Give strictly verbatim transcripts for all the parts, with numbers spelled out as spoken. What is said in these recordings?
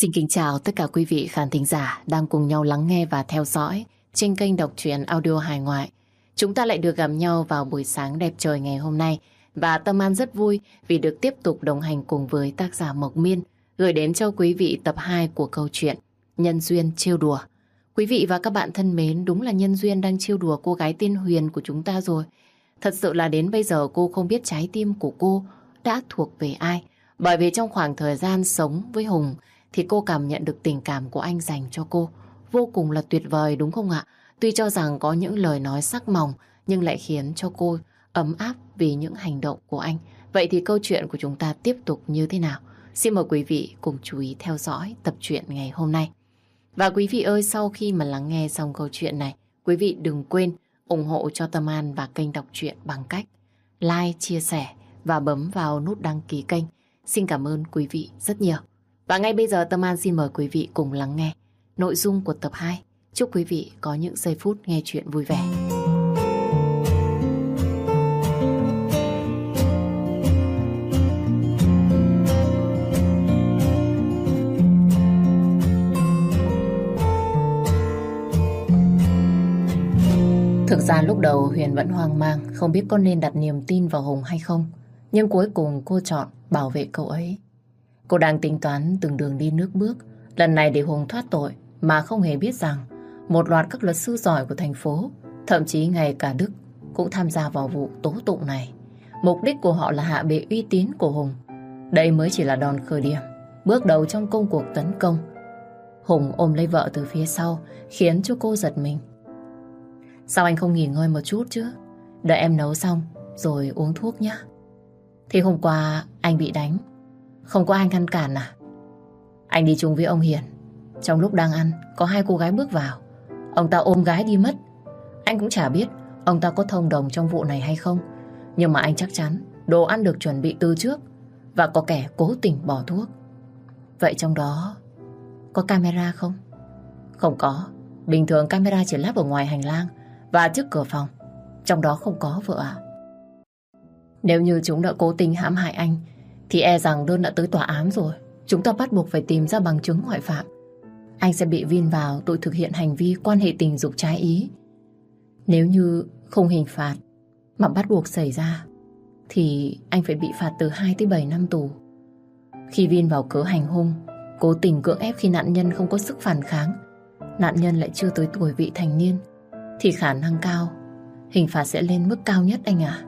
Xin kính chào tất cả quý vị khán thính giả đang cùng nhau lắng nghe và theo dõi trên kênh đọc truyện audio Hải Ngoại. Chúng ta lại được gặp nhau vào buổi sáng đẹp trời ngày hôm nay và Tâm An rất vui vì được tiếp tục đồng hành cùng với tác giả Mộc Miên gửi đến cho quý vị tập hai của câu chuyện Nhân Duyên Trêu Đùa. Quý vị và các bạn thân mến, đúng là Nhân Duyên đang trêu đùa cô gái tên Huyền của chúng ta rồi. Thật sự là đến bây giờ cô không biết trái tim của cô đã thuộc về ai. Bởi vì trong khoảng thời gian sống với Hùng thì cô cảm nhận được tình cảm của anh dành cho cô vô cùng là tuyệt vời, đúng không ạ? Tuy cho rằng có những lời nói sắc mỏng nhưng lại khiến cho cô ấm áp vì những hành động của anh. Vậy thì câu chuyện của chúng ta tiếp tục như thế nào? Xin mời quý vị cùng chú ý theo dõi tập truyện ngày hôm nay. Và quý vị ơi, sau khi mà lắng nghe xong câu chuyện này, quý vị đừng quên ủng hộ cho Tâm An và kênh đọc truyện bằng cách like, chia sẻ và bấm vào nút đăng ký kênh. Xin cảm ơn quý vị rất nhiều. Và ngay bây giờ Tâm An xin mời quý vị cùng lắng nghe nội dung của tập hai. Chúc quý vị có những giây phút nghe chuyện vui vẻ. Thực ra lúc đầu Huyền vẫn hoang mang, không biết có nên đặt niềm tin vào Hùng hay không. Nhưng cuối cùng cô chọn bảo vệ cậu ấy. Cô đang tính toán từng đường đi nước bước, lần này để Hùng thoát tội, mà không hề biết rằng một loạt các luật sư giỏi của thành phố, thậm chí ngay cả Đức, cũng tham gia vào vụ tố tụng này. Mục đích của họ là hạ bệ uy tín của Hùng. Đây mới chỉ là đòn khởi điểm, bước đầu trong công cuộc tấn công. Hùng ôm lấy vợ từ phía sau, khiến cho cô giật mình. Sao anh không nghỉ ngơi một chút chứ? Đợi em nấu xong rồi uống thuốc nhé. Thì hôm qua anh bị đánh, không có anh ngăn cản à? Anh đi chung với ông Hiền. Trong lúc đang ăn, có hai cô gái bước vào. Ông ta ôm gái đi mất. Anh cũng chả biết ông ta có thông đồng trong vụ này hay không. Nhưng mà anh chắc chắn đồ ăn được chuẩn bị từ trước và có kẻ cố tình bỏ thuốc. Vậy trong đó có camera không? Không có. Bình thường camera chỉ lắp ở ngoài hành lang và trước cửa phòng. Trong đó không có vợ ạ. Nếu như chúng đã cố tình hãm hại anh thì e rằng đơn đã tới tòa án rồi. Chúng ta bắt buộc phải tìm ra bằng chứng ngoại phạm. Anh sẽ bị vin vào tội thực hiện hành vi quan hệ tình dục trái ý. Nếu như không hình phạt mà bắt buộc xảy ra thì anh phải bị phạt từ hai tới bảy năm tù. Khi vin vào cớ hành hung, cố tình cưỡng ép khi nạn nhân không có sức phản kháng, nạn nhân lại chưa tới tuổi vị thành niên, thì khả năng cao hình phạt sẽ lên mức cao nhất anh ạ.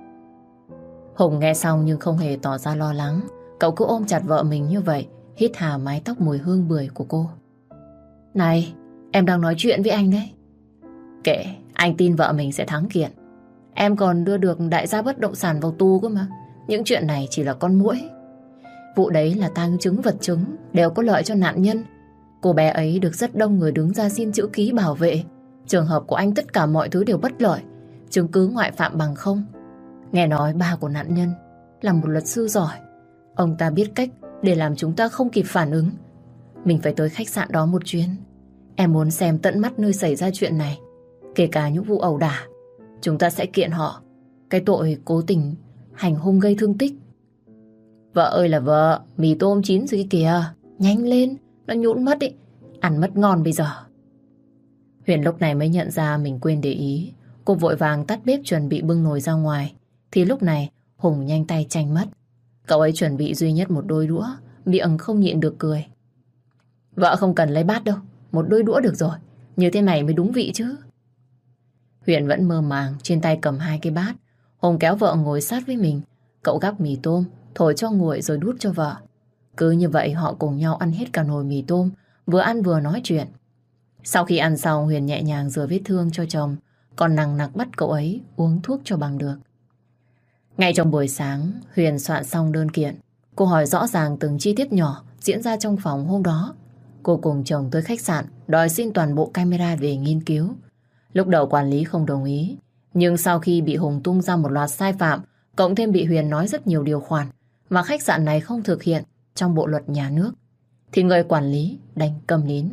Hùng nghe xong nhưng không hề tỏ ra lo lắng. Cậu cứ ôm chặt vợ mình như vậy, hít hà mái tóc mùi hương bưởi của cô. Này, em đang nói chuyện với anh đấy. Kệ, anh tin vợ mình sẽ thắng kiện. Em còn đưa được đại gia bất động sản vào tù cơ mà. Những chuyện này chỉ là con muỗi. Vụ đấy là tang chứng vật chứng, đều có lợi cho nạn nhân. Cô bé ấy được rất đông người đứng ra xin chữ ký bảo vệ. Trường hợp của anh tất cả mọi thứ đều bất lợi, chứng cứ ngoại phạm bằng không. Nghe nói ba của nạn nhân là một luật sư giỏi. Ông ta biết cách để làm chúng ta không kịp phản ứng. Mình phải tới khách sạn đó một chuyến. Em muốn xem tận mắt nơi xảy ra chuyện này. Kể cả những vụ ẩu đả, chúng ta sẽ kiện họ cái tội cố tình hành hung gây thương tích. Vợ ơi là vợ, mì tôm chín rồi kìa. Nhanh lên, nó nhũn mất ý. Ăn mất ngon bây giờ. Huyền lúc này mới nhận ra mình quên để ý. Cô vội vàng tắt bếp chuẩn bị bưng nồi ra ngoài. Thì lúc này Hùng nhanh tay tranh mất. Cậu ấy chuẩn bị duy nhất một đôi đũa, miệng không nhịn được cười. Vợ không cần lấy bát đâu, một đôi đũa được rồi. Như thế này mới đúng vị chứ. Huyền vẫn mơ màng, trên tay cầm hai cái bát. Hùng kéo vợ ngồi sát với mình. Cậu gắp mì tôm, thổi cho nguội rồi đút cho vợ. Cứ như vậy họ cùng nhau ăn hết cả nồi mì tôm, vừa ăn vừa nói chuyện. Sau khi ăn xong, Huyền nhẹ nhàng rửa vết thương cho chồng, còn nằng nặc bắt cậu ấy uống thuốc cho bằng được. Ngay trong buổi sáng, Huyền soạn xong đơn kiện. Cô hỏi rõ ràng từng chi tiết nhỏ diễn ra trong phòng hôm đó. Cô cùng chồng tới khách sạn, đòi xin toàn bộ camera về nghiên cứu. Lúc đầu quản lý không đồng ý, nhưng sau khi bị Hùng tung ra một loạt sai phạm, cộng thêm bị Huyền nói rất nhiều điều khoản mà khách sạn này không thực hiện trong bộ luật nhà nước, thì người quản lý đành câm nín.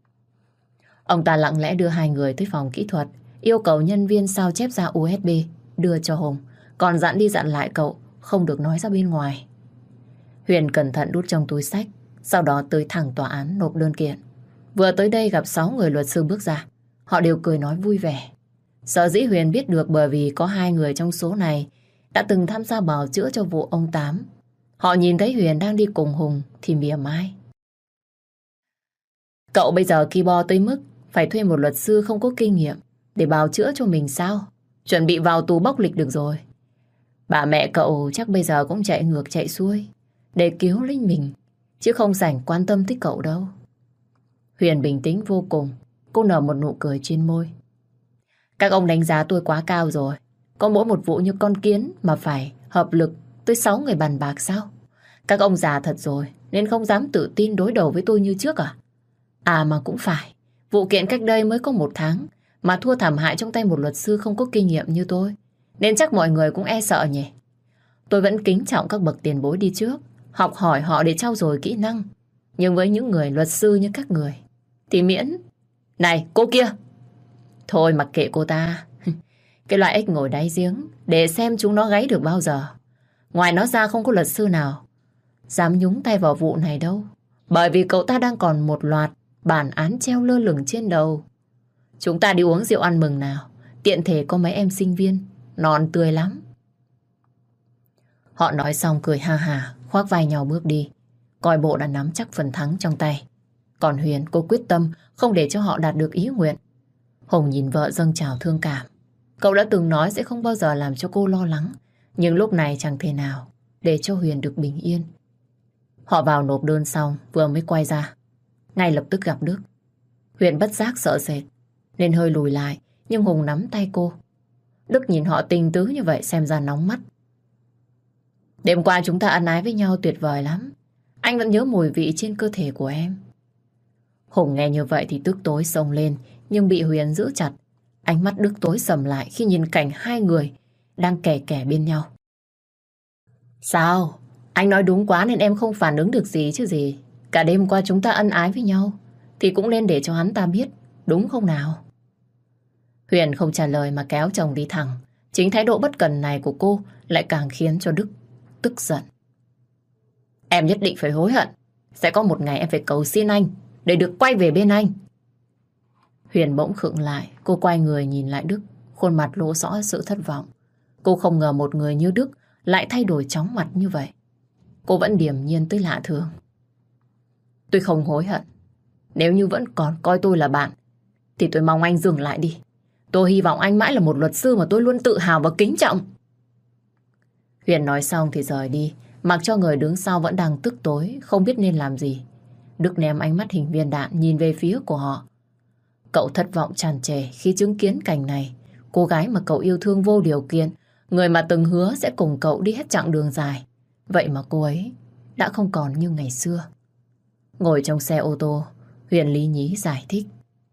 Ông ta lặng lẽ đưa hai người tới phòng kỹ thuật, yêu cầu nhân viên sao chép ra u ét bê đưa cho Hùng, còn dặn đi dặn lại cậu không được nói ra bên ngoài. Huyền cẩn thận đút trong túi xách Sau đó tới thẳng tòa án nộp đơn kiện. Vừa tới đây gặp sáu người luật sư bước ra. Họ đều cười nói vui vẻ. Sở dĩ Huyền biết được bởi vì có hai người trong số này đã từng tham gia bào chữa cho vụ ông Tám. Họ nhìn thấy Huyền đang đi cùng Hùng thì mỉa mai. Cậu bây giờ ki bo tới mức phải thuê một luật sư không có kinh nghiệm để bào chữa cho mình sao? Chuẩn bị vào tù bóc lịch được rồi. Bà mẹ cậu chắc bây giờ cũng chạy ngược chạy xuôi để cứu lấy mình, chứ không rảnh quan tâm tới cậu đâu. Huyền bình tĩnh vô cùng. Cô nở một nụ cười trên môi. Các ông đánh giá tôi quá cao rồi. Có mỗi một vụ như con kiến mà phải hợp lực tới sáu người bàn bạc sao? Các ông già thật rồi nên không dám tự tin đối đầu với tôi như trước à? À mà cũng phải. Vụ kiện cách đây mới có một tháng mà thua thảm hại trong tay một luật sư không có kinh nghiệm như tôi. Nên chắc mọi người cũng e sợ nhỉ. Tôi vẫn kính trọng các bậc tiền bối đi trước, học hỏi họ để trau dồi kỹ năng. Nhưng với những người luật sư như các người thì miễn. Này cô kia! Thôi mặc kệ cô ta. Cái loại ếch ngồi đáy giếng để xem chúng nó gáy được bao giờ. Ngoài nó ra không có luật sư nào dám nhúng tay vào vụ này đâu. Bởi vì cậu ta đang còn một loạt bản án treo lơ lửng trên đầu. Chúng ta đi uống rượu ăn mừng nào. Tiện thể có mấy em sinh viên non tươi lắm. Họ nói xong cười ha hà, khoác vai nhau bước đi. Coi bộ đã nắm chắc phần thắng trong tay. Còn Huyền, cô quyết tâm không để cho họ đạt được ý nguyện. Hùng nhìn vợ dâng trào thương cảm. Cậu đã từng nói sẽ không bao giờ làm cho cô lo lắng, nhưng lúc này chẳng thể nào để cho Huyền được bình yên. Họ vào nộp đơn xong vừa mới quay ra, ngay lập tức gặp Đức. Huyền bất giác sợ sệt nên hơi lùi lại, nhưng Hùng nắm tay cô. Đức nhìn họ tình tứ như vậy xem ra nóng mắt. Đêm qua chúng ta ân ái với nhau tuyệt vời lắm. Anh vẫn nhớ mùi vị trên cơ thể của em. Hùng nghe như vậy thì tức tối xông lên, nhưng bị Huyền giữ chặt. Ánh mắt Đức tối sầm lại khi nhìn cảnh hai người đang kè kè bên nhau. Sao? Anh nói đúng quá nên em không phản ứng được gì chứ gì. Cả đêm qua chúng ta ân ái với nhau thì cũng nên để cho hắn ta biết, đúng không nào? Huyền không trả lời mà kéo chồng đi thẳng. Chính thái độ bất cần này của cô lại càng khiến cho Đức tức giận. Em nhất định phải hối hận. Sẽ có một ngày em phải cầu xin anh để được quay về bên anh. Huyền bỗng khựng lại. Cô quay người nhìn lại Đức, khuôn mặt lộ rõ sự thất vọng. Cô không ngờ một người như Đức lại thay đổi chóng mặt như vậy. Cô vẫn điềm nhiên tới lạ thường. Tôi không hối hận. Nếu như vẫn còn coi tôi là bạn thì tôi mong anh dừng lại đi. Tôi hy vọng anh mãi là một luật sư mà tôi luôn tự hào và kính trọng. Huyền nói xong thì rời đi, mặc cho người đứng sau vẫn đang tức tối, không biết nên làm gì. Đức ném ánh mắt hình viên đạn nhìn về phía của họ. Cậu thất vọng tràn trề khi chứng kiến cảnh này. Cô gái mà cậu yêu thương vô điều kiện, người mà từng hứa sẽ cùng cậu đi hết chặng đường dài. Vậy mà cô ấy đã không còn như ngày xưa. Ngồi trong xe ô tô, Huyền lý nhí giải thích.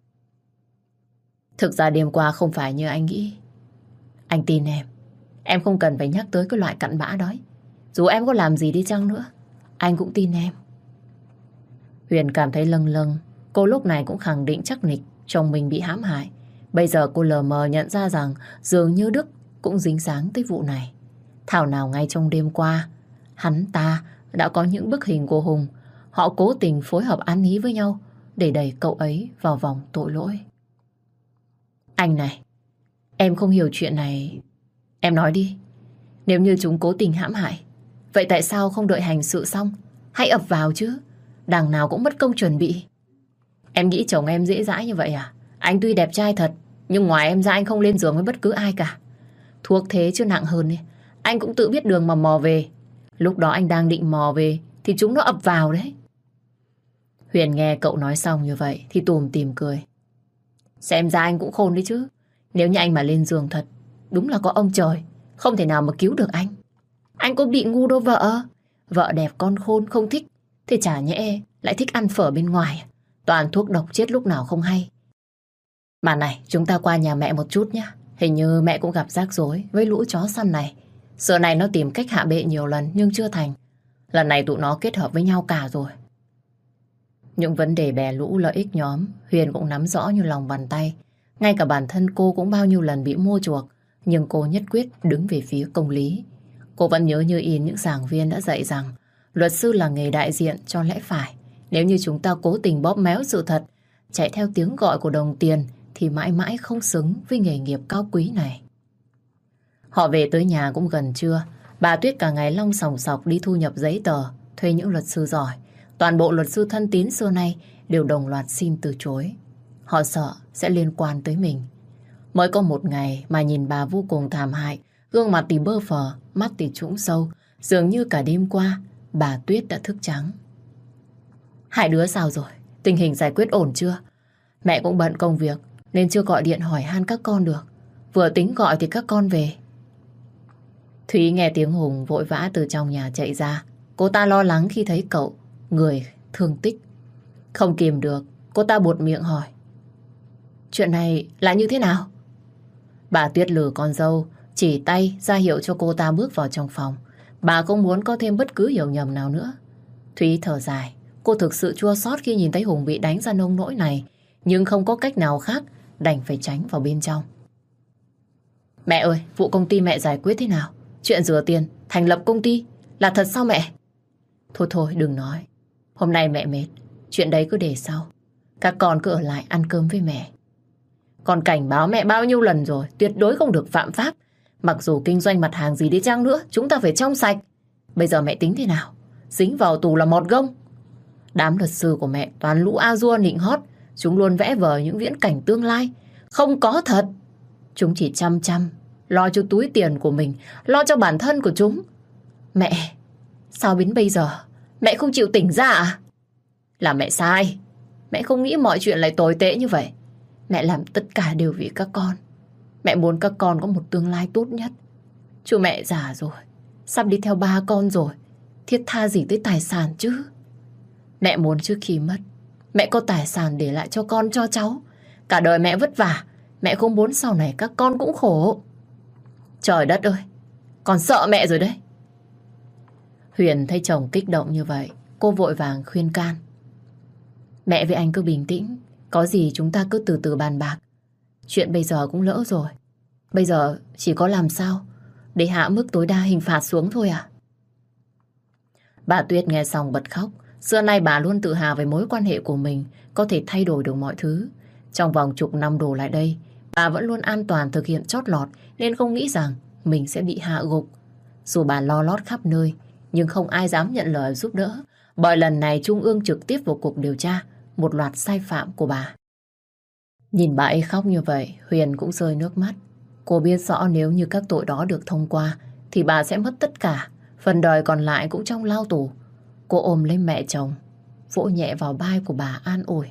Thực ra đêm qua không phải như anh nghĩ. Anh tin em. Em không cần phải nhắc tới cái loại cặn bã đó. Dù em có làm gì đi chăng nữa, anh cũng tin em. Huyền cảm thấy lâng lâng. Cô lúc này cũng khẳng định chắc nịch chồng mình bị hãm hại. Bây giờ cô lờ mờ nhận ra rằng dường như Đức cũng dính dáng tới vụ này. Thảo nào ngay trong đêm qua, hắn ta đã có những bức hình của Hùng. Họ cố tình phối hợp ăn ý với nhau để đẩy cậu ấy vào vòng tội lỗi. Anh này, em không hiểu chuyện này. Em nói đi. Nếu như chúng cố tình hãm hại, vậy tại sao không đợi hành sự xong hãy ập vào chứ? Đằng nào cũng mất công chuẩn bị. Em nghĩ chồng em dễ dãi như vậy à? Anh tuy đẹp trai thật, nhưng ngoài em ra anh không lên giường với bất cứ ai cả. Thuốc thế chứ nặng hơn ấy. Anh cũng tự biết đường mà mò về. Lúc đó anh đang định mò về thì chúng nó ập vào đấy. Huyền nghe cậu nói xong như vậy thì tủm tỉm cười. Xem ra anh cũng khôn đấy chứ. Nếu như anh mà lên giường thật, đúng là có ông trời không thể nào mà cứu được anh. Anh có bị ngu đâu vợ. Vợ đẹp con khôn không thích thì chả nhẽ lại thích ăn phở bên ngoài. Toàn thuốc độc chết lúc nào không hay. Mà này, chúng ta qua nhà mẹ một chút nhé. Hình như mẹ cũng gặp rắc rối với lũ chó săn này. Sợ này nó tìm cách hạ bệ nhiều lần nhưng chưa thành. Lần này tụi nó kết hợp với nhau cả rồi. Những vấn đề bè lũ lợi ích nhóm Huyền cũng nắm rõ như lòng bàn tay. Ngay cả bản thân cô cũng bao nhiêu lần bị mua chuộc, nhưng cô nhất quyết đứng về phía công lý. Cô vẫn nhớ như in những giảng viên đã dạy rằng luật sư là nghề đại diện cho lẽ phải, Nếu như chúng ta cố tình bóp méo sự thật, chạy theo tiếng gọi của đồng tiền, thì mãi mãi không xứng với nghề nghiệp cao quý này. Họ về tới nhà cũng gần trưa. Bà Tuyết cả ngày long sòng sọc đi thu nhập giấy tờ, thuê những luật sư giỏi. Toàn bộ luật sư thân tín xưa nay đều đồng loạt xin từ chối. Họ sợ sẽ liên quan tới mình. Mới có một ngày mà nhìn bà vô cùng thảm hại, gương mặt thì bơ phờ, mắt thì trũng sâu. Dường như cả đêm qua, bà Tuyết đã thức trắng. Hai đứa sao rồi? Tình hình giải quyết ổn chưa? Mẹ cũng bận công việc nên chưa gọi điện hỏi han các con được. Vừa tính gọi thì các con về. Thúy nghe tiếng Hùng vội vã từ trong nhà chạy ra. Cô ta lo lắng khi thấy cậu, người thương tích. Không kìm được, cô ta buột miệng hỏi. Chuyện này là như thế nào? Bà Tuyết lử con dâu, chỉ tay ra hiệu cho cô ta bước vào trong phòng. Bà không muốn có thêm bất cứ hiểu nhầm nào nữa. Thúy thở dài. Cô thực sự chua xót khi nhìn thấy Hùng bị đánh ra nông nỗi này. Nhưng không có cách nào khác, đành phải tránh vào bên trong. Mẹ ơi, vụ công ty mẹ giải quyết thế nào? Chuyện rửa tiền, thành lập công ty là thật sao mẹ? Thôi thôi đừng nói. Hôm nay mẹ mệt, chuyện đấy cứ để sau. Các con cứ ở lại ăn cơm với mẹ. Con cảnh báo mẹ bao nhiêu lần rồi, tuyệt đối không được phạm pháp. Mặc dù kinh doanh mặt hàng gì đi chăng nữa, chúng ta phải trong sạch. Bây giờ mẹ tính thế nào? Dính vào tù là mọt gông. Đám luật sư của mẹ toàn lũ a dua nịnh hót. Chúng luôn vẽ vời những viễn cảnh tương lai. Không có thật. Chúng chỉ chăm chăm lo cho túi tiền của mình, lo cho bản thân của chúng. Mẹ, sao đến bây giờ mẹ không chịu tỉnh ra à? Là mẹ sai. Mẹ không nghĩ mọi chuyện lại tồi tệ như vậy. Mẹ làm tất cả đều vì các con. Mẹ muốn các con có một tương lai tốt nhất. Chú mẹ già rồi, sắp đi theo ba con rồi, thiết tha gì tới tài sản chứ? Mẹ muốn trước khi mất, mẹ có tài sản để lại cho con cho cháu. Cả đời mẹ vất vả, mẹ không muốn sau này các con cũng khổ. Trời đất ơi, con sợ mẹ rồi đấy. Huyền thấy chồng kích động như vậy, cô vội vàng khuyên can. Mẹ với anh cứ bình tĩnh, có gì chúng ta cứ từ từ bàn bạc. Chuyện bây giờ cũng lỡ rồi. Bây giờ chỉ có làm sao để hạ mức tối đa hình phạt xuống thôi à? Bà Tuyết nghe xong bật khóc. Xưa nay bà luôn tự hào về mối quan hệ của mình có thể thay đổi được mọi thứ. Trong vòng chục năm đổ lại đây, bà vẫn luôn an toàn thực hiện chót lọt nên không nghĩ rằng mình sẽ bị hạ gục. Dù bà lo lót khắp nơi, nhưng không ai dám nhận lời giúp đỡ. Bởi lần này Trung ương trực tiếp vào cuộc điều tra một loạt sai phạm của bà. Nhìn bà ấy khóc như vậy, Huyền cũng rơi nước mắt. Cô biết rõ nếu như các tội đó được thông qua thì bà sẽ mất tất cả. Phần đời còn lại cũng trong lao tù. Cô ôm lấy mẹ chồng, vỗ nhẹ vào vai của bà an ủi.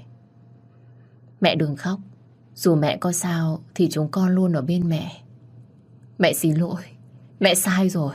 Mẹ đừng khóc. Dù mẹ có sao thì chúng con luôn ở bên mẹ. Mẹ xin lỗi. Mẹ sai rồi.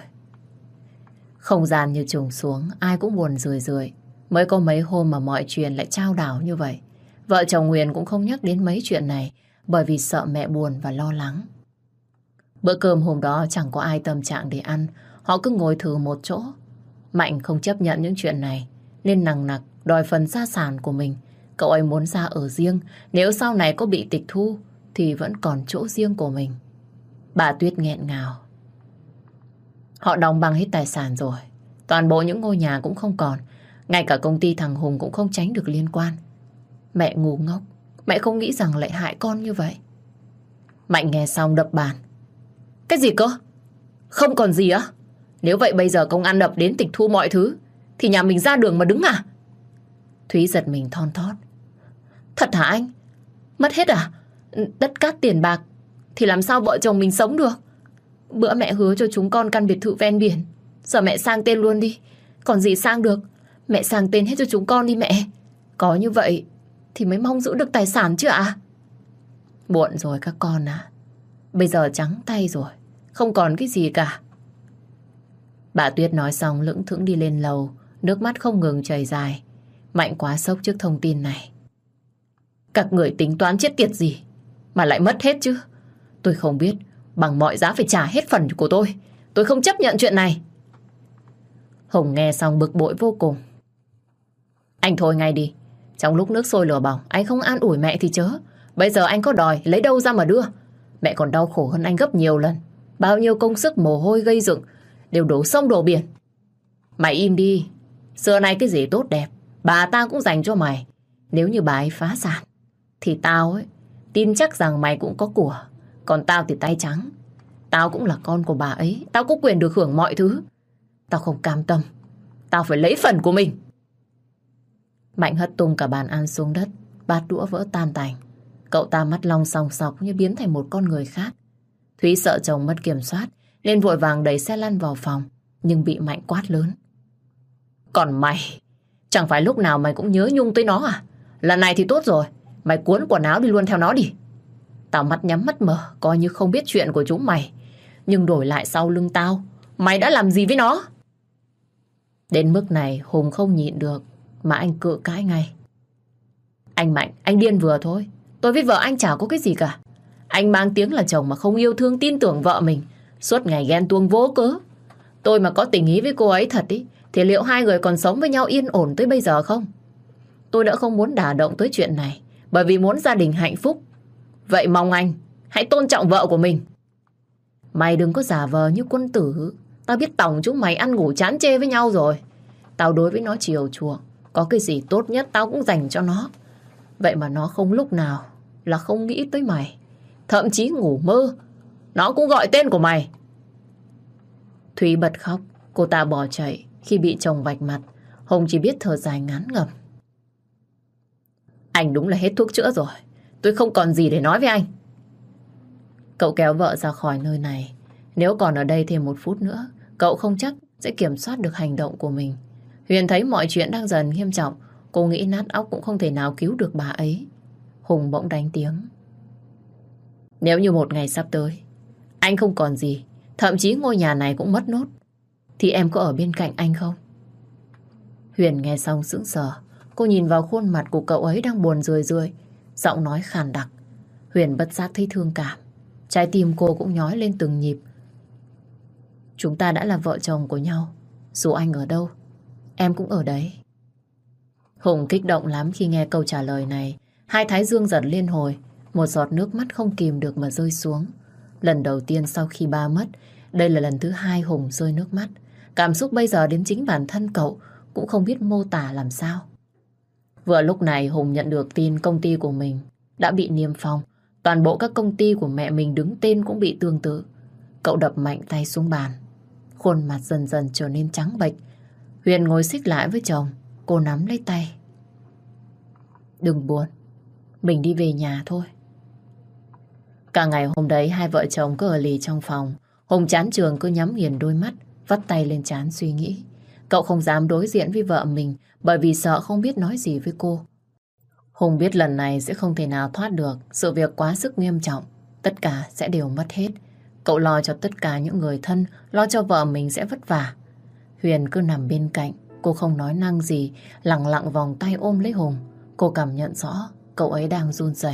Không gian như trùng xuống, ai cũng buồn rười rượi. Mới có mấy hôm mà mọi chuyện lại chao đảo như vậy. Vợ chồng Huyền cũng không nhắc đến mấy chuyện này bởi vì sợ mẹ buồn và lo lắng. Bữa cơm hôm đó chẳng có ai tâm trạng để ăn. Họ cứ ngồi thử một chỗ. Mạnh không chấp nhận những chuyện này nên nằng nặc đòi phần gia sản của mình. Cậu ấy muốn ra ở riêng. Nếu sau này có bị tịch thu thì vẫn còn chỗ riêng của mình. Bà Tuyết nghẹn ngào. Họ đóng băng hết tài sản rồi. Toàn bộ những ngôi nhà cũng không còn. Ngay cả công ty thằng Hùng cũng không tránh được liên quan. Mẹ ngu ngốc. Mẹ không nghĩ rằng lại hại con như vậy. Mạnh nghe xong đập bàn. Cái gì cơ? Không còn gì á? Nếu vậy bây giờ công an ập đến tịch thu mọi thứ thì nhà mình ra đường mà đứng à? Thúy giật mình thon thót. Thật hả anh? Mất hết à? Đất cát tiền bạc thì làm sao vợ chồng mình sống được? Bữa mẹ hứa cho chúng con căn biệt thự ven biển. Giờ mẹ sang tên luôn đi. Còn gì sang được? Mẹ sang tên hết cho chúng con đi mẹ. Có như vậy thì mới mong giữ được tài sản chứ ạ? Muộn rồi các con à. Bây giờ trắng tay rồi. Không còn cái gì cả. Bà Tuyết nói xong lững thững đi lên lầu. Nước mắt không ngừng chảy dài. Mạnh quá sốc trước thông tin này. Các người tính toán chết tiệt gì mà lại mất hết chứ? Tôi không biết. Bằng mọi giá phải trả hết phần của tôi. Tôi không chấp nhận chuyện này. Hùng nghe xong bực bội vô cùng. Anh thôi ngay đi. Trong lúc nước sôi lửa bỏng, anh không an ủi mẹ thì chớ. Bây giờ anh có đòi lấy đâu ra mà đưa? Mẹ còn đau khổ hơn anh gấp nhiều lần. Bao nhiêu công sức mồ hôi gây dựng đều đổ sông đổ biển. Mày im đi. Xưa nay cái gì tốt đẹp bà ta cũng dành cho mày. Nếu như bà ấy phá sản, thì tao ấy, tin chắc rằng mày cũng có của. Còn tao thì tay trắng. Tao cũng là con của bà ấy. Tao có quyền được hưởng mọi thứ. Tao không cam tâm. Tao phải lấy phần của mình. Mạnh hất tung cả bàn ăn xuống đất. Bát đũa vỡ tan tành. Cậu ta mắt long sòng sọc như biến thành một con người khác. Thúy sợ chồng mất kiểm soát nên vội vàng đẩy xe lăn vào phòng, nhưng bị Mạnh quát lớn. Còn mày, chẳng phải lúc nào mày cũng nhớ nhung tới nó à? Lần này thì tốt rồi, mày cuốn quần áo đi luôn theo nó đi. Tao mắt nhắm mắt mở, coi như không biết chuyện của chúng mày. Nhưng đổi lại sau lưng tao, mày đã làm gì với nó? Đến mức này Hùng không nhịn được mà anh cự cãi ngay. Anh Mạnh, anh điên vừa thôi. Tôi với vợ anh chả có cái gì cả. Anh mang tiếng là chồng mà không yêu thương tin tưởng vợ mình, suốt ngày ghen tuông vô cớ. Tôi mà có tình ý với cô ấy thật ý, thì liệu hai người còn sống với nhau yên ổn tới bây giờ không? Tôi đã không muốn đả động tới chuyện này, bởi vì muốn gia đình hạnh phúc. Vậy mong anh hãy tôn trọng vợ của mình. Mày đừng có giả vờ như quân tử. Tao biết tổng chúng mày ăn ngủ chán chê với nhau rồi. Tao đối với nó chiều chuộng, có cái gì tốt nhất tao cũng dành cho nó. Vậy mà nó không lúc nào là không nghĩ tới mày. Thậm chí ngủ mơ nó cũng gọi tên của mày. Thúy bật khóc. Cô ta bỏ chạy khi bị chồng vạch mặt. Hùng chỉ biết thở dài ngán ngẩm. Anh đúng là hết thuốc chữa rồi. Tôi không còn gì để nói với anh. Cậu kéo vợ ra khỏi nơi này. Nếu còn ở đây thêm một phút nữa, cậu không chắc sẽ kiểm soát được hành động của mình. Huyền thấy mọi chuyện đang dần nghiêm trọng. Cô nghĩ nát óc cũng không thể nào cứu được bà ấy. Hùng bỗng đánh tiếng. Nếu như một ngày sắp tới anh không còn gì, thậm chí ngôi nhà này cũng mất nốt, thì em có ở bên cạnh anh không? Huyền nghe xong sững sờ. Cô nhìn vào khuôn mặt của cậu ấy đang buồn rười rượi, giọng nói khàn đặc. Huyền bất giác thấy thương cảm. Trái tim cô cũng nhói lên từng nhịp. Chúng ta đã là vợ chồng của nhau. Dù anh ở đâu, em cũng ở đấy. Hùng kích động lắm khi nghe câu trả lời này. Hai thái dương giật liên hồi. Một giọt nước mắt không kìm được mà rơi xuống. Lần đầu tiên sau khi ba mất, đây là lần thứ hai Hùng rơi nước mắt. Cảm xúc bây giờ đến chính bản thân cậu cũng không biết mô tả làm sao. Vừa lúc này Hùng nhận được tin công ty của mình đã bị niêm phong. Toàn bộ các công ty của mẹ mình đứng tên cũng bị tương tự. Cậu đập mạnh tay xuống bàn. Khuôn mặt dần dần trở nên trắng bệch. Huyền ngồi xích lại với chồng. Cô nắm lấy tay. Đừng buồn, mình đi về nhà thôi. Cả ngày hôm đấy hai vợ chồng cứ ở lì trong phòng. Hùng chán trường cứ nhắm nghiền đôi mắt, vắt tay lên trán suy nghĩ. Cậu không dám đối diện với vợ mình bởi vì sợ không biết nói gì với cô. Hùng biết lần này sẽ không thể nào thoát được. Sự việc quá sức nghiêm trọng. Tất cả sẽ đều mất hết. Cậu lo cho tất cả những người thân, lo cho vợ mình sẽ vất vả. Huyền cứ nằm bên cạnh. Cô không nói năng gì, lặng lặng vòng tay ôm lấy Hùng. Cô cảm nhận rõ cậu ấy đang run rẩy.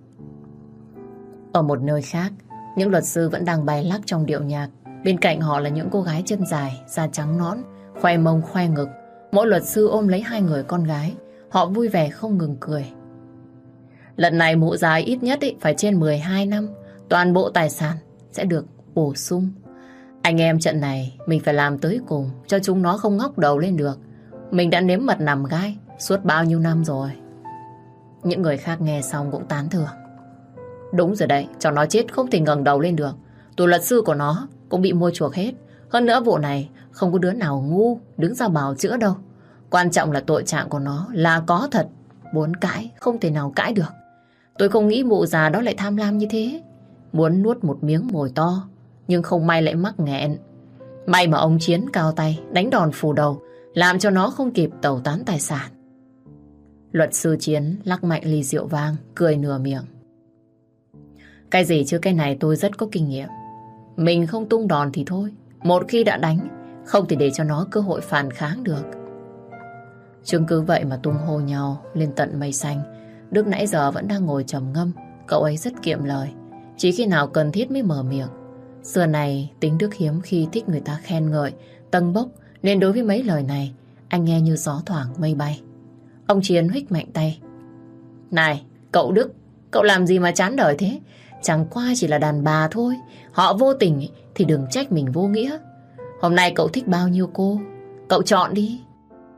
Ở một nơi khác, những luật sư vẫn đang bay lắc trong điệu nhạc. Bên cạnh họ là những cô gái chân dài, da trắng nõn, khoe mông khoe ngực. Mỗi luật sư ôm lấy hai người con gái. Họ vui vẻ không ngừng cười. Lần này mụ già ít nhất ý, phải trên mười hai năm. Toàn bộ tài sản sẽ được bổ sung. Anh em trận này mình phải làm tới cùng, cho chúng nó không ngóc đầu lên được. Mình đã nếm mật nằm gai suốt bao nhiêu năm rồi. Những người khác nghe xong cũng tán thưởng. Đúng rồi đấy, cho nó chết không thể ngẩng đầu lên được. Tụi luật sư của nó cũng bị mua chuộc hết. Hơn nữa vụ này không có đứa nào ngu đứng ra bào chữa đâu. Quan trọng là tội trạng của nó là có thật. Muốn cãi không thể nào cãi được. Tôi không nghĩ mụ già đó lại tham lam như thế. Muốn nuốt một miếng mồi to, nhưng không may lại mắc nghẹn. May mà ông Chiến cao tay đánh đòn phủ đầu, làm cho nó không kịp tẩu tán tài sản. Luật sư Chiến lắc mạnh ly rượu vang, cười nửa miệng. Cái gì chứ cái này tôi rất có kinh nghiệm. Mình không tung đòn thì thôi. Một khi đã đánh, không thể để cho nó cơ hội phản kháng được. Chứng cứ vậy mà tung hô nhau lên tận mây xanh. Đức nãy giờ vẫn đang ngồi trầm ngâm. Cậu ấy rất kiệm lời, chỉ khi nào cần thiết mới mở miệng. Xưa này tính Đức hiếm khi thích người ta khen ngợi, tâng bốc, nên đối với mấy lời này anh nghe như gió thoảng mây bay. Ông Chiến huých mạnh tay. Này cậu Đức, cậu làm gì mà chán đời thế? Chẳng qua chỉ là đàn bà thôi. Họ vô tình thì đừng trách mình vô nghĩa. Hôm nay cậu thích bao nhiêu cô, cậu chọn đi.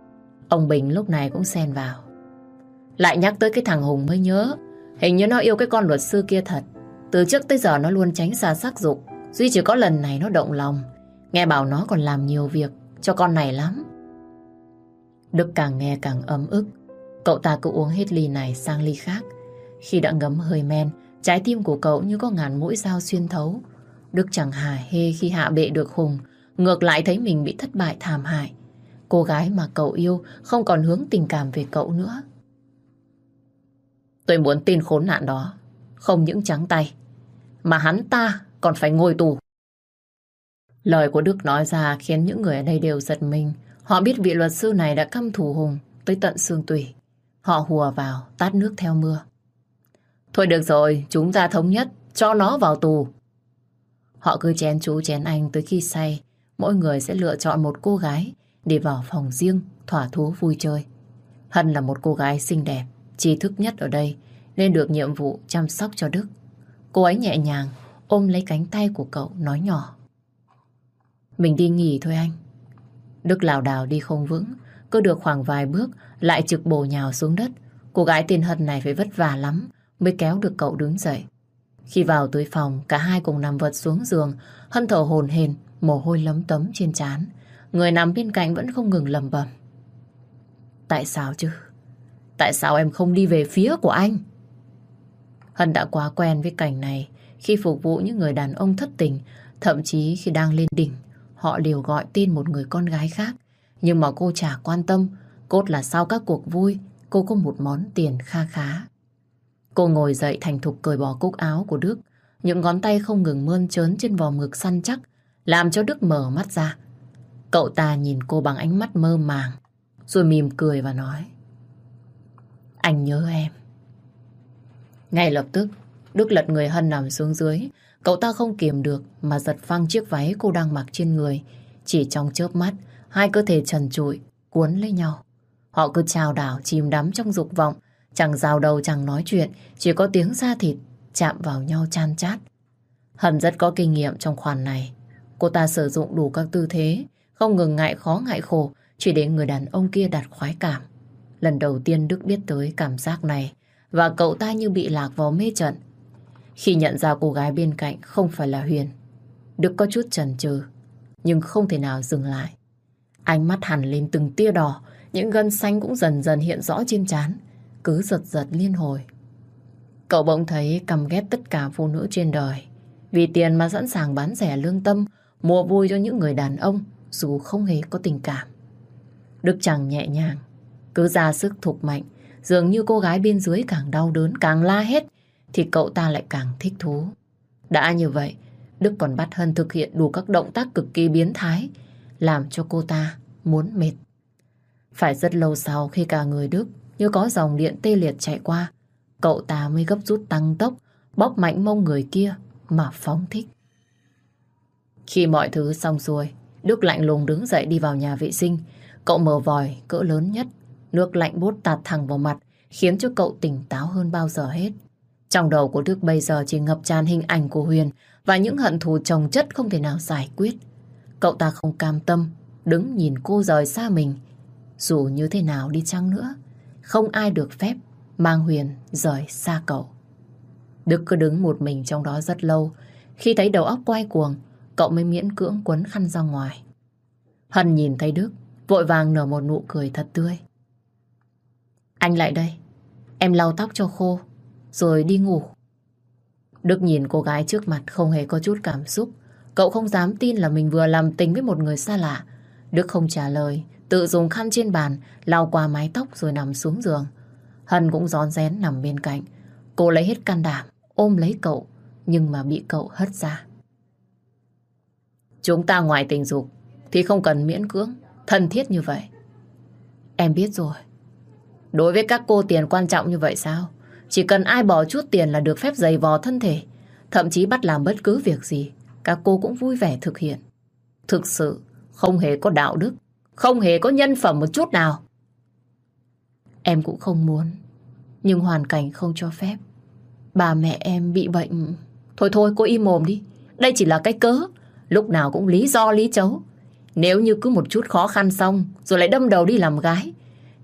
Ông Bình lúc này cũng xen vào. Lại nhắc tới cái thằng Hùng mới nhớ. Hình như nó yêu cái con luật sư kia thật. Từ trước tới giờ nó luôn tránh xa sắc dục. Duy chỉ có lần này nó động lòng. Nghe bảo nó còn làm nhiều việc cho con này lắm. Đức càng nghe càng ấm ức. Cậu ta cứ uống hết ly này sang ly khác. Khi đã ngấm hơi men, trái tim của cậu như có ngàn mũi dao xuyên thấu. Đức chẳng hả hê khi hạ bệ được Hùng. Ngược lại thấy mình bị thất bại thảm hại. Cô gái mà cậu yêu không còn hướng tình cảm về cậu nữa. Tôi muốn tin khốn nạn đó không những trắng tay, mà hắn ta còn phải ngồi tù. Lời của Đức nói ra khiến những người ở đây đều giật mình. Họ biết vị luật sư này đã căm thù Hùng tới tận xương tủy. Họ hùa vào tát nước theo mưa. Thôi được rồi, chúng ta thống nhất cho nó vào tù. Họ cứ chén chú chén anh tới khi say. Mỗi người sẽ lựa chọn một cô gái để vào phòng riêng thỏa thú vui chơi. Hân là một cô gái xinh đẹp, trí thức nhất ở đây, nên được nhiệm vụ chăm sóc cho Đức. Cô ấy nhẹ nhàng ôm lấy cánh tay của cậu nói nhỏ. Mình đi nghỉ thôi anh. Đức lảo đảo đi không vững, cứ được khoảng vài bước lại trực bổ nhào xuống đất. Cô gái tên Hân này phải vất vả lắm mới kéo được cậu đứng dậy. Khi vào tới phòng, cả hai cùng nằm vật xuống giường. Hân thở hổn hển, mồ hôi lấm tấm trên trán. Người nằm bên cạnh vẫn không ngừng lẩm bẩm. Tại sao chứ? Tại sao em không đi về phía của anh? Hân đã quá quen với cảnh này. Khi phục vụ những người đàn ông thất tình, thậm chí khi đang lên đỉnh, họ đều gọi tên một người con gái khác. Nhưng mà cô chả quan tâm. Cốt là sau các cuộc vui, cô có một món tiền kha khá. Cô ngồi dậy thành thục cởi bỏ cúc áo của Đức. Những ngón tay không ngừng mơn trớn trên vòng ngực săn chắc, làm cho Đức mở mắt ra. Cậu ta nhìn cô bằng ánh mắt mơ màng, rồi mỉm cười và nói. Anh nhớ em. Ngay lập tức, Đức lật người Hân nằm xuống dưới. Cậu ta không kiềm được mà giật phăng chiếc váy cô đang mặc trên người. Chỉ trong chớp mắt, hai cơ thể trần trụi cuốn lấy nhau. Họ cứ chao đảo chìm đắm trong dục vọng, chẳng rào đầu chẳng nói chuyện, chỉ có tiếng da thịt chạm vào nhau chan chát. Hân rất có kinh nghiệm trong khoản này. Cô ta sử dụng đủ các tư thế, không ngừng ngại khó ngại khổ, chỉ để người đàn ông kia đạt khoái cảm. Lần đầu tiên Đức biết tới cảm giác này, và cậu ta như bị lạc vào mê trận. Khi nhận ra cô gái bên cạnh không phải là Huyền, Đức có chút chần chừ, nhưng không thể nào dừng lại. Ánh mắt hằn lên từng tia đỏ, những gân xanh cũng dần dần hiện rõ trên trán, cứ giật giật liên hồi. Cậu bỗng thấy căm ghét tất cả phụ nữ trên đời, vì tiền mà sẵn sàng bán rẻ lương tâm, mua vui cho những người đàn ông dù không hề có tình cảm. Đức chẳng nhẹ nhàng, cứ ra sức thục mạnh, dường như cô gái bên dưới càng đau đớn, càng la hét, thì cậu ta lại càng thích thú. Đã như vậy, Đức còn bắt Hân thực hiện đủ các động tác cực kỳ biến thái, làm cho cô ta muốn mệt. Phải rất lâu sau khi cả người Đức như có dòng điện tê liệt chạy qua, cậu ta mới gấp rút tăng tốc, bóp mạnh mông người kia mà phóng thích. Khi mọi thứ xong xuôi, Đức lạnh lùng đứng dậy đi vào nhà vệ sinh. Cậu mở vòi cỡ lớn nhất, nước lạnh buốt tạt thẳng vào mặt, khiến cho cậu tỉnh táo hơn bao giờ hết. Trong đầu của Đức bây giờ chỉ ngập tràn hình ảnh của Huyền và những hận thù chồng chất không thể nào giải quyết. Cậu ta không cam tâm đứng nhìn cô rời xa mình. Dù như thế nào đi chăng nữa, không ai được phép mang Huyền rời xa cậu. Đức cứ đứng một mình trong đó rất lâu. Khi thấy đầu óc quay cuồng, cậu mới miễn cưỡng quấn khăn ra ngoài. Hân nhìn thấy Đức, vội vàng nở một nụ cười thật tươi. Anh lại đây, em lau tóc cho khô, rồi đi ngủ. Đức nhìn cô gái trước mặt không hề có chút cảm xúc. Cậu không dám tin là mình vừa làm tình với một người xa lạ. Đức không trả lời, tự dùng khăn trên bàn lau qua mái tóc rồi nằm xuống giường. Hân cũng rón rén nằm bên cạnh. Cô lấy hết can đảm ôm lấy cậu, nhưng mà bị cậu hất ra. Chúng ta ngoài tình dục thì không cần miễn cưỡng thân thiết như vậy. Em biết rồi. Đối với các cô tiền quan trọng như vậy sao? Chỉ cần ai bỏ chút tiền là được phép giày vò thân thể, thậm chí bắt làm bất cứ việc gì các cô cũng vui vẻ thực hiện. Thực sự không hề có đạo đức, không hề có nhân phẩm một chút nào. Em cũng không muốn, nhưng hoàn cảnh không cho phép. Bà mẹ em bị bệnh. Thôi thôi, cô im mồm đi. Đây chỉ là cái cớ, lúc nào cũng lý do lý chấu. Nếu như cứ một chút khó khăn xong rồi lại đâm đầu đi làm gái,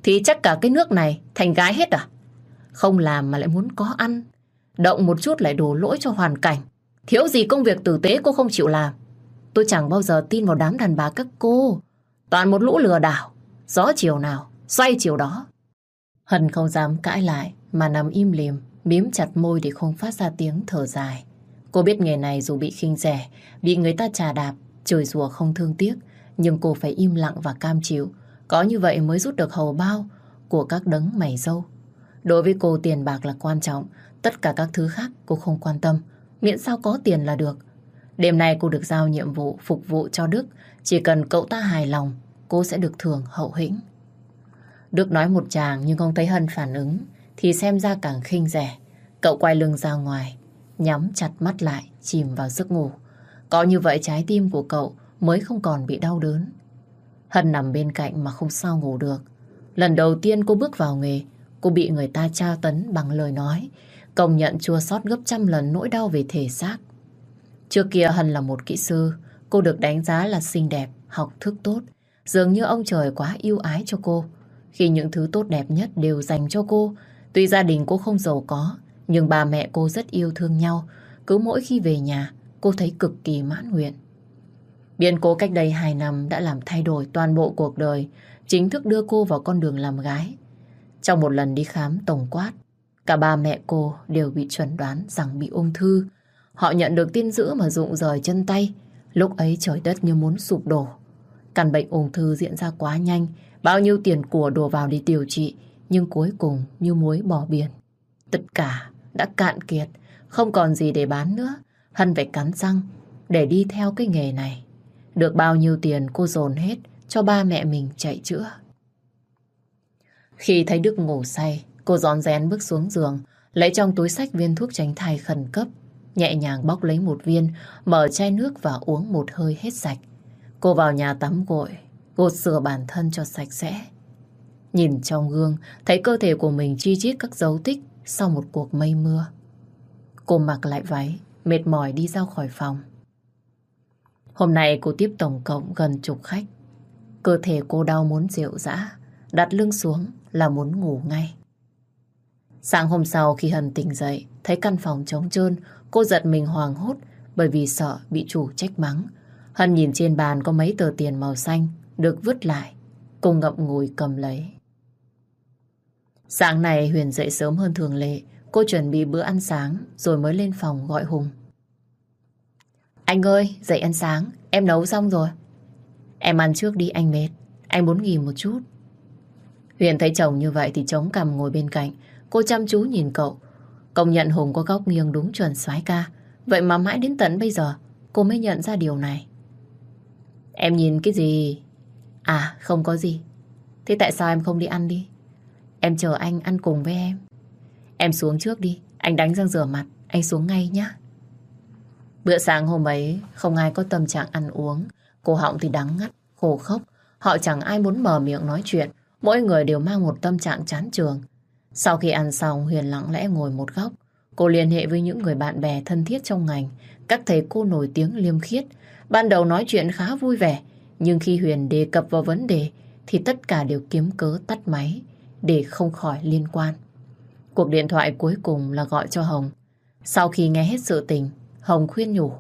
thì chắc cả cái nước này thành gái hết à? Không làm mà lại muốn có ăn. Động một chút lại đổ lỗi cho hoàn cảnh. Thiếu gì công việc tử tế cô không chịu làm. Tôi chẳng bao giờ tin vào đám đàn bà các cô. Toàn một lũ lừa đảo. Gió chiều nào, xoay chiều đó. Hân không dám cãi lại mà nằm im lìm, mím chặt môi để không phát ra tiếng thở dài. Cô biết nghề này dù bị khinh rẻ, bị người ta chà đạp, chửi rủa không thương tiếc, nhưng cô phải im lặng và cam chịu. Có như vậy mới rút được hầu bao của các đấng mày râu. Đối với cô tiền bạc là quan trọng, tất cả các thứ khác cô không quan tâm, miễn sao có tiền là được. Đêm nay cô được giao nhiệm vụ phục vụ cho Đức, chỉ cần cậu ta hài lòng, cô sẽ được thưởng hậu hĩnh. Đức nói một tràng nhưng không thấy Hân phản ứng, thì xem ra càng khinh rẻ. Cậu quay lưng ra ngoài, nhắm chặt mắt lại, chìm vào giấc ngủ. Có như vậy trái tim của cậu mới không còn bị đau đớn. Hân nằm bên cạnh mà không sao ngủ được. Lần đầu tiên cô bước vào nghề, cô bị người ta tra tấn bằng lời nói, công nhận chua xót gấp trăm lần nỗi đau về thể xác. Trước kia Hân là một kỹ sư, cô được đánh giá là xinh đẹp, học thức tốt. Dường như ông trời quá ưu ái cho cô, khi những thứ tốt đẹp nhất đều dành cho cô. Tuy gia đình cô không giàu có, nhưng bà mẹ cô rất yêu thương nhau. Cứ mỗi khi về nhà, cô thấy cực kỳ mãn nguyện. Biến cố cách đây hai năm đã làm thay đổi toàn bộ cuộc đời, chính thức đưa cô vào con đường làm gái. Trong một lần đi khám tổng quát, cả ba mẹ cô đều bị chẩn đoán rằng bị ung thư. Họ nhận được tin dữ mà rụng rời chân tay. Lúc ấy trời đất như muốn sụp đổ. Căn bệnh ung thư diễn ra quá nhanh, bao nhiêu tiền của đổ vào để điều trị, nhưng cuối cùng như muối bỏ biển. Tất cả đã cạn kiệt, không còn gì để bán nữa. Hân phải cắn răng để đi theo cái nghề này. Được bao nhiêu tiền cô dồn hết cho ba mẹ mình chạy chữa. Khi thấy Đức ngủ say, cô rón rén bước xuống giường, lấy trong túi xách viên thuốc tránh thai khẩn cấp, nhẹ nhàng bóc lấy một viên, mở chai nước và uống một hơi hết sạch. Cô vào nhà tắm gội, gột rửa bản thân cho sạch sẽ. Nhìn trong gương, thấy cơ thể của mình chi chít các dấu tích sau một cuộc mây mưa. Cô mặc lại váy, mệt mỏi đi ra khỏi phòng. Hôm nay cô tiếp tổng cộng gần chục khách. Cơ thể cô đau muốn rệu rã, đặt lưng xuống là muốn ngủ ngay. Sáng hôm sau khi Hân tỉnh dậy, thấy căn phòng trống trơn, cô giật mình hoảng hốt bởi vì sợ bị chủ trách mắng. Hân nhìn trên bàn có mấy tờ tiền màu xanh được vứt lại, cô ngậm ngùi cầm lấy. Sáng này Huyền dậy sớm hơn thường lệ, cô chuẩn bị bữa ăn sáng rồi mới lên phòng gọi Hùng. Anh ơi, dậy ăn sáng, em nấu xong rồi. Em ăn trước đi, anh mệt, anh muốn nghỉ một chút. Huyền thấy chồng như vậy thì chống cằm ngồi bên cạnh, cô chăm chú nhìn cậu. Công nhận Hùng có góc nghiêng đúng chuẩn soái ca, vậy mà mãi đến tận bây giờ cô mới nhận ra điều này. Em nhìn cái gì? À, không có gì. Thế tại sao em không đi ăn đi? Em chờ anh ăn cùng với em. Em xuống trước đi, anh đánh răng rửa mặt, anh xuống ngay nhé. Bữa sáng hôm ấy không ai có tâm trạng ăn uống, cổ họng thì đắng ngắt, khổ khốc. Họ chẳng ai muốn mở miệng nói chuyện, mỗi người đều mang một tâm trạng chán chường. Sau khi ăn xong, Huyền lặng lẽ ngồi một góc. Cô liên hệ với những người bạn bè thân thiết trong ngành, các thầy cô nổi tiếng liêm khiết. Ban đầu nói chuyện khá vui vẻ, nhưng khi Huyền đề cập vào vấn đề thì tất cả đều kiếm cớ tắt máy để không khỏi liên quan. Cuộc điện thoại cuối cùng là gọi cho Hồng. Sau khi nghe hết sự tình, Hồng khuyên nhủ.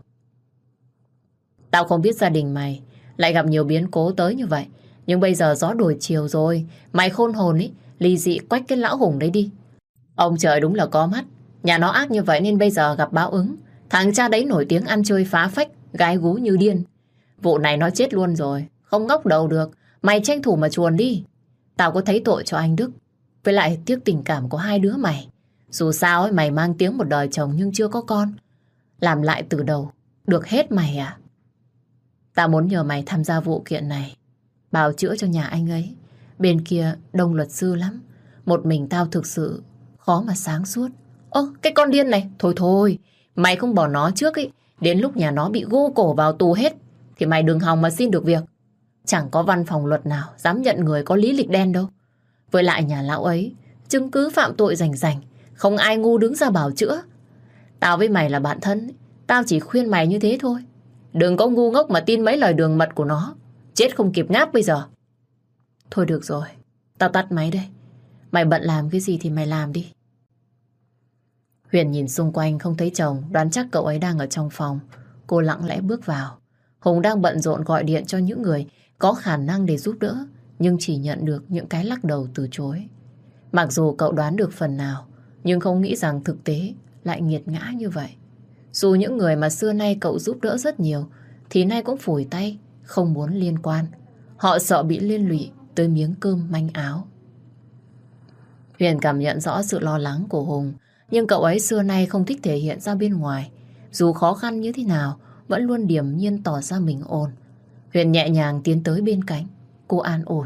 Tao không biết gia đình mày lại gặp nhiều biến cố tới như vậy, nhưng bây giờ gió đổi chiều rồi. Mày khôn hồn ý, ly dị quách cái lão Hùng đấy đi. Ông trời đúng là có mắt, nhà nó ác như vậy nên bây giờ gặp báo ứng. Thằng cha đấy nổi tiếng ăn chơi phá phách, gái gú như điên. Vụ này nó chết luôn rồi, không ngóc đầu được. Mày tranh thủ mà chuồn đi. Tao có thấy tội cho anh Đức, với lại tiếc tình cảm của hai đứa mày. Dù sao ấy, mày mang tiếng một đời chồng nhưng chưa có con. Làm lại từ đầu, được hết mày à? Tao muốn nhờ mày tham gia vụ kiện này, bào chữa cho nhà anh ấy. Bên kia đông luật sư lắm, một mình tao thực sự khó mà sáng suốt. Ơ, cái con điên này, thôi thôi, mày không bỏ nó trước ấy, đến lúc nhà nó bị gô cổ vào tù hết thì mày đừng hòng mà xin được việc. Chẳng có văn phòng luật nào dám nhận người có lý lịch đen đâu. Với lại nhà lão ấy chứng cứ phạm tội rành rành, không ai ngu đứng ra bảo chữa. Tao với mày là bạn thân, tao chỉ khuyên mày như thế thôi. Đừng có ngu ngốc mà tin mấy lời đường mật của nó, chết không kịp ngáp bây giờ. Thôi được rồi, Tao tắt máy đây. Mày bận làm cái gì thì mày làm đi. Huyền nhìn xung quanh không thấy chồng, đoán chắc cậu ấy đang ở trong phòng. Cô lặng lẽ bước vào. Hùng đang bận rộn gọi điện cho những người có khả năng để giúp đỡ, nhưng chỉ nhận được những cái lắc đầu từ chối. Mặc dù cậu đoán được phần nào, nhưng không nghĩ rằng thực tế lại nghiệt ngã như vậy. Dù những người mà xưa nay cậu giúp đỡ rất nhiều, thì nay cũng phủi tay, không muốn liên quan. Họ sợ bị liên lụy tới miếng cơm manh áo. Huyền cảm nhận rõ sự lo lắng của Hùng, nhưng cậu ấy xưa nay không thích thể hiện ra bên ngoài. Dù khó khăn như thế nào, vẫn luôn điềm nhiên tỏ ra mình ổn. Huyền nhẹ nhàng tiến tới bên cạnh, cô an ủi.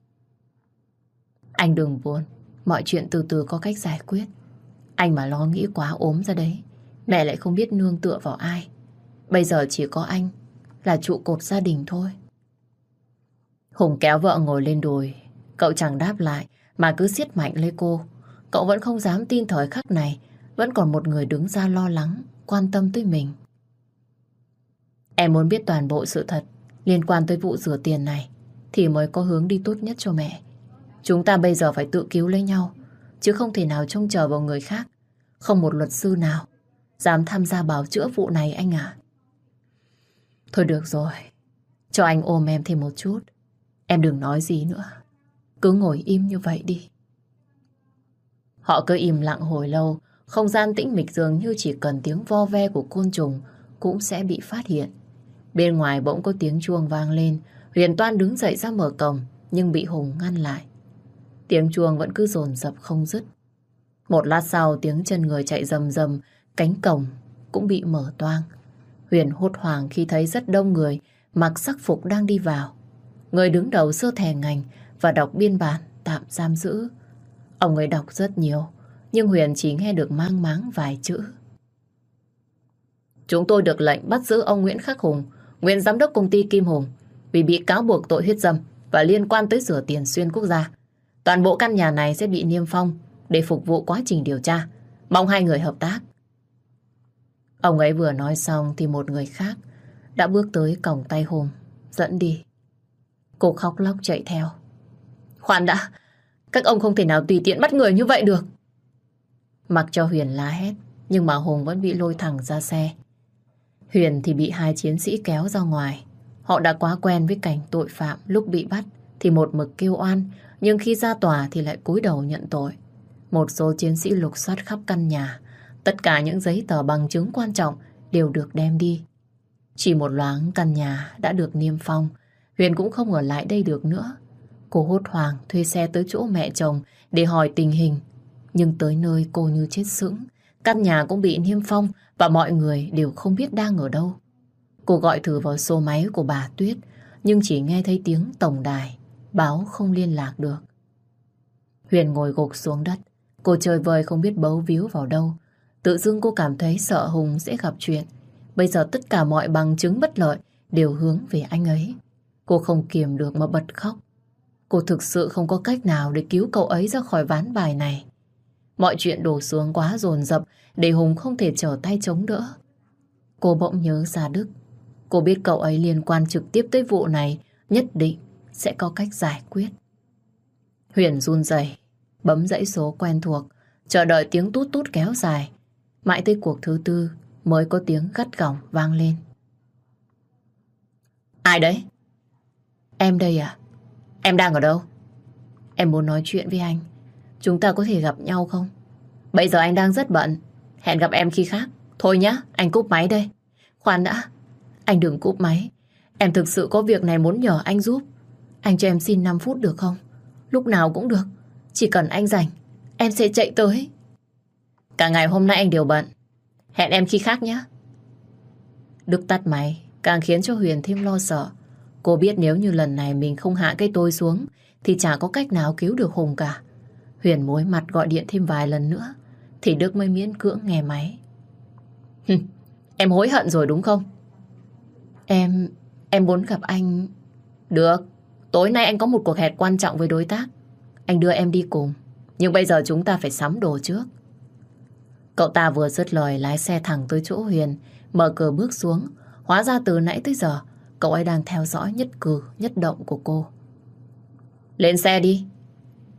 Anh đừng buồn, mọi chuyện từ từ có cách giải quyết. Anh mà lo nghĩ quá ốm ra đấy, mẹ lại không biết nương tựa vào ai. Bây giờ chỉ có anh là trụ cột gia đình thôi. Hùng kéo vợ ngồi lên đùi. Cậu chẳng đáp lại mà cứ siết mạnh lấy cô. Cậu vẫn không dám tin thời khắc này vẫn còn một người đứng ra lo lắng, quan tâm tới mình. Em muốn biết toàn bộ sự thật liên quan tới vụ rửa tiền này thì mới có hướng đi tốt nhất cho mẹ. Chúng ta bây giờ phải tự cứu lấy nhau, chứ không thể nào trông chờ vào người khác. Không một luật sư nào dám tham gia bào chữa vụ này anh à. Thôi được rồi, cho anh ôm em thêm một chút. Em đừng nói gì nữa, cứ ngồi im như vậy đi. Họ cứ im lặng hồi lâu. Không gian tĩnh mịch dường như chỉ cần tiếng vo ve của côn trùng cũng sẽ bị phát hiện. Bên ngoài bỗng có tiếng chuông vang lên. Huyền toan đứng dậy ra mở cổng, nhưng bị Hùng ngăn lại. Tiếng chuông vẫn cứ dồn dập không dứt. Một lát sau tiếng chân người chạy rầm rầm, cánh cổng cũng bị mở toang. Huyền hốt hoảng khi thấy rất đông người mặc sắc phục đang đi vào. Người đứng đầu sơ thẻ ngành và đọc biên bản tạm giam giữ. Ông ấy đọc rất nhiều, nhưng Huyền chỉ nghe được mang máng vài chữ. Chúng tôi được lệnh bắt giữ ông Nguyễn Khắc Hùng, nguyên giám đốc công ty Kim Hùng, vì bị cáo buộc tội huyết dâm và liên quan tới rửa tiền xuyên quốc gia. Toàn bộ căn nhà này sẽ bị niêm phong để phục vụ quá trình điều tra. Mong hai người hợp tác. Ông ấy vừa nói xong thì một người khác đã bước tới còng tay Hùng, dẫn đi. Cô khóc lóc chạy theo. Khoan đã, các ông không thể nào tùy tiện bắt người như vậy được. Mặc cho Huyền la hét, nhưng mà Hùng vẫn bị lôi thẳng ra xe. Huyền thì bị hai chiến sĩ kéo ra ngoài. Họ đã quá quen với cảnh tội phạm, lúc bị bắt thì một mực kêu oan, nhưng khi ra tòa thì lại cúi đầu nhận tội. Một số chiến sĩ lục soát khắp căn nhà. Tất cả những giấy tờ bằng chứng quan trọng đều được đem đi. Chỉ một loáng căn nhà đã được niêm phong. Huyền cũng không ở lại đây được nữa. Cô hốt hoảng thuê xe tới chỗ mẹ chồng để hỏi tình hình. Nhưng tới nơi cô như chết sững. Căn nhà cũng bị niêm phong và mọi người đều không biết đang ở đâu. Cô gọi thử vào số máy của bà Tuyết, nhưng chỉ nghe thấy tiếng tổng đài báo không liên lạc được. Huyền ngồi gục xuống đất. Cô chơi vơi không biết bấu víu vào đâu. Tự dưng cô cảm thấy sợ Hùng sẽ gặp chuyện. Bây giờ tất cả mọi bằng chứng bất lợi đều hướng về anh ấy. Cô không kiềm được mà bật khóc. Cô thực sự không có cách nào để cứu cậu ấy ra khỏi ván bài này. Mọi chuyện đổ xuống quá dồn dập để Hùng không thể trở tay chống đỡ. Cô bỗng nhớ ra Đức. Cô biết cậu ấy liên quan trực tiếp tới vụ này, nhất định sẽ có cách giải quyết. Huyền run rẩy, bấm dãy số quen thuộc, chờ đợi tiếng tút tút kéo dài. Mãi tới cuộc thứ tư mới có tiếng gắt gỏng vang lên. Ai đấy? Em đây à? Em đang ở đâu? Em muốn nói chuyện với anh. Chúng ta có thể gặp nhau không? Bây giờ anh đang rất bận. Hẹn gặp em khi khác. Thôi nhá, anh cúp máy đây. Khoan đã, anh đừng cúp máy. Em thực sự có việc này muốn nhờ anh giúp. Anh cho em xin năm phút được không? Lúc nào cũng được. Chỉ cần anh rảnh, em sẽ chạy tới. Cả ngày hôm nay anh đều bận. Hẹn em khi khác nhé. Đức tắt máy, càng khiến cho Huyền thêm lo sợ. Cô biết nếu như lần này mình không hạ cái tôi xuống thì chả có cách nào cứu được Hùng cả. Huyền mối mặt gọi điện thêm vài lần nữa thì Đức mới miễn cưỡng nghe máy. Em hối hận rồi đúng không? Em... em muốn gặp anh. Được, tối nay anh có một cuộc hẹn quan trọng với đối tác. Anh đưa em đi cùng. Nhưng bây giờ chúng ta phải sắm đồ trước. Cậu ta vừa dứt lời lái xe thẳng tới chỗ Huyền, mở cửa bước xuống. Hóa ra từ nãy tới giờ cậu ấy đang theo dõi nhất cử nhất động của cô. Lên xe đi.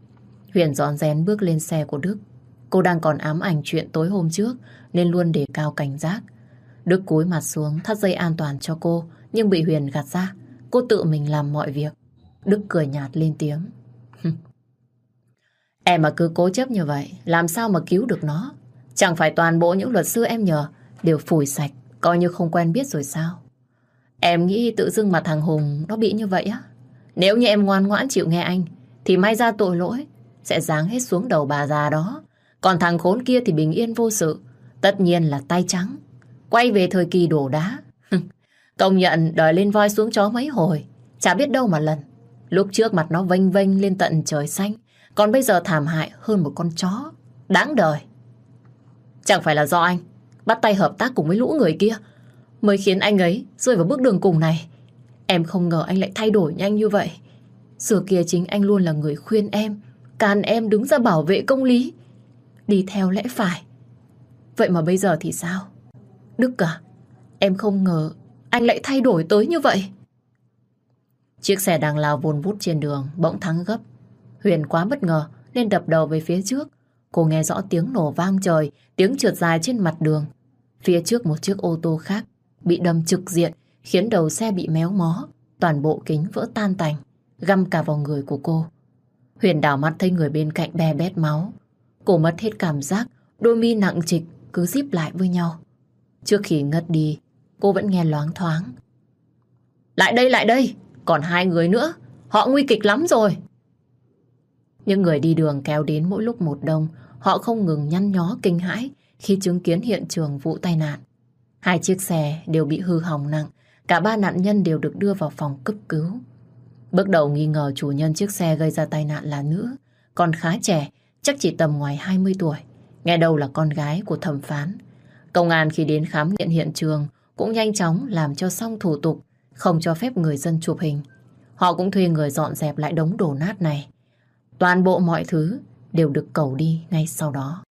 Huyền rón rén bước lên xe của Đức. Cô đang còn ám ảnh chuyện tối hôm trước nên luôn đề cao cảnh giác. Đức cúi mặt xuống thắt dây an toàn cho cô, nhưng bị Huyền gạt ra. Cô tự mình làm mọi việc. Đức cười nhạt lên tiếng. Em mà cứ cố chấp như vậy, làm sao mà cứu được nó? Chẳng phải toàn bộ những luật sư em nhờ đều phủi sạch, coi như không quen biết rồi sao? Em nghĩ tự dưng mà thằng Hùng nó bị như vậy á. Nếu như em ngoan ngoãn chịu nghe anh, thì may ra tội lỗi sẽ giáng hết xuống đầu bà già đó. Còn thằng khốn kia thì bình yên vô sự. Tất nhiên là tay trắng. Quay về thời kỳ đổ đá. Công nhận đời lên voi xuống chó mấy hồi, chả biết đâu mà lần. Lúc trước mặt nó vênh vênh lên tận trời xanh, còn bây giờ thảm hại hơn một con chó. Đáng đời. Chẳng phải là do anh bắt tay hợp tác cùng với lũ người kia mới khiến anh ấy rơi vào bước đường cùng này. Em không ngờ anh lại thay đổi nhanh như vậy. Xưa kia chính anh luôn là người khuyên em, can em đứng ra bảo vệ công lý, đi theo lẽ phải. Vậy mà bây giờ thì sao? Đức à, em không ngờ anh lại thay đổi tới như vậy. Chiếc xe đang lao vun vút trên đường bỗng thắng gấp. Huyền quá bất ngờ nên đập đầu về phía trước. Cô nghe rõ tiếng nổ vang trời, tiếng trượt dài trên mặt đường. Phía trước một chiếc ô tô khác bị đâm trực diện, khiến đầu xe bị méo mó, toàn bộ kính vỡ tan tành, găm cả vào người của cô. Huyền đảo mắt thấy người bên cạnh be bét máu. Cô mất hết cảm giác, đôi mi nặng trịch cứ díp lại với nhau. Trước khi ngất đi, cô vẫn nghe loáng thoáng. Lại đây, lại đây, còn hai người nữa, họ nguy kịch lắm rồi. Những người đi đường kéo đến mỗi lúc một đông, họ không ngừng nhăn nhó kinh hãi khi chứng kiến hiện trường vụ tai nạn. Hai chiếc xe đều bị hư hỏng nặng, cả ba nạn nhân đều được đưa vào phòng cấp cứu. Bước đầu nghi ngờ chủ nhân chiếc xe gây ra tai nạn là nữ, còn khá trẻ, chắc chỉ tầm ngoài hai mươi tuổi, nghe đầu là con gái của thẩm phán. Công an khi đến khám nghiệm hiện trường cũng nhanh chóng làm cho xong thủ tục, không cho phép người dân chụp hình. Họ cũng thuê người dọn dẹp lại đống đổ nát này. Toàn bộ mọi thứ đều được cẩu đi ngay sau đó.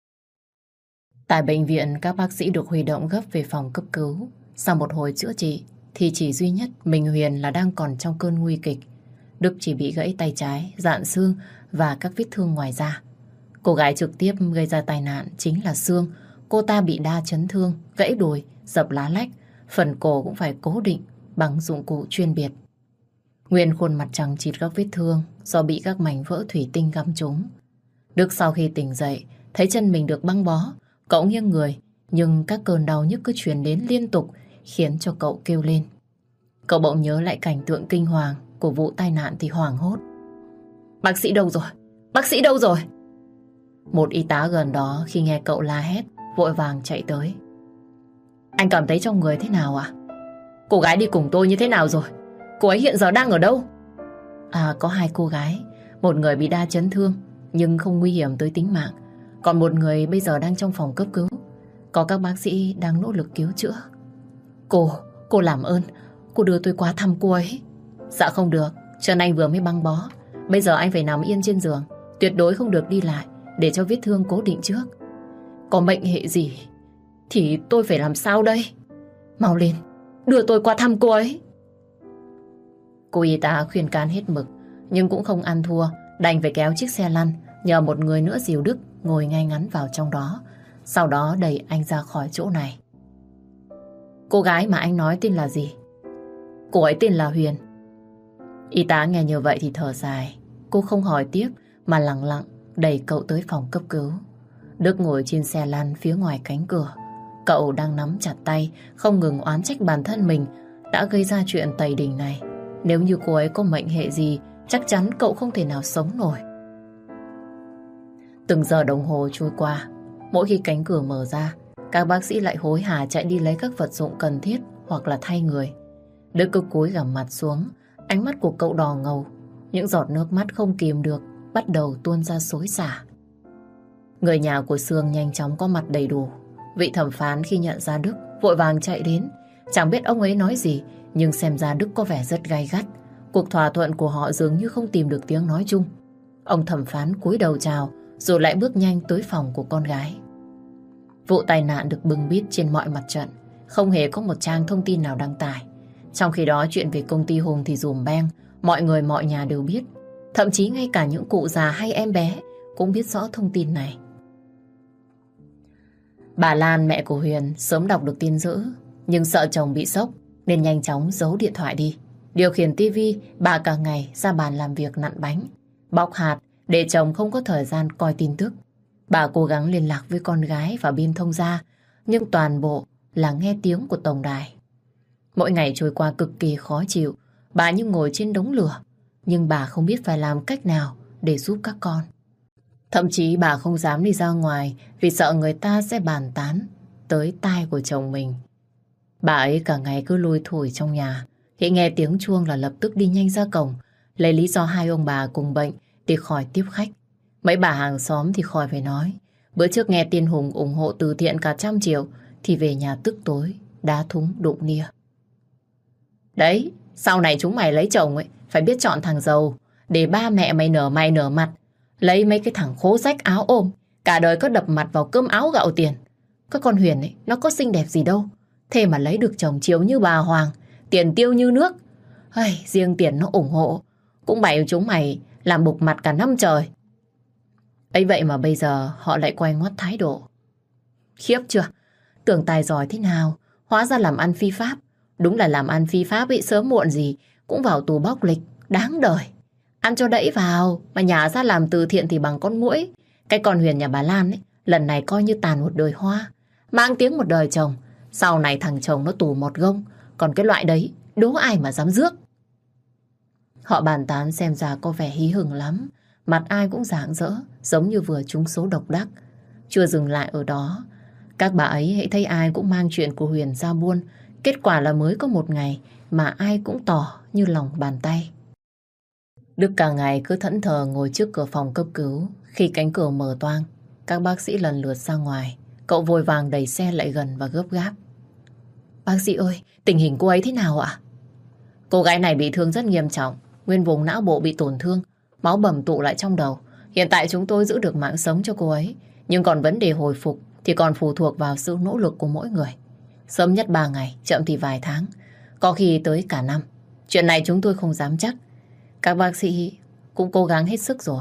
Tại bệnh viện, các bác sĩ được huy động gấp về phòng cấp cứu. Sau một hồi chữa trị, thì chỉ duy nhất mình Huyền là đang còn trong cơn nguy kịch. Đức chỉ bị gãy tay trái, rạn xương và các vết thương ngoài da. Cô gái trực tiếp gây ra tai nạn chính là Sương. Cô ta bị đa chấn thương, gãy đùi, dập lá lách, phần cổ cũng phải cố định bằng dụng cụ chuyên biệt. Nguyên khuôn mặt trắng chịt các vết thương do bị các mảnh vỡ thủy tinh găm trúng. Đức sau khi tỉnh dậy, thấy chân mình được băng bó, cậu nghiêng người, nhưng các cơn đau nhức cứ truyền đến liên tục, khiến cho cậu kêu lên. Cậu bỗng nhớ lại cảnh tượng kinh hoàng của vụ tai nạn thì hoảng hốt. Bác sĩ đâu rồi? Bác sĩ đâu rồi? Một y tá gần đó khi nghe cậu la hét, vội vàng chạy tới. Anh cảm thấy trong người thế nào ạ? À? Cô gái đi cùng tôi như thế nào rồi? Cô ấy hiện giờ đang ở đâu? À, có hai cô gái. Một người bị đa chấn thương nhưng không nguy hiểm tới tính mạng, còn một người bây giờ đang trong phòng cấp cứu. Có các bác sĩ đang nỗ lực cứu chữa. Cô, cô làm ơn, cô đưa tôi qua thăm cô ấy. Dạ không được, chân anh vừa mới băng bó. Bây giờ anh phải nằm yên trên giường, tuyệt đối không được đi lại, để cho vết thương cố định trước. Có mệnh hệ gì thì tôi phải làm sao đây? Mau lên, đưa tôi qua thăm cô ấy. Cô y tá khuyên can hết mực, nhưng cũng không ăn thua, đành phải kéo chiếc xe lăn, nhờ một người nữa dìu Đức ngồi ngay ngắn vào trong đó, sau đó đẩy anh ra khỏi chỗ này. Cô gái mà anh nói tên là gì? Cô ấy tên là Huyền. Y tá nghe như vậy thì thở dài. Cô không hỏi tiếp mà lặng lặng đẩy cậu tới phòng cấp cứu. Đức ngồi trên xe lăn phía ngoài cánh cửa. Cậu đang nắm chặt tay, không ngừng oán trách bản thân mình đã gây ra chuyện tày đình này. Nếu như cô ấy có mệnh hệ gì, chắc chắn cậu không thể nào sống nổi. Từng giờ đồng hồ trôi qua, mỗi khi cánh cửa mở ra, các bác sĩ lại hối hả chạy đi lấy các vật dụng cần thiết hoặc là thay người. Đức cứ cúi gằm mặt xuống, ánh mắt của cậu đỏ ngầu, những giọt nước mắt không kìm được bắt đầu tuôn ra xối xả. Người nhà của Sương nhanh chóng có mặt đầy đủ. Vị thẩm phán khi nhận ra Đức vội vàng chạy đến. Chẳng biết ông ấy nói gì, nhưng xem ra Đức có vẻ rất gay gắt. Cuộc thỏa thuận của họ dường như không tìm được tiếng nói chung. Ông thẩm phán cúi đầu chào, rồi lại bước nhanh tới phòng của con gái. Vụ tai nạn được bưng bít trên mọi mặt trận, không hề có một trang thông tin nào đăng tải. Trong khi đó chuyện về công ty Hùng thì dùm beng, mọi người mọi nhà đều biết. Thậm chí ngay cả những cụ già hay em bé cũng biết rõ thông tin này. Bà Lan, mẹ của Huyền, sớm đọc được tin dữ, nhưng sợ chồng bị sốc nên nhanh chóng giấu điện thoại đi. Điều khiển tivi, bà cả ngày ra bàn làm việc nặn bánh, bóc hạt để chồng không có thời gian coi tin tức. Bà cố gắng liên lạc với con gái và bên thông gia, nhưng toàn bộ là nghe tiếng của tổng đài. Mỗi ngày trôi qua cực kỳ khó chịu, bà như ngồi trên đống lửa, nhưng bà không biết phải làm cách nào để giúp các con. Thậm chí bà không dám đi ra ngoài vì sợ người ta sẽ bàn tán tới tai của chồng mình. Bà ấy cả ngày cứ lủi thủi trong nhà, khi nghe tiếng chuông là lập tức đi nhanh ra cổng, lấy lý do hai ông bà cùng bệnh thì khỏi tiếp khách. Mấy bà hàng xóm thì khỏi phải nói. Bữa trước nghe tin Hùng ủng hộ từ thiện cả trăm triệu thì về nhà tức tối, đá thúng đụng nia. Đấy, sau này chúng mày lấy chồng ấy, phải biết chọn thằng giàu, để ba mẹ mày nở mày nở mặt. Lấy mấy cái thằng khố rách áo ôm, cả đời có đập mặt vào cơm áo gạo tiền. Cái con Huyền ấy, nó có xinh đẹp gì đâu. Thế mà lấy được chồng chiếu như bà Hoàng, tiền tiêu như nước. Ây, riêng tiền nó ủng hộ, cũng bày chúng mày làm bục mặt cả năm trời. Ấy vậy mà bây giờ họ lại quay ngoắt thái độ. Khiếp chưa, tưởng tài giỏi thế nào, hóa ra làm ăn phi pháp. Đúng là làm ăn phi pháp ấy, sớm muộn gì cũng vào tù bóc lịch, đáng đời. Ăn cho đẫy vào, mà nhả ra làm từ thiện thì bằng con muỗi. Cái con Huyền nhà bà Lan ấy, lần này coi như tàn một đời hoa, mang tiếng một đời chồng. Sau này thằng chồng nó tù một gông, còn cái loại đấy đố ai mà dám rước. Họ bàn tán xem ra có vẻ hí hửng lắm, mặt ai cũng rạng rỡ, giống như vừa trúng số độc đắc. Chưa dừng lại ở đó, các bà ấy hãy thấy ai cũng mang chuyện của Huyền ra buôn. Kết quả là mới có một ngày mà ai cũng tỏ như lòng bàn tay. Đức cả ngày cứ thẫn thờ ngồi trước cửa phòng cấp cứu. Khi cánh cửa mở toang, các bác sĩ lần lượt ra ngoài. Cậu vội vàng đẩy xe lại gần và gấp gáp. Bác sĩ ơi, tình hình cô ấy thế nào ạ? Cô gái này bị thương rất nghiêm trọng, nguyên vùng não bộ bị tổn thương, máu bầm tụ lại trong đầu. Hiện tại chúng tôi giữ được mạng sống cho cô ấy, nhưng còn vấn đề hồi phục thì còn phụ thuộc vào sự nỗ lực của mỗi người. Sớm nhất ba ngày, chậm thì vài tháng, có khi tới cả năm. Chuyện này chúng tôi không dám chắc. Các bác sĩ cũng cố gắng hết sức rồi.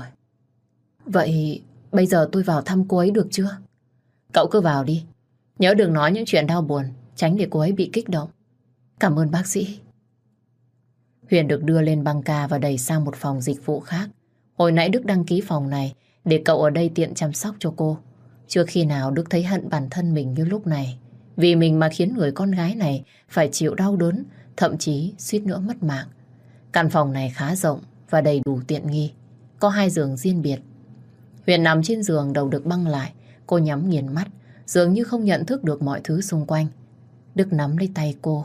Vậy bây giờ tôi vào thăm cô ấy được chưa? Cậu cứ vào đi. Nhớ đừng nói những chuyện đau buồn, tránh để cô ấy bị kích động. Cảm ơn bác sĩ. Huyền được đưa lên băng ca và đẩy sang một phòng dịch vụ khác. Hồi nãy Đức đăng ký phòng này để cậu ở đây tiện chăm sóc cho cô. Chưa khi nào Đức thấy hận bản thân mình như lúc này. Vì mình mà khiến người con gái này phải chịu đau đớn, thậm chí suýt nữa mất mạng. Căn phòng này khá rộng và đầy đủ tiện nghi. Có hai giường riêng biệt. Huyền nằm trên giường, đầu được băng lại. Cô nhắm nghiền mắt, dường như không nhận thức được mọi thứ xung quanh. Đức nắm lấy tay cô.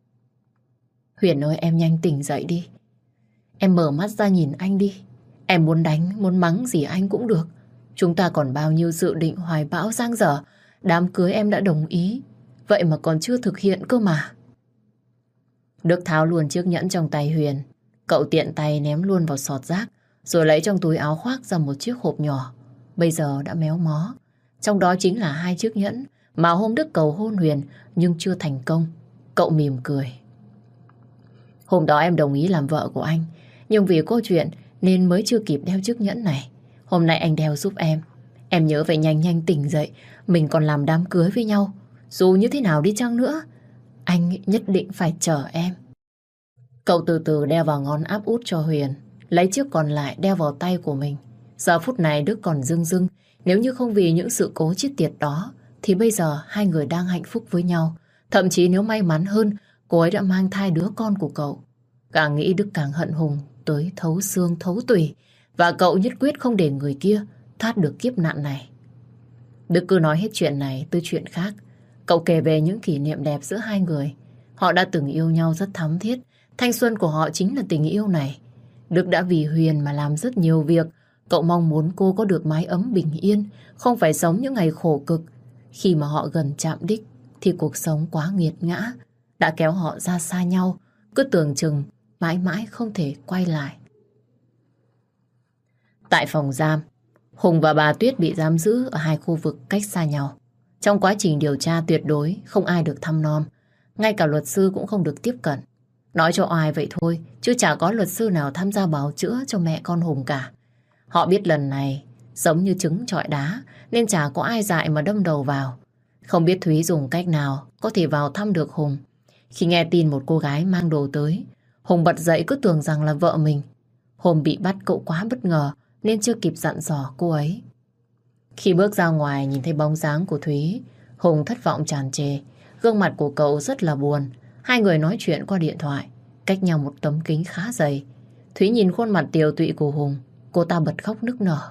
Huyền ơi, em nhanh tỉnh dậy đi. Em mở mắt ra nhìn anh đi. Em muốn đánh, muốn mắng gì anh cũng được. Chúng ta còn bao nhiêu dự định hoài bão dang dở. Đám cưới em đã đồng ý, vậy mà còn chưa thực hiện cơ mà. Đức tháo luôn chiếc nhẫn trong tay Huyền. Cậu tiện tay ném luôn vào sọt rác, rồi lấy trong túi áo khoác ra một chiếc hộp nhỏ. Bây giờ đã méo mó. Trong đó chính là hai chiếc nhẫn mà hôm Đức cầu hôn Huyền nhưng chưa thành công. Cậu mỉm cười. Hôm đó em đồng ý làm vợ của anh, nhưng vì câu chuyện nên mới chưa kịp đeo chiếc nhẫn này. Hôm nay anh đeo giúp em. Em nhớ phải nhanh nhanh tỉnh dậy, mình còn làm đám cưới với nhau. Dù như thế nào đi chăng nữa, anh nhất định phải chờ em. Cậu từ từ đeo vào ngón áp út cho Huyền, lấy chiếc còn lại đeo vào tay của mình. Giờ phút này Đức còn rưng rưng. Nếu như không vì những sự cố chết tiệt đó, thì bây giờ hai người đang hạnh phúc với nhau. Thậm chí nếu may mắn hơn, cô ấy đã mang thai đứa con của cậu. Càng nghĩ Đức càng hận Hùng tới thấu xương thấu tủy. Và cậu nhất quyết không để người kia thoát được kiếp nạn này. Đức cứ nói hết chuyện này tới chuyện khác. Cậu kể về những kỷ niệm đẹp giữa hai người. Họ đã từng yêu nhau rất thắm thiết. Thanh xuân của họ chính là tình yêu này. Đức đã vì Huyền mà làm rất nhiều việc. Cậu mong muốn cô có được mái ấm bình yên, không phải sống những ngày khổ cực. Khi mà họ gần chạm đích thì cuộc sống quá nghiệt ngã đã kéo họ ra xa nhau, cứ tưởng chừng mãi mãi không thể quay lại. Tại phòng giam, Hùng và bà Tuyết bị giam giữ ở hai khu vực cách xa nhau. Trong quá trình điều tra tuyệt đối không ai được thăm nom, ngay cả luật sư cũng không được tiếp cận. Nói cho oai vậy thôi, chứ chả có luật sư nào tham gia bào chữa cho mẹ con Hùng cả. Họ biết lần này giống như trứng trọi đá, nên chả có ai dại mà đâm đầu vào. Không biết Thúy dùng cách nào có thể vào thăm được Hùng. Khi nghe tin một cô gái mang đồ tới, Hùng bật dậy cứ tưởng rằng là vợ mình. Hôm bị bắt cậu quá bất ngờ nên chưa kịp dặn dò cô ấy. Khi bước ra ngoài nhìn thấy bóng dáng của Thúy, Hùng thất vọng tràn trề. Gương mặt của cậu rất là buồn. Hai người nói chuyện qua điện thoại, cách nhau một tấm kính khá dày. Thúy nhìn khuôn mặt tiều tụy của Hùng, cô ta bật khóc nức nở.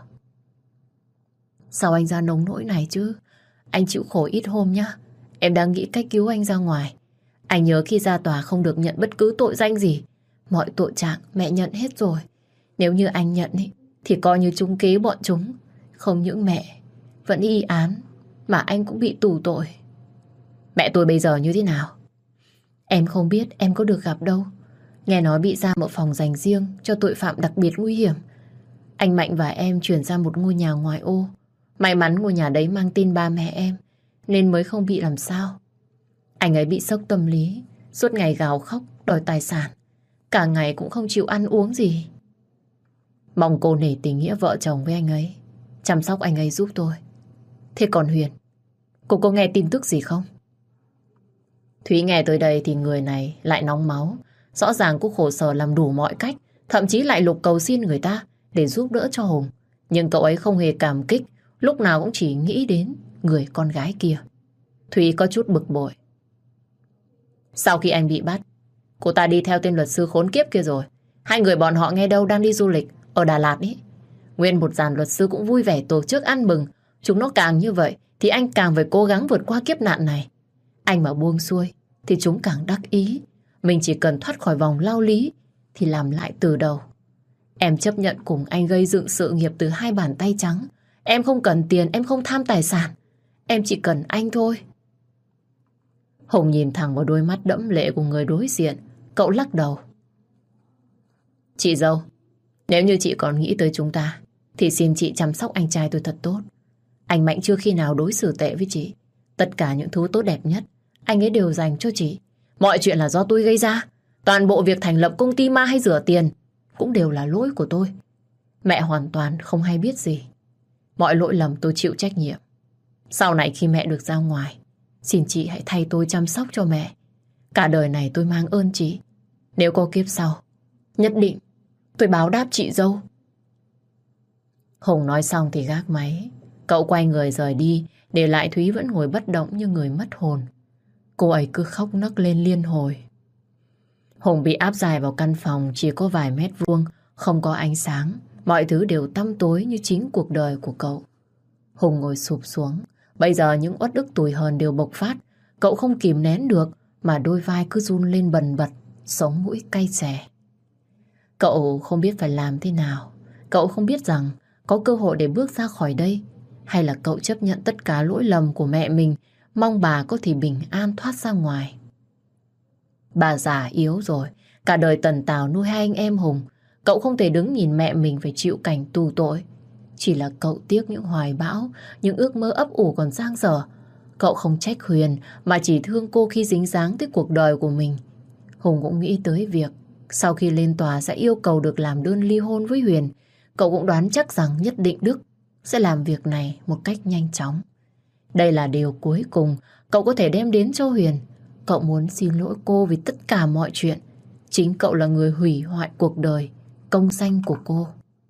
Sao anh ra nông nỗi này chứ? Anh chịu khổ ít hôm nhá. Em đang nghĩ cách cứu anh ra ngoài. Anh nhớ khi ra tòa không được nhận bất cứ tội danh gì. Mọi tội trạng mẹ nhận hết rồi. Nếu như anh nhận ý, thì coi như trúng kế bọn chúng. Không những mẹ vẫn y án, mà anh cũng bị tù tội. Mẹ tôi bây giờ như thế nào? Em không biết, em có được gặp đâu. Nghe nói bị giam một phòng dành riêng cho tội phạm đặc biệt nguy hiểm. Anh Mạnh và em chuyển ra một ngôi nhà ngoài ô. May mắn ngôi nhà đấy mang tin ba mẹ em, nên mới không bị làm sao. Anh ấy bị sốc tâm lý, suốt ngày gào khóc đòi tài sản, cả ngày cũng không chịu ăn uống gì. Mong cô nể tình nghĩa vợ chồng với anh ấy, chăm sóc anh ấy giúp tôi. Thế còn Huyền, cô có nghe tin tức gì không? Thúy nghe tới đây thì người này lại nóng máu. Rõ ràng cô khổ sở làm đủ mọi cách, thậm chí lại lục cầu xin người ta để giúp đỡ cho Hùng. Nhưng cậu ấy không hề cảm kích, lúc nào cũng chỉ nghĩ đến người con gái kia. Thúy có chút bực bội. Sau khi anh bị bắt, cô ta đi theo tên luật sư khốn kiếp kia rồi. Hai người bọn họ nghe đâu đang đi du lịch ở Đà Lạt ý. Nguyên một dàn luật sư cũng vui vẻ tổ chức ăn mừng. Chúng nó càng như vậy thì anh càng phải cố gắng vượt qua kiếp nạn này. Anh mà buông xuôi thì chúng càng đắc ý. Mình chỉ cần thoát khỏi vòng lao lý thì làm lại từ đầu. Em chấp nhận cùng anh gây dựng sự nghiệp từ hai bàn tay trắng. Em không cần tiền, em không tham tài sản. Em chỉ cần anh thôi. Hùng nhìn thẳng vào đôi mắt đẫm lệ của người đối diện. Cậu lắc đầu. Chị dâu, nếu như chị còn nghĩ tới chúng ta thì xin chị chăm sóc anh trai tôi thật tốt. Anh Mạnh chưa khi nào đối xử tệ với chị. Tất cả những thứ tốt đẹp nhất anh ấy đều dành cho chị. Mọi chuyện là do tôi gây ra. Toàn bộ việc thành lập công ty ma hay rửa tiền cũng đều là lỗi của tôi. Mẹ hoàn toàn không hay biết gì. Mọi lỗi lầm tôi chịu trách nhiệm. Sau này khi mẹ được ra ngoài, xin chị hãy thay tôi chăm sóc cho mẹ. Cả đời này tôi mang ơn chị. Nếu có kiếp sau, nhất định tôi báo đáp chị dâu. Hùng nói xong thì gác máy. Cậu quay người rời đi, để lại Thúy vẫn ngồi bất động như người mất hồn. Cô ấy cứ khóc nấc lên liên hồi. Hùng bị áp giải vào căn phòng chỉ có vài mét vuông, không có ánh sáng. Mọi thứ đều tăm tối như chính cuộc đời của cậu. Hùng ngồi sụp xuống. Bây giờ những uất ức tủi hờn đều bộc phát. Cậu không kìm nén được, mà đôi vai cứ run lên bần bật, sống mũi cay xè. Cậu không biết phải làm thế nào. Cậu không biết rằng có cơ hội để bước ra khỏi đây, hay là cậu chấp nhận tất cả lỗi lầm của mẹ mình, mong bà có thể bình an thoát ra ngoài. Bà già yếu rồi, cả đời tần tào nuôi hai anh em Hùng. Cậu không thể đứng nhìn mẹ mình phải chịu cảnh tù tội. Chỉ là cậu tiếc những hoài bão, những ước mơ ấp ủ còn dang dở. Cậu không trách Huyền, mà chỉ thương cô khi dính dáng tới cuộc đời của mình. Hùng cũng nghĩ tới việc sau khi lên tòa sẽ yêu cầu được làm đơn ly hôn với Huyền. Cậu cũng đoán chắc rằng nhất định Đức sẽ làm việc này một cách nhanh chóng. Đây là điều cuối cùng cậu có thể đem đến cho Huyền. Cậu muốn xin lỗi cô vì tất cả mọi chuyện. Chính cậu là người hủy hoại cuộc đời, công danh của cô.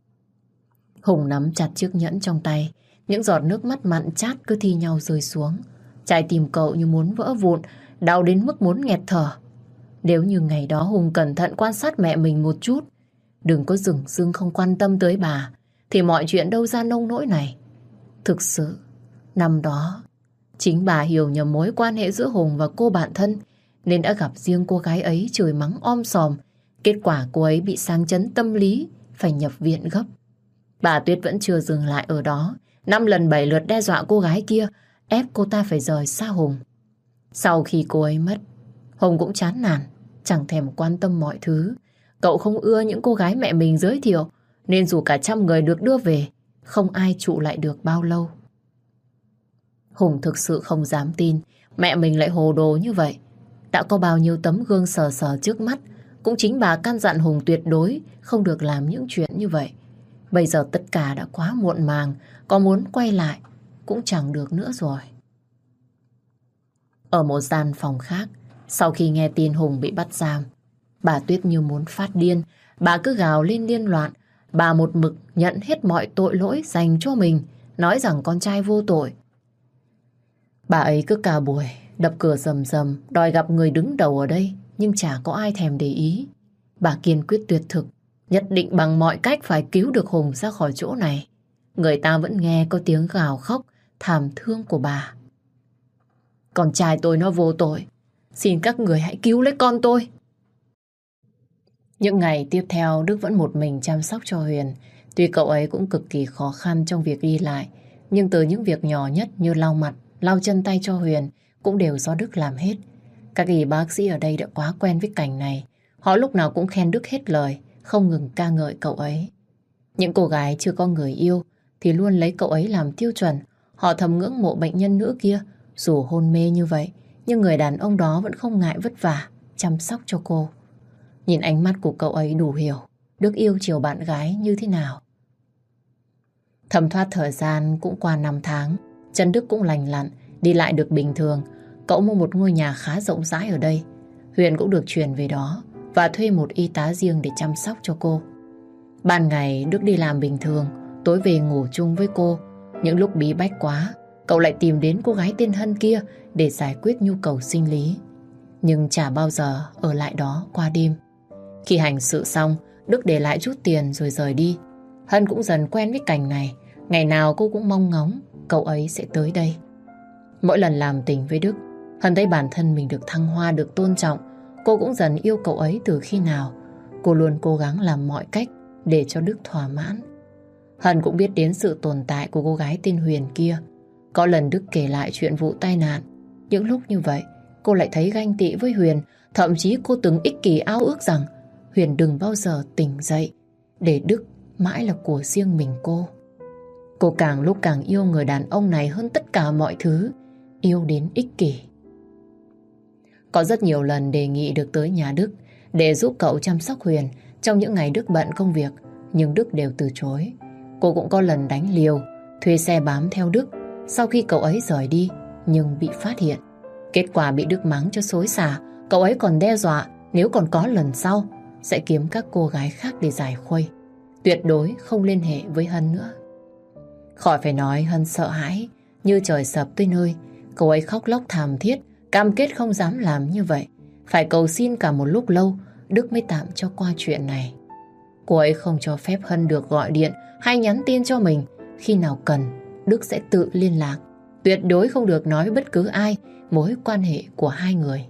Hùng nắm chặt chiếc nhẫn trong tay. Những giọt nước mắt mặn chát cứ thi nhau rơi xuống. Trái tim cậu như muốn vỡ vụn, đau đến mức muốn nghẹt thở. Nếu như ngày đó Hùng cẩn thận quan sát mẹ mình một chút, đừng có dửng dưng không quan tâm tới bà, thì mọi chuyện đâu ra nông nỗi này. Thực sự, năm đó, chính bà hiểu nhầm mối quan hệ giữa Hùng và cô bạn thân, nên đã gặp riêng cô gái ấy chửi mắng om sòm. Kết quả cô ấy bị sang chấn tâm lý, phải nhập viện gấp. Bà Tuyết vẫn chưa dừng lại ở đó, năm lần bảy lượt đe dọa cô gái kia, ép cô ta phải rời xa Hùng. Sau khi cô ấy mất, Hùng cũng chán nản, chẳng thèm quan tâm mọi thứ. Cậu không ưa những cô gái mẹ mình giới thiệu, nên dù cả trăm người được đưa về, không ai trụ lại được bao lâu. Hùng thực sự không dám tin mẹ mình lại hồ đồ như vậy. Đã có bao nhiêu tấm gương sờ sờ trước mắt, cũng chính bà căn dặn Hùng tuyệt đối không được làm những chuyện như vậy. Bây giờ tất cả đã quá muộn màng, có muốn quay lại cũng chẳng được nữa rồi. Ở một gian phòng khác, sau khi nghe tin Hùng bị bắt giam, bà Tuyết như muốn phát điên. Bà cứ gào lên điên loạn. Bà một mực nhận hết mọi tội lỗi dành cho mình, nói rằng con trai vô tội. Bà ấy cứ cả buổi đập cửa rầm rầm, đòi gặp người đứng đầu ở đây, nhưng chả có ai thèm để ý. Bà kiên quyết tuyệt thực, nhất định bằng mọi cách phải cứu được Hùng ra khỏi chỗ này. Người ta vẫn nghe có tiếng gào khóc thảm thương của bà. Con trai tôi nó vô tội, xin các người hãy cứu lấy con tôi. Những ngày tiếp theo, Đức vẫn một mình chăm sóc cho Huyền. Tuy cậu ấy cũng cực kỳ khó khăn trong việc đi lại, nhưng từ những việc nhỏ nhất như lau mặt, lau chân tay cho Huyền cũng đều do Đức làm hết. Các y bác sĩ ở đây đã quá quen với cảnh này. Họ lúc nào cũng khen Đức hết lời, không ngừng ca ngợi cậu ấy. Những cô gái chưa có người yêu thì luôn lấy cậu ấy làm tiêu chuẩn. Họ thầm ngưỡng mộ bệnh nhân nữ kia. Dù hôn mê như vậy, nhưng người đàn ông đó vẫn không ngại vất vả chăm sóc cho cô. Nhìn ánh mắt của cậu ấy đủ hiểu Đức yêu chiều bạn gái như thế nào. Thấm thoát thời gian cũng qua năm tháng, chân Đức cũng lành lặn, đi lại được bình thường. Cậu mua một ngôi nhà khá rộng rãi ở đây. Huyền cũng được chuyển về đó và thuê một y tá riêng để chăm sóc cho cô. Ban ngày Đức đi làm bình thường, tối về ngủ chung với cô. Những lúc bí bách quá, cậu lại tìm đến cô gái tên Hân kia để giải quyết nhu cầu sinh lý. Nhưng chả bao giờ ở lại đó qua đêm. Khi hành sự xong, Đức để lại chút tiền rồi rời đi. Hân cũng dần quen với cảnh này. Ngày nào cô cũng mong ngóng cậu ấy sẽ tới đây. Mỗi lần làm tình với Đức, Hân thấy bản thân mình được thăng hoa, được tôn trọng. Cô cũng dần yêu cậu ấy từ khi nào. Cô luôn cố gắng làm mọi cách để cho Đức thỏa mãn. Hân cũng biết đến sự tồn tại của cô gái tên Huyền kia. Có lần Đức kể lại chuyện vụ tai nạn. Những lúc như vậy, cô lại thấy ganh tị với Huyền. Thậm chí cô từng ích kỷ ao ước rằng Huyền đừng bao giờ tỉnh dậy, để Đức mãi là của riêng mình cô. Cô càng lúc càng yêu người đàn ông này hơn tất cả mọi thứ, yêu đến ích kỷ. Có rất nhiều lần đề nghị được tới nhà Đức để giúp cậu chăm sóc Huyền trong những ngày Đức bận công việc, nhưng Đức đều từ chối. Cô cũng có lần đánh liều, thuê xe bám theo Đức sau khi cậu ấy rời đi, nhưng bị phát hiện. Kết quả bị Đức mắng cho xối xả. Cậu ấy còn đe dọa nếu còn có lần sau sẽ kiếm các cô gái khác để giải khuây, tuyệt đối không liên hệ với Hân nữa. Khỏi phải nói, Hân sợ hãi như trời sập tới nơi. Cậu ấy khóc lóc thảm thiết, cam kết không dám làm như vậy. Phải cầu xin cả một lúc lâu, Đức mới tạm cho qua chuyện này. Cô ấy không cho phép Hân được gọi điện hay nhắn tin cho mình. Khi nào cần, Đức sẽ tự liên lạc. Tuyệt đối không được nói với bất cứ ai mối quan hệ của hai người.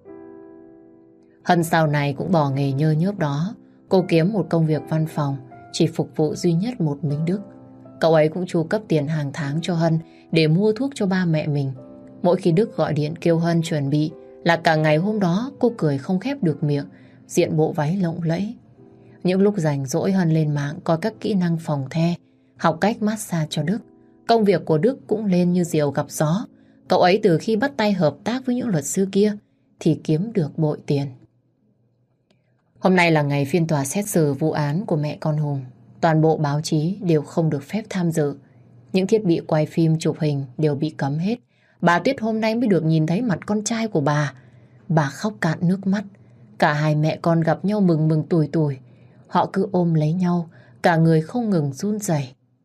Hân sau này cũng bỏ nghề nhơ nhớp đó. Cô kiếm một công việc văn phòng, chỉ phục vụ duy nhất một mình Đức. Cậu ấy cũng chu cấp tiền hàng tháng cho Hân để mua thuốc cho ba mẹ mình. Mỗi khi Đức gọi điện kêu Hân chuẩn bị là cả ngày hôm đó cô cười không khép được miệng, diện bộ váy lộng lẫy. Những lúc rảnh rỗi, Hân lên mạng coi các kỹ năng phòng the, học cách massage cho Đức. Công việc của Đức cũng lên như diều gặp gió. Cậu ấy từ khi bắt tay hợp tác với những luật sư kia thì kiếm được bội tiền. Hôm nay là ngày phiên tòa xét xử vụ án của mẹ con Hùng. Toàn bộ báo chí đều không được phép tham dự. Những thiết bị quay phim chụp hình đều bị cấm hết. Bà Tuyết hôm nay mới được nhìn thấy mặt con trai của bà. Bà khóc cạn nước mắt. Cả hai mẹ con gặp nhau mừng mừng tủi tủi. Họ cứ ôm lấy nhau, cả người không ngừng run rẩy.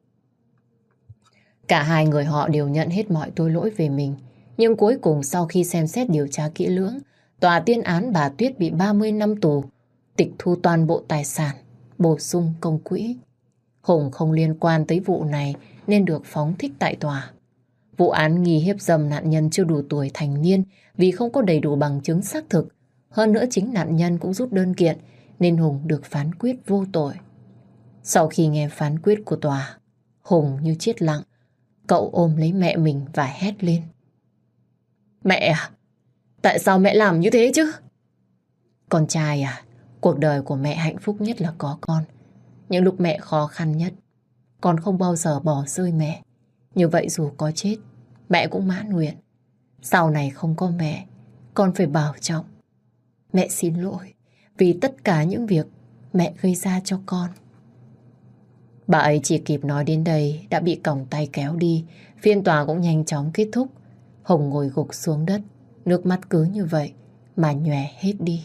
Cả hai người họ đều nhận hết mọi tội lỗi về mình. Nhưng cuối cùng sau khi xem xét điều tra kỹ lưỡng, tòa tuyên án bà Tuyết bị ba mươi năm tù, tịch thu toàn bộ tài sản, bổ sung công quỹ. Hùng không liên quan tới vụ này nên được phóng thích tại tòa. Vụ án nghi hiếp dâm nạn nhân chưa đủ tuổi thành niên vì không có đầy đủ bằng chứng xác thực. Hơn nữa chính nạn nhân cũng rút đơn kiện nên Hùng được phán quyết vô tội. Sau khi nghe phán quyết của tòa, Hùng như chết lặng. Cậu ôm lấy mẹ mình và hét lên. Mẹ à, tại sao mẹ làm như thế chứ? Con trai à, cuộc đời của mẹ hạnh phúc nhất là có con. Những lúc mẹ khó khăn nhất, con không bao giờ bỏ rơi mẹ. Như vậy dù có chết, mẹ cũng mãn nguyện. Sau này không có mẹ, con phải bảo trọng. Mẹ xin lỗi vì tất cả những việc mẹ gây ra cho con. Bà ấy chỉ kịp nói đến đây đã bị còng tay kéo đi. Phiên tòa cũng nhanh chóng kết thúc. Hùng ngồi gục xuống đất, nước mắt cứ như vậy mà nhòe hết đi.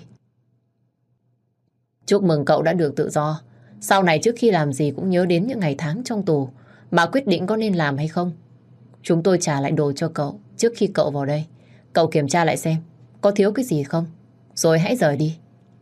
Chúc mừng cậu đã được tự do. Sau này trước khi làm gì cũng nhớ đến những ngày tháng trong tù mà quyết định có nên làm hay không. Chúng tôi trả lại đồ cho cậu trước khi cậu vào đây. Cậu kiểm tra lại xem có thiếu cái gì không, rồi hãy rời đi.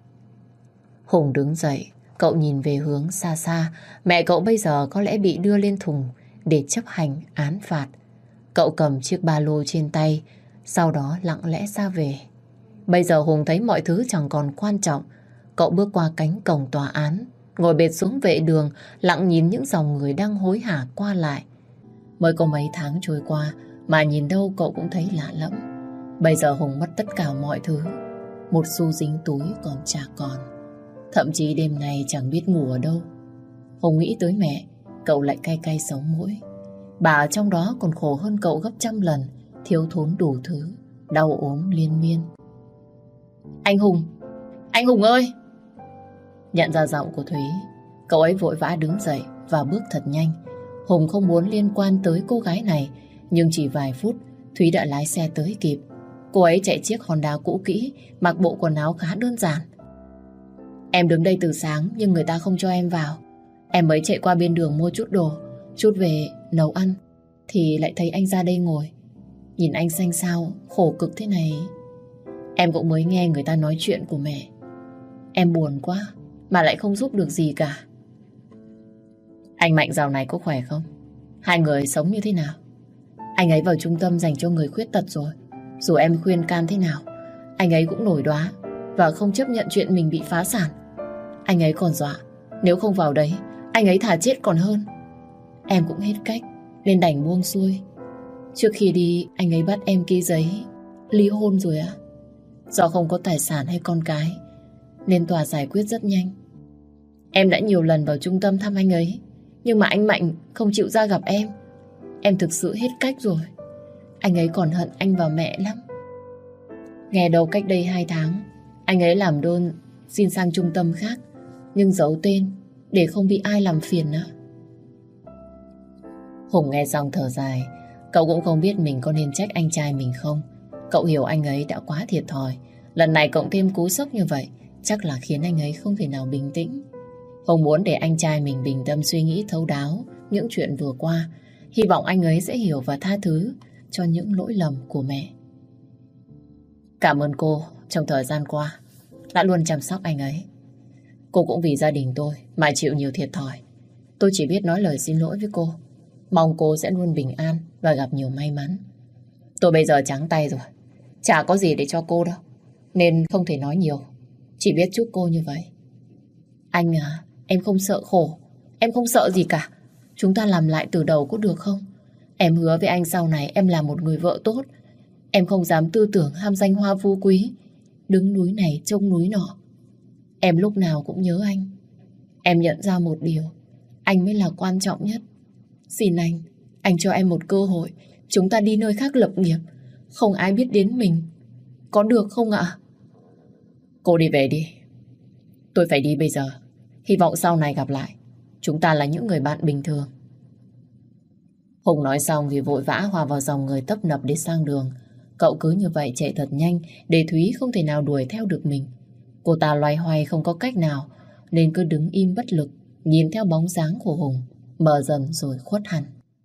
Hùng đứng dậy, cậu nhìn về hướng xa xa. Mẹ cậu bây giờ có lẽ bị đưa lên thùng để chấp hành án phạt. Cậu cầm chiếc ba lô trên tay, sau đó lặng lẽ ra về. Bây giờ Hùng thấy mọi thứ chẳng còn quan trọng. Cậu bước qua cánh cổng tòa án, ngồi bệt xuống vệ đường, lặng nhìn những dòng người đang hối hả qua lại. Mới có mấy tháng trôi qua mà nhìn đâu cậu cũng thấy lạ lẫm. Bây giờ Hùng mất tất cả mọi thứ, một xu dính túi còn chả còn. Thậm chí đêm nay chẳng biết ngủ ở đâu. Hùng nghĩ tới mẹ, cậu lại cay cay sống mũi. Bà ở trong đó còn khổ hơn cậu gấp trăm lần, thiếu thốn đủ thứ, đau ốm liên miên. Anh Hùng! Anh Hùng ơi! Nhận ra giọng của Thúy, cậu ấy vội vã đứng dậy và bước thật nhanh. Hùng không muốn liên quan tới cô gái này, nhưng chỉ vài phút Thúy đã lái xe tới kịp. Cô ấy chạy chiếc Honda cũ kỹ, mặc bộ quần áo khá đơn giản. Em đứng đây từ sáng nhưng người ta không cho em vào. Em mới chạy qua bên đường mua chút đồ, chút về nấu ăn, thì lại thấy anh ra đây ngồi. Nhìn anh xanh xao, khổ cực thế này. Em cũng mới nghe người ta nói chuyện của mẹ. Em buồn quá, mà lại không giúp được gì cả. Anh Mạnh dạo này có khỏe không? Hai người sống như thế nào? Anh ấy vào trung tâm dành cho người khuyết tật rồi. Dù em khuyên can thế nào, anh ấy cũng nổi đoá và không chấp nhận chuyện mình bị phá sản. Anh ấy còn dọa, nếu không vào đấy, anh ấy thà chết còn hơn. Em cũng hết cách nên đành buông xuôi. Trước khi đi, anh ấy bắt em ký giấy ly hôn rồi á. Do không có tài sản hay con cái nên tòa giải quyết rất nhanh. Em đã nhiều lần vào trung tâm thăm anh ấy, nhưng mà anh Mạnh không chịu ra gặp em. Em thực sự hết cách rồi. Anh ấy còn hận anh và mẹ lắm. Nghe đâu cách đây hai tháng, anh ấy làm đơn xin sang trung tâm khác, nhưng giấu tên để không bị ai làm phiền nữa. Hùng nghe xong thở dài. Cậu cũng không biết mình có nên trách anh trai mình không. Cậu hiểu anh ấy đã quá thiệt thòi. Lần này cộng thêm cú sốc như vậy, chắc là khiến anh ấy không thể nào bình tĩnh. Hùng muốn để anh trai mình bình tâm suy nghĩ thấu đáo những chuyện vừa qua. Hy vọng anh ấy sẽ hiểu và tha thứ cho những lỗi lầm của mẹ. Cảm ơn cô trong thời gian qua đã luôn chăm sóc anh ấy. Cô cũng vì gia đình tôi mà chịu nhiều thiệt thòi. Tôi chỉ biết nói lời xin lỗi với cô. Mong cô sẽ luôn bình an và gặp nhiều may mắn. Tôi bây giờ trắng tay rồi, chả có gì để cho cô đâu, nên không thể nói nhiều. Chỉ biết chúc cô như vậy. Anh à, em không sợ khổ, em không sợ gì cả. Chúng ta làm lại từ đầu có được không? Em hứa với anh sau này em là một người vợ tốt. Em không dám tư tưởng ham danh hoa phú quý, đứng núi này trông núi nọ. Em lúc nào cũng nhớ anh. Em nhận ra một điều, anh mới là quan trọng nhất. Xin anh, anh cho em một cơ hội. Chúng ta đi nơi khác lập nghiệp, không ai biết đến mình. Có được không ạ? Cô đi về đi. Tôi phải đi bây giờ. Hy vọng sau này gặp lại, chúng ta là những người bạn bình thường. Hùng nói xong thì vội vã hòa vào dòng người tấp nập để sang đường. Cậu cứ như vậy chạy thật nhanh để Thúy không thể nào đuổi theo được mình. Cô ta loay hoay không có cách nào nên cứ đứng im bất lực, nhìn theo bóng dáng của Hùng mờ dần rồi khuất hẳn.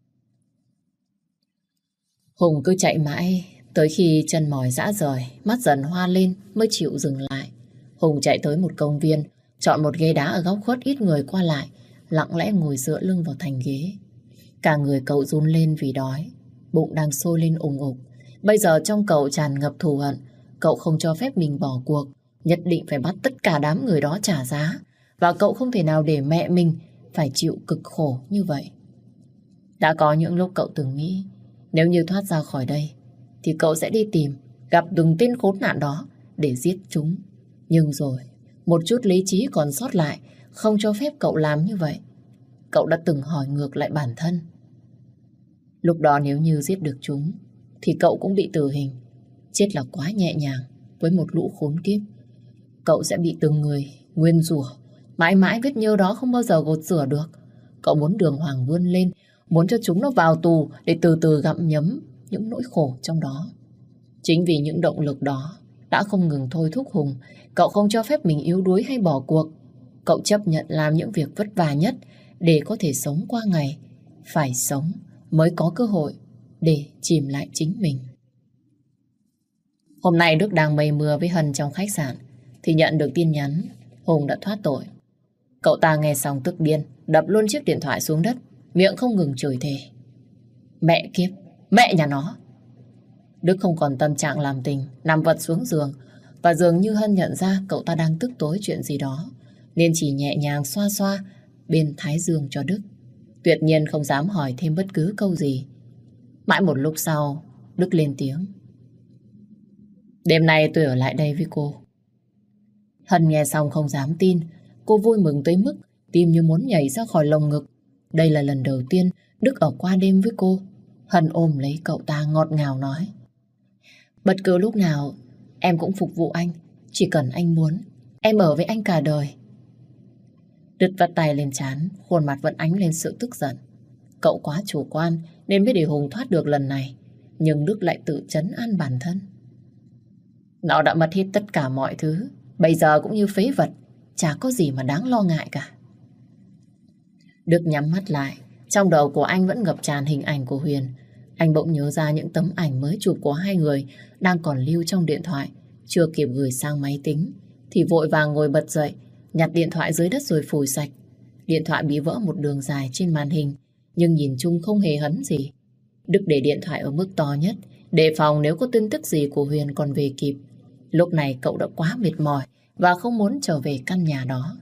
Hùng cứ chạy mãi tới khi chân mỏi rã rời, mắt dần hoa lên mới chịu dừng lại. Hùng chạy tới một công viên, chọn một ghế đá ở góc khuất ít người qua lại, lặng lẽ ngồi dựa lưng vào thành ghế. Cả người cậu run lên vì đói, bụng đang sôi lên ùng ục. Bây giờ trong cậu tràn ngập thù hận. Cậu không cho phép mình bỏ cuộc, nhất định phải bắt tất cả đám người đó trả giá. Và cậu không thể nào để mẹ mình phải chịu cực khổ như vậy. Đã có những lúc cậu từng nghĩ nếu như thoát ra khỏi đây thì cậu sẽ đi tìm, gặp từng tên khốn nạn đó để giết chúng. Nhưng rồi một chút lý trí còn sót lại không cho phép cậu làm như vậy. Cậu đã từng hỏi ngược lại bản thân. Lúc đó nếu như giết được chúng thì cậu cũng bị tử hình. Chết là quá nhẹ nhàng với một lũ khốn kiếp. Cậu sẽ bị từng người nguyên rủa, mãi mãi vết nhơ đó không bao giờ gột rửa được. Cậu muốn đường hoàng vươn lên, muốn cho chúng nó vào tù để từ từ gặm nhấm những nỗi khổ trong đó. Chính vì những động lực đó đã không ngừng thôi thúc Hùng, cậu không cho phép mình yếu đuối hay bỏ cuộc. Cậu chấp nhận làm những việc vất vả nhất để có thể sống qua ngày. Phải sống mới có cơ hội để chìm lại chính mình. Hôm nay Đức đang mây mưa với Hân trong khách sạn thì nhận được tin nhắn Hùng đã thoát tội. Cậu ta nghe xong tức điên, đập luôn chiếc điện thoại xuống đất, miệng không ngừng chửi thề. Mẹ kiếp, mẹ nhà nó. Đức không còn tâm trạng làm tình, nằm vật xuống giường, và dường như Hân nhận ra cậu ta đang tức tối chuyện gì đó, nên chỉ nhẹ nhàng xoa xoa bên thái dương cho Đức. Tuyệt nhiên không dám hỏi thêm bất cứ câu gì. Mãi một lúc sau, Đức lên tiếng. Đêm nay tôi ở lại đây với cô. Hân nghe xong không dám tin. Cô vui mừng tới mức tim như muốn nhảy ra khỏi lồng ngực. Đây là lần đầu tiên Đức ở qua đêm với cô. Hân ôm lấy cậu ta ngọt ngào nói. Bất cứ lúc nào em cũng phục vụ anh. Chỉ cần anh muốn, em ở với anh cả đời. Đức vắt tay lên trán, khuôn mặt vẫn ánh lên sự tức giận. Cậu quá chủ quan nên mới để Hùng thoát được lần này. Nhưng Đức lại tự trấn an bản thân. Nó đã mất hết tất cả mọi thứ, bây giờ cũng như phế vật, chả có gì mà đáng lo ngại cả. Đức nhắm mắt lại, trong đầu của anh vẫn ngập tràn hình ảnh của Huyền. Anh bỗng nhớ ra những tấm ảnh mới chụp của hai người đang còn lưu trong điện thoại, chưa kịp gửi sang máy tính, thì vội vàng ngồi bật dậy, nhặt điện thoại dưới đất rồi phủi sạch. Điện thoại bị vỡ một đường dài trên màn hình, nhưng nhìn chung không hề hấn gì. Đức để điện thoại ở mức to nhất, đề phòng nếu có tin tức gì của Huyền còn về kịp. Lúc này cậu đã quá mệt mỏi và không muốn trở về căn nhà đó.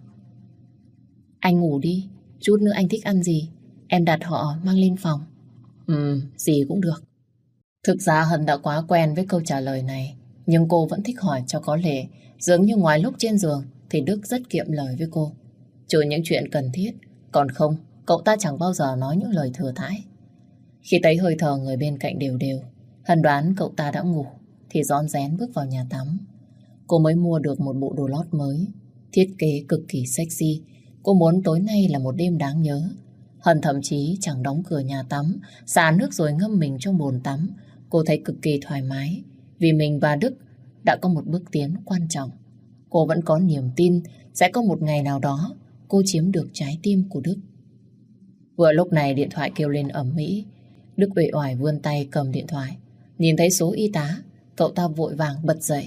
Anh ngủ đi, chút nữa anh thích ăn gì, em đặt họ mang lên phòng. Ừ, gì cũng được. Thực ra Hân đã quá quen với câu trả lời này, nhưng cô vẫn thích hỏi cho có lệ. Dường như ngoài lúc trên giường thì Đức rất kiệm lời với cô, trừ những chuyện cần thiết. Còn không, cậu ta chẳng bao giờ nói những lời thừa thãi. Khi thấy hơi thở người bên cạnh đều đều, Hân đoán cậu ta đã ngủ thì rón rén bước vào nhà tắm. Cô mới mua được một bộ đồ lót mới, thiết kế cực kỳ sexy. Cô muốn tối nay là một đêm đáng nhớ. Hân thậm chí chẳng đóng cửa nhà tắm, xả nước rồi ngâm mình trong bồn tắm. Cô thấy cực kỳ thoải mái vì mình và Đức đã có một bước tiến quan trọng. Cô vẫn có niềm tin sẽ có một ngày nào đó cô chiếm được trái tim của Đức. Vừa lúc này điện thoại kêu lên ầm ĩ. Đức uể oải vươn tay cầm điện thoại. Nhìn thấy số y tá, cậu ta vội vàng bật dậy.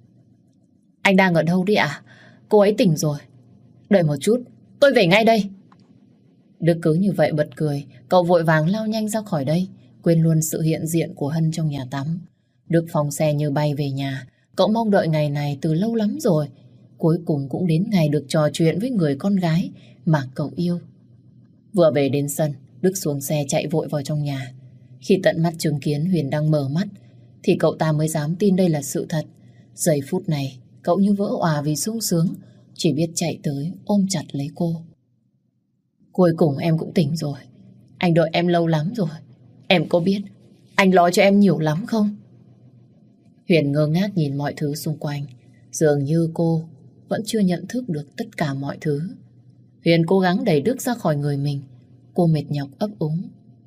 Anh đang ở đâu đi ạ? Cô ấy tỉnh rồi. Đợi một chút, tôi về ngay đây. Đức cứ như vậy bật cười. Cậu vội vàng lao nhanh ra khỏi đây, quên luôn sự hiện diện của Hân trong nhà tắm. Đức phóng xe như bay về nhà. Cậu mong đợi ngày này từ lâu lắm rồi. Cuối cùng cũng đến ngày được trò chuyện với người con gái mà cậu yêu. Vừa về đến sân, Đức xuống xe chạy vội vào trong nhà. Khi tận mắt chứng kiến Huyền đang mở mắt thì cậu ta mới dám tin đây là sự thật. Giây phút này cậu như vỡ òa vì sung sướng, chỉ biết chạy tới ôm chặt lấy cô. Cuối cùng em cũng tỉnh rồi. Anh đợi em lâu lắm rồi. Em có biết anh lo cho em nhiều lắm không? Huyền ngơ ngác nhìn mọi thứ xung quanh. Dường như cô vẫn chưa nhận thức được tất cả mọi thứ. Huyền cố gắng đẩy Đức ra khỏi người mình. Cô mệt nhọc ấp úng.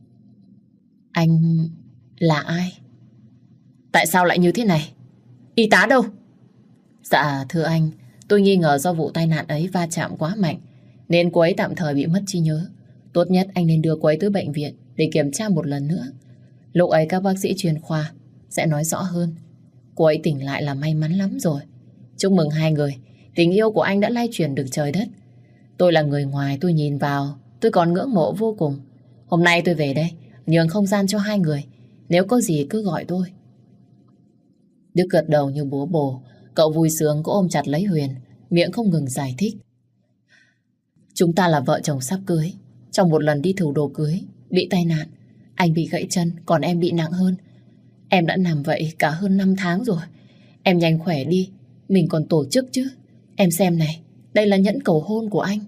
Anh là ai? Tại sao lại như thế này? Y tá đâu? Dạ thưa anh, tôi nghi ngờ do vụ tai nạn ấy va chạm quá mạnh nên cô ấy tạm thời bị mất trí nhớ. Tốt nhất anh nên đưa cô ấy tới bệnh viện để kiểm tra một lần nữa. Lúc ấy các bác sĩ chuyên khoa sẽ nói rõ hơn. Cô ấy tỉnh lại là may mắn lắm rồi. Chúc mừng hai người. Tình yêu của anh đã lay chuyển được trời đất. Tôi là người ngoài, tôi nhìn vào tôi còn ngưỡng mộ vô cùng. Hôm nay tôi về đây nhường không gian cho hai người. Nếu có gì cứ gọi tôi. Đức gật đầu như bố bồ. Cậu vui sướng cũng ôm chặt lấy Huyền, miệng không ngừng giải thích. Chúng ta là vợ chồng sắp cưới. Trong một lần đi thử đồ cưới bị tai nạn, anh bị gãy chân, còn em bị nặng hơn. Em đã nằm vậy cả hơn năm tháng rồi. Em nhanh khỏe đi, mình còn tổ chức chứ. Em xem này, đây là nhẫn cầu hôn của anh.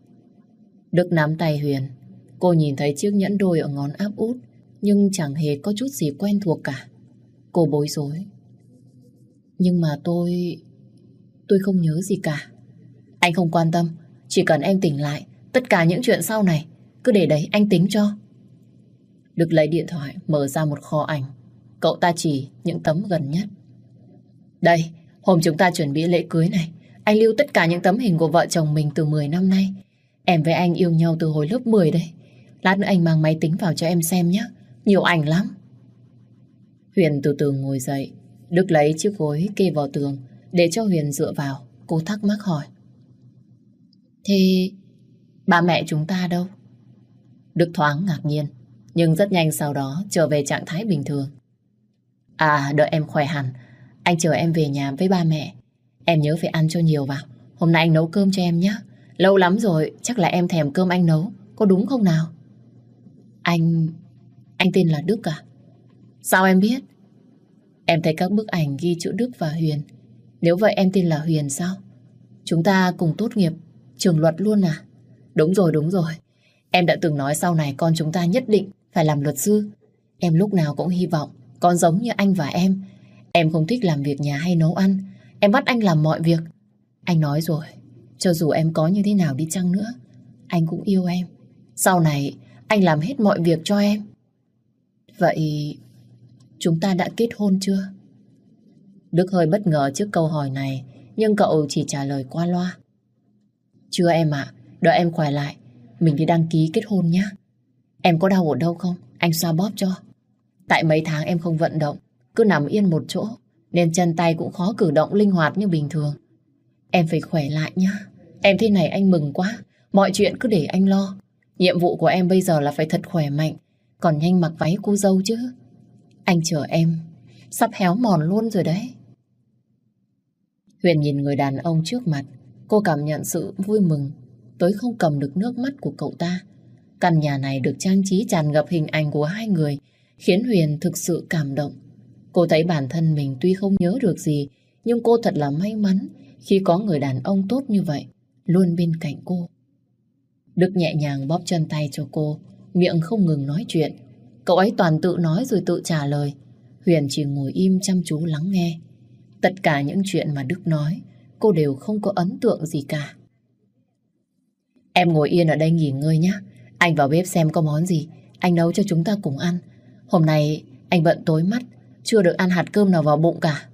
Đức nắm tay Huyền. Cô nhìn thấy chiếc nhẫn đôi ở ngón áp út, nhưng chẳng hề có chút gì quen thuộc cả. Cô bối rối. Nhưng mà tôi... Tôi không nhớ gì cả. Anh không quan tâm. Chỉ cần em tỉnh lại, tất cả những chuyện sau này cứ để đấy anh tính cho. Đức lấy điện thoại mở ra một kho ảnh. Cậu ta chỉ những tấm gần nhất. Đây, hôm chúng ta chuẩn bị lễ cưới này, anh lưu tất cả những tấm hình của vợ chồng mình từ mười năm nay. Em với anh yêu nhau từ hồi lớp mười đấy. Lát nữa anh mang máy tính vào cho em xem nhé. Nhiều ảnh lắm. Huyền từ từ ngồi dậy. Đức lấy chiếc gối kê vào tường để cho Huyền dựa vào. Cô thắc mắc hỏi. Thế ba mẹ chúng ta đâu? Đức thoáng ngạc nhiên, nhưng rất nhanh sau đó trở về trạng thái bình thường. À, đợi em khỏe hẳn, anh chờ em về nhà với ba mẹ. Em nhớ phải ăn cho nhiều vào. Hôm nay anh nấu cơm cho em nhé. Lâu lắm rồi, chắc là em thèm cơm anh nấu. Có đúng không nào? Anh... Anh tên là Đức à? Sao em biết? Em thấy các bức ảnh ghi chữ Đức và Huyền. Nếu vậy em tên là Huyền sao? Chúng ta cùng tốt nghiệp trường luật luôn à? Đúng rồi, đúng rồi. Em đã từng nói sau này con chúng ta nhất định phải làm luật sư. Em lúc nào cũng hy vọng con giống như anh và em. Em không thích làm việc nhà hay nấu ăn. Em bắt anh làm mọi việc. Anh nói rồi, cho dù em có như thế nào đi chăng nữa, anh cũng yêu em. Sau này anh làm hết mọi việc cho em. Vậy chúng ta đã kết hôn chưa? Đức hơi bất ngờ trước câu hỏi này, nhưng cậu chỉ trả lời qua loa. Chưa em ạ, đợi em khỏe lại mình đi đăng ký kết hôn nhé. Em có đau ở đâu không? Anh xoa bóp cho. Tại mấy tháng em không vận động, cứ nằm yên một chỗ, nên chân tay cũng khó cử động linh hoạt như bình thường. Em phải khỏe lại nhá. Em thế này anh mừng quá. Mọi chuyện cứ để anh lo. Nhiệm vụ của em bây giờ là phải thật khỏe mạnh, còn nhanh mặc váy cô dâu chứ. Anh chờ em sắp héo mòn luôn rồi đấy. Huyền nhìn người đàn ông trước mặt. Cô cảm nhận sự vui mừng tới không cầm được nước mắt của cậu ta. Căn nhà này được trang trí tràn ngập hình ảnh của hai người, khiến Huyền thực sự cảm động. Cô thấy bản thân mình tuy không nhớ được gì, nhưng cô thật là may mắn khi có người đàn ông tốt như vậy luôn bên cạnh cô. Đức nhẹ nhàng bóp chân tay cho cô, miệng không ngừng nói chuyện. Cậu ấy toàn tự nói rồi tự trả lời. Huyền chỉ ngồi im chăm chú lắng nghe. Tất cả những chuyện mà Đức nói, cô đều không có ấn tượng gì cả. Em ngồi yên ở đây nghỉ ngơi nhé. Anh vào bếp xem có món gì, anh nấu cho chúng ta cùng ăn. Hôm nay anh bận tối mắt, chưa được ăn hạt cơm nào vào bụng cả.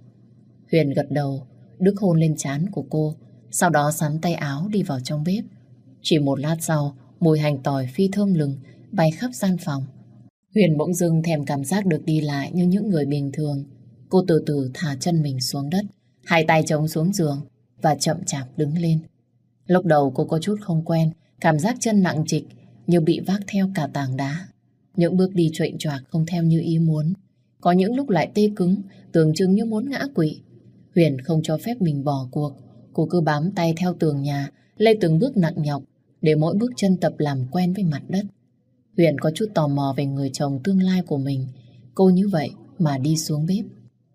Huyền gật đầu. Đức hôn lên trán của cô, sau đó sắn tay áo đi vào trong bếp. Chỉ một lát sau, mùi hành tỏi phi thơm lừng bay khắp gian phòng. Huyền bỗng dưng thèm cảm giác được đi lại như những người bình thường. Cô từ từ thả chân mình xuống đất, hai tay chống xuống giường và chậm chạp đứng lên. Lúc đầu cô có chút không quen, cảm giác chân nặng trịch như bị vác theo cả tảng đá. Những bước đi chệch choạc không theo như ý muốn. Có những lúc lại tê cứng, tưởng chừng như muốn ngã quỵ. Huyền không cho phép mình bỏ cuộc. Cô cứ bám tay theo tường nhà, lê từng bước nặng nhọc, để mỗi bước chân tập làm quen với mặt đất. Huyền có chút tò mò về người chồng tương lai của mình. Cô như vậy mà đi xuống bếp.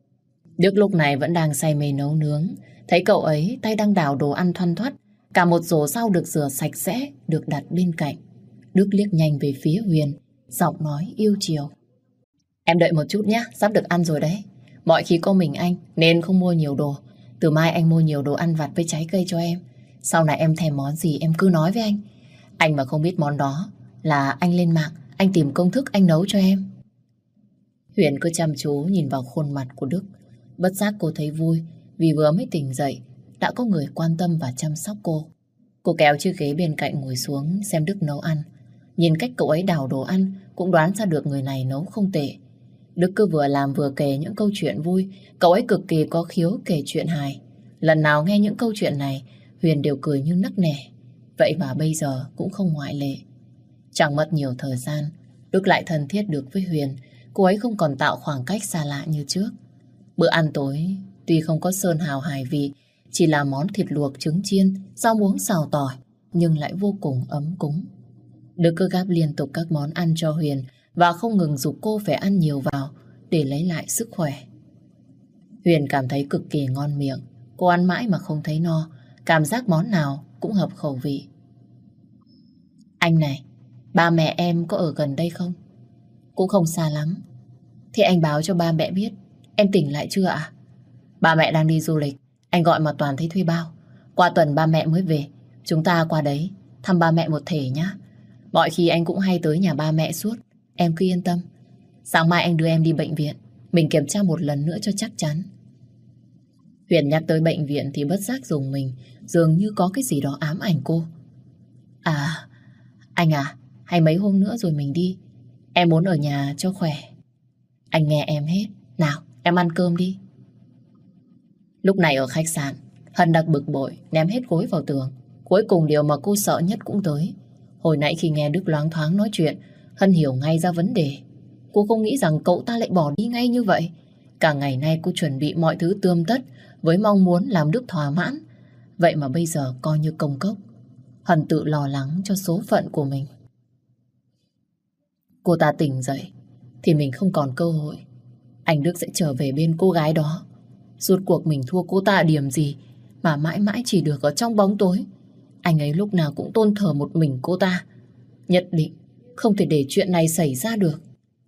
Đức lúc này vẫn đang say mê nấu nướng. Thấy cậu ấy tay đang đảo đồ ăn thoăn thoắt, cả một rổ rau được rửa sạch sẽ được đặt bên cạnh. Đức liếc nhanh về phía Huyền, giọng nói yêu chiều. Em đợi một chút nhé, sắp được ăn rồi đấy. Mọi khi có mình anh nên không mua nhiều đồ. Từ mai anh mua nhiều đồ ăn vặt với trái cây cho em. Sau này em thèm món gì em cứ nói với anh. Anh mà không biết món đó là anh lên mạng, anh tìm công thức anh nấu cho em. Huyền cứ chăm chú nhìn vào khuôn mặt của Đức. Bất giác cô thấy vui vì vừa mới tỉnh dậy đã có người quan tâm và chăm sóc cô. Cô kéo chiếc ghế bên cạnh ngồi xuống xem Đức nấu ăn. Nhìn cách cậu ấy đảo đồ ăn cũng đoán ra được người này nấu không tệ. Đức cứ vừa làm vừa kể những câu chuyện vui. Cậu ấy cực kỳ có khiếu kể chuyện hài. Lần nào nghe những câu chuyện này, Huyền đều cười như nấc nẻ. Vậy mà bây giờ cũng không ngoại lệ. Chẳng mất nhiều thời gian, Đức lại thân thiết được với Huyền. Cô ấy không còn tạo khoảng cách xa lạ như trước. Bữa ăn tối tuy không có sơn hào hải vị, chỉ là món thịt luộc trứng chiên, rau muống xào tỏi, nhưng lại vô cùng ấm cúng. Đức cứ gắp liên tục các món ăn cho Huyền và không ngừng giục cô phải ăn nhiều vào để lấy lại sức khỏe. Huyền cảm thấy cực kỳ ngon miệng. Cô ăn mãi mà không thấy no, cảm giác món nào cũng hợp khẩu vị. Anh này, ba mẹ em có ở gần đây không? Cũng không xa lắm. Thì anh báo cho ba mẹ biết em tỉnh lại chưa ạ? Ba mẹ đang đi du lịch, anh gọi mà toàn thấy thuê bao. Qua tuần ba mẹ mới về, chúng ta qua đấy thăm ba mẹ một thể nhá. Mọi khi anh cũng hay tới nhà ba mẹ suốt. Em cứ yên tâm. Sáng mai anh đưa em đi bệnh viện. Mình kiểm tra một lần nữa cho chắc chắn. Huyền nhắc tới bệnh viện thì bất giác dùng mình. Dường như có cái gì đó ám ảnh cô. À, anh à, hay mấy hôm nữa rồi mình đi. Em muốn ở nhà cho khỏe. Anh nghe em hết. Nào, em ăn cơm đi. Lúc này ở khách sạn, Hân đặc bực bội, ném hết gối vào tường. Cuối cùng điều mà cô sợ nhất cũng tới. Hồi nãy khi nghe Đức loáng thoáng nói chuyện, Hân hiểu ngay ra vấn đề. Cô không nghĩ rằng cậu ta lại bỏ đi ngay như vậy. Cả ngày nay cô chuẩn bị mọi thứ tươm tất với mong muốn làm Đức thỏa mãn. Vậy mà bây giờ coi như công cốc. Hân tự lo lắng cho số phận của mình. Cô ta tỉnh dậy thì mình không còn cơ hội. Anh Đức sẽ trở về bên cô gái đó. Rốt cuộc mình thua cô ta ở điểm gì mà mãi mãi chỉ được ở trong bóng tối. Anh ấy lúc nào cũng tôn thờ một mình cô ta. Nhất định không thể để chuyện này xảy ra được.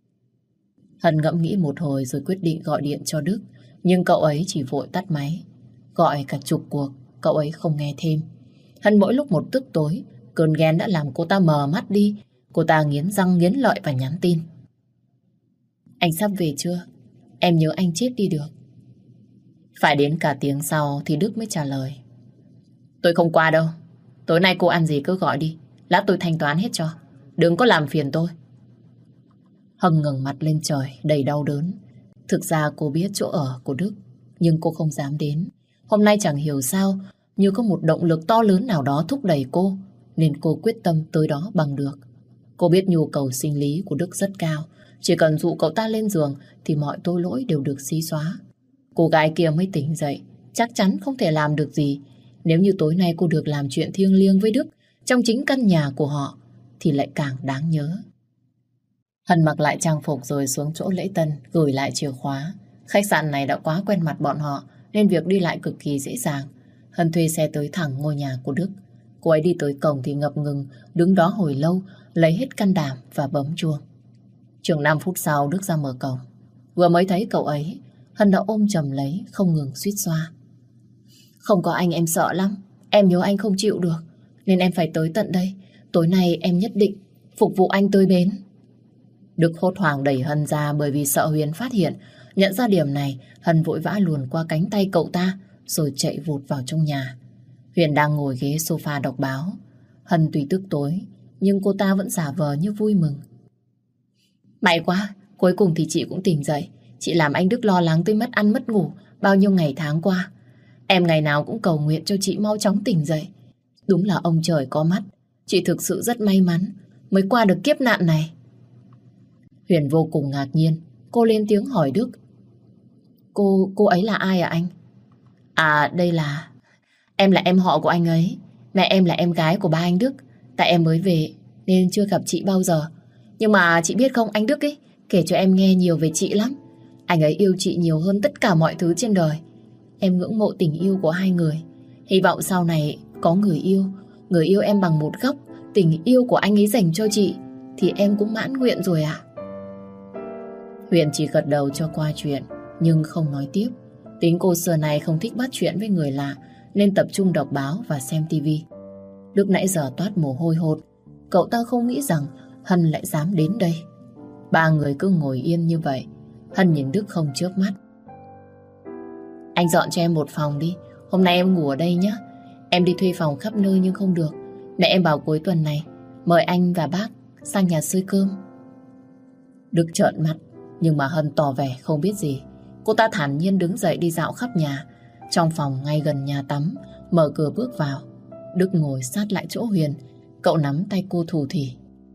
Hân ngẫm nghĩ một hồi rồi quyết định gọi điện cho Đức. Nhưng cậu ấy chỉ vội tắt máy. Gọi cả chục cuộc, cậu ấy không nghe thêm. Hân mỗi lúc một tức tối, cơn ghen đã làm cô ta mờ mắt đi. Cô ta nghiến răng nghiến lợi và nhắn tin. Anh sắp về chưa? Em nhớ anh chết đi được. Phải đến cả tiếng sau thì Đức mới trả lời. Tôi không qua đâu. Tối nay cô ăn gì cứ gọi đi. Lát tôi thanh toán hết cho. Đừng có làm phiền tôi. Hân ngẩng mặt lên trời đầy đau đớn. Thực ra cô biết chỗ ở của Đức, nhưng cô không dám đến. Hôm nay chẳng hiểu sao, như có một động lực to lớn nào đó thúc đẩy cô, nên cô quyết tâm tới đó bằng được. Cô biết nhu cầu sinh lý của Đức rất cao. Chỉ cần dụ cậu ta lên giường thì mọi tội lỗi đều được xí xóa. Cô gái kia mới tỉnh dậy, chắc chắn không thể làm được gì. Nếu như tối nay cô được làm chuyện thiêng liêng với Đức trong chính căn nhà của họ thì lại càng đáng nhớ. Hân mặc lại trang phục rồi xuống chỗ lễ tân, gửi lại chìa khóa. Khách sạn này đã quá quen mặt bọn họ nên việc đi lại cực kỳ dễ dàng. Hân thuê xe tới thẳng ngôi nhà của Đức. Cô ấy đi tới cổng thì ngập ngừng, đứng đó hồi lâu, lấy hết can đảm và bấm chuông. Chừng năm phút sau Đức ra mở cổng. Vừa mới thấy cậu ấy, Hân đã ôm chầm lấy, không ngừng suýt xoa. Không có anh em sợ lắm. Em nhớ anh không chịu được, nên em phải tới tận đây. Tối nay em nhất định phục vụ anh tới bến. Đức hốt hoảng đẩy Hân ra bởi vì sợ Huyền phát hiện. Nhận ra điểm này, Hân vội vã luồn qua cánh tay cậu ta rồi chạy vụt vào trong nhà. Huyền đang ngồi ghế sofa đọc báo. Hân tuy tức tối, nhưng cô ta vẫn giả vờ như vui mừng. May quá, cuối cùng thì chị cũng tỉnh dậy. Chị làm anh Đức lo lắng tới mất ăn mất ngủ bao nhiêu ngày tháng qua. Em ngày nào cũng cầu nguyện cho chị mau chóng tỉnh dậy. Đúng là ông trời có mắt. Chị thực sự rất may mắn mới qua được kiếp nạn này. Huyền vô cùng ngạc nhiên. Cô lên tiếng hỏi Đức. Cô, cô ấy là ai à anh? À đây là... Em là em họ của anh ấy. Mẹ em là em gái của ba anh Đức. Tại em mới về nên chưa gặp chị bao giờ. Nhưng mà chị biết không, anh Đức ấy kể cho em nghe nhiều về chị lắm. Anh ấy yêu chị nhiều hơn tất cả mọi thứ trên đời. Em ngưỡng mộ tình yêu của hai người. Hy vọng sau này có người yêu, người yêu em bằng một góc tình yêu của anh ấy dành cho chị thì em cũng mãn nguyện rồi ạ. Huyền chỉ gật đầu cho qua chuyện nhưng không nói tiếp. Tính cô xưa này không thích bắt chuyện với người lạ nên tập trung đọc báo và xem tivi. Lúc nãy giờ toát mồ hôi hột. Cậu ta không nghĩ rằng Hân lại dám đến đây. Ba người cứ ngồi yên như vậy. Hân nhìn Đức không chớp mắt. Anh dọn cho em một phòng đi. Hôm nay em ngủ ở đây nhé. Em đi thuê phòng khắp nơi nhưng không được. Mẹ em bảo cuối tuần này mời anh và bác sang nhà xơi cơm. Đức trợn mắt, nhưng mà Hân tỏ vẻ không biết gì. Cô ta thản nhiên đứng dậy đi dạo khắp nhà. Trong phòng ngay gần nhà tắm, mở cửa bước vào. Đức ngồi sát lại chỗ Huyền. Cậu nắm tay cô thủ thỉ.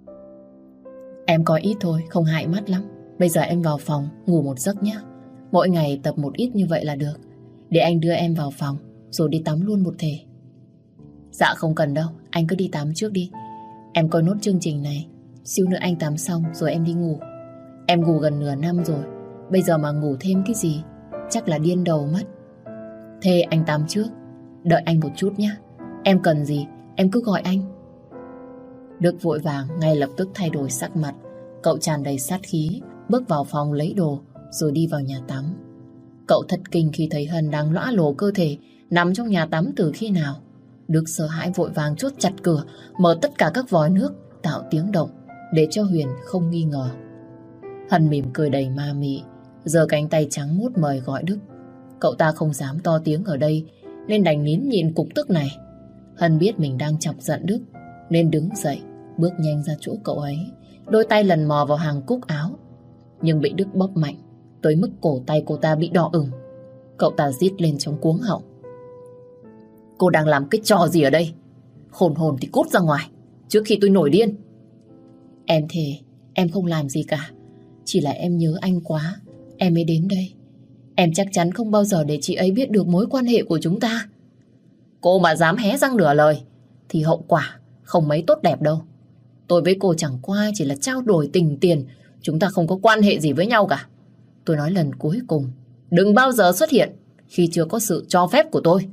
Em có ít thôi, không hại mắt lắm. Bây giờ em vào phòng, ngủ một giấc nhé. Mỗi ngày tập một ít như vậy là được. Để anh đưa em vào phòng, rồi đi tắm luôn một thể. Dạ không cần đâu, anh cứ đi tắm trước đi. Em coi nốt chương trình này. Xíu nữa anh tắm xong rồi em đi ngủ. Em ngủ gần nửa năm rồi. Bây giờ mà ngủ thêm cái gì chắc là điên đầu mất. Thế anh tắm trước. Đợi anh một chút nhé. Em cần gì em cứ gọi anh. Đức vội vàng ngay lập tức thay đổi sắc mặt. Cậu tràn đầy sát khí, bước vào phòng lấy đồ rồi đi vào nhà tắm. Cậu thất kinh khi thấy Hân đang lõa lồ cơ thể nằm trong nhà tắm từ khi nào. Đức sợ hãi vội vàng chốt chặt cửa, mở tất cả các vòi nước tạo tiếng động để cho Huyền không nghi ngờ. Hân mỉm cười đầy ma mị, giơ cánh tay trắng muốt mời gọi Đức. Cậu ta không dám to tiếng ở đây nên đành nín nhịn cục tức này. Hân biết mình đang chọc giận Đức nên đứng dậy, bước nhanh ra chỗ cậu ấy, đôi tay lần mò vào hàng cúc áo. Nhưng bị Đức bóp mạnh tới mức cổ tay cô ta bị đỏ ửng. Cậu ta rít lên trong cuống họng: cô đang làm cái trò gì ở đây? Khôn hồn thì cút ra ngoài trước khi tôi nổi điên. Em thề em không làm gì cả, chỉ là em nhớ anh quá em mới đến đây. Em chắc chắn không bao giờ để chị ấy biết được mối quan hệ của chúng ta. Cô mà dám hé răng nửa lời thì hậu quả không mấy tốt đẹp đâu. Tôi với cô chẳng qua chỉ là trao đổi tình tiền, chúng ta không có quan hệ gì với nhau cả. Tôi nói lần cuối cùng, đừng bao giờ xuất hiện khi chưa có sự cho phép của tôi.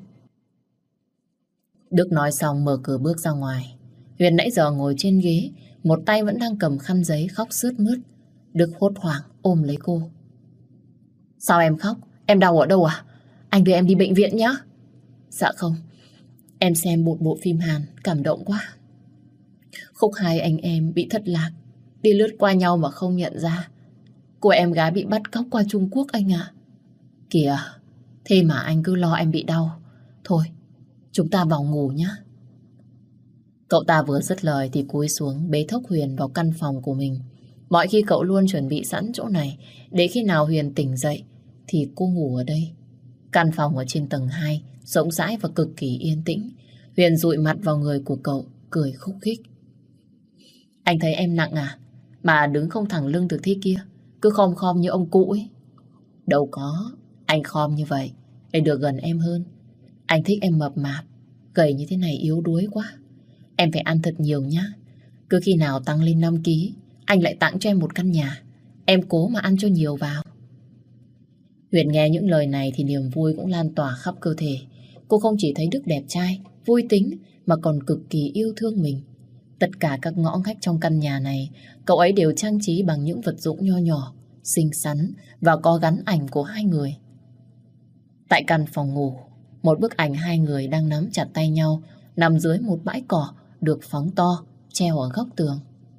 Đức nói xong mở cửa bước ra ngoài. Huyền nãy giờ ngồi trên ghế, một tay vẫn đang cầm khăn giấy khóc sướt mướt. Đức hốt hoảng ôm lấy cô. Sao em khóc? Em đau ở đâu à? Anh đưa em đi bệnh viện nhé. Dạ không, em xem một bộ phim Hàn cảm động quá. Khúc hai anh em bị thất lạc, đi lướt qua nhau mà không nhận ra. Cô em gái bị bắt cóc qua Trung Quốc anh ạ. Kìa, thế mà anh cứ lo em bị đau. Thôi, chúng ta vào ngủ nhé. Cậu ta vừa dứt lời thì cúi xuống bế thốc Huyền vào căn phòng của mình. Mọi khi cậu luôn chuẩn bị sẵn chỗ này để khi nào Huyền tỉnh dậy thì cô ngủ ở đây. Căn phòng ở trên tầng hai, rộng rãi và cực kỳ yên tĩnh. Huyền dụi mặt vào người của cậu, cười khúc khích. Anh thấy em nặng à? Mà đứng không thẳng lưng được thế kia, cứ khom khom như ông cụ ấy. Đâu có, anh khom như vậy để được gần em hơn. Anh thích em mập mạp, gầy như thế này yếu đuối quá. Em phải ăn thật nhiều nhá. Cứ khi nào tăng lên năm ký, anh lại tặng cho em một căn nhà. Em cố mà ăn cho nhiều vào. Huyền nghe những lời này thì niềm vui cũng lan tỏa khắp cơ thể. Cô không chỉ thấy Đức đẹp trai, vui tính mà còn cực kỳ yêu thương mình. Tất cả các ngõ ngách trong căn nhà này, cậu ấy đều trang trí bằng những vật dụng nho nhỏ, xinh xắn và có gắn ảnh của hai người. Tại căn phòng ngủ, một bức ảnh hai người đang nắm chặt tay nhau, nằm dưới một bãi cỏ được phóng to, treo ở góc tường.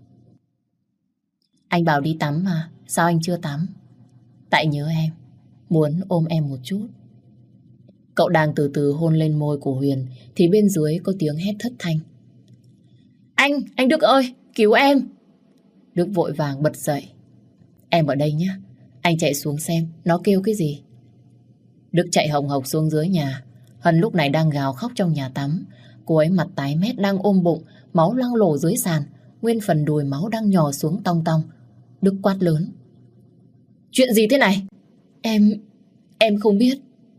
Anh bảo đi tắm mà, sao anh chưa tắm? Tại nhớ em, muốn ôm em một chút. Cậu đang từ từ hôn lên môi của Huyền thì bên dưới có tiếng hét thất thanh. Anh, anh Đức ơi, cứu em! Đức vội vàng bật dậy. Em ở đây nhé, anh chạy xuống xem nó kêu cái gì. Đức chạy hồng hộc xuống dưới nhà. Hân lúc này đang gào khóc trong nhà tắm. Cô ấy mặt tái mét đang ôm bụng, máu loang lổ dưới sàn, nguyên phần đùi máu đang nhỏ xuống tong tong. Đức quát lớn. Chuyện gì thế này? Em... em không biết.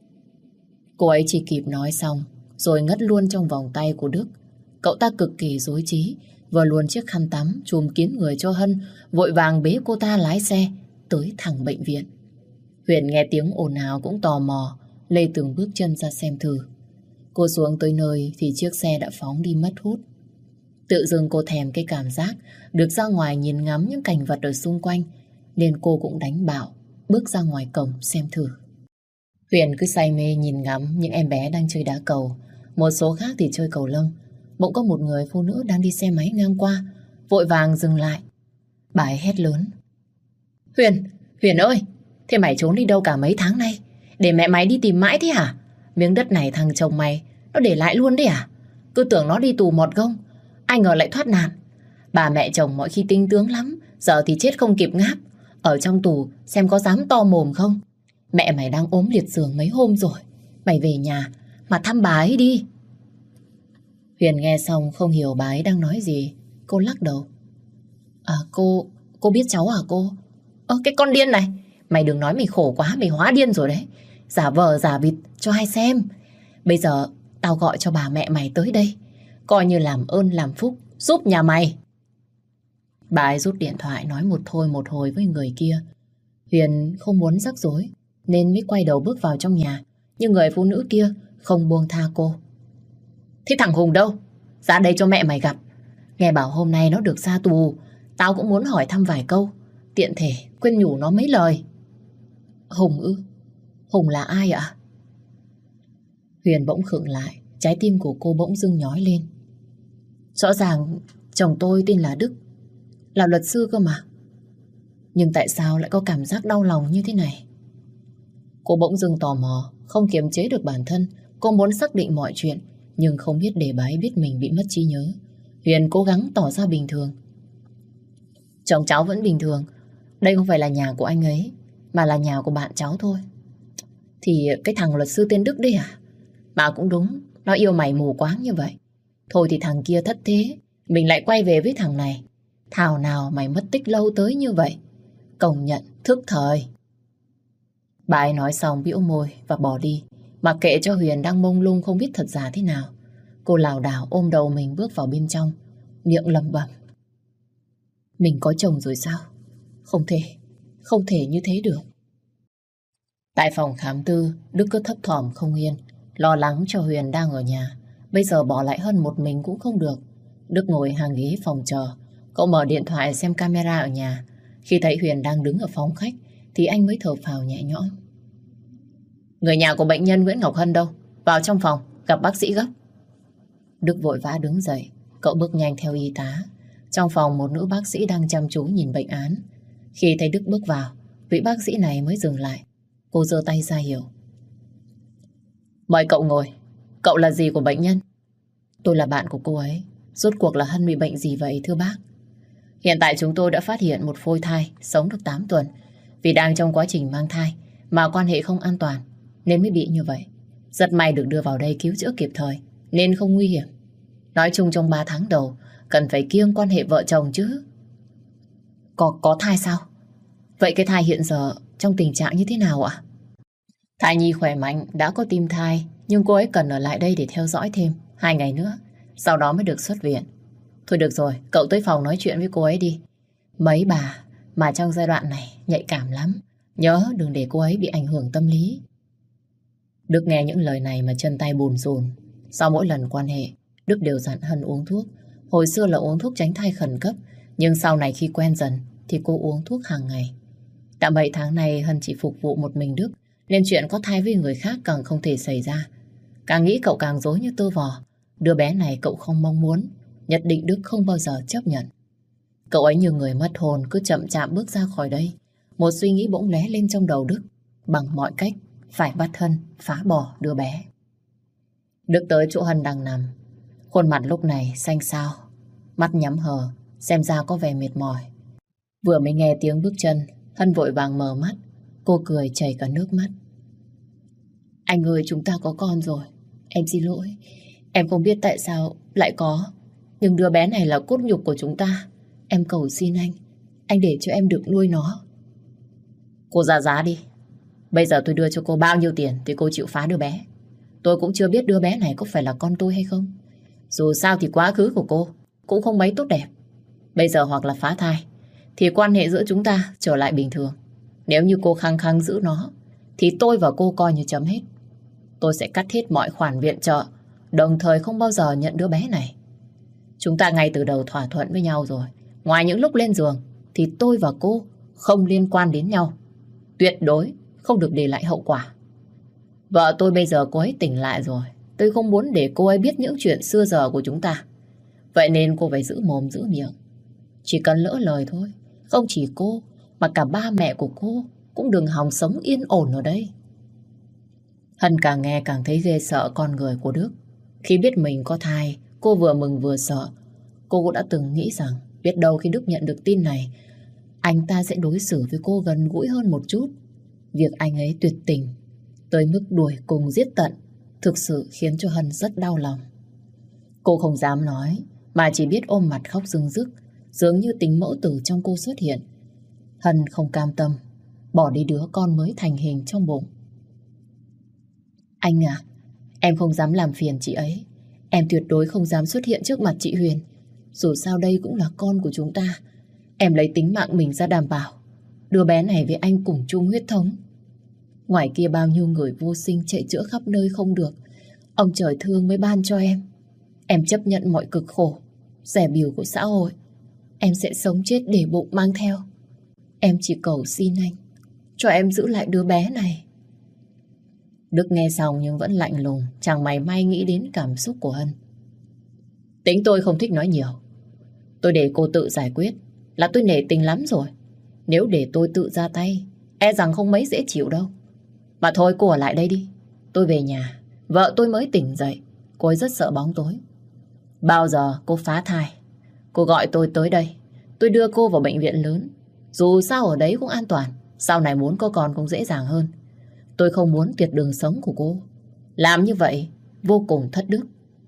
Cô ấy chỉ kịp nói xong rồi ngất luôn trong vòng tay của Đức. Cậu ta cực kỳ rối trí, vừa luồn chiếc khăn tắm trùm kín người cho Hân, vội vàng bế cô ta lái xe tới thẳng bệnh viện. Huyền nghe tiếng ồn ào cũng tò mò, lê từng bước chân ra xem thử. Cô xuống tới nơi thì chiếc xe đã phóng đi mất hút. Tự dưng cô thèm cái cảm giác được ra ngoài nhìn ngắm những cảnh vật ở xung quanh, nên cô cũng đánh bạo bước ra ngoài cổng xem thử. Huyền cứ say mê nhìn ngắm những em bé đang chơi đá cầu, một số khác thì chơi cầu lông. Bỗng có một người phụ nữ đang đi xe máy ngang qua, vội vàng dừng lại. Bà ấy hét lớn. Huyền, Huyền ơi, thế mày trốn đi đâu cả mấy tháng nay? Để mẹ mày đi tìm mãi thế hả? Miếng đất này thằng chồng mày nó để lại luôn đấy à? Cứ tưởng nó đi tù mọt gông, ai ngờ lại thoát nạn. Bà mẹ chồng mọi khi tinh tướng lắm, giờ thì chết không kịp ngáp. Ở trong tù xem có dám to mồm không? Mẹ mày đang ốm liệt giường mấy hôm rồi. Mày về nhà mà thăm bà ấy đi. Huyền nghe xong không hiểu bà ấy đang nói gì. Cô lắc đầu. À cô, cô biết cháu à cô? Ơ cái con điên này, mày đừng nói mày khổ quá, mày hóa điên rồi đấy. Giả vờ giả vịt cho ai xem. Bây giờ tao gọi cho bà mẹ mày tới đây, coi như làm ơn làm phúc giúp nhà mày. Bà ấy rút điện thoại nói một thôi một hồi với người kia. Huyền không muốn rắc rối nên mới quay đầu bước vào trong nhà. Nhưng người phụ nữ kia không buông tha cô. Thế thằng Hùng đâu? Ra đây cho mẹ mày gặp. Nghe bảo hôm nay nó được ra tù, tao cũng muốn hỏi thăm vài câu, tiện thể khuyên nhủ nó mấy lời. Hùng ư? Hùng là ai ạ? Huyền bỗng khựng lại, trái tim của cô bỗng dưng nhói lên. Rõ ràng Chồng tôi tên là Đức, là luật sư cơ mà. Nhưng tại sao lại có cảm giác đau lòng như thế này? Cô bỗng dưng tò mò, không kiềm chế được bản thân. Cô muốn xác định mọi chuyện, nhưng không biết để bà ấy biết mình bị mất trí nhớ. Huyền cố gắng tỏ ra bình thường. Chồng cháu vẫn bình thường. Đây không phải là nhà của anh ấy, mà là nhà của bạn cháu thôi. Thì cái thằng luật sư tên Đức đấy à? Mà cũng đúng, nó yêu mày mù quáng như vậy. Thôi thì thằng kia thất thế, mình lại quay về với thằng này. Thảo nào mày mất tích lâu tới như vậy. Công nhận thức thời. Bà ấy nói xong bĩu môi và bỏ đi, mặc kệ cho Huyền đang mông lung không biết thật giả thế nào. Cô lảo đảo ôm đầu mình bước vào bên trong, miệng lẩm bẩm. Mình có chồng rồi sao? Không thể, không thể như thế được. Tại phòng khám tư, Đức cứ thấp thỏm không yên, lo lắng cho Huyền đang ở nhà. Bây giờ bỏ lại Hân một mình cũng không được. Đức ngồi hàng ghế phòng chờ, cậu mở điện thoại xem camera ở nhà. Khi thấy Huyền đang đứng ở phòng khách thì anh mới thở phào nhẹ nhõm. Người nhà của bệnh nhân Nguyễn Ngọc Hân đâu? Vào trong phòng, gặp bác sĩ gấp. Đức vội vã đứng dậy, cậu bước nhanh theo y tá. Trong phòng một nữ bác sĩ đang chăm chú nhìn bệnh án. Khi thấy Đức bước vào, vị bác sĩ này mới dừng lại. Cô giơ tay ra hiệu. Mời cậu ngồi. Cậu là gì của bệnh nhân? Tôi là bạn của cô ấy. Rốt cuộc là Hân bị bệnh gì vậy thưa bác? Hiện tại chúng tôi đã phát hiện một phôi thai sống được tám tuần. Vì đang trong quá trình mang thai mà quan hệ không an toàn nên mới bị như vậy. Rất may được đưa vào đây cứu chữa kịp thời nên không nguy hiểm. Nói chung trong ba tháng đầu cần phải kiêng quan hệ vợ chồng chứ. Có, có thai sao? Vậy cái thai hiện giờ trong tình trạng như thế nào ạ? Thai nhi khỏe mạnh, đã có tim thai, nhưng cô ấy cần ở lại đây để theo dõi thêm hai ngày nữa, sau đó mới được xuất viện. Thôi được rồi, cậu tới phòng nói chuyện với cô ấy đi. Mấy bà mà trong giai đoạn này nhạy cảm lắm, nhớ đừng để cô ấy bị ảnh hưởng tâm lý. Đức nghe những lời này mà chân tay bùn rùn. Sau mỗi lần quan hệ, Đức đều dặn Hân uống thuốc. Hồi xưa là uống thuốc tránh thai khẩn cấp, nhưng sau này khi quen dần thì cô uống thuốc hàng ngày. Đã bảy tháng này Hân chỉ phục vụ một mình Đức, nên chuyện có thai với người khác càng không thể xảy ra. Càng nghĩ cậu càng rối như tơ vò. Đứa bé này cậu không mong muốn, nhất định Đức không bao giờ chấp nhận. Cậu ấy như người mất hồn, cứ chậm chạp bước ra khỏi đây. Một suy nghĩ bỗng lóe lên trong đầu Đức, bằng mọi cách phải bắt Hân phá bỏ đứa bé. Đức tới chỗ Hân đang nằm. Khuôn mặt lúc này xanh xao, mắt nhắm hờ, xem ra có vẻ mệt mỏi. Vừa mới nghe tiếng bước chân, Hân vội vàng mở mắt. Cô cười chảy cả nước mắt. Anh ơi, chúng ta có con rồi. Em xin lỗi. Em không biết tại sao lại có, nhưng đứa bé này là cốt nhục của chúng ta. Em cầu xin anh, anh để cho em được nuôi nó. Cô ra giá đi. Bây giờ tôi đưa cho cô bao nhiêu tiền thì cô chịu phá đứa bé. Tôi cũng chưa biết đứa bé này có phải là con tôi hay không. Dù sao thì quá khứ của cô cũng không mấy tốt đẹp. Bây giờ hoặc là phá thai thì quan hệ giữa chúng ta trở lại bình thường. Nếu như cô khăng khăng giữ nó thì tôi và cô coi như chấm hết. Tôi sẽ cắt hết mọi khoản viện trợ, đồng thời không bao giờ nhận đứa bé này. Chúng ta ngay từ đầu thỏa thuận với nhau rồi. Ngoài những lúc lên giường thì tôi và cô không liên quan đến nhau. Tuyệt đối không được để lại hậu quả. Vợ tôi bây giờ cô ấy tỉnh lại rồi. Tôi không muốn để cô ấy biết những chuyện xưa giờ của chúng ta. Vậy nên cô phải giữ mồm giữ miệng. Chỉ cần lỡ lời thôi, không chỉ cô mà cả ba mẹ của cô cũng đừng hòng sống yên ổn ở đây. Hân càng nghe càng thấy ghê sợ con người của Đức. Khi biết mình có thai, cô vừa mừng vừa sợ. Cô cũng đã từng nghĩ rằng biết đâu khi Đức nhận được tin này, anh ta sẽ đối xử với cô gần gũi hơn một chút. Việc anh ấy tuyệt tình tới mức đuổi cùng giết tận thực sự khiến cho Hân rất đau lòng. Cô không dám nói mà chỉ biết ôm mặt khóc rưng rức, dường như tình mẫu tử trong cô xuất hiện. Hân không cam tâm bỏ đi đứa con mới thành hình trong bụng. Anh à, em không dám làm phiền chị ấy. Em tuyệt đối không dám xuất hiện trước mặt chị Huyền. Dù sao đây cũng là con của chúng ta. Em lấy tính mạng mình ra đảm bảo đứa bé này với anh cùng chung huyết thống. Ngoài kia bao nhiêu người vô sinh chạy chữa khắp nơi không được. Ông trời thương mới ban cho em. Em chấp nhận mọi cực khổ, rẻ bìu của xã hội. Em sẽ sống chết để bụng mang theo. Em chỉ cầu xin anh cho em giữ lại đứa bé này. Đức nghe xong nhưng vẫn lạnh lùng, chẳng mảy may nghĩ đến cảm xúc của Hân. Tính tôi không thích nói nhiều. Tôi để cô tự giải quyết là tôi nể tình lắm rồi. Nếu để tôi tự ra tay, e rằng không mấy dễ chịu đâu. Mà thôi cô ở lại đây đi. Tôi về nhà, vợ tôi mới tỉnh dậy. Cô ấy rất sợ bóng tối. Bao giờ cô phá thai, cô gọi tôi tới đây. Tôi đưa cô vào bệnh viện lớn. Dù sao ở đấy cũng an toàn. Sau này muốn có con cũng dễ dàng hơn. Tôi không muốn tuyệt đường sống của cô. Làm như vậy vô cùng thất đức.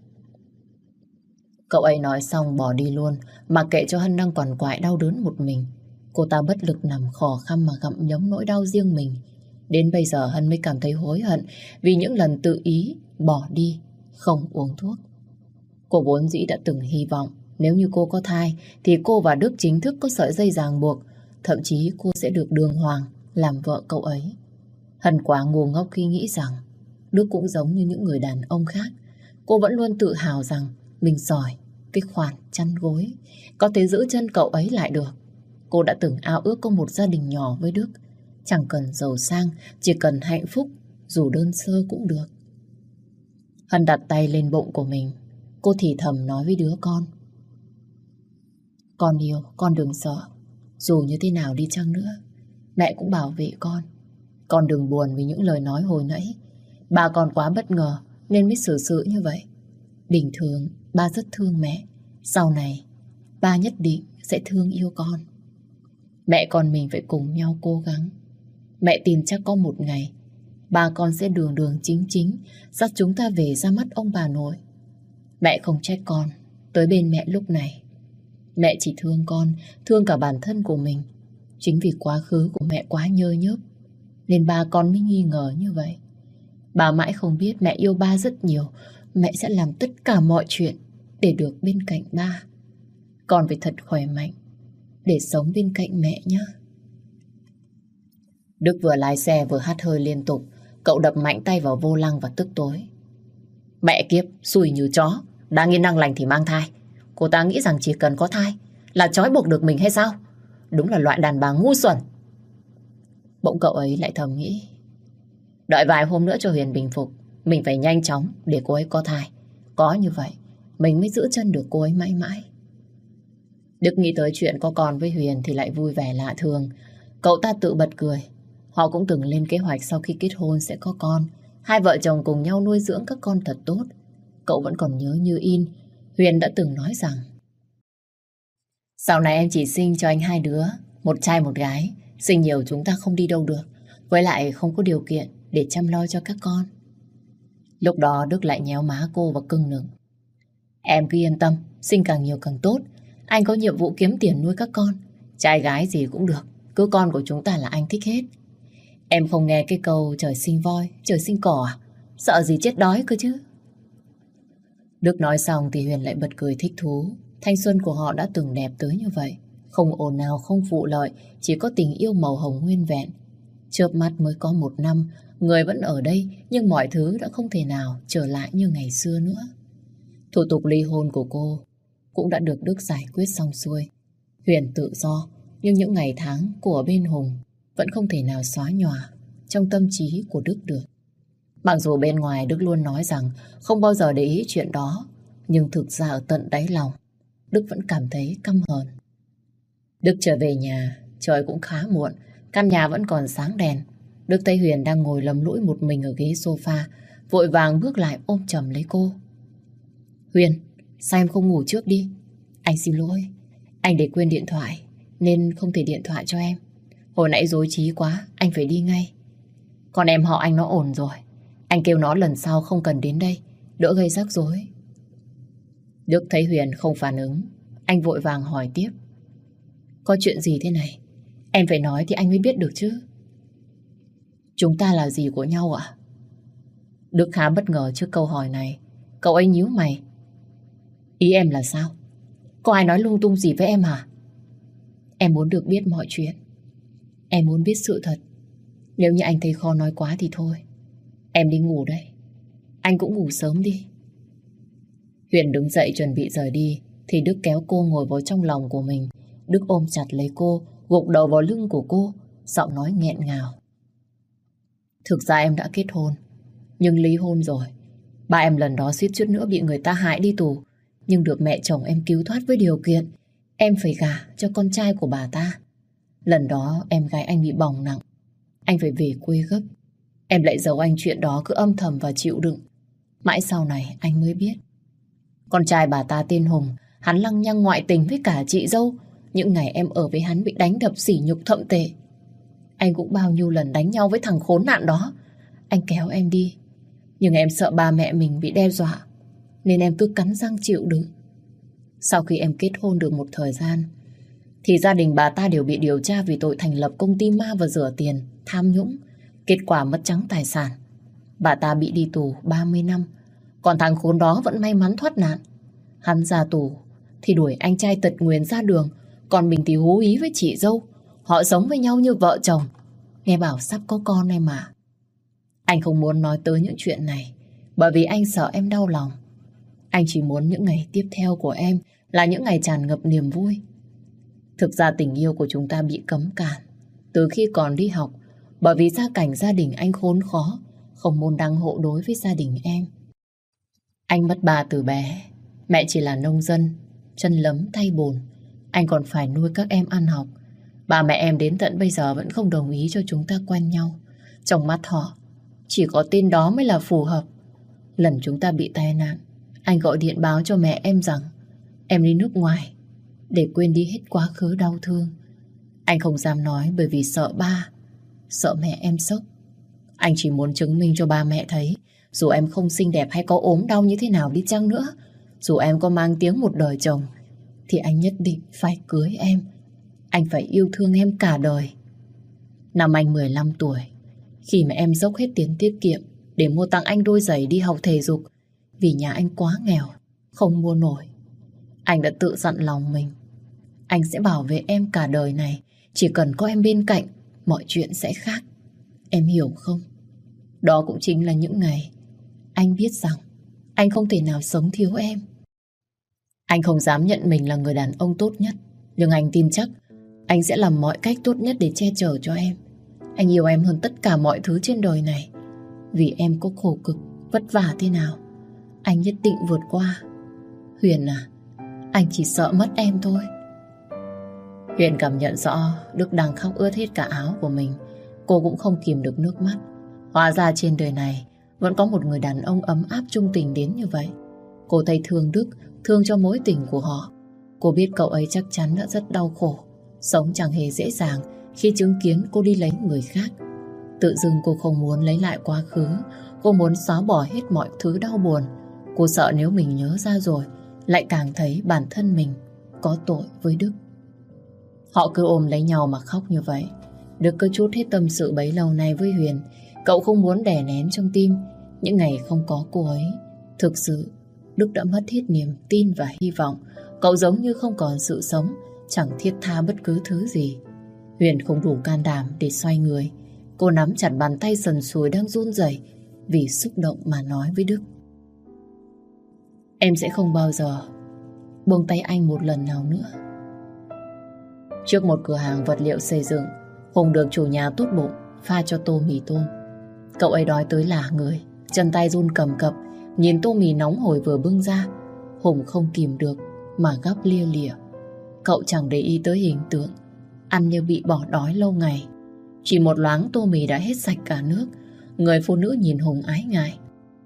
Cậu ấy nói xong bỏ đi luôn, mặc kệ cho Hân đang quằn quại đau đớn một mình. Cô ta bất lực nằm khò khăm mà gặm nhấm nỗi đau riêng mình. Đến bây giờ Hân mới cảm thấy hối hận vì những lần tự ý bỏ đi, không uống thuốc. Cô vốn dĩ đã từng hy vọng nếu như cô có thai thì cô và Đức chính thức có sợi dây ràng buộc. Thậm chí cô sẽ được đường hoàng làm vợ cậu ấy. Hân quá ngu ngốc khi nghĩ rằng Đức cũng giống như những người đàn ông khác. Cô vẫn luôn tự hào rằng mình giỏi cái khoản chăn gối, có thể giữ chân cậu ấy lại được. Cô đã từng ao ước có một gia đình nhỏ với Đức. Chẳng cần giàu sang, chỉ cần hạnh phúc, dù đơn sơ cũng được. Hân đặt tay lên bụng của mình. Cô thì thầm nói với đứa con. Con yêu, con đừng sợ. Dù như thế nào đi chăng nữa, mẹ cũng bảo vệ con. Con đừng buồn vì những lời nói hồi nãy. Bà còn quá bất ngờ nên mới xử sự như vậy. Bình thường, ba rất thương mẹ. Sau này, ba nhất định sẽ thương yêu con. Mẹ con mình phải cùng nhau cố gắng. Mẹ tin chắc có một ngày ba con sẽ đường đường chính chính dắt chúng ta về ra mắt ông bà nội. Mẹ không trách con tới bên mẹ lúc này. Mẹ chỉ thương con, thương cả bản thân của mình. Chính vì quá khứ của mẹ quá nhơ nhớp nên ba con mới nghi ngờ như vậy. Bà mãi không biết mẹ yêu ba rất nhiều. Mẹ sẽ làm tất cả mọi chuyện để được bên cạnh ba. Con phải thật khỏe mạnh để sống bên cạnh mẹ nhé. Đức vừa lái xe vừa hắt hơi liên tục. Cậu đập mạnh tay vào vô lăng và tức tối. Mẹ kiếp, xui như chó. Đang yên đang lành thì mang thai. Cô ta nghĩ rằng chỉ cần có thai là trói buộc được mình hay sao? Đúng là loại đàn bà ngu xuẩn. Bỗng cậu ấy lại thầm nghĩ, đợi vài hôm nữa cho Huyền bình phục, mình phải nhanh chóng để cô ấy có thai. Có như vậy mình mới giữ chân được cô ấy mãi mãi. Đức nghĩ tới chuyện có con với Huyền thì lại vui vẻ lạ thường. Cậu ta tự bật cười. Họ cũng từng lên kế hoạch sau khi kết hôn sẽ có con. Hai vợ chồng cùng nhau nuôi dưỡng các con thật tốt. Cậu vẫn còn nhớ như in, Huyền đã từng nói rằng sau này em chỉ sinh cho anh hai đứa, một trai một gái. Sinh nhiều chúng ta không đi đâu được. Với lại không có điều kiện để chăm lo cho các con. Lúc đó Đức lại nhéo má cô và cưng nựng. Em cứ yên tâm, sinh càng nhiều càng tốt. Anh có nhiệm vụ kiếm tiền nuôi các con. Trai gái gì cũng được, cứ con của chúng ta là anh thích hết. Em không nghe cái câu trời sinh voi, trời sinh cỏ à? Sợ gì chết đói cơ chứ. Đức nói xong thì Huyền lại bật cười thích thú. Thanh xuân của họ đã từng đẹp tới như vậy. Không ồn ào, không phụ lợi, chỉ có tình yêu màu hồng nguyên vẹn. Chớp mắt mới có một năm, người vẫn ở đây, nhưng mọi thứ đã không thể nào trở lại như ngày xưa nữa. Thủ tục ly hôn của cô cũng đã được Đức giải quyết xong xuôi. Huyền tự do, nhưng những ngày tháng của bên Hùng vẫn không thể nào xóa nhòa trong tâm trí của Đức được. Mặc dù bên ngoài Đức luôn nói rằng không bao giờ để ý chuyện đó, nhưng thực ra ở tận đáy lòng, Đức vẫn cảm thấy căm hờn. Đức trở về nhà, trời cũng khá muộn, căn nhà vẫn còn sáng đèn. Đức thấy Huyền đang ngồi lầm lũi một mình ở ghế sofa, vội vàng bước lại ôm chầm lấy cô. Huyền, sao em không ngủ trước đi? Anh xin lỗi, anh để quên điện thoại nên không thể điện thoại cho em. Hồi nãy rối trí quá, anh phải đi ngay. Còn em họ anh nó ổn rồi, anh kêu nó lần sau không cần đến đây, đỡ gây rắc rối. Đức thấy Huyền không phản ứng, anh vội vàng hỏi tiếp. Có chuyện gì thế này? Em phải nói thì anh mới biết được chứ. Chúng ta là gì của nhau ạ? Đức khá bất ngờ trước câu hỏi này. Cậu ấy nhíu mày. Ý em là sao? Có ai nói lung tung gì với em hả? Em muốn được biết mọi chuyện. Em muốn biết sự thật. Nếu như anh thấy khó nói quá thì thôi. Em đi ngủ đây. Anh cũng ngủ sớm đi. Huyền đứng dậy chuẩn bị rời đi thì Đức kéo cô ngồi vào trong lòng của mình. Đức ôm chặt lấy cô, gục đầu vào lưng của cô, giọng nói nghẹn ngào. Thực ra em đã kết hôn, nhưng ly hôn rồi. Ba em lần đó suýt chút nữa bị người ta hại đi tù, nhưng được mẹ chồng em cứu thoát với điều kiện em phải gả cho con trai của bà ta. Lần đó em gái anh bị bỏng nặng, anh phải về quê gấp. Em lại giấu anh chuyện đó, cứ âm thầm và chịu đựng. Mãi sau này anh mới biết, con trai bà ta tên Hùng, hắn lăng nhăng ngoại tình với cả chị dâu. Những ngày em ở với hắn bị đánh đập sỉ nhục thậm tệ. Anh cũng bao nhiêu lần đánh nhau với thằng khốn nạn đó. Anh kéo em đi, nhưng em sợ ba mẹ mình bị đe dọa, nên em cứ cắn răng chịu đựng. Sau khi em kết hôn được một thời gian, thì gia đình bà ta đều bị điều tra vì tội thành lập công ty ma và rửa tiền, tham nhũng. Kết quả mất trắng tài sản. Bà ta bị đi tù ba mươi năm, còn thằng khốn đó vẫn may mắn thoát nạn. Hắn ra tù thì đuổi anh trai tật nguyền ra đường, còn mình thì hú ý với chị dâu. Họ sống với nhau như vợ chồng. Nghe bảo sắp có con em mà. Anh không muốn nói tới những chuyện này, bởi vì anh sợ em đau lòng. Anh chỉ muốn những ngày tiếp theo của em là những ngày tràn ngập niềm vui. Thực ra tình yêu của chúng ta bị cấm cản từ khi còn đi học, bởi vì gia cảnh gia đình anh khốn khó, không môn đăng hộ đối với gia đình em. Anh mất bà từ bé, mẹ chỉ là nông dân, chân lấm tay bùn. Anh còn phải nuôi các em ăn học. Bà mẹ em đến tận bây giờ vẫn không đồng ý cho chúng ta quen nhau. Trong mắt họ, chỉ có tên đó mới là phù hợp. Lần chúng ta bị tai nạn, anh gọi điện báo cho mẹ em rằng em đi nước ngoài để quên đi hết quá khứ đau thương. Anh không dám nói bởi vì sợ ba, sợ mẹ em sốc. Anh chỉ muốn chứng minh cho ba mẹ thấy, dù em không xinh đẹp hay có ốm đau như thế nào đi chăng nữa, dù em có mang tiếng một đời chồng, thì anh nhất định phải cưới em. Anh phải yêu thương em cả đời. Năm anh mười lăm tuổi, khi mà em dốc hết tiền tiết kiệm để mua tặng anh đôi giày đi học thể dục, vì nhà anh quá nghèo, không mua nổi, anh đã tự dặn lòng mình, anh sẽ bảo vệ em cả đời này. Chỉ cần có em bên cạnh, mọi chuyện sẽ khác. Em hiểu không? Đó cũng chính là những ngày anh biết rằng anh không thể nào sống thiếu em. Anh không dám nhận mình là người đàn ông tốt nhất, nhưng anh tin chắc anh sẽ làm mọi cách tốt nhất để che chở cho em. Anh yêu em hơn tất cả mọi thứ trên đời này. Vì em có khổ cực, vất vả thế nào, anh nhất định vượt qua. Huyền à, anh chỉ sợ mất em thôi. Huyền cảm nhận rõ Đức đang khóc ướt hết cả áo của mình. Cô cũng không kìm được nước mắt. Hóa ra trên đời này vẫn có một người đàn ông ấm áp trung tình đến như vậy. Cô thấy thương Đức, thương cho mối tình của họ. Cô biết cậu ấy chắc chắn đã rất đau khổ, sống chẳng hề dễ dàng khi chứng kiến cô đi lấy người khác. Tự dưng cô không muốn lấy lại quá khứ. Cô muốn xóa bỏ hết mọi thứ đau buồn. Cô sợ nếu mình nhớ ra rồi, lại càng thấy bản thân mình có tội với Đức. Họ cứ ôm lấy nhau mà khóc như vậy. Đức cứ trút hết tâm sự bấy lâu nay với Huyền. Cậu không muốn đè nén trong tim những ngày không có cô ấy. Thực sự Đức đã mất hết niềm tin và hy vọng. Cậu giống như không còn sự sống, chẳng thiết tha bất cứ thứ gì. Huyền không đủ can đảm để xoay người. Cô nắm chặt bàn tay sần sùi đang run rẩy vì xúc động mà nói với Đức: Em sẽ không bao giờ buông tay anh một lần nào nữa. Trước một cửa hàng vật liệu xây dựng, Hùng được chủ nhà tốt bụng pha cho tô mì tôm. Cậu ấy đói tới lả người, chân tay run cầm cập, nhìn tô mì nóng hổi vừa bưng ra. Hùng không kìm được mà gắp lia lịa. Cậu chẳng để ý tới hình tượng, ăn như bị bỏ đói lâu ngày. Chỉ một loáng tô mì đã hết sạch cả nước. Người phụ nữ nhìn Hùng ái ngại: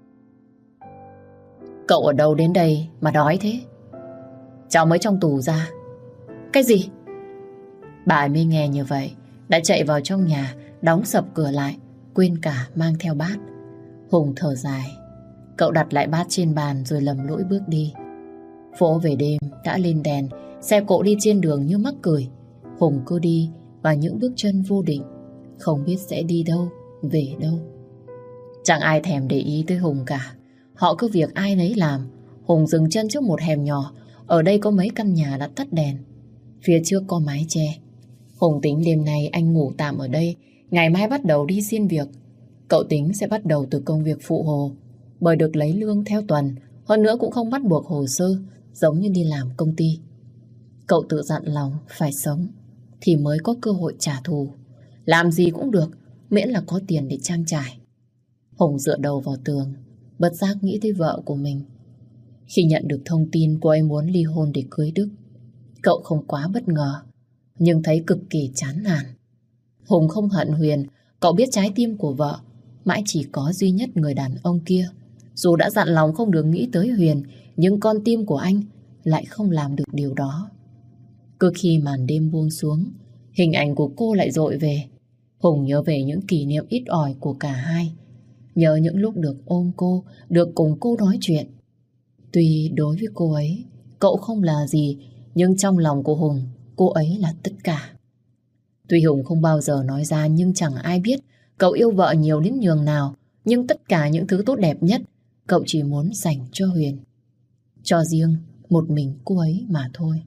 Cậu ở đâu đến đây mà đói thế? Cháu mới trong tù ra. Cái gì? Bà ấy mới nghe như vậy đã chạy vào trong nhà, đóng sập cửa lại, quên cả mang theo bát. Hùng thở dài. Cậu đặt lại bát trên bàn rồi lầm lũi bước đi. Phố về đêm đã lên đèn, xe cộ đi trên đường như mắc cười. Hùng cứ đi và những bước chân vô định, không biết sẽ đi đâu, về đâu. Chẳng ai thèm để ý tới Hùng cả. Họ cứ việc ai nấy làm. Hùng dừng chân trước một hẻm nhỏ. Ở đây có mấy căn nhà đã tắt đèn. Phía trước có mái che. Hùng tính đêm nay anh ngủ tạm ở đây, ngày mai bắt đầu đi xin việc. Cậu tính sẽ bắt đầu từ công việc phụ hồ, bởi được lấy lương theo tuần. Hơn nữa cũng không bắt buộc hồ sơ giống như đi làm công ty. Cậu tự dặn lòng phải sống thì mới có cơ hội trả thù. Làm gì cũng được, miễn là có tiền để trang trải. Hùng dựa đầu vào tường, bất giác nghĩ tới vợ của mình. Khi nhận được thông tin cô ấy muốn ly hôn để cưới Đức, Cậu không quá bất ngờ, nhưng thấy cực kỳ chán nản. Hùng không hận Huyền, cậu biết trái tim của vợ mãi chỉ có duy nhất người đàn ông kia. Dù đã dặn lòng không được nghĩ tới Huyền, nhưng con tim của anh lại không làm được điều đó. Cứ khi màn đêm buông xuống, hình ảnh của cô lại dội về. Hùng nhớ về những kỷ niệm ít ỏi của cả hai. Nhớ những lúc được ôm cô, được cùng cô nói chuyện. Tuy đối với cô ấy, cậu không là gì, nhưng trong lòng của Hùng, cô ấy là tất cả. Tuy Hùng không bao giờ nói ra, nhưng chẳng ai biết cậu yêu vợ nhiều đến nhường nào. Nhưng tất cả những thứ tốt đẹp nhất, cậu chỉ muốn dành cho Huyền. Cho riêng một mình cô ấy mà thôi.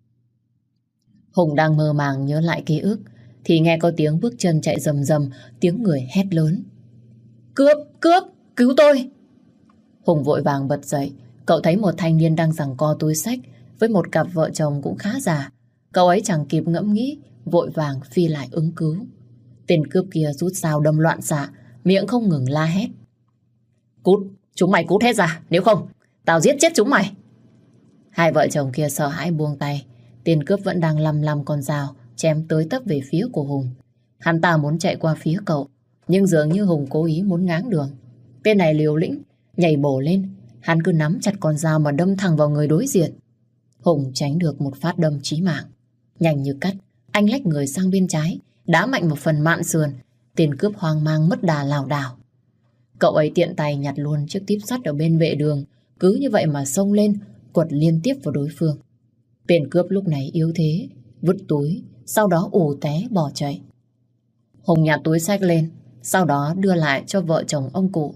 Hùng đang mơ màng nhớ lại ký ức, thì nghe có tiếng bước chân chạy rầm rầm, tiếng người hét lớn. Cướp! Cướp! Cứu tôi! Hùng vội vàng bật dậy. Cậu thấy một thanh niên đang giằng co túi xách với một cặp vợ chồng cũng khá già. Cậu ấy chẳng kịp ngẫm nghĩ, vội vàng phi lại ứng cứu. Tên cướp kia rút dao đâm loạn xạ, miệng không ngừng la hét. Cút! Chúng mày cút hết ra, nếu không tao giết chết chúng mày! Hai vợ chồng kia sợ hãi buông tay. Tên cướp vẫn đang lăm lăm con dao chém tới tấp về phía của Hùng. Hắn ta muốn chạy qua phía cậu, nhưng dường như Hùng cố ý muốn ngáng đường. Tên này liều lĩnh nhảy bổ lên, hắn cứ nắm chặt con dao mà đâm thẳng vào người đối diện. Hùng tránh được một phát đâm chí mạng. Nhanh như cắt, anh lách người sang bên trái, đá mạnh một phần mạn sườn. Tên cướp hoang mang mất đà lảo đảo. Cậu ấy tiện tay nhặt luôn chiếc típ sắt ở bên vệ đường, cứ như vậy mà xông lên, quật liên tiếp vào đối phương. Tên cướp lúc này yếu thế, vứt túi, sau đó ù té bỏ chạy. Hùng nhặt túi xách lên, sau đó đưa lại cho vợ chồng ông cụ.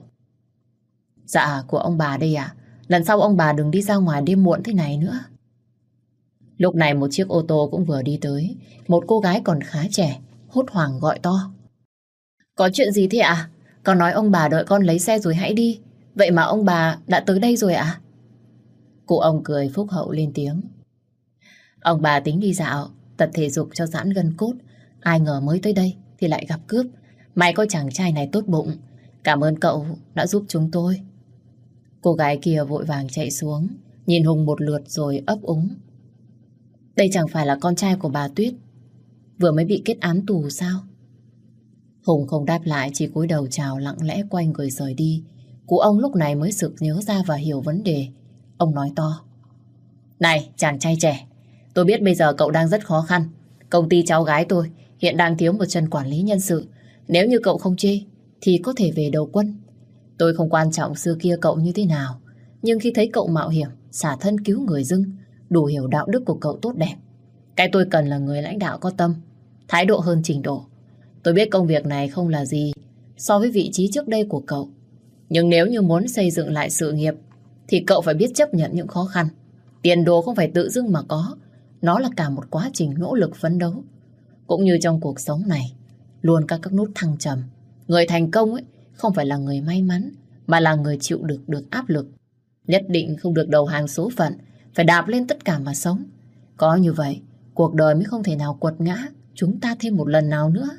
Dạ, của ông bà đây ạ. Lần sau ông bà đừng đi ra ngoài đêm muộn thế này nữa. Lúc này một chiếc ô tô cũng vừa đi tới. Một cô gái còn khá trẻ, hốt hoảng gọi to. Có chuyện gì thế ạ? Con nói ông bà đợi con lấy xe rồi hãy đi. Vậy mà ông bà đã tới đây rồi ạ? Cụ ông cười phúc hậu lên tiếng. Ông bà tính đi dạo, tập thể dục cho giãn gân cốt. Ai ngờ mới tới đây thì lại gặp cướp. May có chàng trai này tốt bụng. Cảm ơn cậu đã giúp chúng tôi. Cô gái kia vội vàng chạy xuống, nhìn Hùng một lượt rồi ấp úng. Đây chẳng phải là con trai của bà Tuyết, vừa mới bị kết án tù sao? Hùng không đáp lại, chỉ cúi đầu chào lặng lẽ quay người rời đi. Cụ ông lúc này mới sực nhớ ra và hiểu vấn đề. Ông nói to. Này chàng trai trẻ, tôi biết bây giờ cậu đang rất khó khăn. Công ty cháu gái tôi hiện đang thiếu một chân quản lý nhân sự. Nếu như cậu không chê thì có thể về đầu quân. Tôi không quan trọng xưa kia cậu như thế nào, nhưng khi thấy cậu mạo hiểm, xả thân cứu người dưng, đủ hiểu đạo đức của cậu tốt đẹp. Cái tôi cần là người lãnh đạo có tâm, thái độ hơn trình độ. Tôi biết công việc này không là gì so với vị trí trước đây của cậu. Nhưng nếu như muốn xây dựng lại sự nghiệp thì cậu phải biết chấp nhận những khó khăn. Tiền đồ không phải tự dưng mà có, nó là cả một quá trình nỗ lực phấn đấu. Cũng như trong cuộc sống này, luôn có các nút thăng trầm. Người thành công ấy không phải là người may mắn, mà là người chịu được được áp lực. Nhất định không được đầu hàng số phận, phải đạp lên tất cả mà sống. Có như vậy, cuộc đời mới không thể nào quật ngã chúng ta thêm một lần nào nữa.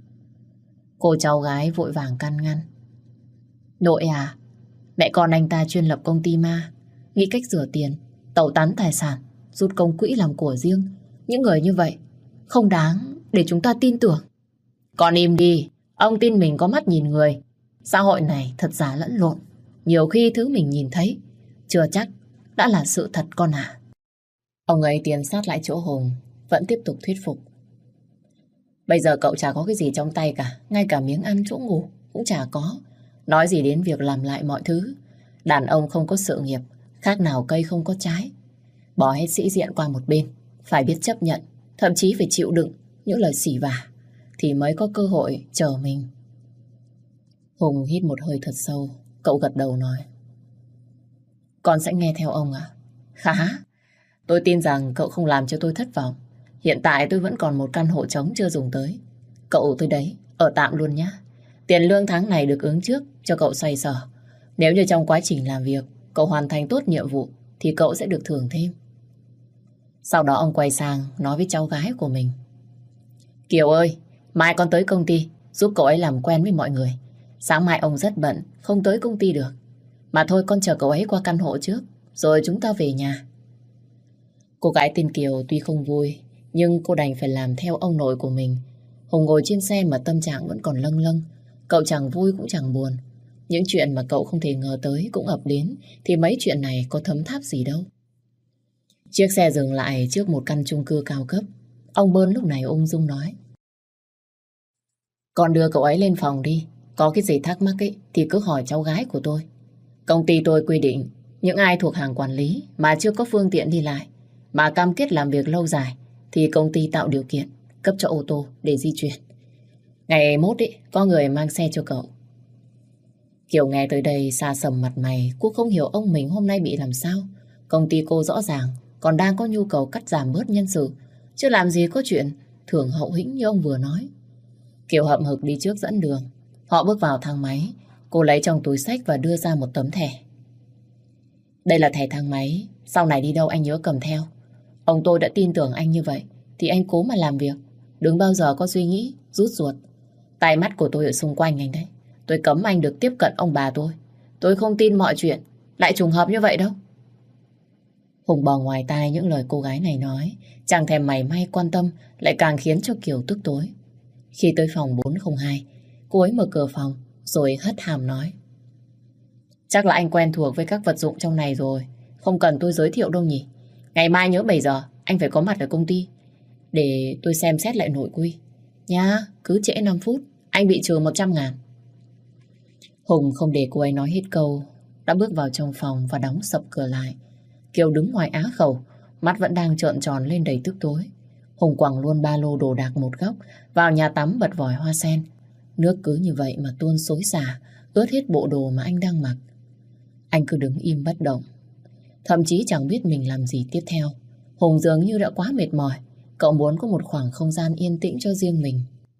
Cô cháu gái vội vàng can ngăn. Nội à, mẹ con anh ta chuyên lập công ty ma, nghĩ cách rửa tiền, tẩu tán tài sản, rút công quỹ làm của riêng. Những người như vậy không đáng để chúng ta tin tưởng. Con im đi, ông tin mình có mắt nhìn người. Xã hội này thật giả lẫn lộn, nhiều khi thứ mình nhìn thấy chưa chắc đã là sự thật con à. Ông ấy tiến sát lại chỗ Hùng, vẫn tiếp tục thuyết phục. Bây giờ cậu chả có cái gì trong tay cả, ngay cả miếng ăn chỗ ngủ cũng chả có. Nói gì đến việc làm lại mọi thứ. Đàn ông không có sự nghiệp, khác nào cây không có trái. Bỏ hết sĩ diện qua một bên, phải biết chấp nhận, thậm chí phải chịu đựng những lời xỉ vả, thì mới có cơ hội chờ mình. Hùng hít một hơi thật sâu, cậu gật đầu nói. Con sẽ nghe theo ông à? Khá, tôi tin rằng cậu không làm cho tôi thất vọng. Hiện tại tôi vẫn còn một căn hộ trống chưa dùng tới. Cậu tới đấy, ở tạm luôn nhé. Tiền lương tháng này được ứng trước cho cậu xoay sở. Nếu như trong quá trình làm việc cậu hoàn thành tốt nhiệm vụ thì cậu sẽ được thưởng thêm. Sau đó ông quay sang nói với cháu gái của mình. Kiều ơi, mai con tới công ty giúp cậu ấy làm quen với mọi người. Sáng mai ông rất bận, không tới công ty được. Mà thôi con chờ cậu ấy qua căn hộ trước, rồi chúng ta về nhà. Cô gái tên Kiều tuy không vui, nhưng cô đành phải làm theo ông nội của mình. Hùng ngồi trên xe mà tâm trạng vẫn còn lâng lâng. Cậu chẳng vui cũng chẳng buồn. Những chuyện mà cậu không thể ngờ tới cũng ập đến, thì mấy chuyện này có thấm tháp gì đâu. Chiếc xe dừng lại trước một căn chung cư cao cấp. Ông Bơn lúc này ung dung nói: Con đưa cậu ấy lên phòng đi. Có cái gì thắc mắc ấy thì cứ hỏi cháu gái của tôi. Công ty tôi quy định những ai thuộc hàng quản lý mà chưa có phương tiện đi lại, mà cam kết làm việc lâu dài, thì công ty tạo điều kiện cấp cho ô tô để di chuyển. Ngày mốt ấy, có người mang xe cho cậu. Kiều nghe tới đây xa sầm mặt mày. Cô không hiểu ông mình hôm nay bị làm sao. Công ty cô rõ ràng còn đang có nhu cầu cắt giảm bớt nhân sự, chứ làm gì có chuyện thưởng hậu hĩnh như ông vừa nói. Kiều hậm hực đi trước dẫn đường. Họ bước vào thang máy. Cô lấy trong túi xách và đưa ra một tấm thẻ. Đây là thẻ thang máy. Sau này đi đâu anh nhớ cầm theo. Ông tôi đã tin tưởng anh như vậy thì anh cố mà làm việc. Đừng bao giờ có suy nghĩ rút ruột. Tai mắt của tôi ở xung quanh anh đấy. Tôi cấm anh được tiếp cận ông bà tôi. Tôi không tin mọi chuyện lại trùng hợp như vậy đâu. Hùng bò ngoài tai những lời cô gái này nói, chẳng thèm mảy may quan tâm, lại càng khiến cho Kiều tức tối. Khi tới phòng bốn không hai, cô ấy mở cửa phòng rồi hất hàm nói: Chắc là anh quen thuộc với các vật dụng trong này rồi, không cần tôi giới thiệu đâu nhỉ. Ngày mai nhớ bảy giờ anh phải có mặt ở công ty để tôi xem xét lại nội quy nhá. Cứ trễ năm phút anh bị trừ một trăm ngàn. Hùng không để cô ấy nói hết câu, đã bước vào trong phòng và đóng sập cửa lại. Kiều đứng ngoài á khẩu, mắt vẫn đang trợn tròn lên đầy tức tối. Hùng quẳng luôn ba lô đồ đạc một góc, vào nhà tắm bật vòi hoa sen. Nước cứ như vậy mà tuôn xối xả, ướt hết bộ đồ mà anh đang mặc. Anh cứ đứng im bất động, thậm chí chẳng biết mình làm gì tiếp theo. Hùng dường như đã quá mệt mỏi. Cậu muốn có một khoảng không gian yên tĩnh cho riêng mình.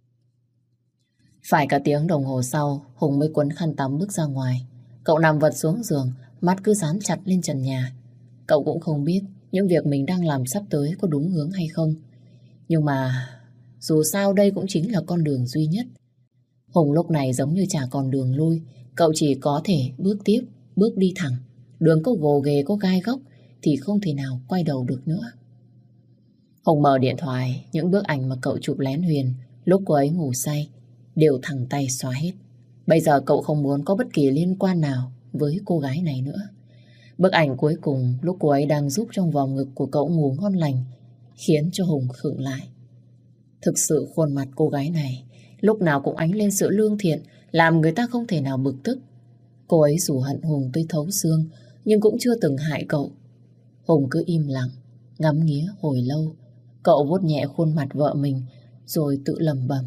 Phải cả tiếng đồng hồ sau, Hùng mới quấn khăn tắm bước ra ngoài. Cậu nằm vật xuống giường, mắt cứ dán chặt lên trần nhà. Cậu cũng không biết những việc mình đang làm sắp tới có đúng hướng hay không. Nhưng mà dù sao đây cũng chính là con đường duy nhất. Hùng lúc này giống như chả còn đường lui. Cậu chỉ có thể bước tiếp, bước đi thẳng. Đường có gồ ghề, có gai góc thì không thể nào quay đầu được nữa. Hùng mở điện thoại, những bức ảnh mà cậu chụp lén Huyền lúc cô ấy ngủ say đều thẳng tay xóa hết. Bây giờ cậu không muốn có bất kỳ liên quan nào với cô gái này nữa. Bức ảnh cuối cùng lúc cô ấy đang giúp trong vòng ngực của cậu ngủ ngon lành khiến cho Hùng khựng lại. Thực sự khuôn mặt cô gái này lúc nào cũng ánh lên sự lương thiện, làm người ta không thể nào bực tức. Cô ấy dù hận Hùng tới thấu xương nhưng cũng chưa từng hại cậu. Hùng cứ im lặng ngắm nghía hồi lâu. Cậu vuốt nhẹ khuôn mặt vợ mình rồi tự lẩm bẩm: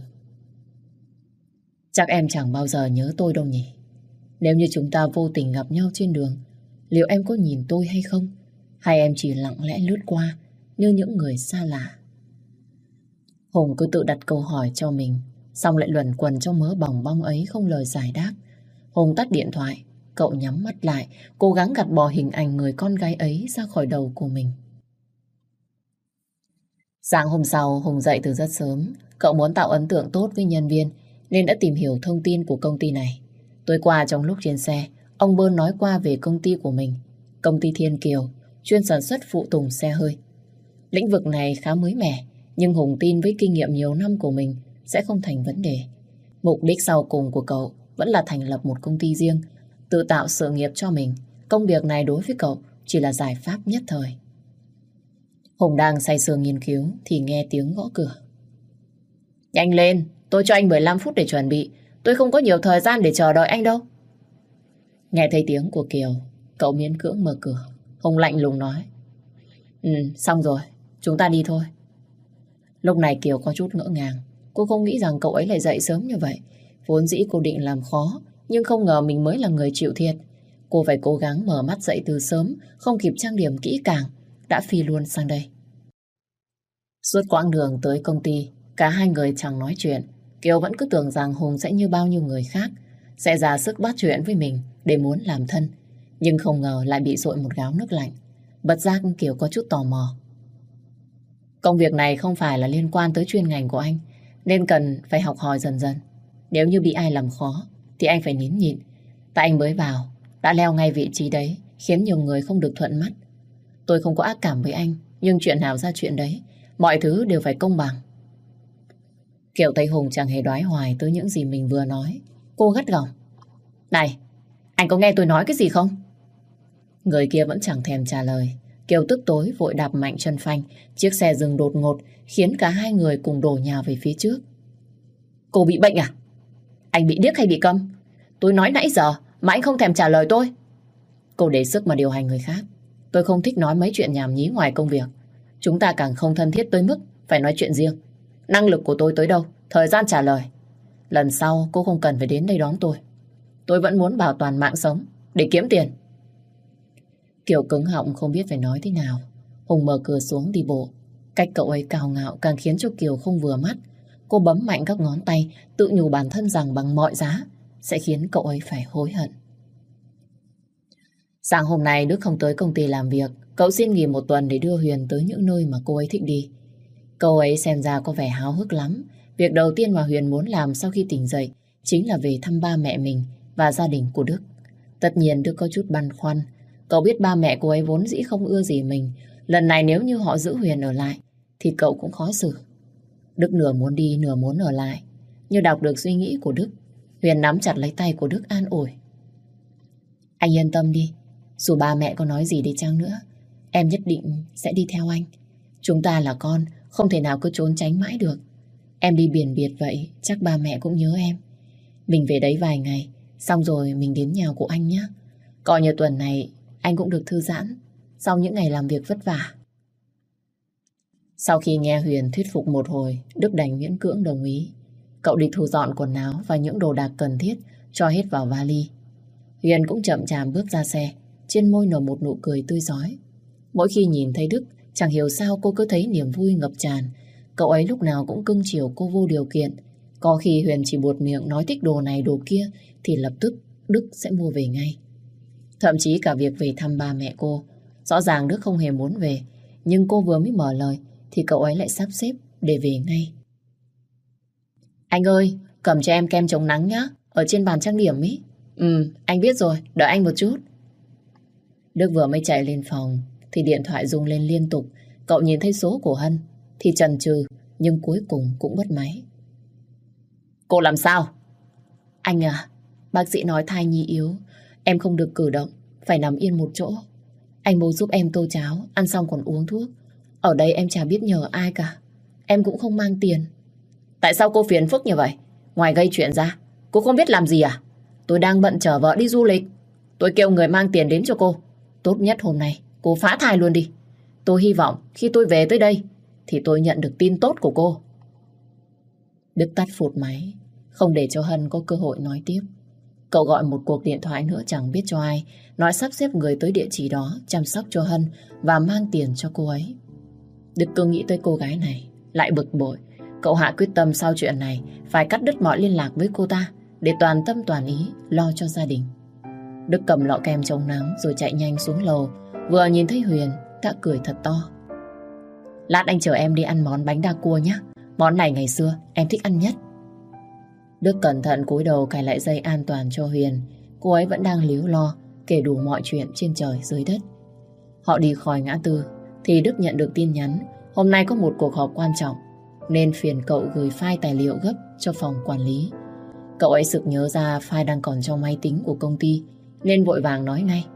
Chắc em chẳng bao giờ nhớ tôi đâu nhỉ. Nếu như chúng ta vô tình gặp nhau trên đường, liệu em có nhìn tôi hay không? Hay em chỉ lặng lẽ lướt qua như những người xa lạ? Hùng cứ tự đặt câu hỏi cho mình, xong lại luẩn quẩn trong mớ bòng bong ấy không lời giải đáp. Hùng tắt điện thoại, cậu nhắm mắt lại, cố gắng gạt bỏ hình ảnh người con gái ấy ra khỏi đầu của mình. Sáng hôm sau, Hùng dậy từ rất sớm. Cậu muốn tạo ấn tượng tốt với nhân viên nên đã tìm hiểu thông tin của công ty này. Tối qua trong lúc trên xe, ông Bơn nói qua về công ty của mình. Công ty Thiên Kiều chuyên sản xuất phụ tùng xe hơi. Lĩnh vực này khá mới mẻ, nhưng Hùng tin với kinh nghiệm nhiều năm của mình sẽ không thành vấn đề. Mục đích sau cùng của cậu vẫn là thành lập một công ty riêng, tự tạo sự nghiệp cho mình. Công việc này đối với cậu chỉ là giải pháp nhất thời. Hùng đang say sưa nghiên cứu thì nghe tiếng gõ cửa. Nhanh lên, tôi cho anh mười lăm phút để chuẩn bị. Tôi không có nhiều thời gian để chờ đợi anh đâu. Nghe thấy tiếng của Kiều, cậu miễn cưỡng mở cửa. Hùng lạnh lùng nói: Ừ, xong rồi, chúng ta đi thôi. Lúc này Kiều có chút ngỡ ngàng. Cô không nghĩ rằng cậu ấy lại dậy sớm như vậy. Vốn dĩ cô định làm khó, nhưng không ngờ mình mới là người chịu thiệt. Cô phải cố gắng mở mắt dậy từ sớm, không kịp trang điểm kỹ càng, đã phi luôn sang đây. Suốt quãng đường tới công ty, cả hai người chẳng nói chuyện. Kiều vẫn cứ tưởng rằng Hùng sẽ như bao nhiêu người khác, sẽ ra sức bắt chuyện với mình để muốn làm thân. Nhưng không ngờ lại bị dội một gáo nước lạnh. Bất giác Kiều có chút tò mò. Công việc này không phải là liên quan tới chuyên ngành của anh, nên cần phải học hỏi dần dần. Nếu như bị ai làm khó thì anh phải nín nhịn. Tại anh mới vào đã leo ngay vị trí đấy, khiến nhiều người không được thuận mắt. Tôi không có ác cảm với anh, nhưng Nhưng chuyện nào ra chuyện đấy, mọi thứ đều phải công bằng. Kiều thấy Hùng chẳng hề đoái hoài tới những gì mình vừa nói. Cô gắt gỏng. Này, anh có nghe tôi nói cái gì không? Người kia vẫn chẳng thèm trả lời. Kiều tức tối vội đạp mạnh chân phanh. Chiếc xe dừng đột ngột khiến cả hai người cùng đổ nhào về phía trước. Cô bị bệnh à? Anh bị điếc hay bị câm? Tôi nói nãy giờ mà anh không thèm trả lời tôi. Cô để sức mà điều hành người khác. Tôi không thích nói mấy chuyện nhảm nhí ngoài công việc. Chúng ta càng không thân thiết tới mức phải nói chuyện riêng. Năng lực của tôi tới đâu, thời gian trả lời. Lần sau cô không cần phải đến đây đón tôi. Tôi vẫn muốn bảo toàn mạng sống để kiếm tiền. Kiều cứng họng không biết phải nói thế nào. Hùng mở cửa xuống đi bộ. Cách cậu ấy cao ngạo càng khiến cho Kiều không vừa mắt. Cô bấm mạnh các ngón tay, tự nhủ bản thân rằng bằng mọi giá sẽ khiến cậu ấy phải hối hận. Sáng hôm nay Đức không tới công ty làm việc. Cậu xin nghỉ một tuần để đưa Huyền tới những nơi mà cô ấy thích đi. Cậu ấy xem ra có vẻ háo hức lắm. Việc đầu tiên mà Huyền muốn làm sau khi tỉnh dậy chính là về thăm ba mẹ mình và gia đình của Đức. Tất nhiên Đức có chút băn khoăn. Cậu biết ba mẹ cô ấy vốn dĩ không ưa gì mình. Lần này nếu như họ giữ Huyền ở lại thì cậu cũng khó xử. Đức nửa muốn đi nửa muốn ở lại. Như đọc được suy nghĩ của Đức, Huyền nắm chặt lấy tay của Đức an ủi. Anh yên tâm đi. Dù ba mẹ có nói gì đi chăng nữa, em nhất định sẽ đi theo anh. Chúng ta là con, không thể nào cứ trốn tránh mãi được. Em đi biển biệt vậy, chắc ba mẹ cũng nhớ em. Mình về đấy vài ngày, xong rồi mình đến nhà của anh nhé. Coi như tuần này anh cũng được thư giãn sau những ngày làm việc vất vả. Sau khi nghe Huyền thuyết phục một hồi, Đức đành miễn cưỡng đồng ý. Cậu đi thu dọn quần áo và những đồ đạc cần thiết cho hết vào vali. Huyền cũng chậm chạp bước ra xe, trên môi nở một nụ cười tươi rói. Mỗi khi nhìn thấy Đức, chẳng hiểu sao cô cứ thấy niềm vui ngập tràn. Cậu ấy lúc nào cũng cưng chiều cô vô điều kiện. Có khi Huyền chỉ buột miệng nói thích đồ này đồ kia thì lập tức Đức sẽ mua về ngay. Thậm chí cả việc về thăm ba mẹ cô. Rõ ràng Đức không hề muốn về, nhưng cô vừa mới mở lời thì cậu ấy lại sắp xếp để về ngay. Anh ơi, cầm cho em kem chống nắng nhá, ở trên bàn trang điểm ý. Ừ, anh biết rồi, đợi anh một chút. Đức vừa mới chạy lên phòng thì điện thoại rung lên liên tục. Cậu nhìn thấy số của Hân thì chần chừ, nhưng cuối cùng cũng bắt máy. Cô làm sao? Anh à, bác sĩ nói thai nhi yếu, em không được cử động, phải nằm yên một chỗ. Anh bố giúp em tô cháo, ăn xong còn uống thuốc. Ở đây em chả biết nhờ ai cả. Em cũng không mang tiền. Tại sao cô phiền phức như vậy? Ngoài gây chuyện ra, cô không biết làm gì à? Tôi đang bận chở vợ đi du lịch. Tôi kêu người mang tiền đến cho cô. Tốt nhất hôm nay cô phá thai luôn đi. Tôi hy vọng khi tôi về tới đây thì tôi nhận được tin tốt của cô. Đức tắt phụt máy, không để cho Hân có cơ hội nói tiếp. Cậu gọi một cuộc điện thoại nữa chẳng biết cho ai, nói sắp xếp người tới địa chỉ đó chăm sóc cho Hân và mang tiền cho cô ấy. Đức cứ nghĩ tới cô gái này, lại bực bội. Cậu hạ quyết tâm sau chuyện này phải cắt đứt mọi liên lạc với cô ta để toàn tâm toàn ý lo cho gia đình. Đức cầm lọ kem chống nắng rồi chạy nhanh xuống lầu. Vừa nhìn thấy Huyền đã cười thật to. Lát anh chở em đi ăn món bánh đa cua nhé. Món này ngày xưa em thích ăn nhất. Đức cẩn thận cúi đầu cài lại dây an toàn cho Huyền. Cô ấy vẫn đang líu lo kể đủ mọi chuyện trên trời dưới đất. Họ đi khỏi ngã tư thì Đức nhận được tin nhắn hôm nay có một cuộc họp quan trọng, nên phiền cậu gửi file tài liệu gấp cho phòng quản lý. Cậu ấy sực nhớ ra file đang còn trong máy tính của công ty nên vội vàng nói ngay.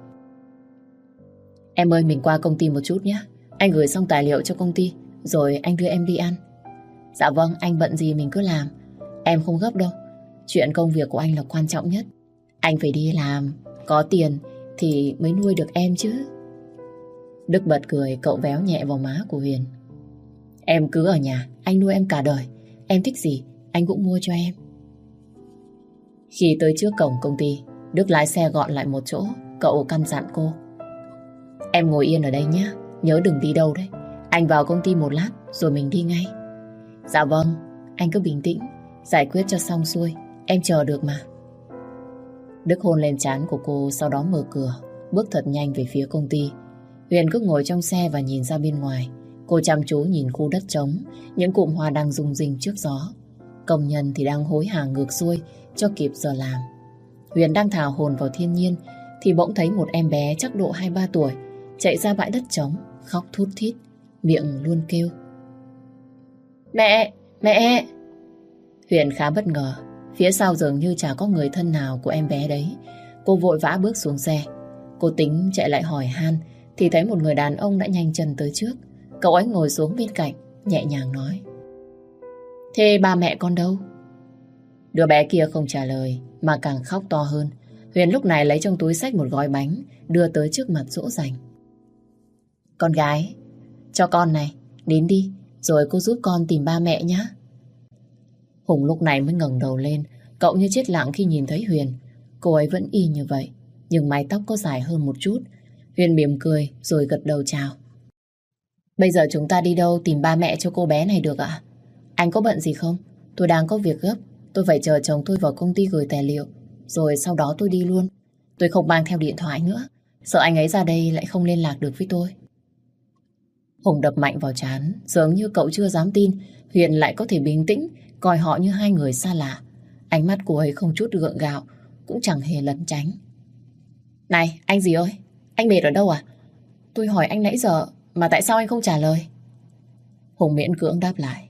Em ơi, mình qua công ty một chút nhé. Anh gửi xong tài liệu cho công ty rồi anh đưa em đi ăn. Dạ vâng, anh bận gì mình cứ làm. Em không gấp đâu. Chuyện công việc của anh là quan trọng nhất. Anh phải đi làm, có tiền thì mới nuôi được em chứ. Đức bật cười, cậu véo nhẹ vào má của Huyền. Em cứ ở nhà, anh nuôi em cả đời. Em thích gì, anh cũng mua cho em. Khi tới trước cổng công ty, Đức lái xe gọn lại một chỗ. Cậu căn dặn cô. Em ngồi yên ở đây nhé, nhớ đừng đi đâu đấy. Anh vào công ty một lát rồi mình đi ngay. Dạ vâng, anh cứ bình tĩnh, giải quyết cho xong xuôi, em chờ được mà. Đức hôn lên trán của cô, sau đó mở cửa, bước thật nhanh về phía công ty. Huyền cứ ngồi trong xe và nhìn ra bên ngoài. Cô chăm chú nhìn khu đất trống, những cụm hoa đang rung rinh trước gió. Công nhân thì đang hối hả ngược xuôi cho kịp giờ làm. Huyền đang thả hồn vào thiên nhiên thì bỗng thấy một em bé chắc độ hai ba tuổi chạy ra bãi đất trống, khóc thút thít. miệng luôn kêu: Mẹ, mẹ! Huyền khá bất ngờ, phía sau dường như chả có người thân nào của em bé đấy. Cô vội vã bước xuống xe. Cô tính chạy lại hỏi han thì thấy một người đàn ông đã nhanh chân tới trước. Cậu ấy ngồi xuống bên cạnh, nhẹ nhàng nói: Thế ba mẹ con đâu? Đứa bé kia không trả lời mà càng khóc to hơn. Huyền lúc này lấy trong túi xách một gói bánh đưa tới trước mặt dỗ dành. Con gái, cho con này, đến đi, rồi cô giúp con tìm ba mẹ nhé. Hùng lúc này mới ngẩng đầu lên. Cậu như chết lặng khi nhìn thấy Huyền. Cô ấy vẫn y như vậy, nhưng mái tóc có dài hơn một chút. Huyền mỉm cười rồi gật đầu chào. Bây giờ chúng ta đi đâu tìm ba mẹ cho cô bé này được ạ? Anh có bận gì không? Tôi đang có việc gấp. Tôi phải chờ chồng tôi vào công ty gửi tài liệu, rồi sau đó tôi đi luôn. Tôi không mang theo điện thoại nữa, sợ anh ấy ra đây lại không liên lạc được với tôi. Hùng đập mạnh vào trán, dường như cậu chưa dám tin Huyền lại có thể bình tĩnh coi họ như hai người xa lạ. Ánh mắt cô ấy không chút gượng gạo, cũng chẳng hề lẩn tránh. Này, anh gì ơi? Anh mệt ở đâu à? Tôi hỏi anh nãy giờ mà tại sao anh không trả lời? Hùng miễn cưỡng đáp lại.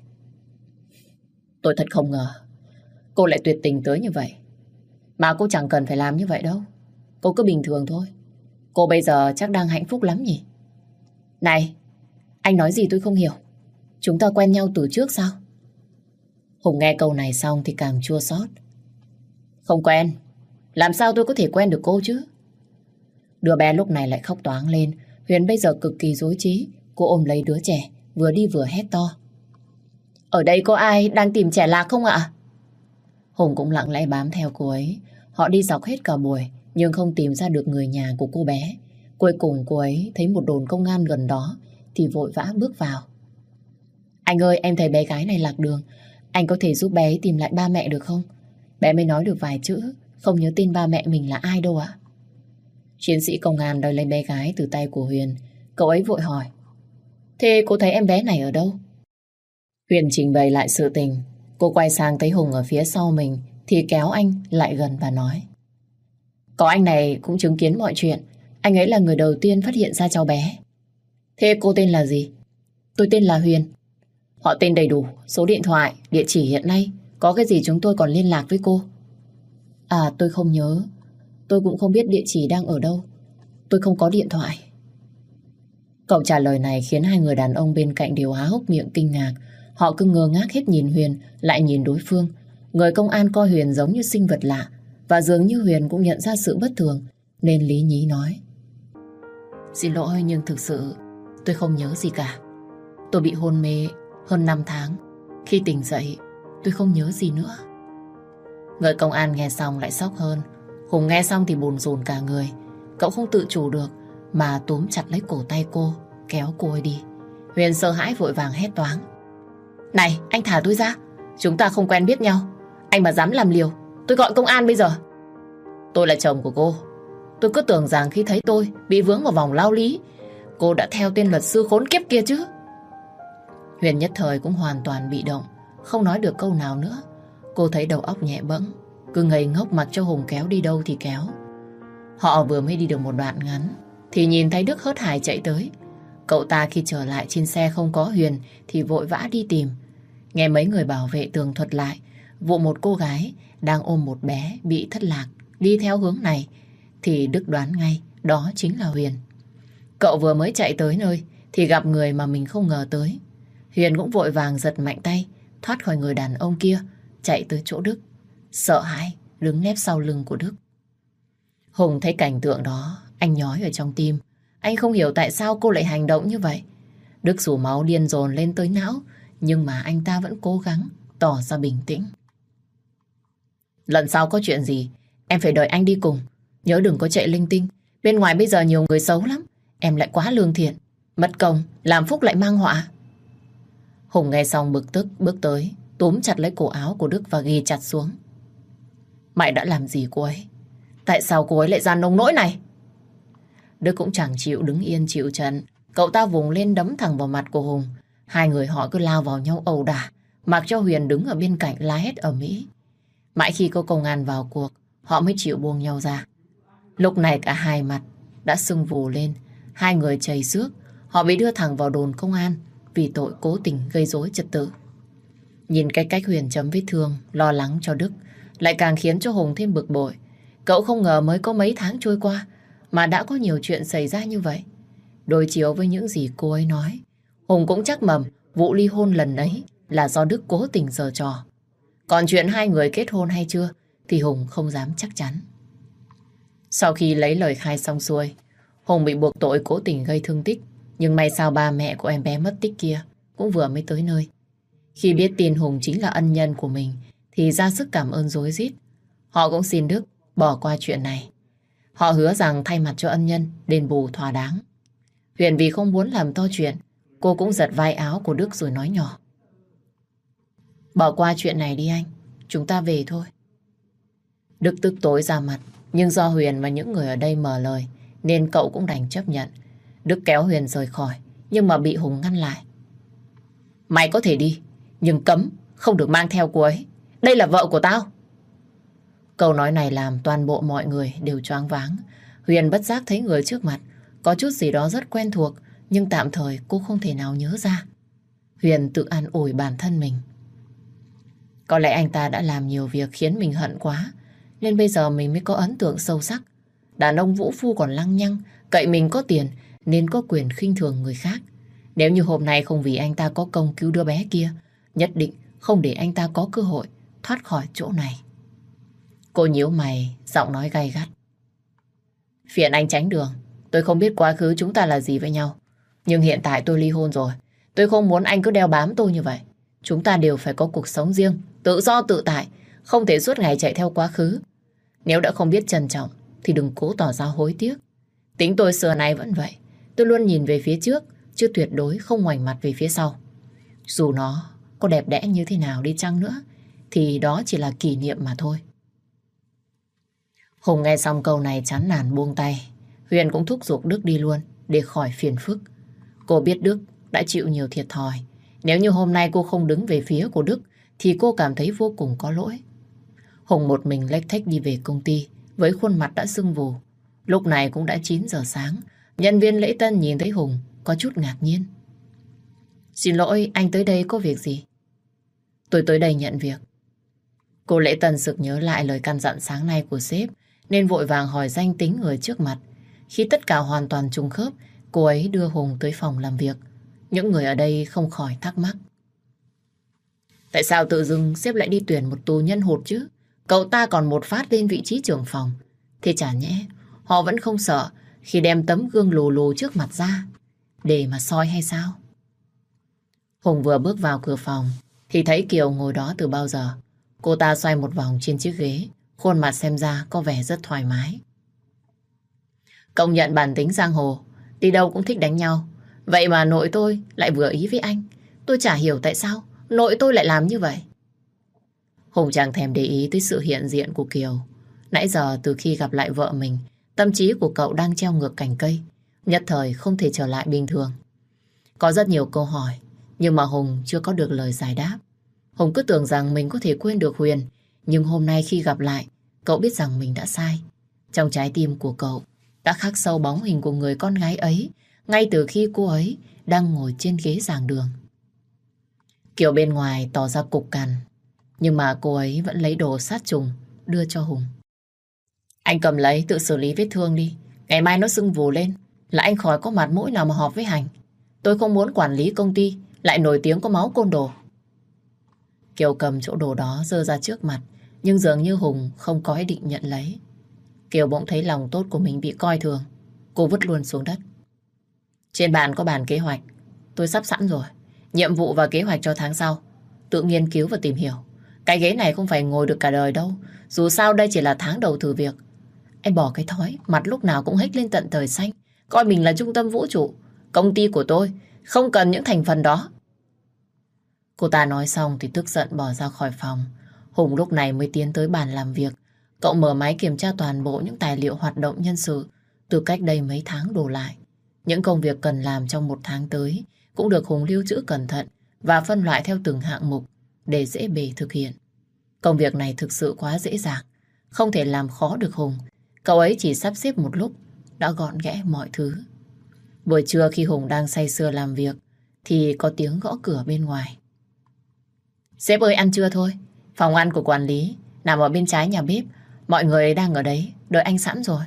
Tôi thật không ngờ cô lại tuyệt tình tới như vậy. Mà cô chẳng cần phải làm như vậy đâu. Cô cứ bình thường thôi. Cô bây giờ chắc đang hạnh phúc lắm nhỉ? Này, anh nói gì tôi không hiểu. Chúng ta quen nhau từ trước sao? Hùng nghe câu này xong thì càng chua xót. Không quen. Làm sao tôi có thể quen được cô chứ? Đứa bé lúc này lại khóc toáng lên. Huyền bây giờ cực kỳ rối trí. Cô ôm lấy đứa trẻ, vừa đi vừa hét to. Ở đây có ai đang tìm trẻ lạc không ạ? Hùng cũng lặng lẽ bám theo cô ấy. Họ đi dọc hết cả buổi nhưng không tìm ra được người nhà của cô bé. Cuối cùng cô ấy thấy một đồn công an gần đó thì vội vã bước vào. Anh ơi, em thấy bé gái này lạc đường. Anh có thể giúp bé ấy tìm lại ba mẹ được không? Bé mới nói được vài chữ, không nhớ tên ba mẹ mình là ai đâu ạ. Chiến sĩ công an đòi lấy bé gái từ tay của Huyền. Cậu ấy vội hỏi. Thế cô thấy em bé này ở đâu? Huyền trình bày lại sự tình. Cô quay sang thấy Hùng ở phía sau mình thì kéo anh lại gần và nói. Có anh này cũng chứng kiến mọi chuyện. Anh ấy là người đầu tiên phát hiện ra cháu bé. Thế cô tên là gì? Tôi tên là Huyền. Họ tên đầy đủ, số điện thoại, địa chỉ hiện nay. Có cái gì chúng tôi còn liên lạc với cô? À, tôi không nhớ. Tôi cũng không biết địa chỉ đang ở đâu. Tôi không có điện thoại. Cậu trả lời này khiến hai người đàn ông bên cạnh đều há hốc miệng kinh ngạc. Họ cứ ngơ ngác hết nhìn Huyền lại nhìn đối phương. Người công an coi Huyền giống như sinh vật lạ, và dường như Huyền cũng nhận ra sự bất thường nên lý nhí nói. Xin lỗi nhưng thực sự tôi không nhớ gì cả. Tôi bị hôn mê hơn năm tháng. Khi tỉnh dậy tôi không nhớ gì nữa. Người công an nghe xong lại sốc hơn. Hùng nghe xong thì bồn rồn cả người. Cậu không tự chủ được mà túm chặt lấy cổ tay cô, kéo cô ấy đi. Huyền sợ hãi vội vàng hét toáng. Này, anh thả tôi ra. Chúng ta không quen biết nhau. Anh mà dám làm liều, tôi gọi công an bây giờ. Tôi là chồng của cô. Tôi cứ tưởng rằng khi thấy tôi bị vướng vào vòng lao lý, cô đã theo tên luật sư khốn kiếp kia chứ. Huyền nhất thời cũng hoàn toàn bị động, không nói được câu nào nữa. Cô thấy đầu óc nhẹ bẫng, cứ ngây ngốc mặc cho Hùng kéo đi đâu thì kéo. Họ vừa mới đi được một đoạn ngắn thì nhìn thấy Đức hớt hải chạy tới. Cậu ta khi trở lại trên xe không có Huyền thì vội vã đi tìm. Nghe mấy người bảo vệ tường thuật lại vụ một cô gái đang ôm một bé bị thất lạc đi theo hướng này thì Đức đoán ngay đó chính là Huyền. Cậu vừa mới chạy tới nơi thì gặp người mà mình không ngờ tới. Huyền cũng vội vàng giật mạnh tay thoát khỏi người đàn ông kia, chạy tới chỗ Đức, sợ hãi đứng nép sau lưng của Đức. Hùng thấy cảnh tượng đó, anh nhói ở trong tim. Anh không hiểu tại sao cô lại hành động như vậy. Đức rủ máu điên dồn lên tới não, nhưng mà anh ta vẫn cố gắng tỏ ra bình tĩnh. Lần sau có chuyện gì em phải đợi anh đi cùng. Nhớ đừng có chạy linh tinh. Bên ngoài bây giờ nhiều người xấu lắm. Em lại quá lương thiện, mất công làm phúc lại mang họa. Hùng nghe xong bực tức bước tới, túm chặt lấy cổ áo của Đức và ghi chặt xuống. Mày đã làm gì cô ấy? Tại sao cô ấy lại ra nông nỗi này? Đức cũng chẳng chịu đứng yên chịu trận. Cậu ta vùng lên đấm thẳng vào mặt của Hùng. Hai người họ cứ lao vào nhau ẩu đả, mặc cho Huyền đứng ở bên cạnh la hét ầm ĩ. Mãi khi có công an vào cuộc, họ mới chịu buông nhau ra. Lúc này cả hai mặt đã sưng vù lên, hai người chảy xước. Họ bị đưa thẳng vào đồn công an vì tội cố tình gây rối trật tự. Nhìn cái cách Huyền chấm vết thương, lo lắng cho Đức, lại càng khiến cho Hùng thêm bực bội. Cậu không ngờ mới có mấy tháng trôi qua mà đã có nhiều chuyện xảy ra như vậy. Đối chiếu với những gì cô ấy nói, Hùng cũng chắc mầm vụ ly hôn lần ấy là do Đức cố tình giở trò. Còn chuyện hai người kết hôn hay chưa thì Hùng không dám chắc chắn. Sau khi lấy lời khai xong xuôi, Hùng bị buộc tội cố tình gây thương tích. Nhưng may sao ba mẹ của em bé mất tích kia cũng vừa mới tới nơi. Khi biết tin Hùng chính là ân nhân của mình thì ra sức cảm ơn rối rít. Họ cũng xin Đức bỏ qua chuyện này. Họ hứa rằng thay mặt cho ân nhân đền bù thỏa đáng. Huyền vì không muốn làm to chuyện, cô cũng giật vai áo của Đức rồi nói nhỏ: Bỏ qua chuyện này đi anh, chúng ta về thôi. Đức tức tối ra mặt, nhưng do Huyền và những người ở đây mở lời nên cậu cũng đành chấp nhận. Đức kéo Huyền rời khỏi, nhưng mà bị Hùng ngăn lại. Mày có thể đi, nhưng cấm không được mang theo cô ấy. Đây là vợ của tao. Câu nói này làm toàn bộ mọi người đều choáng váng. Huyền bất giác thấy người trước mặt có chút gì đó rất quen thuộc, nhưng tạm thời cô không thể nào nhớ ra. Huyền tự an ủi bản thân mình. Có lẽ anh ta đã làm nhiều việc khiến mình hận quá, nên bây giờ mình mới có ấn tượng sâu sắc. Đàn ông vũ phu còn lăng nhăng, cậy mình có tiền nên có quyền khinh thường người khác. Nếu như hôm nay không vì anh ta có công cứu đứa bé kia, nhất định không để anh ta có cơ hội thoát khỏi chỗ này. Cô nhíu mày, giọng nói gay gắt. Phiền anh tránh đường. Tôi không biết quá khứ chúng ta là gì với nhau, nhưng hiện tại tôi ly hôn rồi. Tôi không muốn anh cứ đeo bám tôi như vậy. Chúng ta đều phải có cuộc sống riêng, tự do tự tại, không thể suốt ngày chạy theo quá khứ. Nếu đã không biết trân trọng thì đừng cố tỏ ra hối tiếc. Tính tôi xưa nay vẫn vậy. Tôi luôn nhìn về phía trước, chứ tuyệt đối không ngoảnh mặt về phía sau. Dù nó có đẹp đẽ như thế nào đi chăng nữa, thì đó chỉ là kỷ niệm mà thôi. Hùng nghe xong câu này chán nản buông tay. Huyền cũng thúc giục Đức đi luôn để khỏi phiền phức. Cô biết Đức đã chịu nhiều thiệt thòi. Nếu như hôm nay cô không đứng về phía của Đức thì cô cảm thấy vô cùng có lỗi. Hùng một mình lếch thếch đi về công ty với khuôn mặt đã sưng vù. Lúc này cũng đã chín giờ sáng. Nhân viên lễ tân nhìn thấy Hùng có chút ngạc nhiên. Xin lỗi, anh tới đây có việc gì? Tôi tới đây nhận việc. Cô lễ tân sực nhớ lại lời căn dặn sáng nay của sếp nên vội vàng hỏi danh tính người trước mặt. Khi tất cả hoàn toàn trùng khớp, cô ấy đưa Hùng tới phòng làm việc. Những người ở đây không khỏi thắc mắc. Tại sao tự dưng sếp lại đi tuyển một tù nhân hụt chứ? Cậu ta còn một phát lên vị trí trưởng phòng. Thế chả nhẽ họ vẫn không sợ khi đem tấm gương lù lù trước mặt ra để mà soi hay sao? Hùng vừa bước vào cửa phòng thì thấy Kiều ngồi đó từ bao giờ. Cô ta xoay một vòng trên chiếc ghế, khuôn mặt xem ra có vẻ rất thoải mái. Công nhận bản tính giang hồ, đi đâu cũng thích đánh nhau. Vậy mà nội tôi lại vừa ý với anh. Tôi chả hiểu tại sao nội tôi lại làm như vậy. Hùng chẳng thèm để ý tới sự hiện diện của Kiều. Nãy giờ từ khi gặp lại vợ mình, tâm trí của cậu đang treo ngược cành cây, nhất thời không thể trở lại bình thường. Có rất nhiều câu hỏi, nhưng mà Hùng chưa có được lời giải đáp. Hùng cứ tưởng rằng mình có thể quên được Huyền, nhưng hôm nay khi gặp lại, cậu biết rằng mình đã sai. Trong trái tim của cậu đã khắc sâu bóng hình của người con gái ấy, ngay từ khi cô ấy đang ngồi trên ghế giảng đường. Kiều bên ngoài tỏ ra cục cằn, nhưng mà cô ấy vẫn lấy đồ sát trùng đưa cho Hùng. Anh cầm lấy tự xử lý vết thương đi. Ngày mai nó sưng vù lên là anh khỏi có mặt mũi nào mà họp với Hành. Tôi không muốn quản lý công ty lại nổi tiếng có máu côn đồ. Kiều cầm chỗ đồ đó giơ ra trước mặt, nhưng dường như Hùng không có ý định nhận lấy. Kiều bỗng thấy lòng tốt của mình bị coi thường. Cô vứt luôn xuống đất. Trên bàn có bản kế hoạch, tôi sắp sẵn rồi. Nhiệm vụ và kế hoạch cho tháng sau tự nghiên cứu và tìm hiểu. Cái ghế này không phải ngồi được cả đời đâu. Dù sao đây chỉ là tháng đầu thử việc. Em bỏ cái thói mặt lúc nào cũng hếch lên tận trời xanh, coi mình là trung tâm vũ trụ. Công ty của tôi không cần những thành phần đó. Cô ta nói xong thì tức giận bỏ ra khỏi phòng. Hùng lúc này mới tiến tới bàn làm việc. Cậu mở máy kiểm tra toàn bộ những tài liệu hoạt động nhân sự từ cách đây mấy tháng đổ lại. Những công việc cần làm trong một tháng tới cũng được Hùng lưu trữ cẩn thận và phân loại theo từng hạng mục để dễ bề thực hiện. Công việc này thực sự quá dễ dàng, không thể làm khó được Hùng. Cậu ấy chỉ sắp xếp một lúc đã gọn ghẽ mọi thứ. Buổi trưa khi Hùng đang say sưa làm việc thì có tiếng gõ cửa bên ngoài. Sếp ơi, ăn trưa thôi. Phòng ăn của quản lý nằm ở bên trái nhà bếp. Mọi người đang ở đấy, đợi anh sẵn rồi.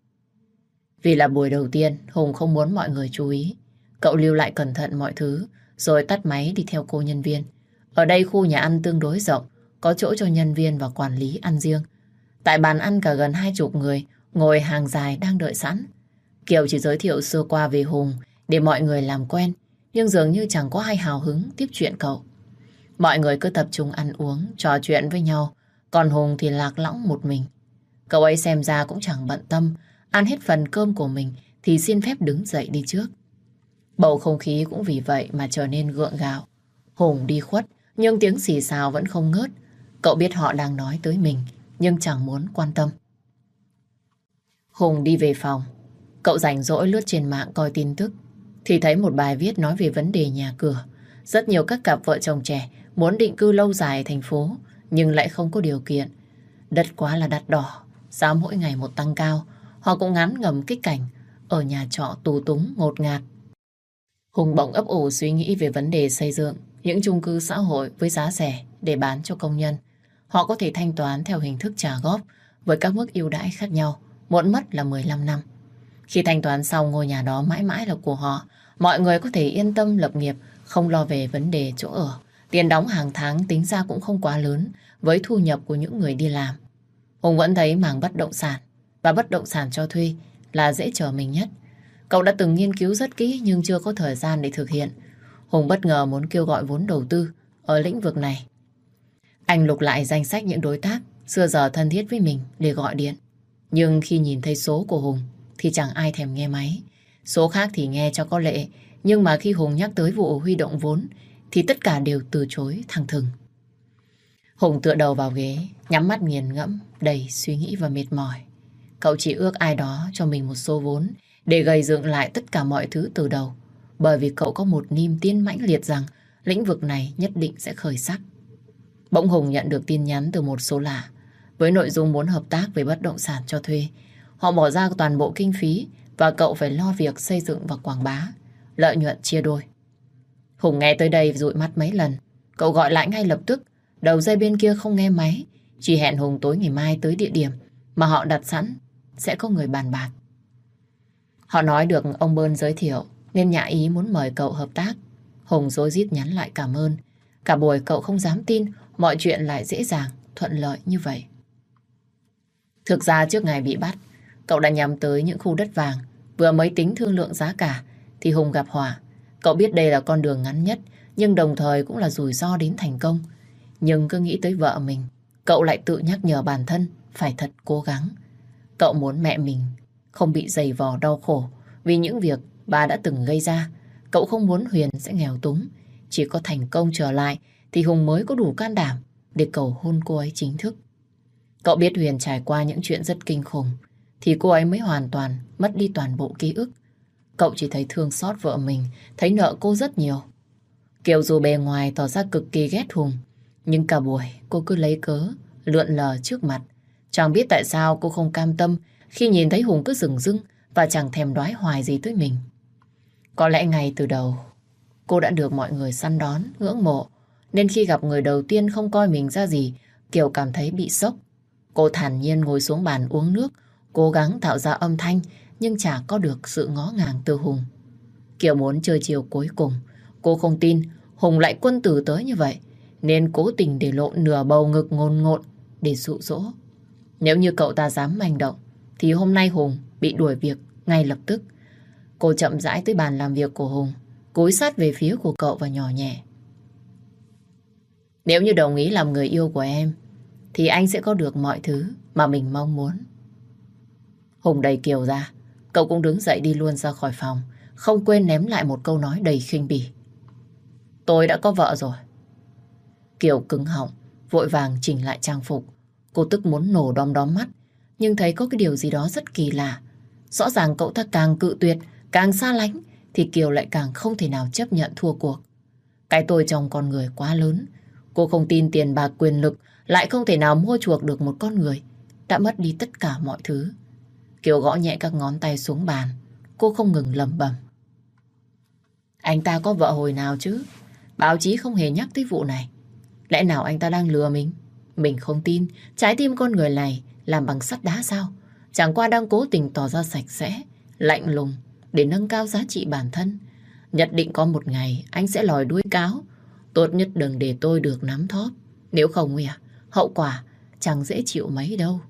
Vì là buổi đầu tiên, Hùng không muốn mọi người chú ý. Cậu lưu lại cẩn thận mọi thứ, rồi tắt máy đi theo cô nhân viên. Ở đây khu nhà ăn tương đối rộng, có chỗ cho nhân viên và quản lý ăn riêng. Tại bàn ăn cả gần hai chục người, ngồi hàng dài đang đợi sẵn. Kiều chỉ giới thiệu sơ qua về Hùng để mọi người làm quen, nhưng dường như chẳng có ai hào hứng tiếp chuyện cậu. Mọi người cứ tập trung ăn uống, trò chuyện với nhau, còn Hùng thì lạc lõng một mình. Cậu ấy xem ra cũng chẳng bận tâm, ăn hết phần cơm của mình thì xin phép đứng dậy đi trước. Bầu không khí cũng vì vậy mà trở nên gượng gạo. Hùng đi khuất, nhưng tiếng xì xào vẫn không ngớt. Cậu biết họ đang nói tới mình, nhưng chẳng muốn quan tâm. Hùng đi về phòng. Cậu rảnh rỗi lướt trên mạng coi tin tức, thì thấy một bài viết nói về vấn đề nhà cửa. Rất nhiều các cặp vợ chồng trẻ muốn định cư lâu dài ở thành phố, nhưng lại không có điều kiện. Đất quá là đắt đỏ, giá mỗi ngày một tăng cao. Họ cũng ngán ngẩm cái cảnh ở nhà trọ tù túng ngột ngạt. Hùng bỗng ấp ủ suy nghĩ về vấn đề xây dựng những chung cư xã hội với giá rẻ để bán cho công nhân. Họ có thể thanh toán theo hình thức trả góp với các mức ưu đãi khác nhau, muộn mất là mười lăm năm. Khi thanh toán xong, ngôi nhà đó mãi mãi là của họ. Mọi người có thể yên tâm lập nghiệp, không lo về vấn đề chỗ ở. Tiền đóng hàng tháng tính ra cũng không quá lớn với thu nhập của những người đi làm. Hùng vẫn thấy mảng bất động sản và bất động sản cho thuê là dễ trở mình nhất. Cậu đã từng nghiên cứu rất kỹ nhưng chưa có thời gian để thực hiện. Hùng bất ngờ muốn kêu gọi vốn đầu tư ở lĩnh vực này. Anh lục lại danh sách những đối tác xưa giờ thân thiết với mình để gọi điện. Nhưng khi nhìn thấy số của Hùng thì chẳng ai thèm nghe máy. Số khác thì nghe cho có lệ, nhưng mà khi Hùng nhắc tới vụ huy động vốn thì tất cả đều từ chối thẳng thừng. Hùng tựa đầu vào ghế, nhắm mắt nghiền ngẫm, đầy suy nghĩ và mệt mỏi. Cậu chỉ ước ai đó cho mình một số vốn để gầy dựng lại tất cả mọi thứ từ đầu. Bởi vì cậu có một niềm tin mãnh liệt rằng lĩnh vực này nhất định sẽ khởi sắc. Bỗng Hùng nhận được tin nhắn từ một số lạ với nội dung muốn hợp tác về bất động sản cho thuê. Họ bỏ ra toàn bộ kinh phí và cậu phải lo việc xây dựng và quảng bá. Lợi nhuận chia đôi. Hùng nghe tới đây dụi mắt mấy lần. Cậu gọi lại ngay lập tức. Đầu dây bên kia không nghe máy, chỉ hẹn Hùng tối ngày mai tới địa điểm mà họ đặt sẵn, sẽ có người bàn bạc. Họ nói được ông Bơn giới thiệu nên nhã ý muốn mời cậu hợp tác. Hùng rối rít nhắn lại cảm ơn. Cả buổi cậu không dám tin mọi chuyện lại dễ dàng, thuận lợi như vậy. Thực ra trước ngày bị bắt, cậu đã nhắm tới những khu đất vàng. Vừa mới tính thương lượng giá cả thì Hùng gặp họa. Cậu biết đây là con đường ngắn nhất, nhưng đồng thời cũng là rủi ro đến thành công. Nhưng cứ nghĩ tới vợ mình, cậu lại tự nhắc nhở bản thân phải thật cố gắng. Cậu muốn mẹ mình không bị dày vò đau khổ vì những việc bà đã từng gây ra. Cậu không muốn Huyền sẽ nghèo túng. Chỉ có thành công trở lại thì Hùng mới có đủ can đảm để cầu hôn cô ấy chính thức. Cậu biết Huyền trải qua những chuyện rất kinh khủng thì cô ấy mới hoàn toàn mất đi toàn bộ ký ức. Cậu chỉ thấy thương xót vợ mình, thấy nợ cô rất nhiều. Kiều dù bề ngoài tỏ ra cực kỳ ghét Hùng, nhưng cả buổi cô cứ lấy cớ lượn lờ trước mặt. Chẳng biết tại sao cô không cam tâm khi nhìn thấy Hùng cứ dửng dưng và chẳng thèm đoái hoài gì tới mình. Có lẽ ngay từ đầu cô đã được mọi người săn đón, ngưỡng mộ, nên khi gặp người đầu tiên không coi mình ra gì, Kiều cảm thấy bị sốc. Cô thản nhiên ngồi xuống bàn uống nước, cố gắng tạo ra âm thanh nhưng chả có được sự ngó ngàng từ Hùng. Kiều muốn chơi chiều cuối cùng. Cô không tin Hùng lại quân tử tới như vậy, nên cố tình để lộ nửa bầu ngực ngồn ngộn để dụ dỗ. Nếu như cậu ta dám manh động thì hôm nay Hùng bị đuổi việc ngay lập tức. Cô chậm rãi tới bàn làm việc của Hùng, cúi sát về phía của cậu và nhỏ nhẹ. Nếu như đồng ý làm người yêu của em thì anh sẽ có được mọi thứ mà mình mong muốn. Hùng đẩy Kiều ra. Cậu cũng đứng dậy đi luôn ra khỏi phòng, không quên ném lại một câu nói đầy khinh bỉ. Tôi đã có vợ rồi. Kiều cứng họng, vội vàng chỉnh lại trang phục. Cô tức muốn nổ đom đóm mắt, nhưng thấy có cái điều gì đó rất kỳ lạ. Rõ ràng cậu ta càng cự tuyệt, càng xa lánh, thì Kiều lại càng không thể nào chấp nhận thua cuộc. Cái tôi trong con người quá lớn. Cô không tin tiền bạc quyền lực lại không thể nào mua chuộc được một con người đã mất đi tất cả mọi thứ. Kiều gõ nhẹ các ngón tay xuống bàn. Cô không ngừng lẩm bẩm. Anh ta có vợ hồi nào chứ? Báo chí không hề nhắc tới vụ này. Lẽ nào anh ta đang lừa mình? Mình không tin. Trái tim con người này làm bằng sắt đá sao? Chẳng qua đang cố tình tỏ ra sạch sẽ, lạnh lùng để nâng cao giá trị bản thân. Nhất định có một ngày anh sẽ lòi đuôi cáo. Tốt nhất đừng để tôi được nắm thóp. Nếu không à, hậu quả chẳng dễ chịu mấy đâu.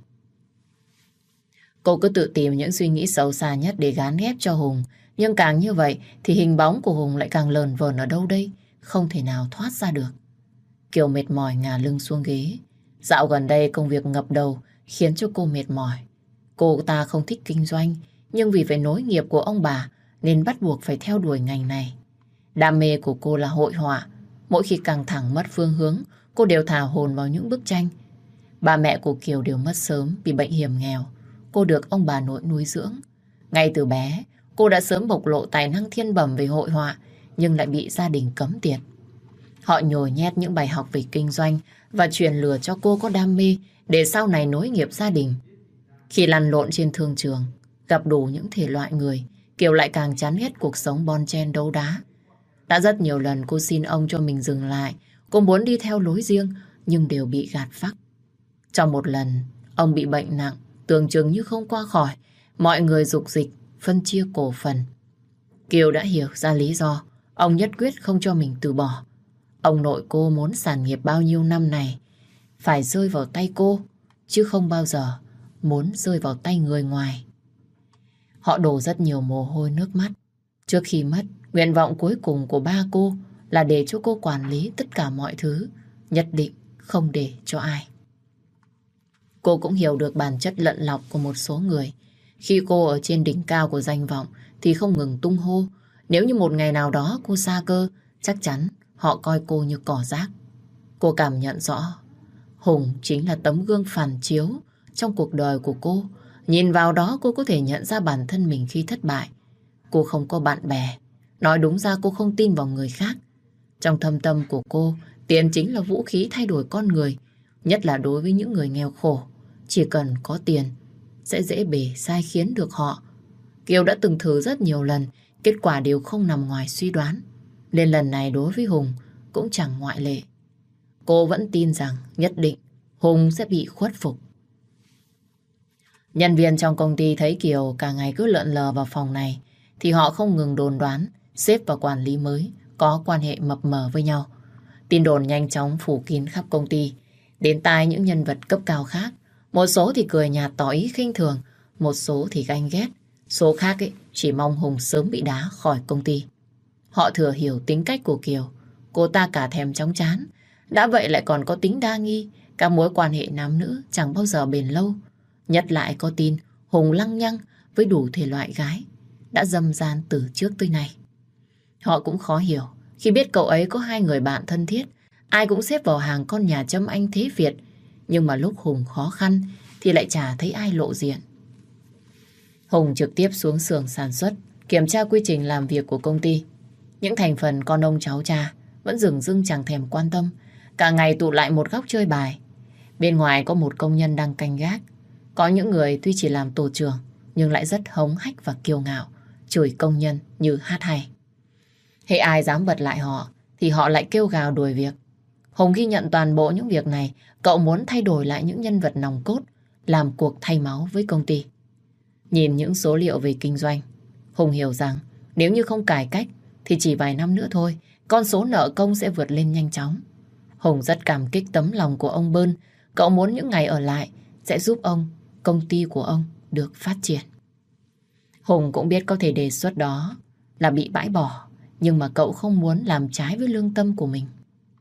Cô cứ tự tìm những suy nghĩ xấu xa nhất để gán ghép cho Hùng. Nhưng càng như vậy thì hình bóng của Hùng lại càng lờn vờn ở đâu đây, không thể nào thoát ra được. Kiều mệt mỏi ngả lưng xuống ghế. Dạo gần đây công việc ngập đầu khiến cho cô mệt mỏi. Cô ta không thích kinh doanh, nhưng vì phải nối nghiệp của ông bà nên bắt buộc phải theo đuổi ngành này. Đam mê của cô là hội họa. Mỗi khi căng thẳng mất phương hướng, cô đều thả hồn vào những bức tranh. Ba mẹ của Kiều đều mất sớm vì bệnh hiểm nghèo. Cô được ông bà nội nuôi dưỡng. Ngay từ bé, cô đã sớm bộc lộ tài năng thiên bẩm về hội họa, nhưng lại bị gia đình cấm tiệt. Họ nhồi nhét những bài học về kinh doanh và truyền lừa cho cô có đam mê để sau này nối nghiệp gia đình. Khi lăn lộn trên thương trường, gặp đủ những thể loại người, Kiều lại càng chán ghét cuộc sống bon chen đấu đá. Đã rất nhiều lần cô xin ông cho mình dừng lại, cô muốn đi theo lối riêng nhưng đều bị gạt phác. Trong một lần, ông bị bệnh nặng, tưởng chừng như không qua khỏi, mọi người dục dịch phân chia cổ phần. Kiều đã hiểu ra lý do, ông nhất quyết không cho mình từ bỏ. Ông nội cô muốn sản nghiệp bao nhiêu năm này phải rơi vào tay cô, chứ không bao giờ muốn rơi vào tay người ngoài. Họ đổ rất nhiều mồ hôi nước mắt. Trước khi mất, nguyện vọng cuối cùng của ba cô là để cho cô quản lý tất cả mọi thứ, nhất định không để cho ai. Cô cũng hiểu được bản chất lận lọc của một số người. Khi cô ở trên đỉnh cao của danh vọng thì không ngừng tung hô. Nếu như một ngày nào đó cô sa cơ, chắc chắn họ coi cô như cỏ rác. Cô cảm nhận rõ Hùng chính là tấm gương phản chiếu trong cuộc đời của cô. Nhìn vào đó cô có thể nhận ra bản thân mình khi thất bại. Cô không có bạn bè. Nói đúng ra cô không tin vào người khác. Trong thâm tâm của cô, tiền chính là vũ khí thay đổi con người. Nhất là đối với những người nghèo khổ. Chỉ cần có tiền sẽ dễ bề sai khiến được họ. Kiều đã từng thử rất nhiều lần, kết quả đều không nằm ngoài suy đoán. Nên lần này đối với Hùng cũng chẳng ngoại lệ. Cô vẫn tin rằng nhất định Hùng sẽ bị khuất phục. Nhân viên trong công ty thấy Kiều cả ngày cứ lượn lờ vào phòng này thì họ không ngừng đồn đoán sếp và quản lý mới có quan hệ mập mờ với nhau. Tin đồn nhanh chóng phủ kín khắp công ty, đến tai những nhân vật cấp cao khác. Một số thì cười nhạt tỏ ý khinh thường, một số thì ganh ghét, số khác ấy chỉ mong Hùng sớm bị đá khỏi công ty. Họ thừa hiểu tính cách của Kiều, cô ta cả thèm chóng chán, đã vậy lại còn có tính đa nghi, các mối quan hệ nam nữ chẳng bao giờ bền lâu. Nhất lại có tin Hùng lăng nhăng với đủ thể loại gái, đã dâm gian từ trước tới nay. Họ cũng khó hiểu khi biết cậu ấy có hai người bạn thân thiết, ai cũng xếp vào hàng con nhà châm anh thế Việt, nhưng mà lúc Hùng khó khăn thì lại chả thấy ai lộ diện. Hùng trực tiếp xuống xưởng sản xuất, kiểm tra quy trình làm việc của công ty. Những thành phần con ông cháu cha vẫn dửng dưng chẳng thèm quan tâm, cả ngày tụ lại một góc chơi bài. Bên ngoài có một công nhân đang canh gác. Có những người tuy chỉ làm tổ trưởng nhưng lại rất hống hách và kiêu ngạo, chửi công nhân như hát hay. Hễ ai dám bật lại họ thì họ lại kêu gào đuổi việc. Hùng ghi nhận toàn bộ những việc này. Cậu muốn thay đổi lại những nhân vật nòng cốt, làm cuộc thay máu với công ty. Nhìn những số liệu về kinh doanh, Hùng hiểu rằng nếu như không cải cách thì chỉ vài năm nữa thôi, con số nợ công sẽ vượt lên nhanh chóng. Hùng rất cảm kích tấm lòng của ông Bơn. Cậu muốn những ngày ở lại sẽ giúp ông, công ty của ông được phát triển. Hùng cũng biết có thể đề xuất đó là bị bãi bỏ, nhưng mà cậu không muốn làm trái với lương tâm của mình.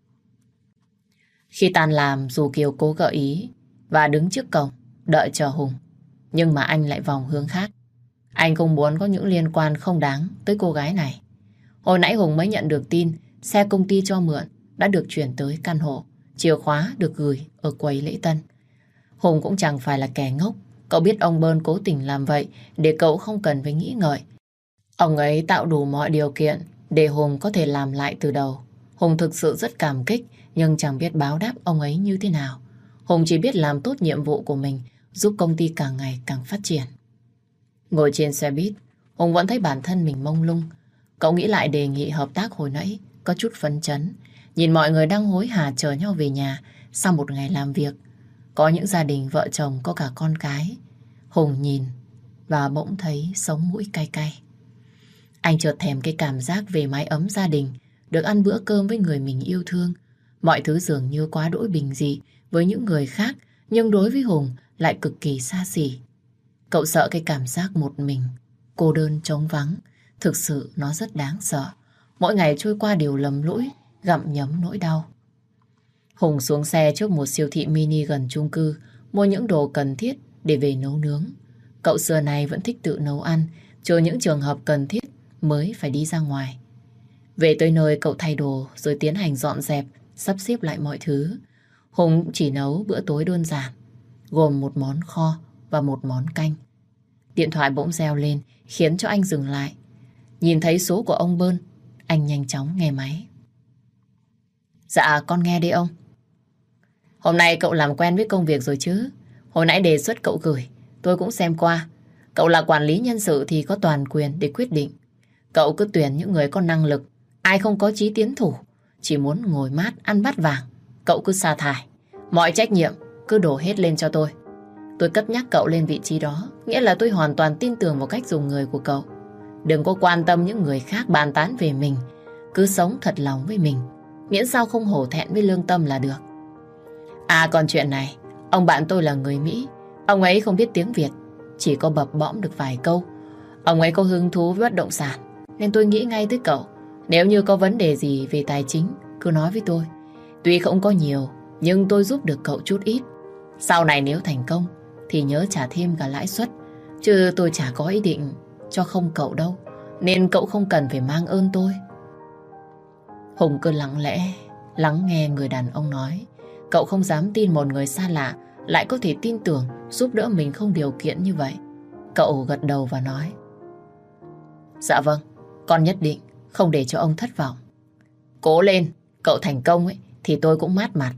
Khi tan làm, dù Kiều cố gợi ý và đứng trước cổng đợi chờ Hùng, nhưng mà anh lại vòng hướng khác. Anh không muốn có những liên quan không đáng tới cô gái này. Hồi nãy Hùng mới nhận được tin xe công ty cho mượn đã được chuyển tới căn hộ, chìa khóa được gửi ở quầy lễ tân. Hùng cũng chẳng phải là kẻ ngốc. Cậu biết ông Bơn cố tình làm vậy để cậu không cần phải nghĩ ngợi. Ông ấy tạo đủ mọi điều kiện để Hùng có thể làm lại từ đầu. Hùng thực sự rất cảm kích, nhưng chẳng biết báo đáp ông ấy như thế nào. Hùng chỉ biết làm tốt nhiệm vụ của mình, giúp công ty càng ngày càng phát triển. Ngồi trên xe buýt, Hùng vẫn thấy bản thân mình mông lung. Cậu nghĩ lại đề nghị hợp tác hồi nãy, có chút phấn chấn. Nhìn mọi người đang hối hả chờ nhau về nhà sau một ngày làm việc. Có những gia đình vợ chồng có cả con cái. Hùng nhìn và bỗng thấy sống mũi cay cay. Anh chợt thèm cái cảm giác về mái ấm gia đình, được ăn bữa cơm với người mình yêu thương. Mọi thứ dường như quá đỗi bình dị với những người khác, nhưng đối với Hùng lại cực kỳ xa xỉ. Cậu sợ cái cảm giác một mình, cô đơn trống vắng. Thực sự nó rất đáng sợ. Mỗi ngày trôi qua đều lầm lũi, gặm nhấm nỗi đau. Hùng xuống xe trước một siêu thị mini gần chung cư, mua những đồ cần thiết để về nấu nướng. Cậu xưa này vẫn thích tự nấu ăn, trừ những trường hợp cần thiết mới phải đi ra ngoài. Về tới nơi cậu thay đồ rồi tiến hành dọn dẹp, sắp xếp lại mọi thứ. Hùng chỉ nấu bữa tối đơn giản, gồm một món kho và một món canh. Điện thoại bỗng reo lên khiến cho anh dừng lại. Nhìn thấy số của ông Bơn, anh nhanh chóng nghe máy. Dạ con nghe đi ông. Hôm nay cậu làm quen với công việc rồi chứ? Hồi nãy đề xuất cậu gửi, tôi cũng xem qua. Cậu là quản lý nhân sự thì có toàn quyền để quyết định. Cậu cứ tuyển những người có năng lực, ai không có chí tiến thủ, chỉ muốn ngồi mát ăn bát vàng, cậu cứ sa thải. Mọi trách nhiệm cứ đổ hết lên cho tôi. Tôi cất nhắc cậu lên vị trí đó, nghĩa là tôi hoàn toàn tin tưởng vào cách dùng người của cậu. Đừng có quan tâm những người khác bàn tán về mình, cứ sống thật lòng với mình, miễn sao không hổ thẹn với lương tâm là được. À còn chuyện này, ông bạn tôi là người Mỹ, ông ấy không biết tiếng Việt, chỉ có bập bõm được vài câu. Ông ấy có hứng thú với bất động sản, nên tôi nghĩ ngay tới cậu. Nếu như có vấn đề gì về tài chính, cứ nói với tôi. Tuy không có nhiều, nhưng tôi giúp được cậu chút ít. Sau này nếu thành công, thì nhớ trả thêm cả lãi suất. Chứ tôi chả có ý định cho không cậu đâu, nên cậu không cần phải mang ơn tôi. Hùng cứ lặng lẽ lắng nghe người đàn ông nói. Cậu không dám tin một người xa lạ lại có thể tin tưởng giúp đỡ mình không điều kiện như vậy. Cậu gật đầu và nói: Dạ vâng, con nhất định không để cho ông thất vọng. Cố lên, cậu thành công ấy thì tôi cũng mát mặt.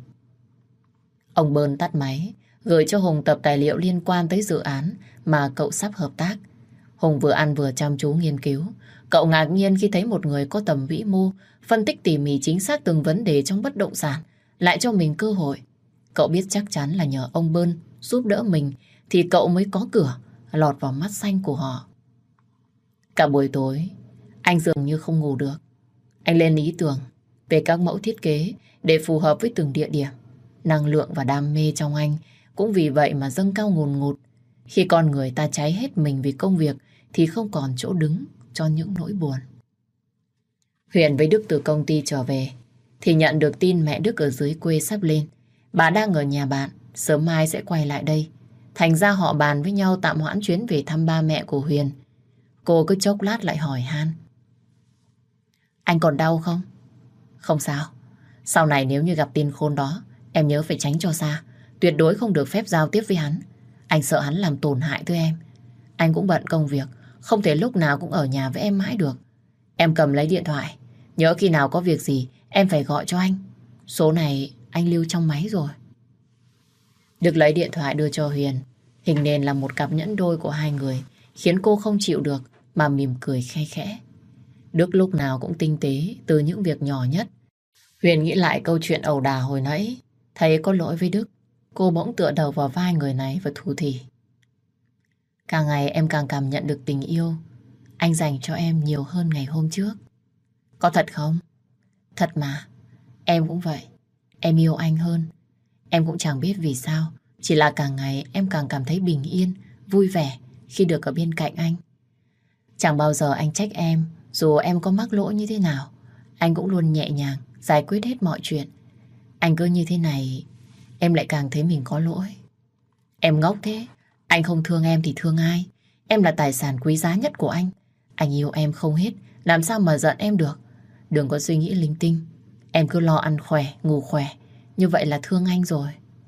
Ông Bơn tắt máy, gửi cho Hùng tập tài liệu liên quan tới dự án mà cậu sắp hợp tác. Hùng vừa ăn vừa chăm chú nghiên cứu. Cậu ngạc nhiên khi thấy một người có tầm vĩ mô, phân tích tỉ mỉ chính xác từng vấn đề trong bất động sản, lại cho mình cơ hội. Cậu biết chắc chắn là nhờ ông Bơn giúp đỡ mình thì cậu mới có cửa lọt vào mắt xanh của họ. Cả buổi tối, anh dường như không ngủ được. Anh lên ý tưởng về các mẫu thiết kế để phù hợp với từng địa điểm. Năng lượng và đam mê trong anh cũng vì vậy mà dâng cao ngùn ngụt. Khi con người ta cháy hết mình vì công việc thì không còn chỗ đứng cho những nỗi buồn. Huyền với Đức từ công ty trở về thì nhận được tin mẹ Đức ở dưới quê sắp lên. Bà đang ở nhà bạn, sớm mai sẽ quay lại đây. Thành ra họ bàn với nhau tạm hoãn chuyến về thăm ba mẹ của Huyền. Cô cứ chốc lát lại hỏi han: Anh còn đau không? Không sao. Sau này nếu như gặp tin khốn đó, em nhớ phải tránh cho xa. Tuyệt đối không được phép giao tiếp với hắn. Anh sợ hắn làm tổn hại tới em. Anh cũng bận công việc, không thể lúc nào cũng ở nhà với em mãi được. Em cầm lấy điện thoại, nhớ khi nào có việc gì em phải gọi cho anh. Số này anh lưu trong máy rồi. Đức lấy điện thoại đưa cho Huyền. Hình nền là một cặp nhẫn đôi của hai người, khiến cô không chịu được mà mỉm cười khe khẽ. Đức lúc nào cũng tinh tế từ những việc nhỏ nhất. Huyền nghĩ lại câu chuyện ẩu đả hồi nãy, thấy có lỗi với Đức. Cô bỗng tựa đầu vào vai người này và thủ thỉ: Càng ngày em càng cảm nhận được tình yêu anh dành cho em nhiều hơn ngày hôm trước. Có thật không? Thật mà. Em cũng vậy. Em yêu anh hơn. Em cũng chẳng biết vì sao, chỉ là càng ngày em càng cảm thấy bình yên, vui vẻ khi được ở bên cạnh anh. Chẳng bao giờ anh trách em, dù em có mắc lỗi như thế nào. Anh cũng luôn nhẹ nhàng giải quyết hết mọi chuyện. Anh cứ như thế này, em lại càng thấy mình có lỗi. Em ngốc thế. Anh không thương em thì thương ai? Em là tài sản quý giá nhất của anh. Anh yêu em không hết, làm sao mà giận em được? Đừng có suy nghĩ linh tinh. Em cứ lo ăn khỏe, ngủ khỏe, như vậy là thương anh rồi.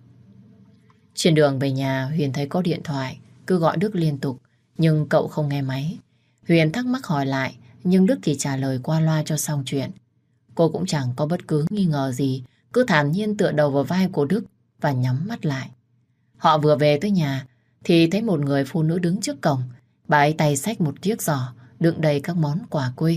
Trên đường về nhà, Huyền thấy có điện thoại, cứ gọi Đức liên tục, nhưng cậu không nghe máy. Huyền thắc mắc hỏi lại, nhưng Đức chỉ trả lời qua loa cho xong chuyện. Cô cũng chẳng có bất cứ nghi ngờ gì, cứ thản nhiên tựa đầu vào vai của Đức và nhắm mắt lại. Họ vừa về tới nhà thì thấy một người phụ nữ đứng trước cổng. Bà ấy tay xách một chiếc giỏ đựng đầy các món quà quê.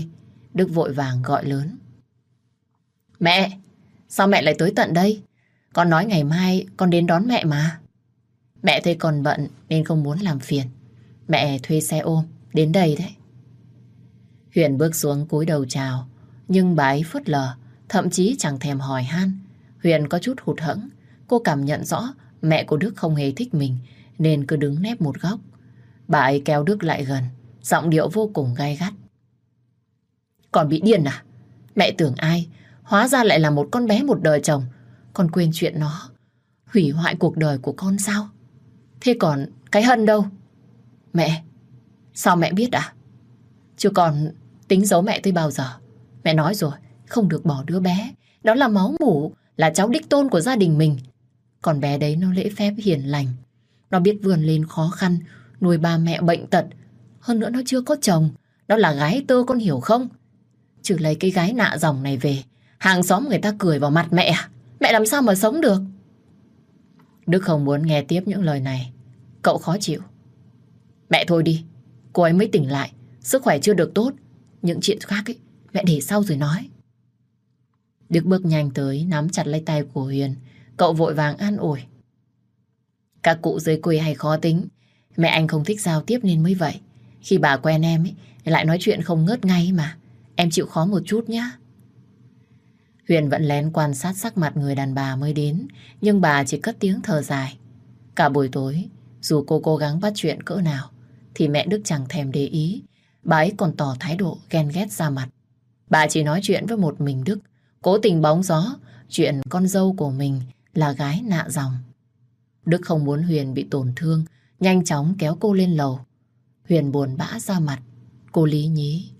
Đức vội vàng gọi lớn. Mẹ, sao mẹ lại tới tận đây? Con nói ngày mai con đến đón mẹ mà. Mẹ thấy con bận nên không muốn làm phiền. Mẹ thuê xe ôm đến đây đấy. Huyền bước xuống cúi đầu chào, nhưng bà ấy phớt lờ, thậm chí chẳng thèm hỏi han. Huyền có chút hụt hẫng. Cô cảm nhận rõ mẹ của Đức không hề thích mình nên cứ đứng nép một góc. Bà ấy kéo Đức lại gần, giọng điệu vô cùng gay gắt. Con bị điên à? Mẹ tưởng ai? Hóa ra lại là một con bé một đời chồng. Con quên chuyện nó hủy hoại cuộc đời của con sao? Thế còn cái Hân đâu? Mẹ, sao mẹ biết à? Chứ con tính giấu mẹ tới bao giờ? Mẹ nói rồi, không được bỏ đứa bé. Đó là máu mủ, là cháu đích tôn của gia đình mình. Còn bé đấy nó lễ phép hiền lành. Nó biết vươn lên khó khăn, nuôi ba mẹ bệnh tật. Hơn nữa nó chưa có chồng. Đó là gái tơ, con hiểu không? Chứ lấy cái gái nạ dòng này về, hàng xóm người ta cười vào mặt mẹ à? Mẹ làm sao mà sống được? Đức không muốn nghe tiếp những lời này. Cậu khó chịu. Mẹ thôi đi, cô ấy mới tỉnh lại, sức khỏe chưa được tốt. Những chuyện khác ấy, mẹ để sau rồi nói. Đức bước nhanh tới, nắm chặt lấy tay của Huyền. Cậu vội vàng an ủi. Các cụ dưới quê hay khó tính. Mẹ anh không thích giao tiếp nên mới vậy. Khi bà quen em ấy, lại nói chuyện không ngớt ngay mà. Em chịu khó một chút nhá. Huyền vẫn lén quan sát sắc mặt người đàn bà mới đến, nhưng bà chỉ cất tiếng thở dài. Cả buổi tối, dù cô cố gắng bắt chuyện cỡ nào, thì mẹ Đức chẳng thèm để ý. Bà ấy còn tỏ thái độ ghen ghét ra mặt. Bà chỉ nói chuyện với một mình Đức, cố tình bóng gió chuyện con dâu của mình là gái nạ dòng. Đức không muốn Huyền bị tổn thương, nhanh chóng kéo cô lên lầu. Huyền buồn bã ra mặt, cô lý nhí.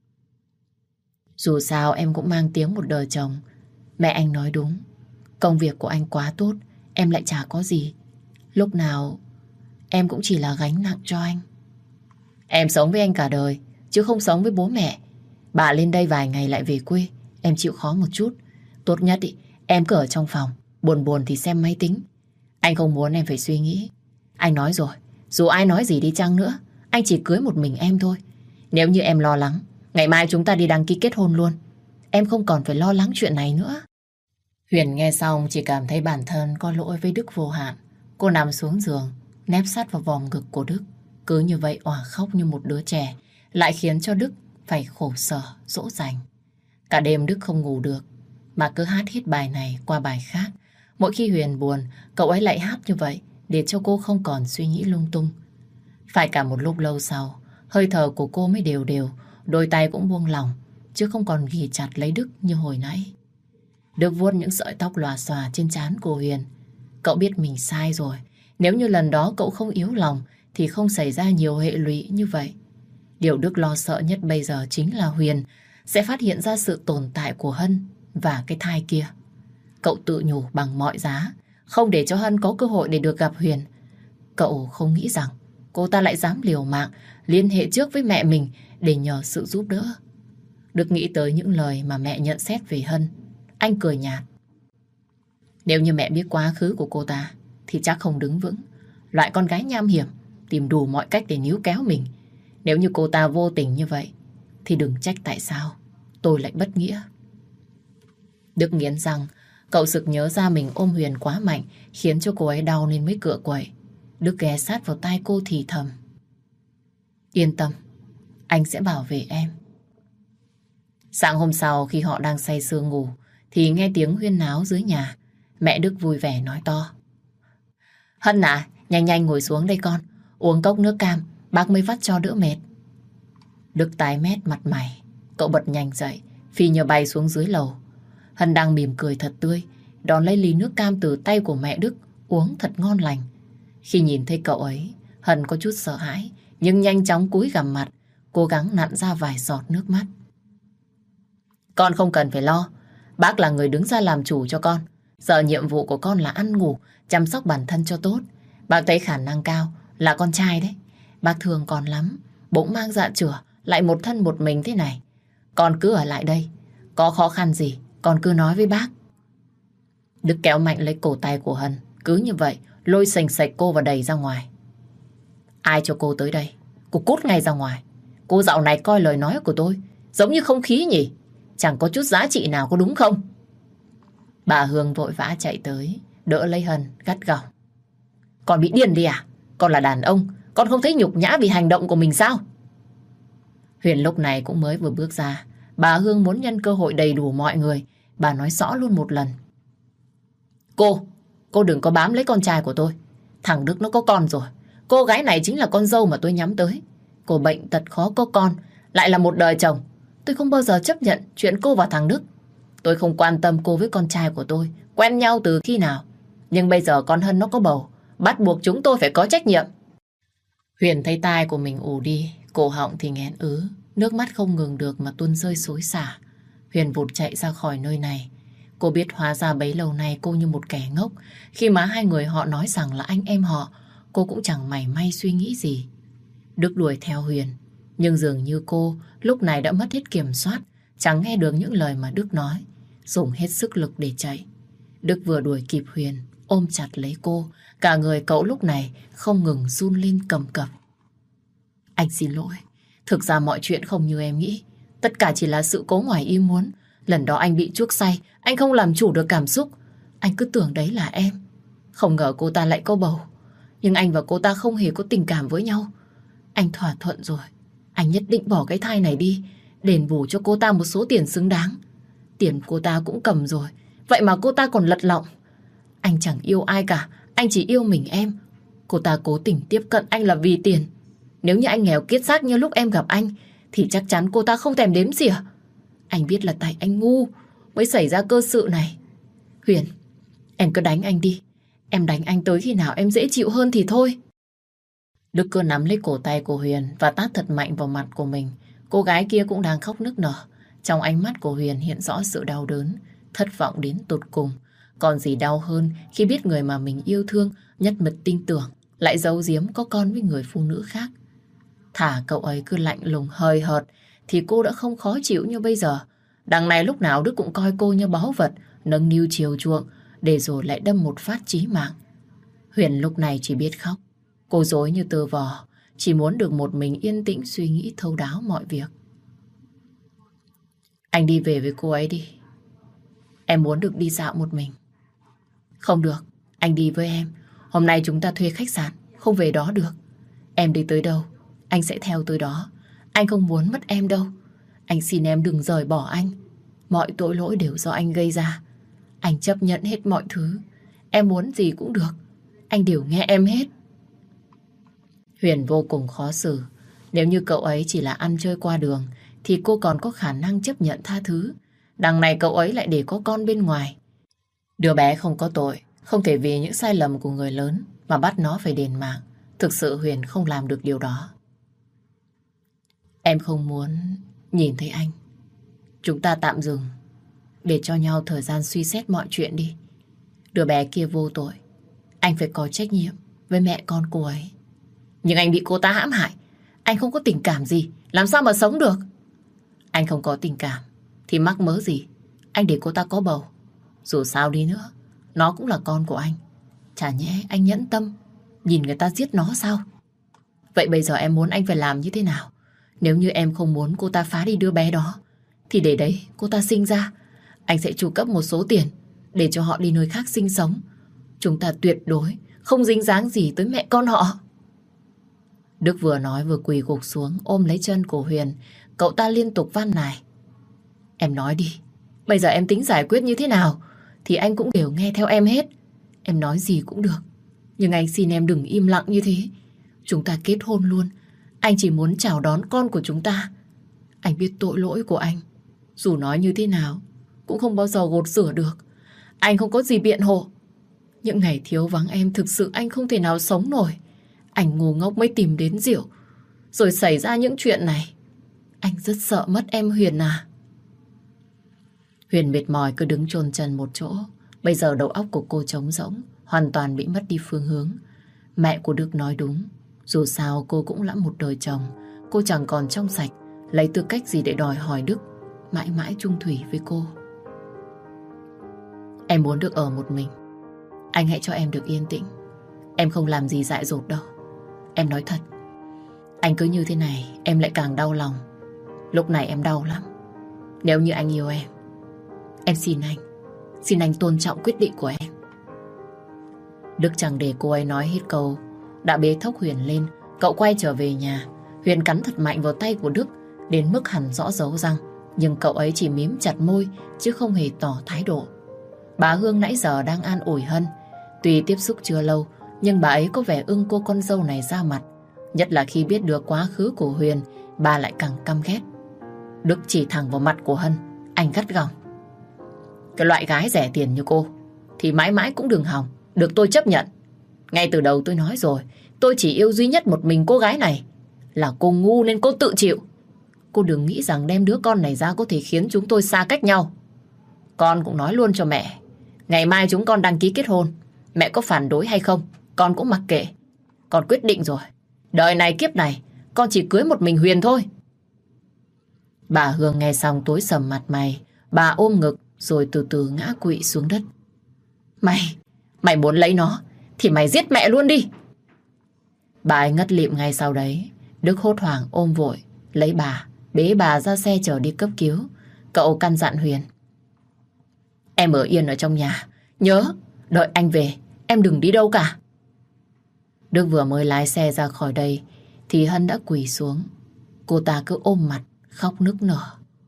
Dù sao em cũng mang tiếng một đời chồng. Mẹ anh nói đúng, công việc của anh quá tốt, em lại chả có gì. Lúc nào em cũng chỉ là gánh nặng cho anh. Em sống với anh cả đời, chứ không sống với bố mẹ. Bà lên đây vài ngày lại về quê, em chịu khó một chút. Tốt nhất ý, em cứ ở trong phòng, buồn buồn thì xem máy tính. Anh không muốn em phải suy nghĩ. Anh nói rồi, dù ai nói gì đi chăng nữa, anh chỉ cưới một mình em thôi. Nếu như em lo lắng, ngày mai chúng ta đi đăng ký kết hôn luôn. Em không còn phải lo lắng chuyện này nữa. Huyền nghe xong chỉ cảm thấy bản thân có lỗi với Đức vô hạn. Cô nằm xuống giường, nép sát vào vòng ngực của Đức. Cứ như vậy òa khóc như một đứa trẻ, lại khiến cho Đức phải khổ sở, dỗ dành. Cả đêm Đức không ngủ được, mà cứ hát hết bài này qua bài khác. Mỗi khi Huyền buồn, cậu ấy lại hát như vậy, để cho cô không còn suy nghĩ lung tung. Phải cả một lúc lâu sau, hơi thở của cô mới đều đều, đôi tay cũng buông lỏng, chứ không còn ghì chặt lấy Đức như hồi nãy. Đức vuốt những sợi tóc lòa xòa trên trán của Huyền. Cậu biết mình sai rồi. Nếu như lần đó cậu không yếu lòng thì không xảy ra nhiều hệ lụy như vậy. Điều Đức lo sợ nhất bây giờ chính là Huyền sẽ phát hiện ra sự tồn tại của Hân và cái thai kia. Cậu tự nhủ bằng mọi giá, không để cho Hân có cơ hội để được gặp Huyền. Cậu không nghĩ rằng cô ta lại dám liều mạng liên hệ trước với mẹ mình để nhờ sự giúp đỡ. Đức nghĩ tới những lời mà mẹ nhận xét về Hân. Anh cười nhạt. Nếu như mẹ biết quá khứ của cô ta thì chắc không đứng vững. Loại con gái nham hiểm, tìm đủ mọi cách để níu kéo mình. Nếu như cô ta vô tình như vậy thì đừng trách tại sao tôi lại bất nghĩa. Đức nghiến răng. Cậu sực nhớ ra mình ôm Huyền quá mạnh, khiến cho cô ấy đau nên mới cựa quậy. Đức ghé sát vào tai cô thì thầm. Yên tâm, anh sẽ bảo vệ em. Sáng hôm sau khi họ đang say sưa ngủ thì nghe tiếng huyên náo dưới nhà. Mẹ Đức vui vẻ nói to. Hân à, nhanh nhanh ngồi xuống đây con. Uống cốc nước cam, bác mới vắt cho đỡ mệt. Đức tái mét mặt mày. Cậu bật nhanh dậy, phi nhờ bay xuống dưới lầu. Hân đang mỉm cười thật tươi, đón lấy ly nước cam từ tay của mẹ Đức, uống thật ngon lành. Khi nhìn thấy cậu ấy, Hân có chút sợ hãi, nhưng nhanh chóng cúi gằm mặt, cố gắng nặn ra vài giọt nước mắt. Con không cần phải lo, bác là người đứng ra làm chủ cho con. Giờ nhiệm vụ của con là ăn ngủ, chăm sóc bản thân cho tốt. Bác thấy khả năng cao là con trai đấy. Bác thương con lắm, bỗng mang dạ chửa, lại một thân một mình thế này. Con cứ ở lại đây, có khó khăn gì con cứ nói với bác. Đức kéo mạnh lấy cổ tay của Hân, cứ như vậy lôi sành sạch cô và đẩy ra ngoài. Ai cho cô tới đây? Cô cút ngay ra ngoài. Cô dạo này coi lời nói của tôi giống như không khí nhỉ? Chẳng có chút giá trị nào có đúng không? Bà Hương vội vã chạy tới, đỡ lấy Hân, gắt gỏng. Con bị điên đi à? Con là đàn ông, con không thấy nhục nhã vì hành động của mình sao? Huyền lúc này cũng mới vừa bước ra. Bà Hương muốn nhân cơ hội đầy đủ mọi người. Bà nói rõ luôn một lần. Cô, cô đừng có bám lấy con trai của tôi. Thằng Đức nó có con rồi. Cô gái này chính là con dâu mà tôi nhắm tới. Cô bệnh tật khó có con, lại là một đời chồng. Tôi không bao giờ chấp nhận chuyện cô và thằng Đức. Tôi không quan tâm cô với con trai của tôi quen nhau từ khi nào. Nhưng bây giờ con Hân nó có bầu, bắt buộc chúng tôi phải có trách nhiệm. Huyền thấy tai của mình ù đi, cổ họng thì nghẹn ứ, nước mắt không ngừng được mà tuôn rơi xối xả. Huyền vụt chạy ra khỏi nơi này. Cô biết hóa ra bấy lâu nay cô như một kẻ ngốc. Khi mà hai người họ nói rằng là anh em họ, cô cũng chẳng mảy may suy nghĩ gì. Đức đuổi theo Huyền, nhưng dường như cô lúc này đã mất hết kiểm soát, chẳng nghe được những lời mà Đức nói, dùng hết sức lực để chạy. Đức vừa đuổi kịp Huyền, ôm chặt lấy cô, cả người cậu lúc này không ngừng run lên cầm cập. Anh xin lỗi, thực ra mọi chuyện không như em nghĩ, tất cả chỉ là sự cố ngoài ý muốn. Lần đó anh bị chuốc say, anh không làm chủ được cảm xúc, anh cứ tưởng đấy là em. Không ngờ cô ta lại có bầu, nhưng anh và cô ta không hề có tình cảm với nhau. Anh thỏa thuận rồi, anh nhất định bỏ cái thai này đi, đền bù cho cô ta một số tiền xứng đáng. Tiền cô ta cũng cầm rồi, vậy mà cô ta còn lật lọng. Anh chẳng yêu ai cả, anh chỉ yêu mình em. Cô ta cố tình tiếp cận anh là vì tiền. Nếu như anh nghèo kiết xác như lúc em gặp anh, thì chắc chắn cô ta không thèm đếm xỉa. Anh biết là tại anh ngu mới xảy ra cơ sự này. Huyền, em cứ đánh anh đi. Em đánh anh tới khi nào em dễ chịu hơn thì thôi. Đức cứ nắm lấy cổ tay của Huyền và tát thật mạnh vào mặt của mình. Cô gái kia cũng đang khóc nức nở. Trong ánh mắt của Huyền hiện rõ sự đau đớn, thất vọng đến tột cùng. Còn gì đau hơn khi biết người mà mình yêu thương, nhất mực tin tưởng, lại giấu giếm có con với người phụ nữ khác. Thả cậu ấy cứ lạnh lùng hời hợt thì cô đã không khó chịu như bây giờ. Đằng này lúc nào Đức cũng coi cô như báu vật, nâng niu chiều chuộng, để rồi lại đâm một phát chí mạng. Huyền lúc này chỉ biết khóc. Cô dối như tơ vò, chỉ muốn được một mình yên tĩnh suy nghĩ thấu đáo mọi việc. Anh đi về với cô ấy đi. Em muốn được đi dạo một mình. Không được, anh đi với em. Hôm nay chúng ta thuê khách sạn, không về đó được. Em đi tới đâu, anh sẽ theo tới đó. Anh không muốn mất em đâu. Anh xin em đừng rời bỏ anh. Mọi tội lỗi đều do anh gây ra. Anh chấp nhận hết mọi thứ. Em muốn gì cũng được, anh đều nghe em hết. Huyền vô cùng khó xử. Nếu như cậu ấy chỉ là ăn chơi qua đường thì cô còn có khả năng chấp nhận tha thứ. Đằng này cậu ấy lại để có con bên ngoài. Đứa bé không có tội, không thể vì những sai lầm của người lớn mà bắt nó phải đền mạng. Thực sự Huyền không làm được điều đó. Em không muốn nhìn thấy anh. Chúng ta tạm dừng, để cho nhau thời gian suy xét mọi chuyện đi. Đứa bé kia vô tội, anh phải có trách nhiệm với mẹ con cô ấy. Nhưng anh bị cô ta hãm hại. Anh không có tình cảm gì, làm sao mà sống được? Anh không có tình cảm thì mắc mớ gì anh để cô ta có bầu. Dù sao đi nữa, nó cũng là con của anh. Chả nhẽ anh nhẫn tâm nhìn người ta giết nó sao? Vậy bây giờ em muốn anh phải làm như thế nào? Nếu như em không muốn cô ta phá đi đứa bé đó, thì để đấy cô ta sinh ra, anh sẽ chu cấp một số tiền để cho họ đi nơi khác sinh sống. Chúng ta tuyệt đối không dính dáng gì tới mẹ con họ. Đức vừa nói vừa quỳ gục xuống ôm lấy chân của Huyền. Cậu ta liên tục van nài. Em nói đi, bây giờ em tính giải quyết như thế nào thì anh cũng đều nghe theo em hết. Em nói gì cũng được, nhưng anh xin em đừng im lặng như thế. Chúng ta kết hôn luôn. Anh chỉ muốn chào đón con của chúng ta. Anh biết tội lỗi của anh, dù nói như thế nào cũng không bao giờ gột rửa được. Anh không có gì biện hộ. Những ngày thiếu vắng em thực sự anh không thể nào sống nổi. Anh ngu ngốc mới tìm đến rượu, rồi xảy ra những chuyện này. Anh rất sợ mất em Huyền à. Huyền mệt mỏi cứ đứng chôn chân một chỗ. Bây giờ đầu óc của cô trống rỗng, hoàn toàn bị mất đi phương hướng. Mẹ của Đức nói đúng. Dù sao cô cũng đã một đời chồng. Cô chẳng còn trong sạch, lấy tư cách gì để đòi hỏi Đức mãi mãi chung thủy với cô. Em muốn được ở một mình. Anh hãy cho em được yên tĩnh. Em không làm gì dại dột đâu. Em nói thật. Anh cứ như thế này em lại càng đau lòng. Lúc này em đau lắm. Nếu như anh yêu em, em xin anh, xin anh tôn trọng quyết định của em. Đức chẳng để cô ấy nói hết câu, đã bế thốc Huyền lên. Cậu quay trở về nhà. Huyền cắn thật mạnh vào tay của Đức, đến mức hằn rõ dấu răng. Nhưng cậu ấy chỉ mím chặt môi, chứ không hề tỏ thái độ. Bà Hương nãy giờ đang an ủi Hân. Tuy tiếp xúc chưa lâu, nhưng bà ấy có vẻ ưng cô con dâu này ra mặt. Nhất là khi biết được quá khứ của Huyền, bà lại càng căm ghét. Đức chỉ thẳng vào mặt của Hân, anh gắt gỏng: cái loại gái rẻ tiền như cô thì mãi mãi cũng đừng hòng được tôi chấp nhận. Ngay từ đầu tôi nói rồi, tôi chỉ yêu duy nhất một mình cô gái này. Là cô ngu nên cô tự chịu. Cô đừng nghĩ rằng đem đứa con này ra có thể khiến chúng tôi xa cách nhau. Con cũng nói luôn cho mẹ, ngày mai chúng con đăng ký kết hôn. Mẹ có phản đối hay không, con cũng mặc kệ. Con quyết định rồi, đời này kiếp này con chỉ cưới một mình Huyền thôi. Bà Hương nghe xong tối sầm mặt mày. Bà ôm ngực rồi từ từ ngã quỵ xuống đất. Mày, mày muốn lấy nó thì mày giết mẹ luôn đi. Bà ấy ngất lịm ngay sau đấy. Đức hốt hoảng ôm vội lấy bà, bế bà ra xe chở đi cấp cứu. Cậu căn dặn Huyền: em ở yên ở trong nhà, nhớ đợi anh về, em đừng đi đâu cả. Đức vừa mới lái xe ra khỏi đây thì Hân đã quỳ xuống. Cô ta cứ ôm mặt khóc nức nở.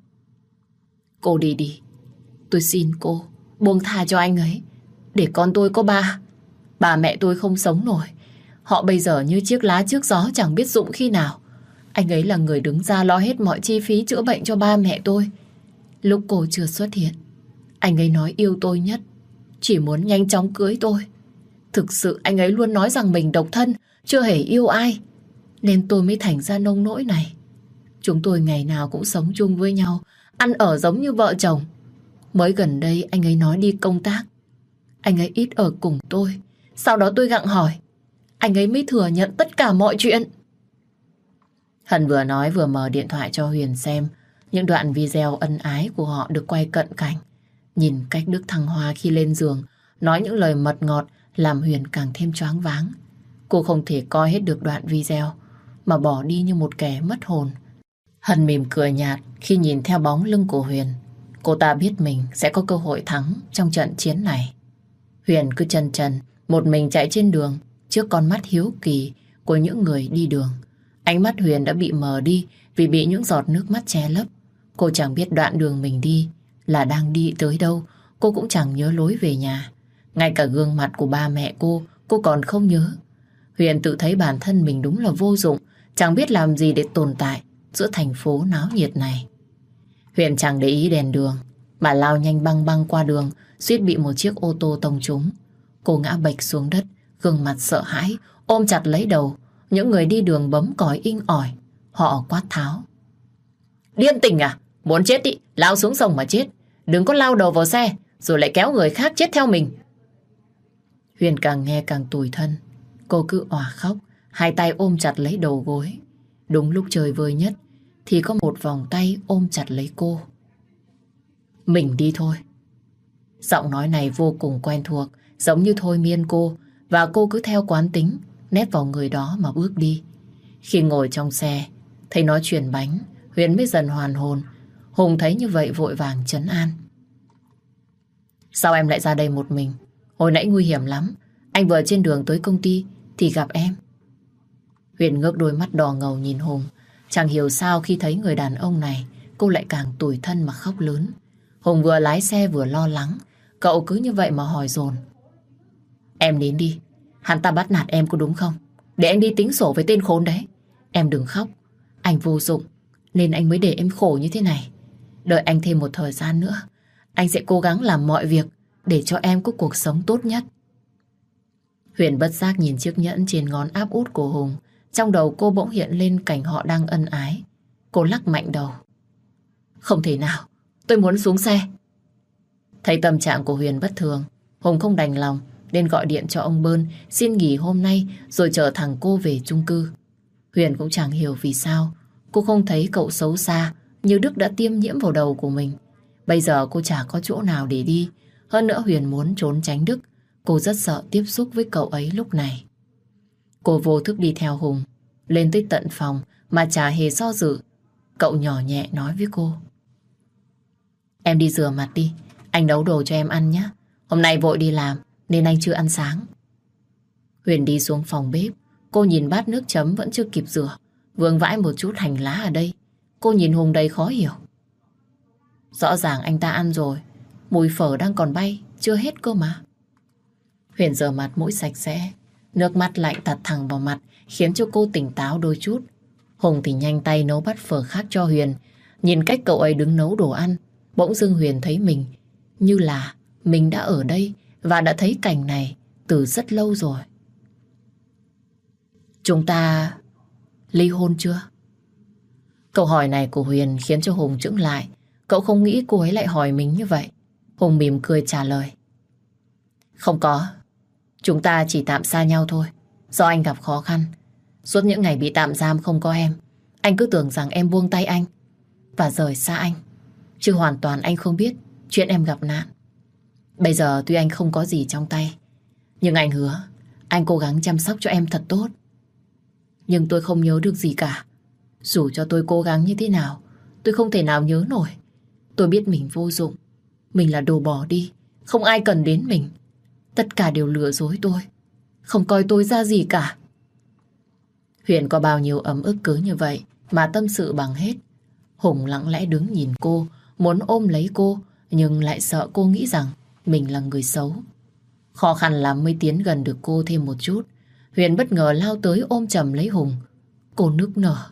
Cô đi đi, tôi xin cô buông tha cho anh ấy, để con tôi có ba. Bà mẹ tôi không sống nổi. Họ bây giờ như chiếc lá trước gió, chẳng biết dụng khi nào. Anh ấy là người đứng ra lo hết mọi chi phí chữa bệnh cho ba mẹ tôi. Lúc cô chưa xuất hiện, anh ấy nói yêu tôi nhất, chỉ muốn nhanh chóng cưới tôi. Thực sự anh ấy luôn nói rằng mình độc thân, chưa hề yêu ai, nên tôi mới thành ra nông nỗi này. Chúng tôi ngày nào cũng sống chung với nhau, ăn ở giống như vợ chồng. Mới gần đây anh ấy nói đi công tác, anh ấy ít ở cùng tôi. Sau đó tôi gặng hỏi, anh ấy mới thừa nhận tất cả mọi chuyện. Hân vừa nói vừa mở điện thoại cho Huyền xem những đoạn video ân ái của họ được quay cận cảnh. Nhìn cách Đức thăng hoa khi lên giường, nói những lời mật ngọt làm Huyền càng thêm choáng váng. Cô không thể coi hết được đoạn video mà bỏ đi như một kẻ mất hồn. Hân mỉm cười nhạt khi nhìn theo bóng lưng của Huyền. Cô ta biết mình sẽ có cơ hội thắng trong trận chiến này. Huyền cứ chần chần một mình chạy trên đường trước con mắt hiếu kỳ của những người đi đường. Ánh mắt Huyền đã bị mờ đi vì bị những giọt nước mắt che lấp. Cô chẳng biết đoạn đường mình đi là đang đi tới đâu. Cô cũng chẳng nhớ lối về nhà. Ngay cả gương mặt của ba mẹ cô, cô còn không nhớ. Huyền tự thấy bản thân mình đúng là vô dụng, chẳng biết làm gì để tồn tại giữa thành phố náo nhiệt này. Huyền chẳng để ý đèn đường mà lao nhanh băng băng qua đường, suýt bị một chiếc ô tô tông trúng. Cô ngã bệch xuống đất, gương mặt sợ hãi, ôm chặt lấy đầu. Những người đi đường bấm còi inh ỏi. Họ quát tháo: điên tình à? Muốn chết đi, lao xuống sông mà chết. Đừng có lao đầu vào xe rồi lại kéo người khác chết theo mình. Huyền càng nghe càng tủi thân. Cô cứ òa khóc, hai tay ôm chặt lấy đầu gối. Đúng lúc trời vơi nhất thì có một vòng tay ôm chặt lấy cô. Mình đi thôi. Giọng nói này vô cùng quen thuộc, giống như thôi miên cô, và cô cứ theo quán tính nép vào người đó mà bước đi. Khi ngồi trong xe thấy nó chuyển bánh, Huyền mới dần hoàn hồn. Hùng thấy như vậy vội vàng trấn an: sao em lại ra đây một mình? Hồi nãy nguy hiểm lắm, anh vừa trên đường tới công ty thì gặp em. Huyền ngước đôi mắt đỏ ngầu nhìn Hùng. Chẳng hiểu sao khi thấy người đàn ông này, cô lại càng tủi thân mà khóc lớn. Hùng vừa lái xe vừa lo lắng. Cậu cứ như vậy mà hỏi dồn: em đến đi, hắn ta bắt nạt em có đúng không? Để anh đi tính sổ với tên khốn đấy. Em đừng khóc, anh vô dụng nên anh mới để em khổ như thế này. Đợi anh thêm một thời gian nữa, anh sẽ cố gắng làm mọi việc để cho em có cuộc sống tốt nhất. Huyền bất giác nhìn chiếc nhẫn trên ngón áp út của Hùng. Trong đầu cô bỗng hiện lên cảnh họ đang ân ái. Cô lắc mạnh đầu: không thể nào, tôi muốn xuống xe. Thấy tâm trạng của Huyền bất thường, Hùng không đành lòng nên gọi điện cho ông Bơn xin nghỉ hôm nay rồi chở thẳng cô về chung cư. Huyền cũng chẳng hiểu vì sao cô không thấy cậu xấu xa như Đức đã tiêm nhiễm vào đầu của mình. Bây giờ cô chả có chỗ nào để đi. Hơn nữa Huyền muốn trốn tránh Đức. Cô rất sợ tiếp xúc với cậu ấy lúc này. Cô vô thức đi theo Hùng lên tới tận phòng mà chả hề do dự. Cậu nhỏ nhẹ nói với cô. Em đi rửa mặt đi, anh nấu đồ cho em ăn nhé. Hôm nay vội đi làm nên anh chưa ăn sáng. Huyền đi xuống phòng bếp. Cô nhìn bát nước chấm vẫn chưa kịp rửa, vương vãi một chút hành lá ở đây. Cô nhìn Hùng đầy khó hiểu. Rõ ràng anh ta ăn rồi, mùi phở đang còn bay, chưa hết cơ mà. Huyền rửa mặt mũi sạch sẽ, nước mắt lạnh tạt thẳng vào mặt khiến cho cô tỉnh táo đôi chút. Hùng thì nhanh tay nấu bát phở khác cho Huyền. Nhìn cách cậu ấy đứng nấu đồ ăn, bỗng dưng Huyền thấy mình như là mình đã ở đây và đã thấy cảnh này từ rất lâu rồi. Chúng ta ly hôn chưa? Câu hỏi này của Huyền khiến cho Hùng chững lại. Cậu không nghĩ cô ấy lại hỏi mình như vậy. Hùng mỉm cười trả lời. Không có. Chúng ta chỉ tạm xa nhau thôi. Do anh gặp khó khăn. Suốt những ngày bị tạm giam không có em, anh cứ tưởng rằng em buông tay anh và rời xa anh. Chứ hoàn toàn anh không biết chuyện em gặp nạn. Bây giờ tuy anh không có gì trong tay, nhưng anh hứa anh cố gắng chăm sóc cho em thật tốt. Nhưng tôi không nhớ được gì cả. Dù cho tôi cố gắng như thế nào, tôi không thể nào nhớ nổi. Tôi biết mình vô dụng, mình là đồ bỏ đi, không ai cần đến mình. Tất cả đều lừa dối tôi, không coi tôi ra gì cả. Huyền có bao nhiêu ấm ức cứ như vậy mà tâm sự bằng hết. Hùng lặng lẽ đứng nhìn cô, muốn ôm lấy cô, nhưng lại sợ cô nghĩ rằng mình là người xấu. Khó khăn lắm mới tiến gần được cô thêm một chút. Huyền bất ngờ lao tới ôm chầm lấy Hùng. Cô nức nở.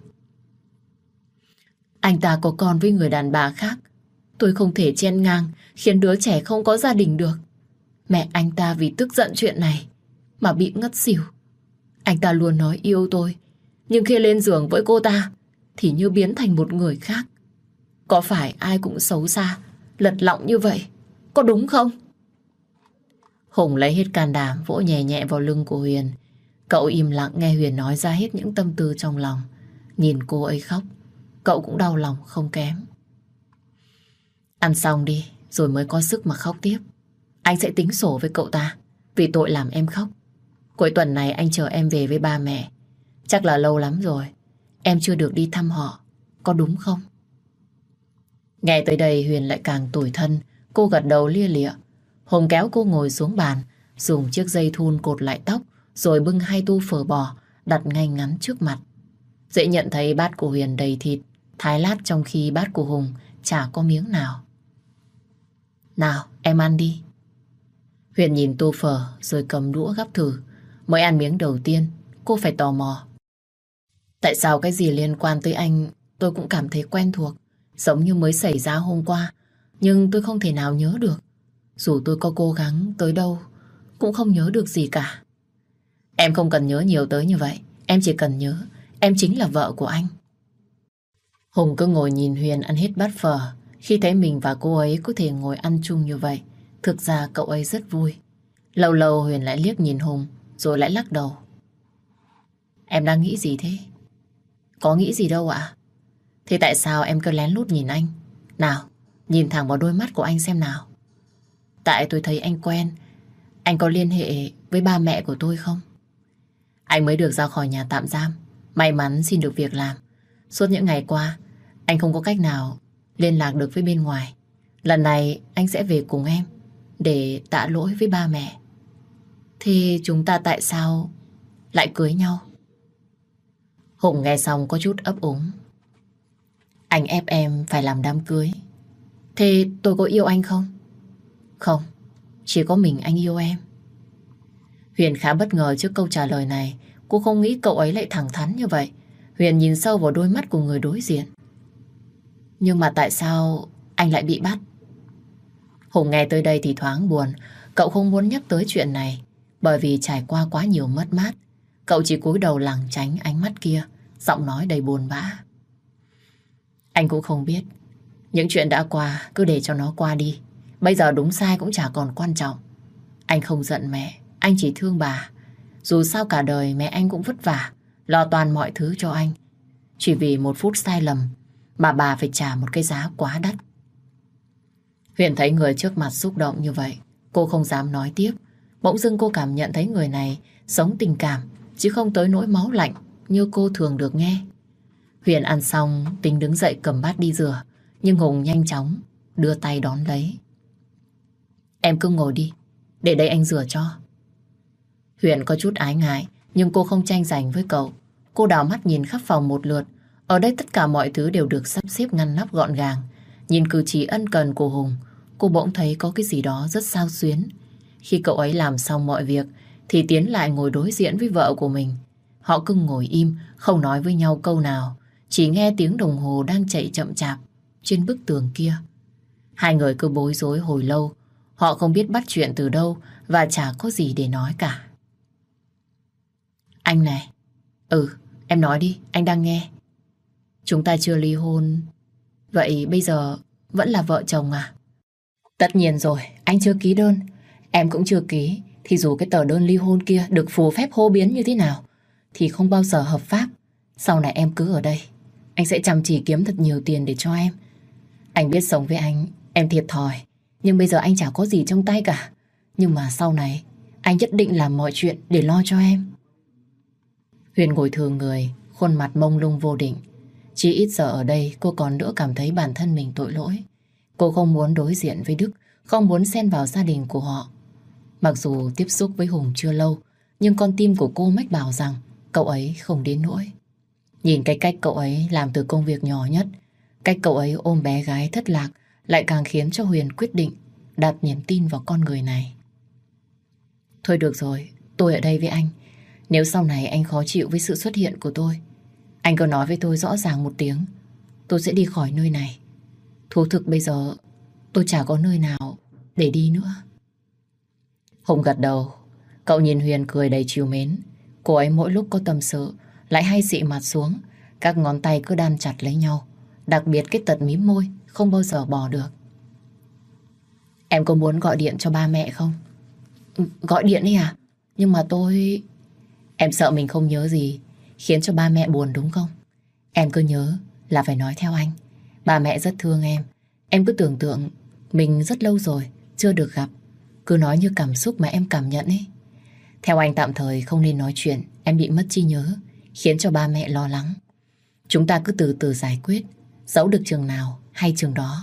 Anh ta có con với người đàn bà khác. Tôi không thể chen ngang khiến đứa trẻ không có gia đình được. Mẹ anh ta vì tức giận chuyện này mà bị ngất xỉu. Anh ta luôn nói yêu tôi, nhưng khi lên giường với cô ta thì như biến thành một người khác. Có phải ai cũng xấu xa, lật lọng như vậy, có đúng không? Hùng lấy hết can đảm vỗ nhẹ nhẹ vào lưng của Huyền. Cậu im lặng nghe Huyền nói ra hết những tâm tư trong lòng. Nhìn cô ấy khóc, cậu cũng đau lòng không kém. Ăn xong đi, rồi mới có sức mà khóc tiếp. Anh sẽ tính sổ với cậu ta vì tội làm em khóc. Cuối tuần này anh chờ em về với ba mẹ. Chắc là lâu lắm rồi em chưa được đi thăm họ, có đúng không? Nghe tới đây Huyền lại càng tủi thân. Cô gật đầu lia lịa. Hùng kéo cô ngồi xuống bàn, dùng chiếc dây thun cột lại tóc, rồi bưng hai tô phở bò đặt ngay ngắn trước mặt. Dễ nhận thấy bát của Huyền đầy thịt, thái lát, trong khi bát của Hùng chả có miếng nào. Nào, em ăn đi. Huyền nhìn tô phở rồi cầm đũa gắp thử. Mới ăn miếng đầu tiên, cô phải tò mò. Tại sao cái gì liên quan tới anh tôi cũng cảm thấy quen thuộc, giống như mới xảy ra hôm qua, nhưng tôi không thể nào nhớ được. Dù tôi có cố gắng tới đâu, cũng không nhớ được gì cả. Em không cần nhớ nhiều tới như vậy. Em chỉ cần nhớ em chính là vợ của anh. Hùng cứ ngồi nhìn Huyền ăn hết bát phở. Khi thấy mình và cô ấy có thể ngồi ăn chung như vậy, thực ra cậu ấy rất vui. Lâu lâu Huyền lại liếc nhìn Hùng, rồi lại lắc đầu. Em đang nghĩ gì thế? Có nghĩ gì đâu ạ. Thế tại sao em cứ lén lút nhìn anh? Nào, nhìn thẳng vào đôi mắt của anh xem nào. Tại tôi thấy anh quen. Anh có liên hệ với ba mẹ của tôi không? Anh mới được ra khỏi nhà tạm giam, may mắn xin được việc làm. Suốt những ngày qua, anh không có cách nào liên lạc được với bên ngoài. Lần này anh sẽ về cùng em để tạ lỗi với ba mẹ. Thì chúng ta tại sao lại cưới nhau? Hùng nghe xong có chút ấp úng. Anh ép em phải làm đám cưới. Thế tôi có yêu anh không? Không, chỉ có mình anh yêu em. Huyền khá bất ngờ trước câu trả lời này. Cô không nghĩ cậu ấy lại thẳng thắn như vậy. Huyền nhìn sâu vào đôi mắt của người đối diện. Nhưng mà tại sao anh lại bị bắt? Hùng nghe tới đây thì thoáng buồn. Cậu không muốn nhắc tới chuyện này, bởi vì trải qua quá nhiều mất mát. Cậu chỉ cúi đầu lảng tránh ánh mắt kia, giọng nói đầy buồn bã. Anh cũng không biết. Những chuyện đã qua cứ để cho nó qua đi. Bây giờ đúng sai cũng chả còn quan trọng. Anh không giận mẹ, anh chỉ thương bà. Dù sao cả đời mẹ anh cũng vất vả, lo toàn mọi thứ cho anh. Chỉ vì một phút sai lầm mà bà phải trả một cái giá quá đắt. Huyền thấy người trước mặt xúc động như vậy, cô không dám nói tiếp. Bỗng dưng cô cảm nhận thấy người này sống tình cảm, chứ không tới nỗi máu lạnh như cô thường được nghe. Huyền ăn xong tính đứng dậy cầm bát đi rửa, nhưng Hùng nhanh chóng đưa tay đón lấy. Em cứ ngồi đi, để đây anh rửa cho. Huyền có chút ái ngại, nhưng cô không tranh giành với cậu. Cô đảo mắt nhìn khắp phòng một lượt. Ở đây tất cả mọi thứ đều được sắp xếp ngăn nắp gọn gàng. Nhìn cử chỉ ân cần của Hùng, cô bỗng thấy có cái gì đó rất xao xuyến. Khi cậu ấy làm xong mọi việc, thì Tiến lại ngồi đối diện với vợ của mình. Họ cứ ngồi im, không nói với nhau câu nào, chỉ nghe tiếng đồng hồ đang chạy chậm chạp trên bức tường kia. Hai người cứ bối rối hồi lâu. Họ không biết bắt chuyện từ đâu và chả có gì để nói cả. Anh này. Ừ, em nói đi, anh đang nghe. Chúng ta chưa ly hôn, vậy bây giờ vẫn là vợ chồng à? Tất nhiên rồi, anh chưa ký đơn, em cũng chưa ký. Thì dù cái tờ đơn ly hôn kia được phù phép hô biến như thế nào thì không bao giờ hợp pháp. Sau này em cứ ở đây, anh sẽ chăm chỉ kiếm thật nhiều tiền để cho em. Anh biết sống với anh, em thiệt thòi, nhưng bây giờ anh chả có gì trong tay cả. Nhưng mà sau này anh nhất định làm mọi chuyện để lo cho em. Huyền ngồi thừa người, khuôn mặt mông lung vô định. Chỉ ít giờ ở đây cô còn đỡ cảm thấy bản thân mình tội lỗi. Cô không muốn đối diện với Đức, không muốn xen vào gia đình của họ. Mặc dù tiếp xúc với Hùng chưa lâu, nhưng con tim của cô mách bảo rằng cậu ấy không đến nỗi. Nhìn cái cách cậu ấy làm từ công việc nhỏ nhất, cách cậu ấy ôm bé gái thất lạc, lại càng khiến cho Huyền quyết định đặt niềm tin vào con người này. Thôi được rồi, tôi ở đây với anh. Nếu sau này anh khó chịu với sự xuất hiện của tôi, anh cứ nói với tôi rõ ràng một tiếng, tôi sẽ đi khỏi nơi này. Thú thực bây giờ tôi chả có nơi nào để đi nữa. Hùng gật đầu. Cậu nhìn Huyền cười đầy trìu mến. Cô ấy mỗi lúc có tâm sự lại hay xị mặt xuống, các ngón tay cứ đan chặt lấy nhau. Đặc biệt cái tật mím môi không bao giờ bỏ được. Em có muốn gọi điện cho ba mẹ không? Gọi điện đi à? Nhưng mà tôi... Em sợ mình không nhớ gì khiến cho ba mẹ buồn đúng không? Em cứ nhớ là phải nói theo anh. Ba mẹ rất thương em. Em cứ tưởng tượng mình rất lâu rồi chưa được gặp. Cứ nói như cảm xúc mà em cảm nhận ấy. Theo anh tạm thời không nên nói chuyện em bị mất trí nhớ, khiến cho ba mẹ lo lắng. Chúng ta cứ từ từ giải quyết, dẫu được trường nào hay trường đó.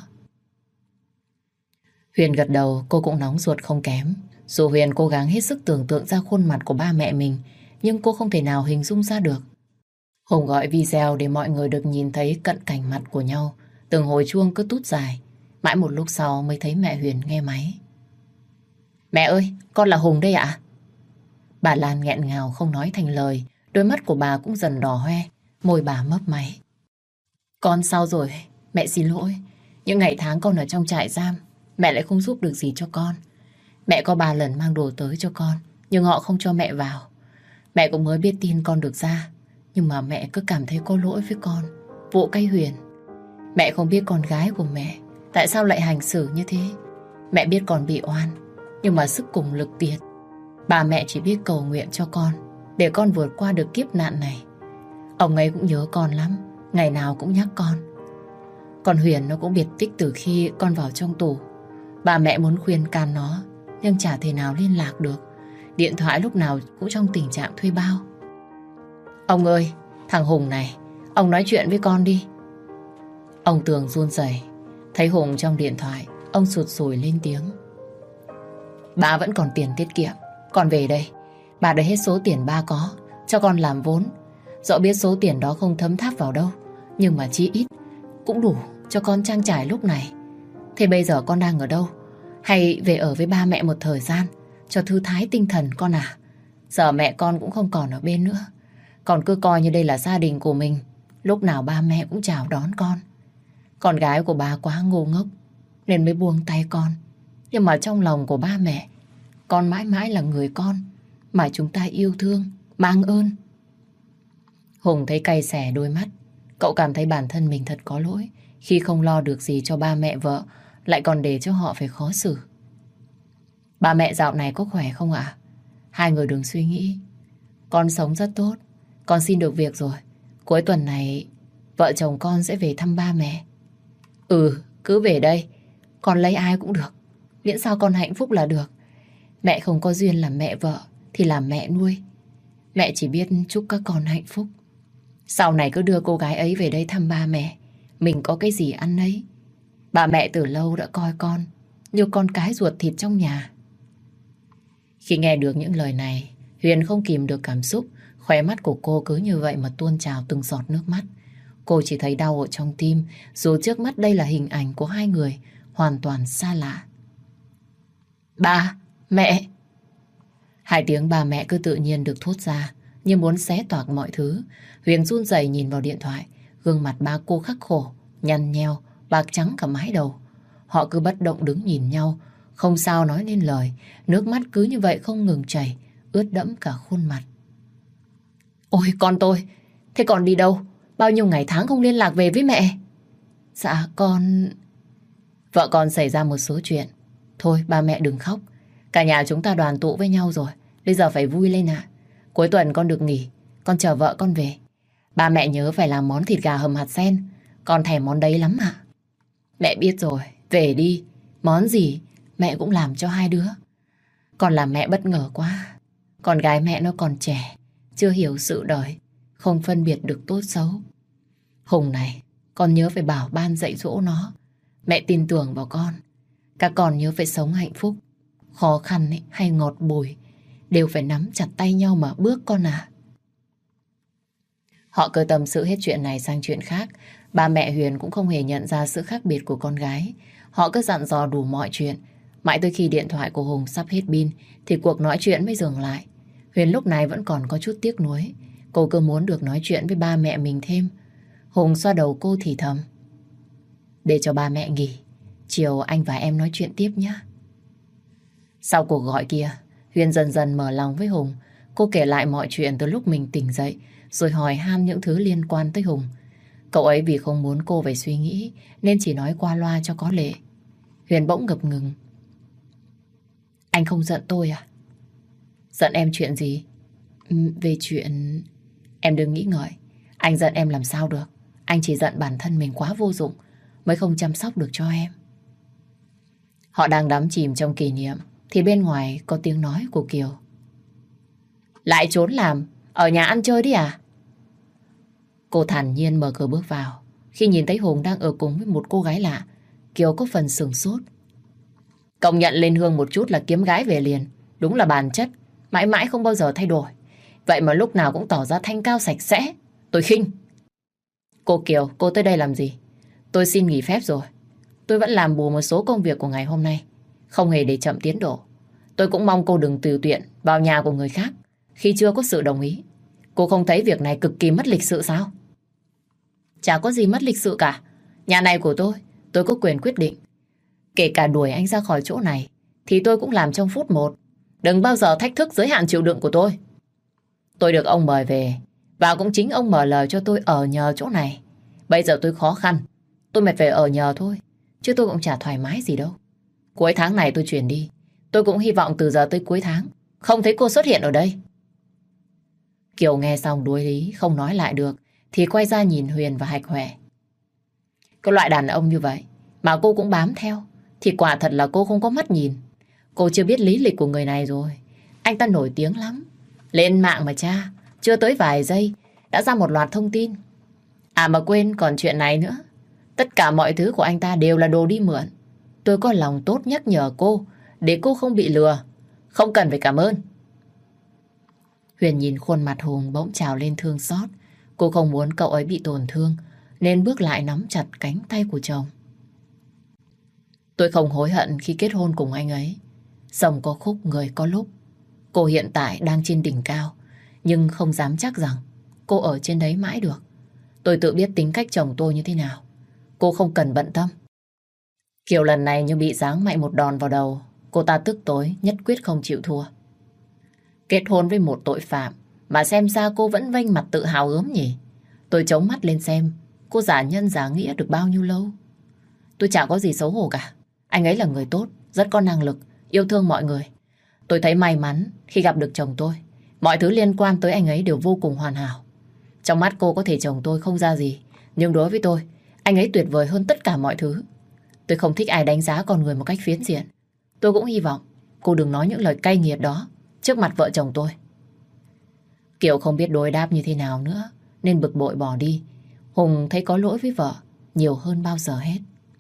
Huyền gật đầu, cô cũng nóng ruột không kém. Dù Huyền cố gắng hết sức tưởng tượng ra khuôn mặt của ba mẹ mình, nhưng cô không thể nào hình dung ra được. Hùng gọi video để mọi người được nhìn thấy cận cảnh mặt của nhau. Từng hồi chuông cứ tút dài. Mãi một lúc sau mới thấy mẹ Huyền nghe máy. Mẹ ơi, con là Hùng đây ạ. Bà Lan nghẹn ngào không nói thành lời. Đôi mắt của bà cũng dần đỏ hoe, môi bà mấp máy. Con sao rồi? Mẹ xin lỗi. Những ngày tháng con ở trong trại giam, mẹ lại không giúp được gì cho con. Mẹ có ba lần mang đồ tới cho con, nhưng họ không cho mẹ vào. Mẹ cũng mới biết tin con được ra, nhưng mà mẹ cứ cảm thấy có lỗi với con. Vụ cái Huyền. Mẹ không biết con gái của mẹ tại sao lại hành xử như thế. Mẹ biết con bị oan, nhưng mà sức cùng lực kiệt. Bà mẹ chỉ biết cầu nguyện cho con, để con vượt qua được kiếp nạn này. Ông ấy cũng nhớ con lắm, ngày nào cũng nhắc con. Còn Huyền nó cũng biệt tích từ khi con vào trong tù. Bà mẹ muốn khuyên can nó, nhưng chả thể nào liên lạc được. Điện thoại lúc nào cũng trong tình trạng thuê bao. Ông ơi, thằng Hùng này, ông nói chuyện với con đi. Ông Tường run rẩy, thấy Hùng trong điện thoại, ông sụt sùi lên tiếng. Bà vẫn còn tiền tiết kiệm, con về đây. Bà đã hết số tiền ba có, cho con làm vốn. Dẫu biết số tiền đó không thấm tháp vào đâu, nhưng mà chí ít cũng đủ cho con trang trải lúc này. Thế bây giờ con đang ở đâu? Hay về ở với ba mẹ một thời gian cho thư thái tinh thần con à? Giờ mẹ con cũng không còn ở bên nữa. Con cứ coi như đây là gia đình của mình. Lúc nào ba mẹ cũng chào đón con. Con gái của bà quá ngu ngốc nên mới buông tay con. Nhưng mà trong lòng của ba mẹ, con mãi mãi là người con mà chúng ta yêu thương, mang ơn. Hùng thấy cay xè đôi mắt. Cậu cảm thấy bản thân mình thật có lỗi khi không lo được gì cho ba mẹ vợ, lại còn để cho họ phải khó xử. Ba mẹ dạo này có khỏe không ạ? Hai người đừng suy nghĩ. Con sống rất tốt. Con xin được việc rồi. Cuối tuần này vợ chồng con sẽ về thăm ba mẹ. Ừ, cứ về đây. Con lấy ai cũng được, miễn sao con hạnh phúc là được. Mẹ không có duyên làm mẹ vợ thì làm mẹ nuôi. Mẹ chỉ biết chúc các con hạnh phúc. Sau này cứ đưa cô gái ấy về đây thăm ba mẹ. Mình có cái gì ăn ấy. Bà mẹ từ lâu đã coi con như con cái ruột thịt trong nhà. Khi nghe được những lời này, Huyền không kìm được cảm xúc. Khóe mắt của cô cứ như vậy mà tuôn trào từng giọt nước mắt. Cô chỉ thấy đau ở trong tim, dù trước mắt đây là hình ảnh của hai người hoàn toàn xa lạ. Ba, mẹ. Hai tiếng ba mẹ cứ tự nhiên được thốt ra, như muốn xé toạc mọi thứ. Huyền run rẩy nhìn vào điện thoại, gương mặt ba cô khắc khổ, nhăn nheo, bạc trắng cả mái đầu. Họ cứ bất động đứng nhìn nhau, không sao nói nên lời, nước mắt cứ như vậy không ngừng chảy, ướt đẫm cả khuôn mặt. Ôi con tôi, thế con đi đâu? Bao nhiêu ngày tháng không liên lạc về với mẹ? Dạ con... Vợ con xảy ra một số chuyện. Thôi ba mẹ đừng khóc. Cả nhà chúng ta đoàn tụ với nhau rồi. Bây giờ phải vui lên ạ. Cuối tuần con được nghỉ. Con chờ vợ con về. Ba mẹ nhớ phải làm món thịt gà hầm hạt sen. Con thèm món đấy lắm ạ. Mẹ biết rồi. Về đi. Món gì mẹ cũng làm cho hai đứa. Con làm mẹ bất ngờ quá. Con gái mẹ nó còn trẻ, chưa hiểu sự đời, không phân biệt được tốt xấu. Hùng này, con nhớ phải bảo ban dạy dỗ nó. Mẹ tin tưởng vào con. Các con nhớ phải sống hạnh phúc. Khó khăn ấy, hay ngọt bùi đều phải nắm chặt tay nhau mà bước con à. Họ cứ tâm sự hết chuyện này sang chuyện khác. Ba mẹ Huyền cũng không hề nhận ra sự khác biệt của con gái. Họ cứ dặn dò đủ mọi chuyện. Mãi tới khi điện thoại của Hùng sắp hết pin thì cuộc nói chuyện mới dừng lại. Huyền lúc này vẫn còn có chút tiếc nuối. Cô cứ muốn được nói chuyện với ba mẹ mình thêm. Hùng xoa đầu cô thì thầm. Để cho ba mẹ nghỉ, chiều anh và em nói chuyện tiếp nhé. Sau cuộc gọi kia, Huyền dần dần mở lòng với Hùng. Cô kể lại mọi chuyện từ lúc mình tỉnh dậy, rồi hỏi han những thứ liên quan tới Hùng. Cậu ấy vì không muốn cô phải suy nghĩ nên chỉ nói qua loa cho có lệ. Huyền bỗng ngập ngừng. Anh không giận tôi à? Giận em chuyện gì? Ừ, về chuyện... Em đừng nghĩ ngợi. Anh giận em làm sao được. Anh chỉ giận bản thân mình quá vô dụng mới không chăm sóc được cho em. Họ đang đắm chìm trong kỷ niệm thì bên ngoài có tiếng nói của Kiều. Lại trốn làm, ở nhà ăn chơi đi à? Cô thản nhiên mở cửa bước vào. Khi nhìn thấy Hùng đang ở cùng với một cô gái lạ, Kiều có phần sửng sốt. Công nhận lên Hương một chút là kiếm gái về liền. Đúng là bản chất, mãi mãi không bao giờ thay đổi. Vậy mà lúc nào cũng tỏ ra thanh cao sạch sẽ. Tôi khinh. Cô Kiều, cô tới đây làm gì? Tôi xin nghỉ phép rồi. Tôi vẫn làm bù một số công việc của ngày hôm nay, không hề để chậm tiến độ. Tôi cũng mong cô đừng tùy tiện vào nhà của người khác khi chưa có sự đồng ý. Cô không thấy việc này cực kỳ mất lịch sự sao? Chả có gì mất lịch sự cả. Nhà này của tôi, tôi có quyền quyết định. Kể cả đuổi anh ra khỏi chỗ này thì tôi cũng làm trong phút một. Đừng bao giờ thách thức giới hạn chịu đựng của tôi. Tôi được ông mời về, và cũng chính ông mở lời cho tôi ở nhờ chỗ này. Bây giờ tôi khó khăn, tôi mệt về ở nhờ thôi, chứ tôi cũng chả thoải mái gì đâu. Cuối tháng này tôi chuyển đi. Tôi cũng hy vọng từ giờ tới cuối tháng không thấy cô xuất hiện ở đây. Kiều nghe xong đuối lý, không nói lại được, thì quay ra nhìn Huyền và Hạch Huệ. Cái loại đàn ông như vậy mà cô cũng bám theo thì quả thật là cô không có mắt nhìn. Cô chưa biết lý lịch của người này rồi. Anh ta nổi tiếng lắm. Lên mạng mà cha, chưa tới vài giây đã ra một loạt thông tin. À mà quên, còn chuyện này nữa. Tất cả mọi thứ của anh ta đều là đồ đi mượn. Tôi có lòng tốt nhắc nhở cô để cô không bị lừa. Không cần phải cảm ơn. Huyền nhìn khuôn mặt Hùng bỗng trào lên thương xót. Cô không muốn cậu ấy bị tổn thương nên bước lại nắm chặt cánh tay của chồng. Tôi không hối hận khi kết hôn cùng anh ấy. Sông có khúc, người có lúc. Cô hiện tại đang trên đỉnh cao, nhưng không dám chắc rằng cô ở trên đấy mãi được. Tôi tự biết tính cách chồng tôi như thế nào. Cô không cần bận tâm. Kiều lần này như bị giáng mạnh một đòn vào đầu. Cô ta tức tối, nhất quyết không chịu thua. Kết hôn với một tội phạm mà xem ra cô vẫn vênh mặt tự hào ướm nhỉ. Tôi chống mắt lên xem cô giả nhân giả nghĩa được bao nhiêu lâu. Tôi chả có gì xấu hổ cả. Anh ấy là người tốt, rất có năng lực, yêu thương mọi người. Tôi thấy may mắn khi gặp được chồng tôi. Mọi thứ liên quan tới anh ấy đều vô cùng hoàn hảo. Trong mắt cô có thể chồng tôi không ra gì, nhưng đối với tôi, anh ấy tuyệt vời hơn tất cả mọi thứ. Tôi không thích ai đánh giá con người một cách phiến diện. Tôi cũng hy vọng cô đừng nói những lời cay nghiệt đó trước mặt vợ chồng tôi. Kiều không biết đối đáp như thế nào nữa, nên bực bội bỏ đi. Hùng thấy có lỗi với vợ nhiều hơn bao giờ hết.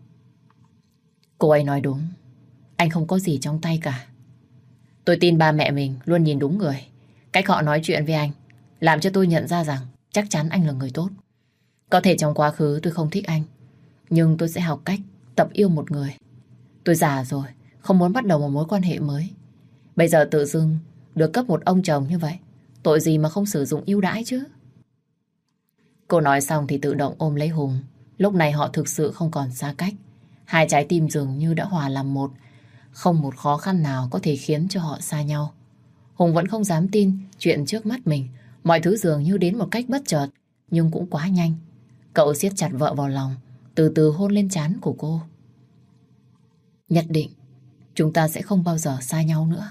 Cô ấy nói đúng. Anh không có gì trong tay cả. Tôi tin ba mẹ mình luôn nhìn đúng người. Cách họ nói chuyện với anh làm cho tôi nhận ra rằng chắc chắn anh là người tốt. Có thể trong quá khứ tôi không thích anh, nhưng tôi sẽ học cách tập yêu một người. Tôi già rồi, không muốn bắt đầu một mối quan hệ mới. Bây giờ tự dưng được cấp một ông chồng như vậy, tội gì mà không sử dụng ưu đãi chứ. Cô nói xong thì tự động ôm lấy Hùng. Lúc này họ thực sự không còn xa cách. Hai trái tim dường như đã hòa làm một. Không một khó khăn nào có thể khiến cho họ xa nhau. Hùng vẫn không dám tin chuyện trước mắt mình. Mọi thứ dường như đến một cách bất chợt, nhưng cũng quá nhanh. Cậu siết chặt vợ vào lòng, từ từ hôn lên trán của cô. Nhất định chúng ta sẽ không bao giờ xa nhau nữa.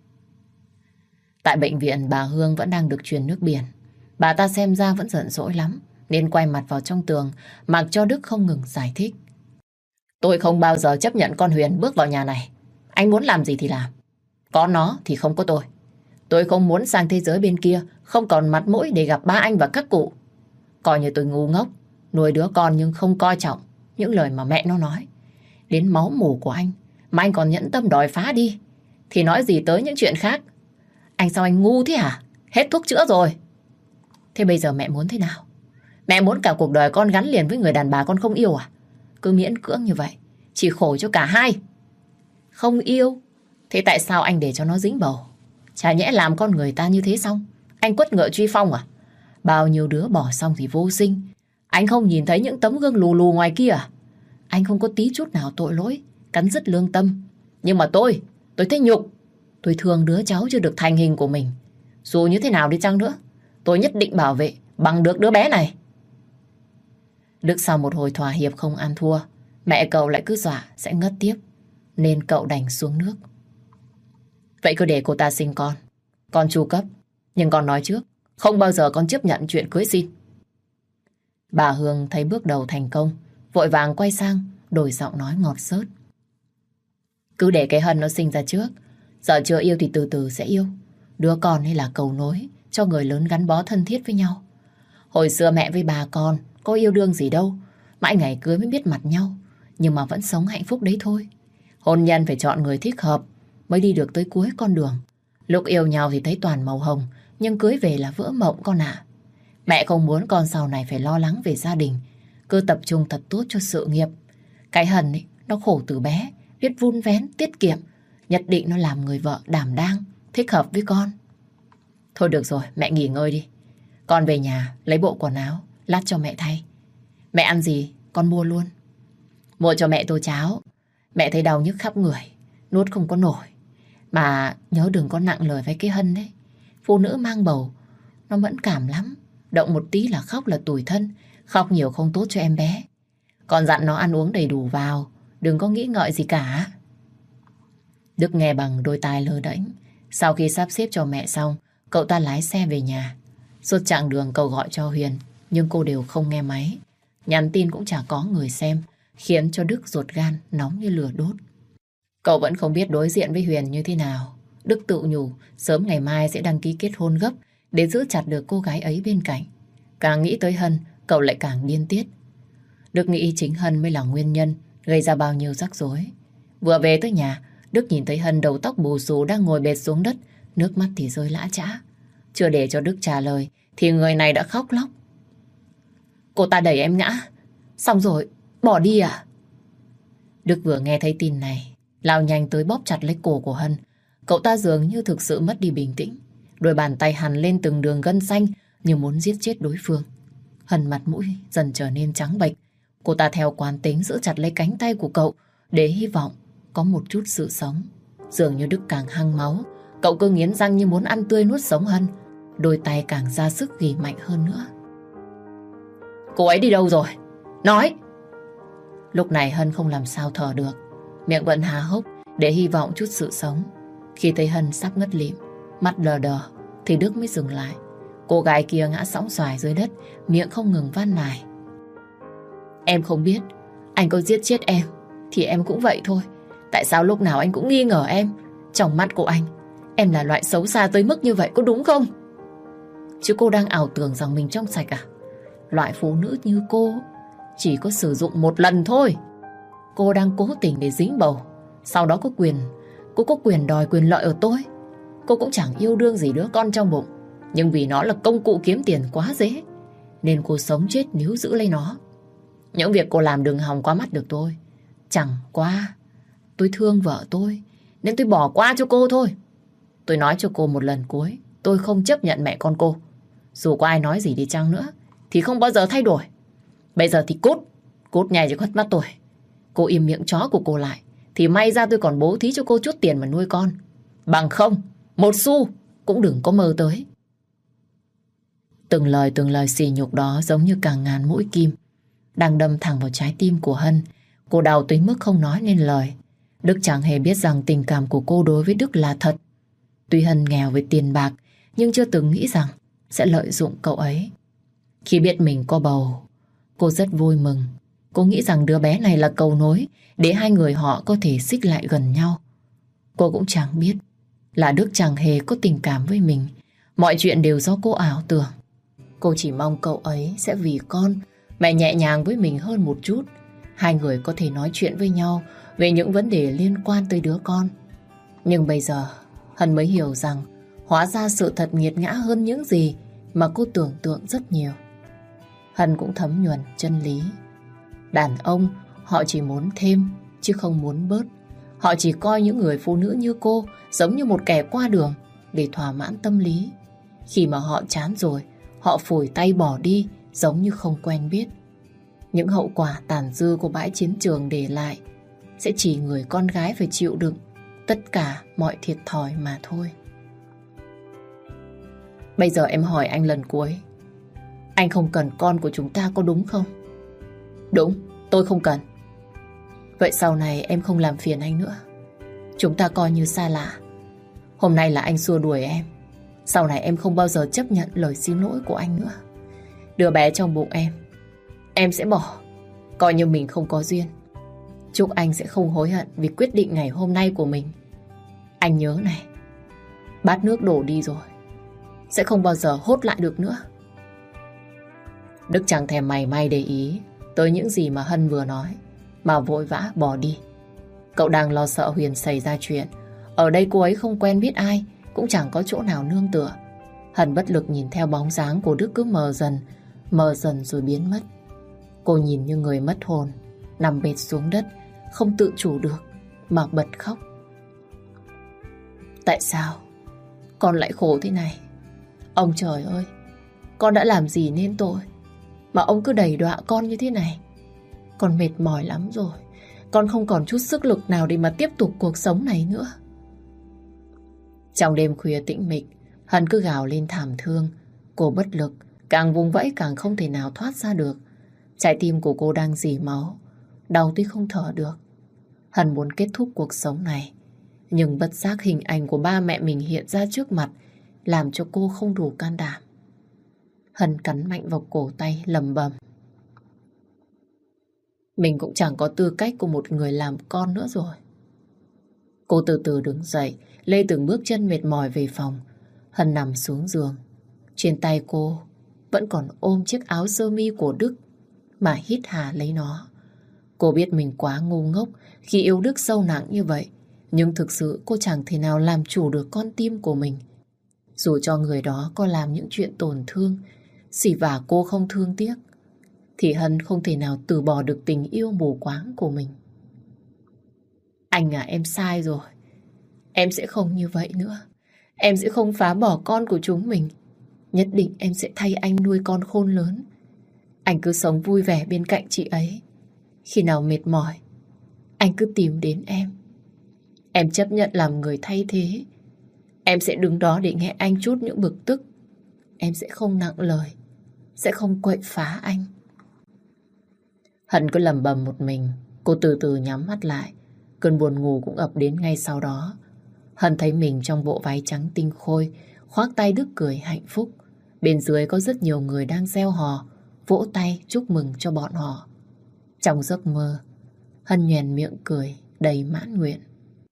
Tại bệnh viện, bà Hương vẫn đang được truyền nước biển. Bà ta xem ra vẫn giận dỗi lắm, nên quay mặt vào trong tường, mặc cho Đức không ngừng giải thích. Tôi không bao giờ chấp nhận con Huyền bước vào nhà này. Anh muốn làm gì thì làm. Có nó thì không có tôi. Tôi không muốn sang thế giới bên kia không còn mặt mũi để gặp ba anh và các cụ. Coi như tôi ngu ngốc, nuôi đứa con nhưng không coi trọng những lời mà mẹ nó nói. Đến máu mủ của anh mà anh còn nhẫn tâm đòi phá đi, thì nói gì tới những chuyện khác. Anh sao anh ngu thế hả? Hết thuốc chữa rồi. Thế bây giờ mẹ muốn thế nào? Mẹ muốn cả cuộc đời con gắn liền với người đàn bà con không yêu à? Cứ miễn cưỡng như vậy chỉ khổ cho cả hai. Không yêu? Thế tại sao anh để cho nó dính bầu? Chả nhẽ làm con người ta như thế xong anh quất ngựa truy phong à? Bao nhiêu đứa bỏ xong thì vô sinh. Anh không nhìn thấy những tấm gương lù lù ngoài kia à? Anh không có tí chút nào tội lỗi, cắn rứt lương tâm. Nhưng mà tôi, tôi thấy nhục. Tôi thương đứa cháu chưa được thành hình của mình. Dù như thế nào đi chăng nữa, tôi nhất định bảo vệ bằng được đứa bé này. Đức sau một hồi thỏa hiệp không ăn thua, mẹ cậu lại cứ dọa sẽ ngất tiếp, nên cậu đành xuống nước. Vậy cứ để cô ta sinh con. Con chu cấp, nhưng con nói trước, không bao giờ con chấp nhận chuyện cưới xin. Bà Hương thấy bước đầu thành công, vội vàng quay sang, đổi giọng nói ngọt xớt. Cứ để cái Hân nó sinh ra trước. Giờ chưa yêu thì từ từ sẽ yêu. Đứa con hay là cầu nối cho người lớn gắn bó thân thiết với nhau. Hồi xưa mẹ với bà con có yêu đương gì đâu, mãi ngày cưới mới biết mặt nhau, nhưng mà vẫn sống hạnh phúc đấy thôi. Hôn nhân phải chọn người thích hợp mới đi được tới cuối con đường. Lúc yêu nhau thì thấy toàn màu hồng, nhưng cưới về là vỡ mộng con ạ. Mẹ không muốn con sau này phải lo lắng về gia đình, cứ tập trung thật tốt cho sự nghiệp. Cái Hân ấy, nó khổ từ bé, biết vun vén, tiết kiệm. Nhất định nó làm người vợ đảm đang, thích hợp với con. Thôi được rồi, mẹ nghỉ ngơi đi. Con về nhà lấy bộ quần áo, lát cho mẹ thay. Mẹ ăn gì, con mua luôn. Mua cho mẹ tô cháo. Mẹ thấy đau nhức khắp người, nuốt không có nổi. Mà nhớ đừng có nặng lời với cái Hân đấy. Phụ nữ mang bầu, nó mẫn cảm lắm. Động một tí là khóc là tủi thân. Khóc nhiều không tốt cho em bé. Con dặn nó ăn uống đầy đủ vào, đừng có nghĩ ngợi gì cả. Đức nghe bằng đôi tai lơ đễnh. Sau khi sắp xếp cho mẹ xong, cậu ta lái xe về nhà. Suốt chặng đường cậu gọi cho Huyền, nhưng cô đều không nghe máy. Nhắn tin cũng chả có người xem, khiến cho Đức ruột gan nóng như lửa đốt. Cậu vẫn không biết đối diện với Huyền như thế nào. Đức tự nhủ sớm ngày mai sẽ đăng ký kết hôn gấp để giữ chặt được cô gái ấy bên cạnh. Càng nghĩ tới Hân, cậu lại càng điên tiết. Đức nghĩ chính Hân mới là nguyên nhân gây ra bao nhiêu rắc rối. Vừa về tới nhà, Đức nhìn thấy Hân đầu tóc bù xù đang ngồi bệt xuống đất, nước mắt thì rơi lã chã. Chưa để cho Đức trả lời thì người này đã khóc lóc. Cô ta đẩy em ngã, xong rồi bỏ đi à? Đức vừa nghe thấy tin này, lao nhanh tới bóp chặt lấy cổ của Hân. Cậu ta dường như thực sự mất đi bình tĩnh. Đôi bàn tay hằn lên từng đường gân xanh như muốn giết chết đối phương. Hân mặt mũi dần trở nên trắng bệch. Cô ta theo quán tính giữ chặt lấy cánh tay của cậu để hy vọng có một chút sự sống. Dường như Đức càng hăng máu, cậu cứ nghiến răng như muốn ăn tươi nuốt sống Hân. Đôi tay càng ra sức ghì mạnh hơn nữa. Cô ấy đi đâu rồi? Nói! Lúc này Hân không làm sao thở được, miệng vẫn há hốc để hy vọng chút sự sống. Khi thấy Hân sắp ngất lịm, mắt lờ đờ, thì Đức mới dừng lại. Cô gái kia ngã sõng xoài dưới đất, miệng không ngừng van nài. Em không biết, anh có giết chết em thì em cũng vậy thôi. Tại sao lúc nào anh cũng nghi ngờ em? Trong mắt của anh, em là loại xấu xa tới mức như vậy có đúng không? Chứ cô đang ảo tưởng rằng mình trong sạch à? Loại phụ nữ như cô chỉ có sử dụng một lần thôi. Cô đang cố tình để dính bầu. Sau đó có quyền Cô có quyền đòi quyền lợi ở tôi. Cô cũng chẳng yêu đương gì đứa con trong bụng, nhưng vì nó là công cụ kiếm tiền quá dễ, nên cô sống chết níu giữ lấy nó. Những việc cô làm đừng hòng qua mắt được tôi. Chẳng qua tôi thương vợ tôi, nên tôi bỏ qua cho cô thôi. Tôi nói cho cô một lần cuối, tôi không chấp nhận mẹ con cô. Dù có ai nói gì đi chăng nữa thì không bao giờ thay đổi. Bây giờ thì cút Cút nhảy cho khuất mắt tôi. Cô im miệng chó của cô lại thì may ra tôi còn bố thí cho cô chút tiền mà nuôi con. Bằng không, một xu cũng đừng có mơ tới. Từng lời từng lời sỉ nhục đó giống như càng ngàn mũi kim đang đâm thẳng vào trái tim của Hân. Cô đau tới mức không nói nên lời. Đức chẳng hề biết rằng tình cảm của cô đối với Đức là thật. Tuy Hân nghèo về tiền bạc, nhưng chưa từng nghĩ rằng sẽ lợi dụng cậu ấy. Khi biết mình có bầu, cô rất vui mừng. Cô nghĩ rằng đứa bé này là cầu nối để hai người họ có thể xích lại gần nhau. Cô cũng chẳng biết là Đức chẳng hề có tình cảm với mình. Mọi chuyện đều do cô ảo tưởng. Cô chỉ mong cậu ấy sẽ vì con mẹ nhẹ nhàng với mình hơn một chút. Hai người có thể nói chuyện với nhau về những vấn đề liên quan tới đứa con. Nhưng bây giờ Hân mới hiểu rằng hóa ra sự thật nghiệt ngã hơn những gì mà cô tưởng tượng rất nhiều. Hân cũng thấm nhuần chân lý. Đàn ông họ chỉ muốn thêm chứ không muốn bớt. Họ chỉ coi những người phụ nữ như cô giống như một kẻ qua đường để thỏa mãn tâm lý. Khi mà họ chán rồi, họ phủi tay bỏ đi giống như không quen biết. Những hậu quả tàn dư của bãi chiến trường để lại sẽ chỉ người con gái phải chịu đựng tất cả mọi thiệt thòi mà thôi. Bây giờ em hỏi anh lần cuối, anh không cần con của chúng ta có đúng không? Đúng, tôi không cần. Vậy sau này em không làm phiền anh nữa. Chúng ta coi như xa lạ. Hôm nay là anh xua đuổi em. Sau này em không bao giờ chấp nhận lời xin lỗi của anh nữa. Đứa bé trong bụng em em sẽ bỏ, coi như mình không có duyên. Chúc anh sẽ không hối hận vì quyết định ngày hôm nay của mình. Anh nhớ này, bát nước đổ đi rồi sẽ không bao giờ hốt lại được nữa. Đức chẳng thèm mảy may để ý tới những gì mà Hân vừa nói, mà vội vã bỏ đi. Cậu đang lo sợ Huyền xảy ra chuyện. Ở đây cô ấy không quen biết ai, cũng chẳng có chỗ nào nương tựa. Hân bất lực nhìn theo bóng dáng của Đức cứ mờ dần, mờ dần rồi biến mất. Cô nhìn như người mất hồn, nằm bệt xuống đất, không tự chủ được mà bật khóc. Tại sao con lại khổ thế này? Ông trời ơi, con đã làm gì nên tội mà ông cứ đày đọa con như thế này? Con mệt mỏi lắm rồi. Con không còn chút sức lực nào để mà tiếp tục cuộc sống này nữa. Trong đêm khuya tĩnh mịch, Hân cứ gào lên thảm thương. Cô bất lực, càng vùng vẫy càng không thể nào thoát ra được. Trái tim của cô đang rỉ máu, đau tuy không thở được. Hân muốn kết thúc cuộc sống này, nhưng bất giác hình ảnh của ba mẹ mình hiện ra trước mặt, làm cho cô không đủ can đảm. Hân cắn mạnh vào cổ tay lầm bầm. Mình cũng chẳng có tư cách của một người làm con nữa rồi. Cô từ từ đứng dậy, lê từng bước chân mệt mỏi về phòng. Hân nằm xuống giường. Trên tay cô vẫn còn ôm chiếc áo sơ mi của Đức mà hít hà lấy nó. Cô biết mình quá ngu ngốc khi yêu Đức sâu nặng như vậy, nhưng thực sự cô chẳng thể nào làm chủ được con tim của mình. Dù cho người đó có làm những chuyện tổn thương, xỉ vả cô không thương tiếc, thì Hân không thể nào từ bỏ được tình yêu mù quáng của mình. Anh à, em sai rồi. Em sẽ không như vậy nữa. Em sẽ không phá bỏ con của chúng mình. Nhất định em sẽ thay anh nuôi con khôn lớn. Anh cứ sống vui vẻ bên cạnh chị ấy. Khi nào mệt mỏi, anh cứ tìm đến em. Em chấp nhận làm người thay thế. Em sẽ đứng đó để nghe anh trút những bực tức. Em sẽ không nặng lời, sẽ không quậy phá anh. Hân cứ lẩm bẩm một mình. Cô từ từ nhắm mắt lại. Cơn buồn ngủ cũng ập đến ngay sau đó. Hân thấy mình trong bộ váy trắng tinh khôi, khoác tay Đức cười hạnh phúc. Bên dưới có rất nhiều người đang reo hò, vỗ tay chúc mừng cho bọn họ. Trong giấc mơ, Hân nhoẻn miệng cười đầy mãn nguyện.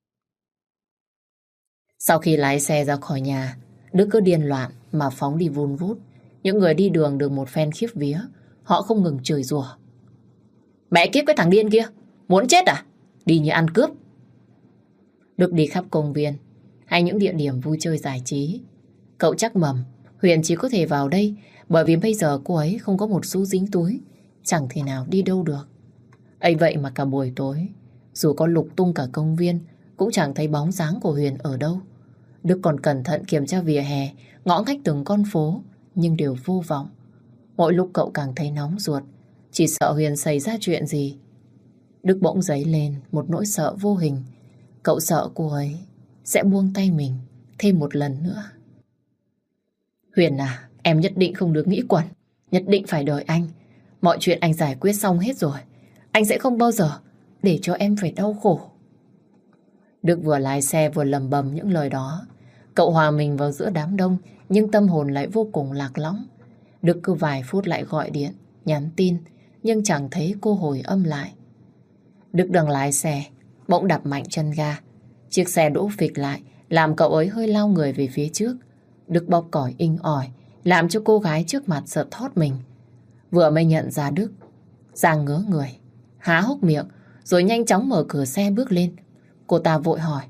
Sau khi lái xe ra khỏi nhà, Đức cứ điên loạn mà phóng đi vun vút. Những người đi đường được một phen khiếp vía. họ không ngừng chửi rủa. Mẹ kiếp cái thằng điên kia, muốn chết à? Đi như ăn cướp. Đức đi khắp công viên hay những địa điểm vui chơi giải trí. Cậu chắc mầm Huyền chỉ có thể vào đây bởi vì bây giờ cô ấy không có một xu dính túi, chẳng thể nào đi đâu được. Ấy vậy mà cả buổi tối, dù có lục tung cả công viên, cũng chẳng thấy bóng dáng của Huyền ở đâu. Đức còn cẩn thận kiểm tra vỉa hè, ngõ ngách từng con phố, nhưng đều vô vọng. Mỗi lúc cậu càng thấy nóng ruột, chỉ sợ Huyền xảy ra chuyện gì. Đức bỗng dấy lên một nỗi sợ vô hình. Cậu sợ cô ấy sẽ buông tay mình thêm một lần nữa. Huyền à, em nhất định không được nghĩ quẩn. Nhất định phải đợi anh. Mọi chuyện anh giải quyết xong hết rồi. Anh sẽ không bao giờ để cho em phải đau khổ. Đức vừa lái xe vừa lầm bầm những lời đó. Cậu hòa mình vào giữa đám đông, nhưng tâm hồn lại vô cùng lạc lõng. Đức cứ vài phút lại gọi điện, nhắn tin, nhưng chẳng thấy cô hồi âm lại. Đức đang lái xe, bỗng đạp mạnh chân ga. Chiếc xe đỗ phịch lại, làm cậu ấy hơi lao người về phía trước. Đức bóp còi inh ỏi, làm cho cô gái trước mặt giật thót mình. Vừa mới nhận ra Đức, Giang ngớ người, há hốc miệng, rồi nhanh chóng mở cửa xe bước lên. Cô ta vội hỏi.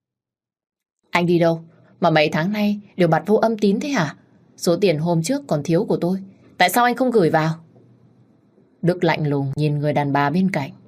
Anh đi đâu? Mà mấy tháng nay đều bật vô âm tín thế hả? Số tiền hôm trước còn thiếu của tôi, tại sao anh không gửi vào? Đức lạnh lùng nhìn người đàn bà bên cạnh.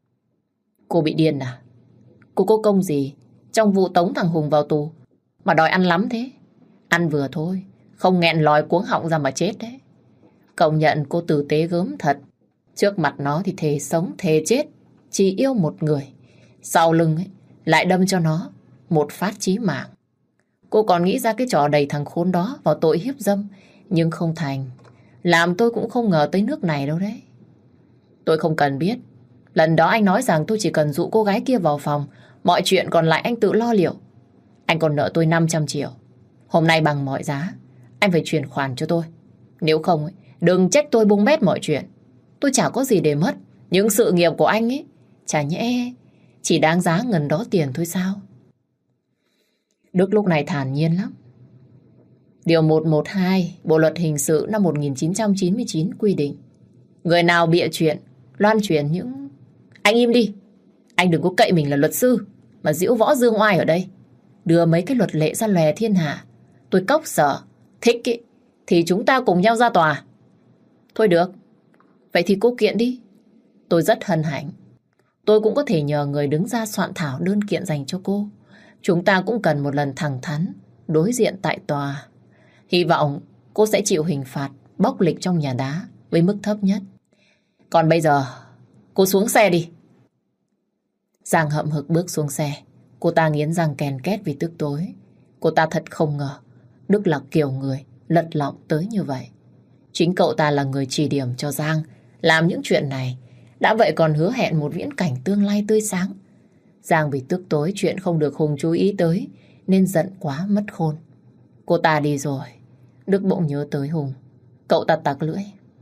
Cô bị điên à? Cô có công gì trong vụ tống thằng Hùng vào tù mà đòi ăn lắm thế? Ăn vừa thôi, không nghẹn lòi cuống họng ra mà chết đấy. Công nhận cô tử tế gớm thật. Trước mặt nó thì thề sống thề chết, chỉ yêu một người. Sau lưng ấy, lại đâm cho nó một phát chí mạng. Cô còn nghĩ ra cái trò đầy thằng khốn đó vào tội hiếp dâm, nhưng không thành. Làm tôi cũng không ngờ tới nước này đâu đấy. Tôi không cần biết. Lần đó anh nói rằng tôi chỉ cần dụ cô gái kia vào phòng, mọi chuyện còn lại anh tự lo liệu. Anh còn nợ tôi năm trăm triệu. Hôm nay bằng mọi giá anh phải chuyển khoản cho tôi. Nếu không ấy, đừng trách tôi bung bét mọi chuyện. Tôi chả có gì để mất. Những sự nghiệp của anh ấy chả nhẽ chỉ đáng giá ngần đó tiền thôi sao? Đức lúc này thản nhiên lắm. Điều một trăm mười hai Bộ luật hình sự năm một nghìn chín trăm chín mươi chín quy định, người nào bịa chuyện, loan truyền những... Anh im đi. Anh đừng có cậy mình là luật sư mà diễu võ dương oai ở đây. Đưa mấy cái luật lệ ra lòe thiên hạ. Tôi cóc sợ. Thích ý, thì chúng ta cùng nhau ra tòa. Thôi được. Vậy thì cô kiện đi. Tôi rất hân hạnh. Tôi cũng có thể nhờ người đứng ra soạn thảo đơn kiện dành cho cô. Chúng ta cũng cần một lần thẳng thắn đối diện tại tòa. Hy vọng cô sẽ chịu hình phạt bóc lịch trong nhà đá với mức thấp nhất. Còn bây giờ cô xuống xe đi. Giang hậm hực bước xuống xe. Cô ta nghiến răng kèn két vì tức tối. Cô ta thật không ngờ Đức là kiểu người lật lọng tới như vậy. Chính cậu ta là người chỉ điểm cho Giang làm những chuyện này. Đã vậy còn hứa hẹn một viễn cảnh tương lai tươi sáng. Giang vì tức tối chuyện không được Hùng chú ý tới nên giận quá mất khôn. Cô ta đi rồi. Đức bỗng nhớ tới Hùng. Cậu ta tặc lưỡi.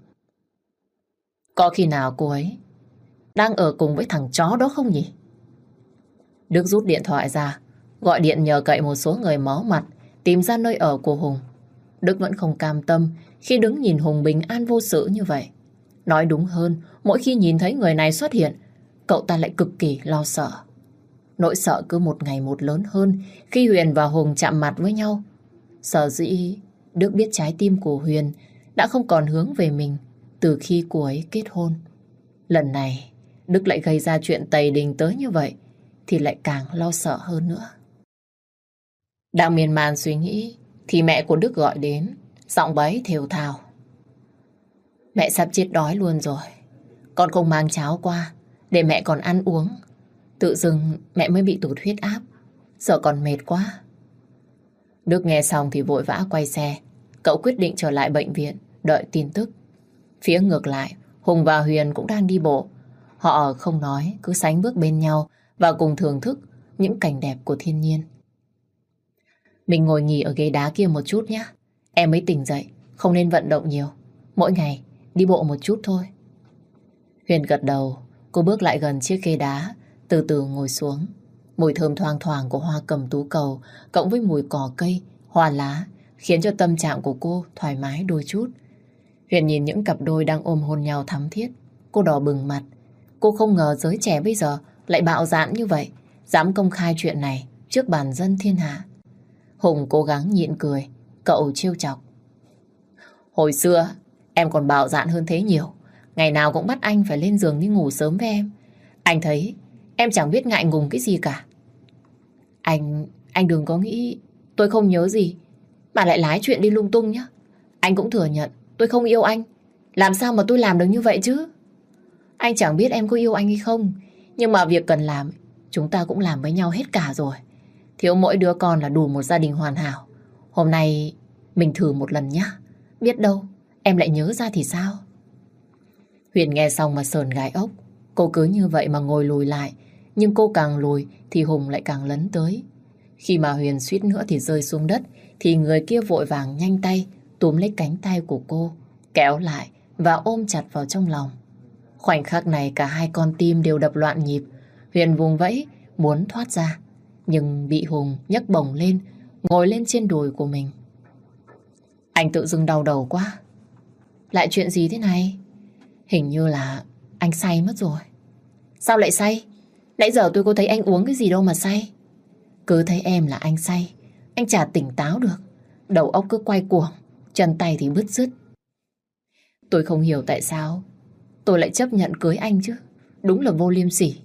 Có khi nào cô ấy đang ở cùng với thằng chó đó không nhỉ? Đức rút điện thoại ra, gọi điện nhờ cậy một số người máu mặt tìm ra nơi ở của Hùng. Đức vẫn không cam tâm khi đứng nhìn Hùng bình an vô sự như vậy. Nói đúng hơn, mỗi khi nhìn thấy người này xuất hiện, cậu ta lại cực kỳ lo sợ. Nỗi sợ cứ một ngày một lớn hơn khi Huyền và Hùng chạm mặt với nhau. Sở dĩ Đức biết trái tim của Huyền đã không còn hướng về mình từ khi cô ấy kết hôn. Lần này Đức lại gây ra chuyện tày đình tới như vậy thì lại càng lo sợ hơn nữa. Đang miên man suy nghĩ thì mẹ của Đức gọi đến, giọng bấy thều thào. Mẹ sắp chết đói luôn rồi. Con không mang cháo qua để mẹ còn ăn uống. Tự dưng mẹ mới bị tụt huyết áp. Sợ còn mệt quá. Đức nghe xong thì vội vã quay xe. Cậu quyết định trở lại bệnh viện đợi tin tức. Phía ngược lại, Hùng và Huyền cũng đang đi bộ. Họ không nói, cứ sánh bước bên nhau và cùng thưởng thức những cảnh đẹp của thiên nhiên. Mình ngồi nghỉ ở ghế đá kia một chút nhé. Em mới tỉnh dậy, không nên vận động nhiều. Mỗi ngày đi bộ một chút thôi. Huyền gật đầu. Cô bước lại gần chiếc ghế đá, từ từ ngồi xuống. Mùi thơm thoang thoảng của hoa cẩm tú cầu cộng với mùi cỏ cây, hoa lá khiến cho tâm trạng của cô thoải mái đôi chút. Huyền nhìn những cặp đôi đang ôm hôn nhau thắm thiết. Cô đỏ bừng mặt. Cô không ngờ giới trẻ bây giờ lại bạo dạn như vậy, dám công khai chuyện này trước bàn dân thiên hạ. Hùng cố gắng nhịn cười. Cậu trêu chọc. Hồi xưa em còn bạo dạn hơn thế nhiều. Ngày nào cũng bắt anh phải lên giường đi ngủ sớm với em. Anh thấy em chẳng biết ngại ngùng cái gì cả. Anh, anh đừng có nghĩ tôi không nhớ gì mà lại lái chuyện đi lung tung nhé. Anh cũng thừa nhận tôi không yêu anh. Làm sao mà tôi làm được như vậy chứ? Anh chẳng biết em có yêu anh hay không, nhưng mà việc cần làm chúng ta cũng làm với nhau hết cả rồi. Thiếu mỗi đứa con là đủ một gia đình hoàn hảo. Hôm nay mình thử một lần nhé. Biết đâu em lại nhớ ra thì sao? Huyền nghe xong mà sờn gai ốc. Cô cứ như vậy mà ngồi lùi lại. Nhưng cô càng lùi thì Hùng lại càng lấn tới. Khi mà Huyền suýt nữa thì rơi xuống đất, thì người kia vội vàng nhanh tay túm lấy cánh tay của cô, kéo lại và ôm chặt vào trong lòng. Khoảnh khắc này cả hai con tim đều đập loạn nhịp. Huyền vùng vẫy muốn thoát ra, nhưng bị Hùng nhấc bổng lên, ngồi lên trên đùi của mình. Anh tự dưng đau đầu quá. Lại chuyện gì thế này? Hình như là anh say mất rồi. Sao lại say? Nãy giờ tôi có thấy anh uống cái gì đâu mà say. Cứ thấy em là anh say, anh chả tỉnh táo được. Đầu óc cứ quay cuồng, chân tay thì bứt rứt. Tôi không hiểu tại sao tôi lại chấp nhận cưới anh chứ. Đúng là vô liêm sỉ.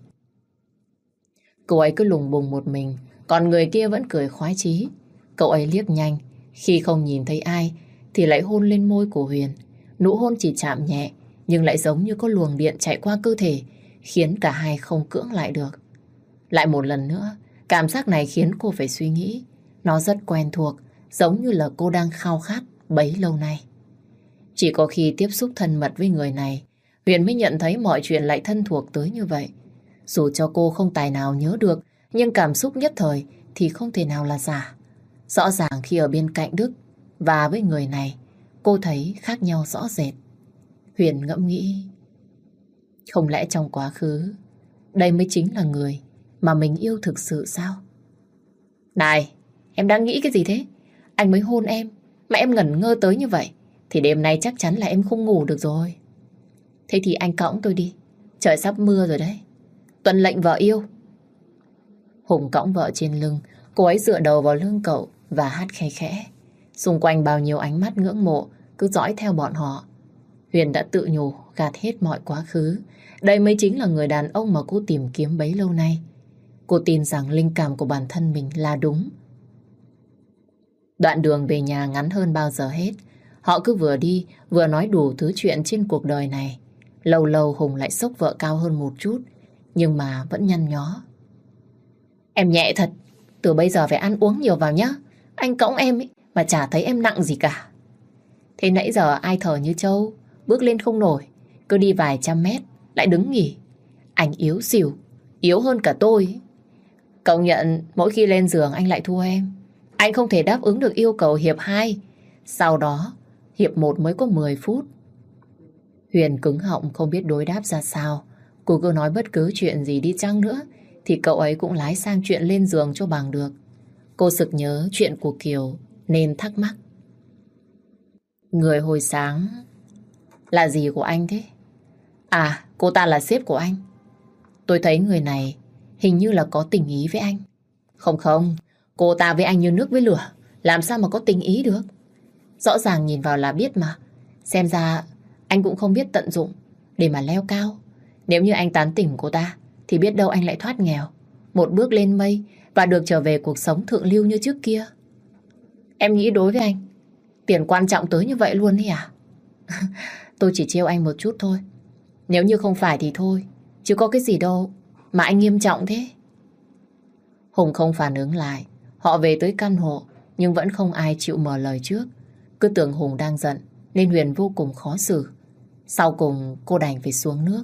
Cô ấy cứ lùng bùng một mình, còn người kia vẫn cười khoái chí. Cậu ấy liếc nhanh, khi không nhìn thấy ai thì lại hôn lên môi của Huyền. Nụ hôn chỉ chạm nhẹ, nhưng lại giống như có luồng điện chạy qua cơ thể, khiến cả hai không cưỡng lại được. Lại một lần nữa, cảm giác này khiến cô phải suy nghĩ. Nó rất quen thuộc, giống như là cô đang khao khát bấy lâu nay. Chỉ có khi tiếp xúc thân mật với người này, Huyền mới nhận thấy mọi chuyện lại thân thuộc tới như vậy. Dù cho cô không tài nào nhớ được, nhưng cảm xúc nhất thời thì không thể nào là giả. Rõ ràng khi ở bên cạnh Đức và với người này, cô thấy khác nhau rõ rệt. Huyền ngẫm nghĩ, không lẽ trong quá khứ đây mới chính là người mà mình yêu thực sự sao? Này, em đang nghĩ cái gì thế? Anh mới hôn em mà em ngẩn ngơ tới như vậy thì đêm nay chắc chắn là em không ngủ được rồi. Thế thì anh cõng tôi đi, trời sắp mưa rồi đấy. Tuân lệnh vợ yêu. Hùng cõng vợ trên lưng, cô ấy dựa đầu vào lưng cậu và hát khe khẽ. Xung quanh bao nhiêu ánh mắt ngưỡng mộ cứ dõi theo bọn họ. Huyền đã tự nhủ gạt hết mọi quá khứ. Đây mới chính là người đàn ông mà cô tìm kiếm bấy lâu nay. Cô tin rằng linh cảm của bản thân mình là đúng. Đoạn đường về nhà ngắn hơn bao giờ hết. Họ cứ vừa đi vừa nói đủ thứ chuyện trên cuộc đời này. Lâu lâu Hùng lại xốc vợ cao hơn một chút, nhưng mà vẫn nhăn nhó. Em nhẹ thật, từ bây giờ phải ăn uống nhiều vào nhá. Anh cõng em ấy mà chả thấy em nặng gì cả. Thế nãy giờ ai thở như trâu, bước lên không nổi, cứ đi vài trăm mét lại đứng nghỉ. Anh yếu xỉu, yếu hơn cả tôi. Công nhận mỗi khi lên giường anh lại thua em. Anh không thể đáp ứng được yêu cầu hiệp hai. Sau đó hiệp một mới có mười phút. Huyền cứng họng không biết đối đáp ra sao. Cô cứ nói bất cứ chuyện gì đi chăng nữa thì cậu ấy cũng lái sang chuyện lên giường cho bằng được. Cô sực nhớ chuyện của Kiều nên thắc mắc. Người hồi sáng là gì của anh thế? À, cô ta là sếp của anh. Tôi thấy người này hình như là có tình ý với anh. Không không, cô ta với anh như nước với lửa, làm sao mà có tình ý được? Rõ ràng nhìn vào là biết mà. Xem ra anh cũng không biết tận dụng để mà leo cao. Nếu như anh tán tỉnh cô ta thì biết đâu anh lại thoát nghèo, một bước lên mây và được trở về cuộc sống thượng lưu như trước kia. Em nghĩ đối với anh tiền quan trọng tới như vậy luôn ấy à? Tôi chỉ trêu anh một chút thôi. Nếu như không phải thì thôi, chứ có cái gì đâu mà anh nghiêm trọng thế. Hùng không phản ứng lại. Họ về tới căn hộ nhưng vẫn không ai chịu mở lời trước. Cứ tưởng Hùng đang giận nên Huyền vô cùng khó xử. Sau cùng cô đành phải xuống nước.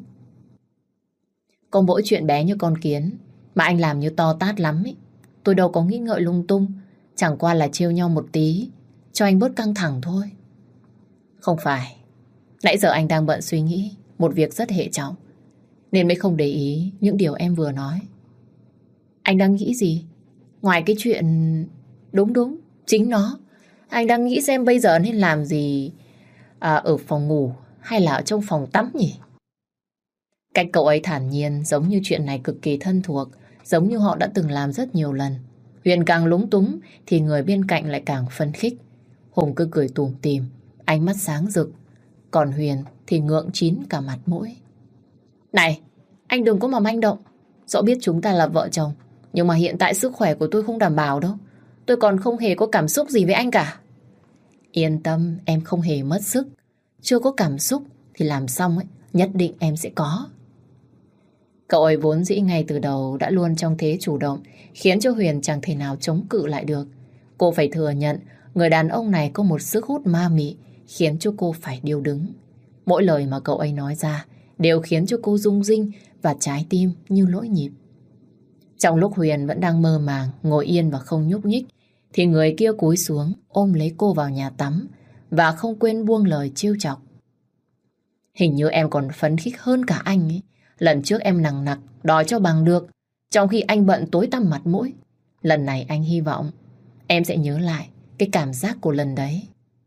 Có mỗi chuyện bé như con kiến mà anh làm như to tát lắm ấy. Tôi đâu có nghĩ ngợi lung tung, chẳng qua là trêu nhau một tí cho anh bớt căng thẳng thôi. Không phải, nãy giờ anh đang bận suy nghĩ một việc rất hệ trọng nên mới không để ý những điều em vừa nói. Anh đang nghĩ gì? Ngoài cái chuyện... Đúng đúng, chính nó. Anh đang nghĩ xem bây giờ nên làm gì À, ở phòng ngủ hay là ở trong phòng tắm nhỉ? Cách cậu ấy thản nhiên giống như chuyện này cực kỳ thân thuộc, giống như họ đã từng làm rất nhiều lần. Huyền càng lúng túng thì người bên cạnh lại càng phấn khích. Hùng cứ cười tủm tỉm, ánh mắt sáng rực. Còn Huyền thì ngượng chín cả mặt mũi. Này, anh đừng có mà manh động. Dẫu biết chúng ta là vợ chồng, nhưng mà hiện tại sức khỏe của tôi không đảm bảo đâu. Tôi còn không hề có cảm xúc gì với anh cả. Yên tâm, em không hề mất sức. Chưa có cảm xúc thì làm xong ấy, nhất định em sẽ có. Cậu ấy vốn dĩ ngay từ đầu đã luôn trong thế chủ động, khiến cho Huyền chẳng thể nào chống cự lại được. Cô phải thừa nhận, người đàn ông này có một sức hút ma mị, khiến cho cô phải điêu đứng. Mỗi lời mà cậu ấy nói ra đều khiến cho cô rung rinh và trái tim như lỗi nhịp. Trong lúc Huyền vẫn đang mơ màng, ngồi yên và không nhúc nhích, thì người kia cúi xuống ôm lấy cô vào nhà tắm và không quên buông lời trêu chọc. Hình như em còn phấn khích hơn cả anh ấy. Lần trước em nằng nặc đòi cho bằng được, trong khi anh bận tối tăm mặt mũi. Lần này anh hy vọng em sẽ nhớ lại cái cảm giác của lần đấy.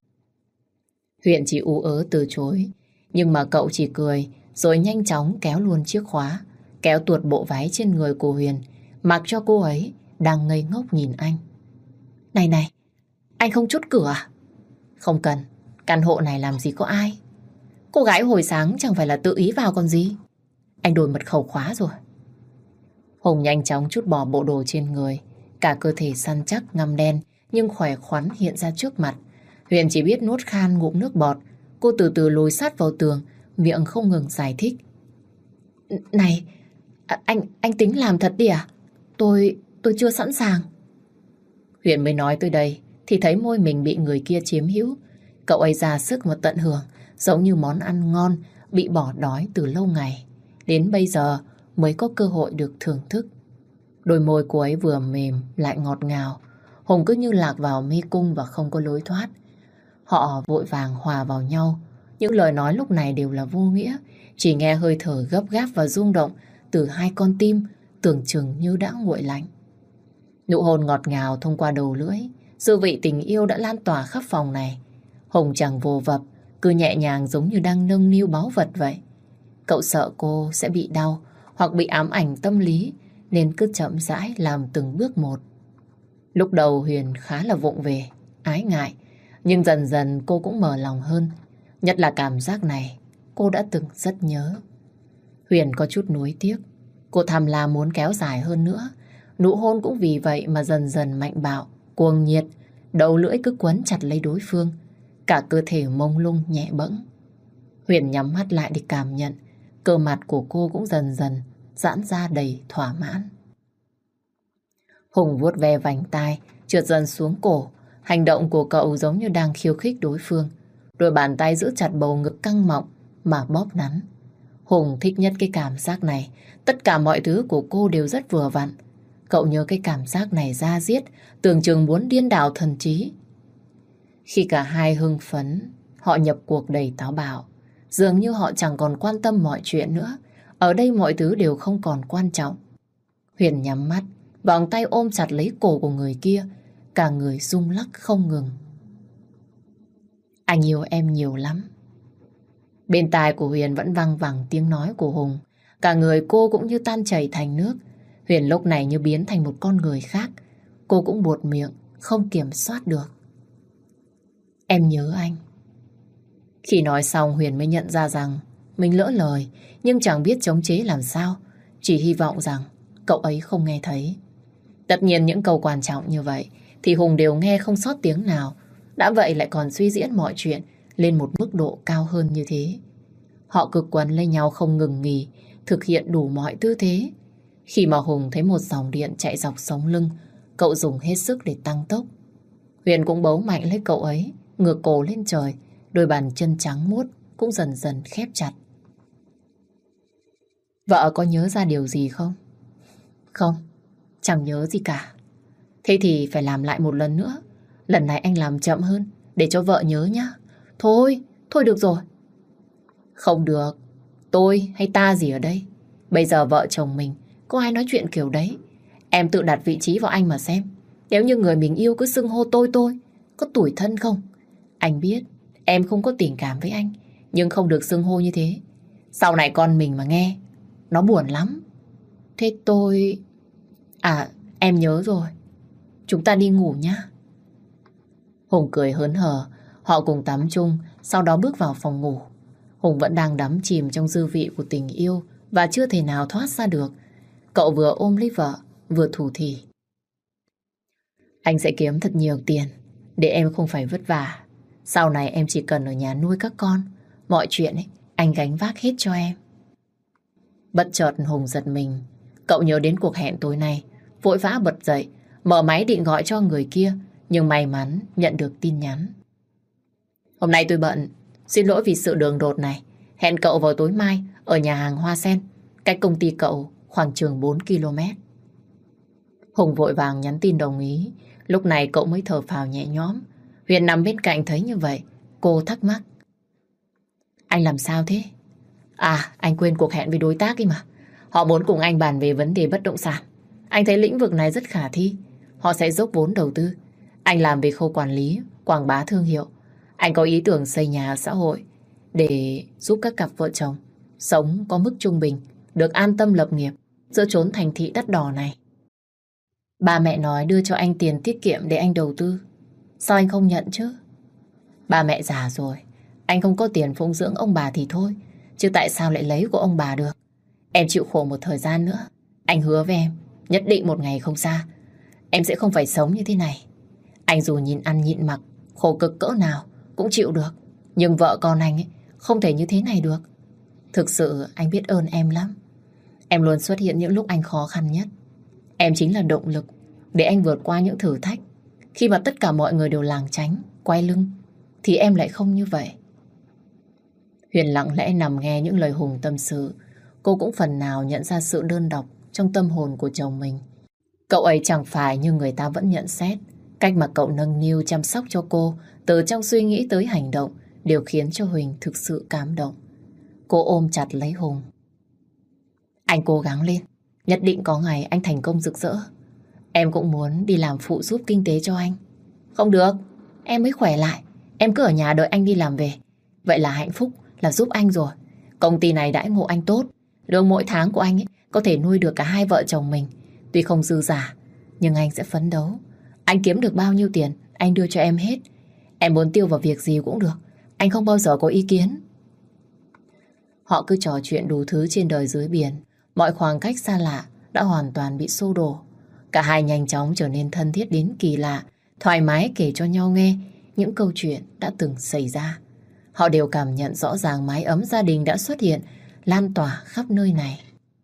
Huyền chỉ ú ớ từ chối, nhưng mà cậu chỉ cười rồi nhanh chóng kéo luôn chiếc khóa, kéo tuột bộ váy trên người của Huyền, mặc cho cô ấy đang ngây ngốc nhìn anh. Này này, anh không chốt cửa à? Không cần, căn hộ này làm gì có ai. Cô gái hồi sáng chẳng phải là tự ý vào còn gì. Anh đổi mật khẩu khóa rồi. Hùng nhanh chóng trút bỏ bộ đồ trên người, cả cơ thể săn chắc ngăm đen nhưng khỏe khoắn hiện ra trước mặt. Huyền chỉ biết nuốt khan ngụm nước bọt. Cô từ từ lùi sát vào tường, miệng không ngừng giải thích. Này, à, anh anh tính làm thật đi à? Tôi, tôi chưa sẵn sàng. Huyền mới nói tới đây thì thấy môi mình bị người kia chiếm hữu. Cậu ấy ra sức mà tận hưởng, giống như món ăn ngon bị bỏ đói từ lâu ngày. Đến bây giờ mới có cơ hội được thưởng thức. Đôi môi cô ấy vừa mềm lại ngọt ngào. Hùng cứ như lạc vào mê cung và không có lối thoát. Họ vội vàng hòa vào nhau. Những lời nói lúc này đều là vô nghĩa. Chỉ nghe hơi thở gấp gáp và rung động từ hai con tim tưởng chừng như đã nguội lạnh. Nụ hôn ngọt ngào thông qua đầu lưỡi, dư vị tình yêu đã lan tỏa khắp phòng này. Hùng chẳng vồ vập, cứ nhẹ nhàng giống như đang nâng niu báu vật vậy. Cậu sợ cô sẽ bị đau hoặc bị ám ảnh tâm lý nên cứ chậm rãi làm từng bước một. Lúc đầu Huyền khá là vụng về, ái ngại, nhưng dần dần cô cũng mở lòng hơn. Nhất là cảm giác này, cô đã từng rất nhớ. Huyền có chút nuối tiếc, cô tham lam muốn kéo dài hơn nữa. Nụ hôn cũng vì vậy mà dần dần mạnh bạo, cuồng nhiệt, đầu lưỡi cứ quấn chặt lấy đối phương. Cả cơ thể mông lung nhẹ bẫng. Huyền nhắm mắt lại để cảm nhận, cơ mặt của cô cũng dần dần giãn ra đầy thỏa mãn. Hùng vuốt ve vành tai, trượt dần xuống cổ. Hành động của cậu giống như đang khiêu khích đối phương. Đôi bàn tay giữ chặt bầu ngực căng mọng mà bóp nắn. Hùng thích nhất cái cảm giác này. Tất cả mọi thứ của cô đều rất vừa vặn. Cậu nhớ cái cảm giác này da diết, tưởng chừng muốn điên đảo thần trí. Khi cả hai hưng phấn, họ nhập cuộc đầy táo bạo. Dường như họ chẳng còn quan tâm mọi chuyện nữa. Ở đây mọi thứ đều không còn quan trọng. Huyền nhắm mắt, vòng tay ôm chặt lấy cổ của người kia, cả người rung lắc không ngừng. Anh yêu em nhiều lắm. Bên tai của Huyền vẫn văng vẳng tiếng nói của Hùng. Cả người cô cũng như tan chảy thành nước. Huyền lúc này như biến thành một con người khác. Cô cũng buột miệng, không kiểm soát được. Em nhớ anh. Khi nói xong Huyền mới nhận ra rằng mình lỡ lời, nhưng chẳng biết chống chế làm sao. Chỉ hy vọng rằng cậu ấy không nghe thấy. Tất nhiên những câu quan trọng như vậy thì Hùng đều nghe không sót tiếng nào. Đã vậy lại còn suy diễn mọi chuyện lên một mức độ cao hơn như thế. Họ cực quấn lấy nhau không ngừng nghỉ, thực hiện đủ mọi tư thế. Khi mà Hùng thấy một dòng điện chạy dọc sống lưng, cậu dùng hết sức để tăng tốc. Huyền cũng bấu mạnh lấy cậu ấy, ngửa cổ lên trời, đôi bàn chân trắng muốt cũng dần dần khép chặt. Vợ có nhớ ra điều gì không? Không, chẳng nhớ gì cả. Thế thì phải làm lại một lần nữa. Lần này anh làm chậm hơn, để cho vợ nhớ nhá. Thôi, thôi được rồi. Không được, tôi hay ta gì ở đây. Bây giờ vợ chồng mình, có ai nói chuyện kiểu đấy. Em tự đặt vị trí vào anh mà xem. Nếu như người mình yêu cứ xưng hô tôi tôi, có tủi thân không? Anh biết, em không có tình cảm với anh, nhưng không được xưng hô như thế. Sau này con mình mà nghe, nó buồn lắm. Thế tôi... À, em nhớ rồi. Chúng ta đi ngủ nhá. Hùng cười hớn hở, họ cùng tắm chung, sau đó bước vào phòng ngủ. Hùng vẫn đang đắm chìm trong dư vị của tình yêu và chưa thể nào thoát ra được. Cậu vừa ôm lấy vợ, vừa thủ thỉ. Anh sẽ kiếm thật nhiều tiền để em không phải vất vả. Sau này em chỉ cần ở nhà nuôi các con. Mọi chuyện ấy, anh gánh vác hết cho em. Bất chợt Hùng giật mình. Cậu nhớ đến cuộc hẹn tối nay, vội vã bật dậy, mở máy định gọi cho người kia, nhưng may mắn nhận được tin nhắn. Hôm nay tôi bận, xin lỗi vì sự đường đột này. Hẹn cậu vào tối mai ở nhà hàng Hoa Sen, cách công ty cậu khoảng chừng bốn ki lô mét. Hùng vội vàng nhắn tin đồng ý. Lúc này cậu mới thở phào nhẹ nhõm. Huyền nằm bên cạnh thấy như vậy, cô thắc mắc. Anh làm sao thế? À, anh quên cuộc hẹn với đối tác ấy mà. Họ muốn cùng anh bàn về vấn đề bất động sản. Anh thấy lĩnh vực này rất khả thi. Họ sẽ dốc vốn đầu tư. Anh làm về khâu quản lý, quảng bá thương hiệu. Anh có ý tưởng xây nhà ở xã hội để giúp các cặp vợ chồng sống có mức trung bình, được an tâm lập nghiệp giữa chốn thành thị đắt đỏ này. Ba mẹ nói đưa cho anh tiền tiết kiệm để anh đầu tư. Sao anh không nhận chứ? Ba mẹ già rồi, anh không có tiền phụng dưỡng ông bà thì thôi, chứ tại sao lại lấy của ông bà được? Em chịu khổ một thời gian nữa. Anh hứa với em, nhất định một ngày không xa, em sẽ không phải sống như thế này. Anh dù nhìn ăn nhịn mặc, khổ cực cỡ nào cũng chịu được. Nhưng vợ con anh ấy không thể như thế này được. Thực sự anh biết ơn em lắm. Em luôn xuất hiện những lúc anh khó khăn nhất. Em chính là động lực để anh vượt qua những thử thách. Khi mà tất cả mọi người đều lảng tránh, quay lưng, thì em lại không như vậy. Huyền lặng lẽ nằm nghe những lời Hùng tâm sự. Cô cũng phần nào nhận ra sự đơn độc trong tâm hồn của chồng mình. Cậu ấy chẳng phải như người ta vẫn nhận xét. Cách mà cậu nâng niu chăm sóc cho cô, từ trong suy nghĩ tới hành động, đều khiến cho Huỳnh thực sự cảm động. Cô ôm chặt lấy Hùng. Anh cố gắng lên, nhất định có ngày anh thành công rực rỡ. Em cũng muốn đi làm phụ giúp kinh tế cho anh. Không được, em mới khỏe lại. Em cứ ở nhà đợi anh đi làm về. Vậy là hạnh phúc, là giúp anh rồi. Công ty này đãi ngộ anh tốt. Lương mỗi tháng của anh ấy có thể nuôi được cả hai vợ chồng mình. Tuy không dư giả, nhưng anh sẽ phấn đấu. Anh kiếm được bao nhiêu tiền, anh đưa cho em hết. Em muốn tiêu vào việc gì cũng được. Anh không bao giờ có ý kiến. Họ cứ trò chuyện đủ thứ trên đời dưới biển. Mọi khoảng cách xa lạ đã hoàn toàn bị xô đổ. Cả hai nhanh chóng trở nên thân thiết đến kỳ lạ, thoải mái kể cho nhau nghe những câu chuyện đã từng xảy ra. Họ đều cảm nhận rõ ràng mái ấm gia đình đã xuất hiện, lan tỏa khắp nơi này.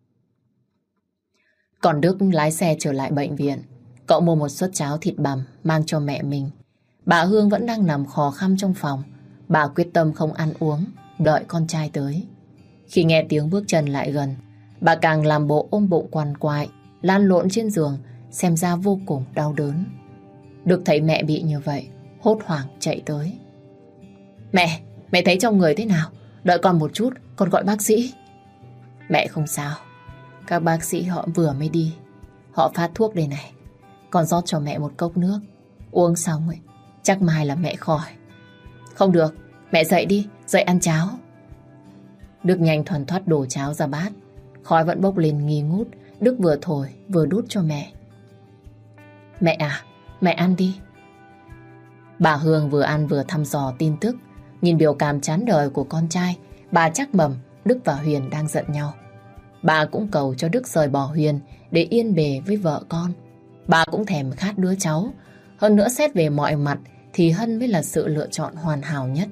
Còn Đức lái xe trở lại bệnh viện. Cậu mua một suất cháo thịt bằm mang cho mẹ mình. Bà Hương vẫn đang nằm khò khăm trong phòng. Bà quyết tâm không ăn uống, đợi con trai tới. Khi nghe tiếng bước chân lại gần, bà càng làm bộ ôm bụng quằn quại, lan lộn trên giường, xem ra vô cùng đau đớn. Đức thấy mẹ bị như vậy, hốt hoảng chạy tới. Mẹ, mẹ thấy trong người thế nào? Đợi con một chút, con gọi bác sĩ. Mẹ không sao. Các bác sĩ họ vừa mới đi. Họ phát thuốc đây này. Con rót cho mẹ một cốc nước. Uống xong ấy, chắc mai là mẹ khỏi. Không được, mẹ dậy đi, dậy ăn cháo. Đức nhanh thoăn thoắt đổ cháo ra bát. Khói vẫn bốc lên nghi ngút. Đức vừa thổi vừa đút cho mẹ. Mẹ à, mẹ ăn đi. Bà Hương vừa ăn vừa thăm dò tin tức. Nhìn biểu cảm chán đời của con trai, bà chắc mẩm Đức và Huyền đang giận nhau. Bà cũng cầu cho Đức rời bỏ Huyền để yên bề với vợ con. Bà cũng thèm khát đứa cháu. Hơn nữa xét về mọi mặt thì Hân mới là sự lựa chọn hoàn hảo nhất.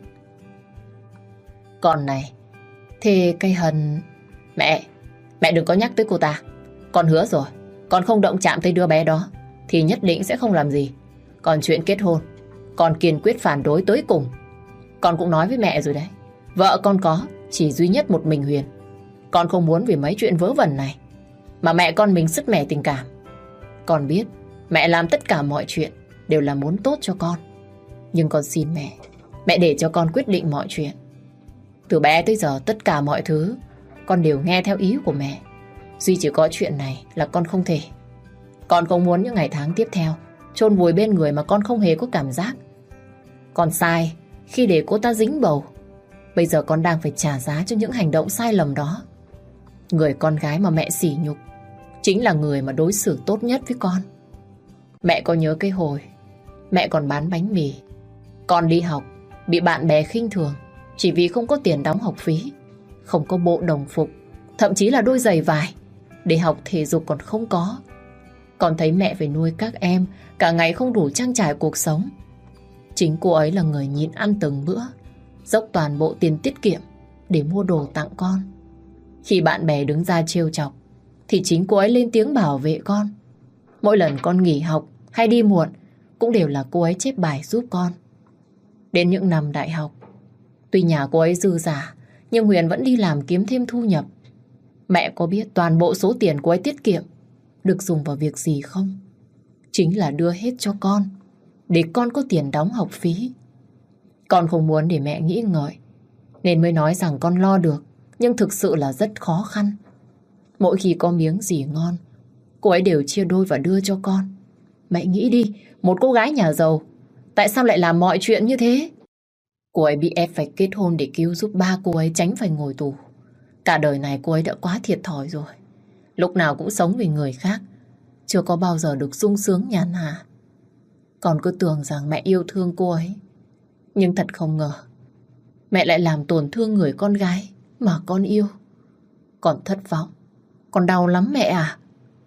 Còn này, thì cây Hân... Mẹ, mẹ đừng có nhắc tới cô ta. Con hứa rồi, con không động chạm tới đứa bé đó thì nhất định sẽ không làm gì. Còn chuyện kết hôn, con kiên quyết phản đối tới cùng. Con cũng nói với mẹ rồi đấy. Vợ con có chỉ duy nhất một mình Huyền. Con không muốn vì mấy chuyện vớ vẩn này mà mẹ con mình sứt mẻ tình cảm. Con biết mẹ làm tất cả mọi chuyện đều là muốn tốt cho con. Nhưng con xin mẹ, mẹ để cho con quyết định mọi chuyện. Từ bé tới giờ tất cả mọi thứ con đều nghe theo ý của mẹ. Duy chỉ có chuyện này là con không thể. Con không muốn những ngày tháng tiếp theo chôn vùi bên người mà con không hề có cảm giác. Con sai khi để cô ta dính bầu. Bây giờ con đang phải trả giá cho những hành động sai lầm đó. Người con gái mà mẹ sỉ nhục chính là người mà đối xử tốt nhất với con. Mẹ có nhớ cái hồi mẹ còn bán bánh mì, con đi học bị bạn bè khinh thường chỉ vì không có tiền đóng học phí, không có bộ đồng phục, thậm chí là đôi giày vải, để học thể dục còn không có. Con thấy mẹ phải nuôi các em, cả ngày không đủ trang trải cuộc sống. Chính cô ấy là người nhịn ăn từng bữa, dốc toàn bộ tiền tiết kiệm để mua đồ tặng con. Khi bạn bè đứng ra trêu chọc thì chính cô ấy lên tiếng bảo vệ con. Mỗi lần con nghỉ học hay đi muộn cũng đều là cô ấy chép bài giúp con. Đến những năm đại học, tuy nhà cô ấy dư giả, nhưng Huyền vẫn đi làm kiếm thêm thu nhập. Mẹ có biết toàn bộ số tiền cô ấy tiết kiệm được dùng vào việc gì không? Chính là đưa hết cho con, để con có tiền đóng học phí. Con không muốn để mẹ nghĩ ngợi, nên mới nói rằng con lo được, nhưng thực sự là rất khó khăn. Mỗi khi có miếng gì ngon, cô ấy đều chia đôi và đưa cho con. Mẹ nghĩ đi, một cô gái nhà giàu, tại sao lại làm mọi chuyện như thế? Cô ấy bị ép phải kết hôn để cứu giúp ba cô ấy tránh phải ngồi tù. Cả đời này cô ấy đã quá thiệt thòi rồi. Lúc nào cũng sống vì người khác, chưa có bao giờ được sung sướng nhàn hạ. Con cứ tưởng rằng mẹ yêu thương cô ấy, nhưng thật không ngờ mẹ lại làm tổn thương người con gái mà con yêu. Con thất vọng, con đau lắm mẹ à.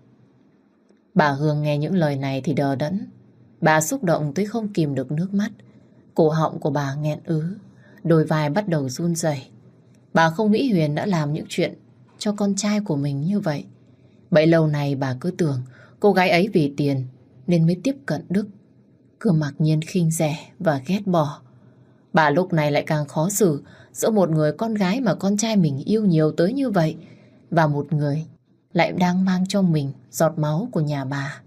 Bà Hương nghe những lời này thì đờ đẫn. Bà xúc động tới không kìm được nước mắt. Cổ họng của bà nghẹn ứ, đôi vai bắt đầu run rẩy. Bà không nghĩ Huyền đã làm những chuyện cho con trai của mình như vậy. Bấy lâu nay bà cứ tưởng cô gái ấy vì tiền nên mới tiếp cận Đức, cứ mặc nhiên khinh rẻ và ghét bỏ. Bà lúc này lại càng khó xử giữa một người con gái mà con trai mình yêu nhiều tới như vậy và một người lại đang mang trong mình giọt máu của nhà bà.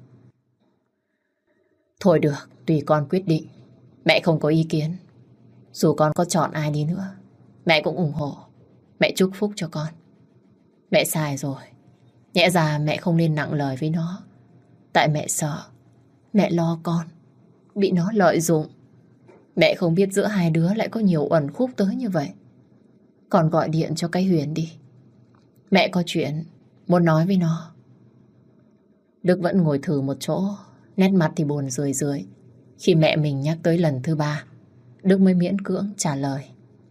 Thôi được, tùy con quyết định. Mẹ không có ý kiến. Dù con có chọn ai đi nữa, mẹ cũng ủng hộ. Mẹ chúc phúc cho con. Mẹ sai rồi. Nhẽ ra mẹ không nên nặng lời với nó. Tại mẹ sợ, mẹ lo con bị nó lợi dụng. Mẹ không biết giữa hai đứa lại có nhiều uẩn khúc tới như vậy. Con gọi điện cho cái Huyền đi. Mẹ có chuyện muốn nói với nó. Đức vẫn ngồi thử một chỗ, nét mặt thì buồn rười rượi. Khi mẹ mình nhắc tới lần thứ ba, Đức mới miễn cưỡng trả lời.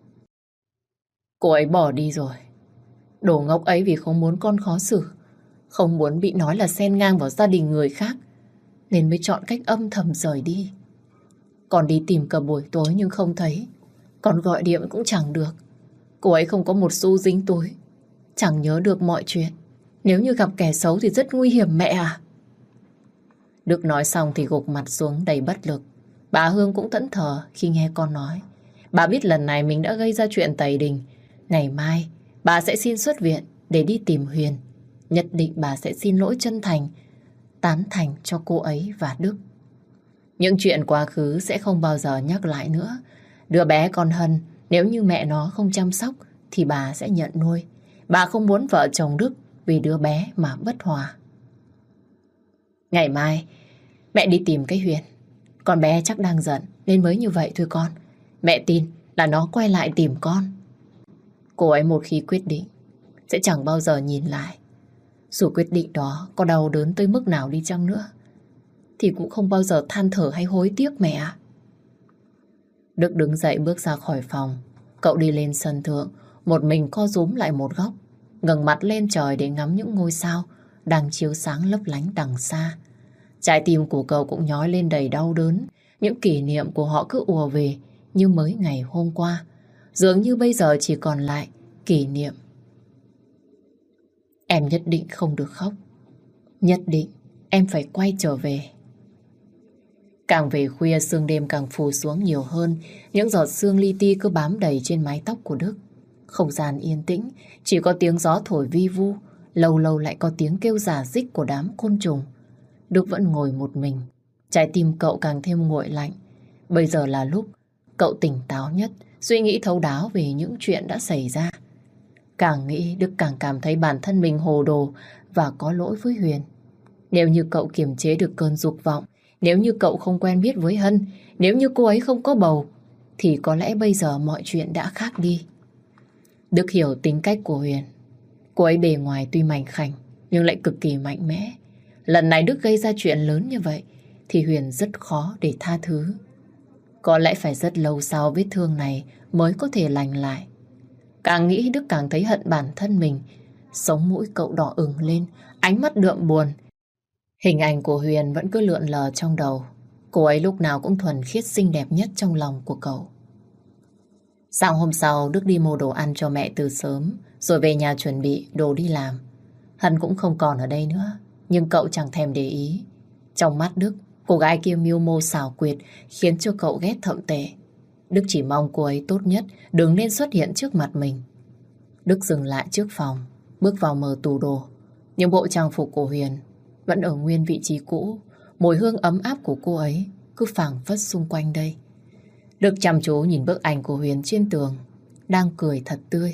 Cô ấy bỏ đi rồi. Đồ ngốc ấy vì không muốn con khó xử, không muốn bị nói là xen ngang vào gia đình người khác, nên mới chọn cách âm thầm rời đi. Con đi tìm cả buổi tối nhưng không thấy. Con gọi điện cũng chẳng được. Cô ấy không có một xu dính túi, chẳng nhớ được mọi chuyện. Nếu như gặp kẻ xấu thì rất nguy hiểm mẹ à. Đức nói xong thì gục mặt xuống đầy bất lực. Bà Hương cũng thẫn thờ khi nghe con nói. Bà biết lần này mình đã gây ra chuyện tày đình. Ngày mai bà sẽ xin xuất viện để đi tìm Huyền. Nhất định bà sẽ xin lỗi chân thành, tán thành cho cô ấy và Đức. Những chuyện quá khứ sẽ không bao giờ nhắc lại nữa. Đứa bé con Hân, nếu như mẹ nó không chăm sóc thì bà sẽ nhận nuôi. Bà không muốn vợ chồng Đức vì đứa bé mà bất hòa. Ngày mai mẹ đi tìm cái Huyền. Con bé chắc đang giận nên mới như vậy thôi con. Mẹ tin là nó quay lại tìm con. Cô ấy một khi quyết định sẽ chẳng bao giờ nhìn lại. Dù quyết định đó có đau đớn tới mức nào đi chăng nữa thì cũng không bao giờ than thở hay hối tiếc mẹ ạ. Đức đứng dậy bước ra khỏi phòng. Cậu đi lên sân thượng, một mình co rúm lại một góc, ngẩng mặt lên trời để ngắm những ngôi sao đang chiếu sáng lấp lánh đằng xa. Trái tim của cậu cũng nhói lên đầy đau đớn. Những kỷ niệm của họ cứ ùa về như mới ngày hôm qua. Dường như bây giờ chỉ còn lại kỷ niệm. Em nhất định không được khóc. Nhất định em phải quay trở về. Càng về khuya sương đêm càng phủ xuống nhiều hơn. Những giọt sương li ti cứ bám đầy trên mái tóc của Đức. Không gian yên tĩnh, chỉ có tiếng gió thổi vi vu. Lâu lâu lại có tiếng kêu rả rích của đám côn trùng. Đức vẫn ngồi một mình. Trái tim cậu càng thêm nguội lạnh. Bây giờ là lúc cậu tỉnh táo nhất, suy nghĩ thấu đáo về những chuyện đã xảy ra. Càng nghĩ Đức càng cảm thấy bản thân mình hồ đồ và có lỗi với Huyền. Nếu như cậu kiềm chế được cơn dục vọng, nếu như cậu không quen biết với Hân, nếu như cô ấy không có bầu, thì có lẽ bây giờ mọi chuyện đã khác đi. Đức hiểu tính cách của Huyền. Cô ấy bề ngoài tuy mảnh khảnh nhưng lại cực kỳ mạnh mẽ. Lần này Đức gây ra chuyện lớn như vậy thì Huyền rất khó để tha thứ. Có lẽ phải rất lâu sau vết thương này mới có thể lành lại. Càng nghĩ Đức càng thấy hận bản thân mình. Sống mũi cậu đỏ ửng lên, ánh mắt đượm buồn. Hình ảnh của Huyền vẫn cứ lượn lờ trong đầu. Cô ấy lúc nào cũng thuần khiết xinh đẹp nhất trong lòng của cậu. Sáng hôm sau, Đức đi mua đồ ăn cho mẹ từ sớm, rồi về nhà chuẩn bị đồ đi làm. Hân cũng không còn ở đây nữa, nhưng cậu chẳng thèm để ý. Trong mắt Đức, cô gái kia mưu mô xảo quyệt khiến cho cậu ghét thậm tệ. Đức chỉ mong cô ấy tốt nhất đừng nên xuất hiện trước mặt mình. Đức dừng lại trước phòng, bước vào mở tủ đồ. Nhưng bộ trang phục của Huyền vẫn ở nguyên vị trí cũ. Mùi hương ấm áp của cô ấy cứ phảng phất xung quanh đây. Đức chăm chú nhìn bức ảnh của Huyền trên tường, đang cười thật tươi.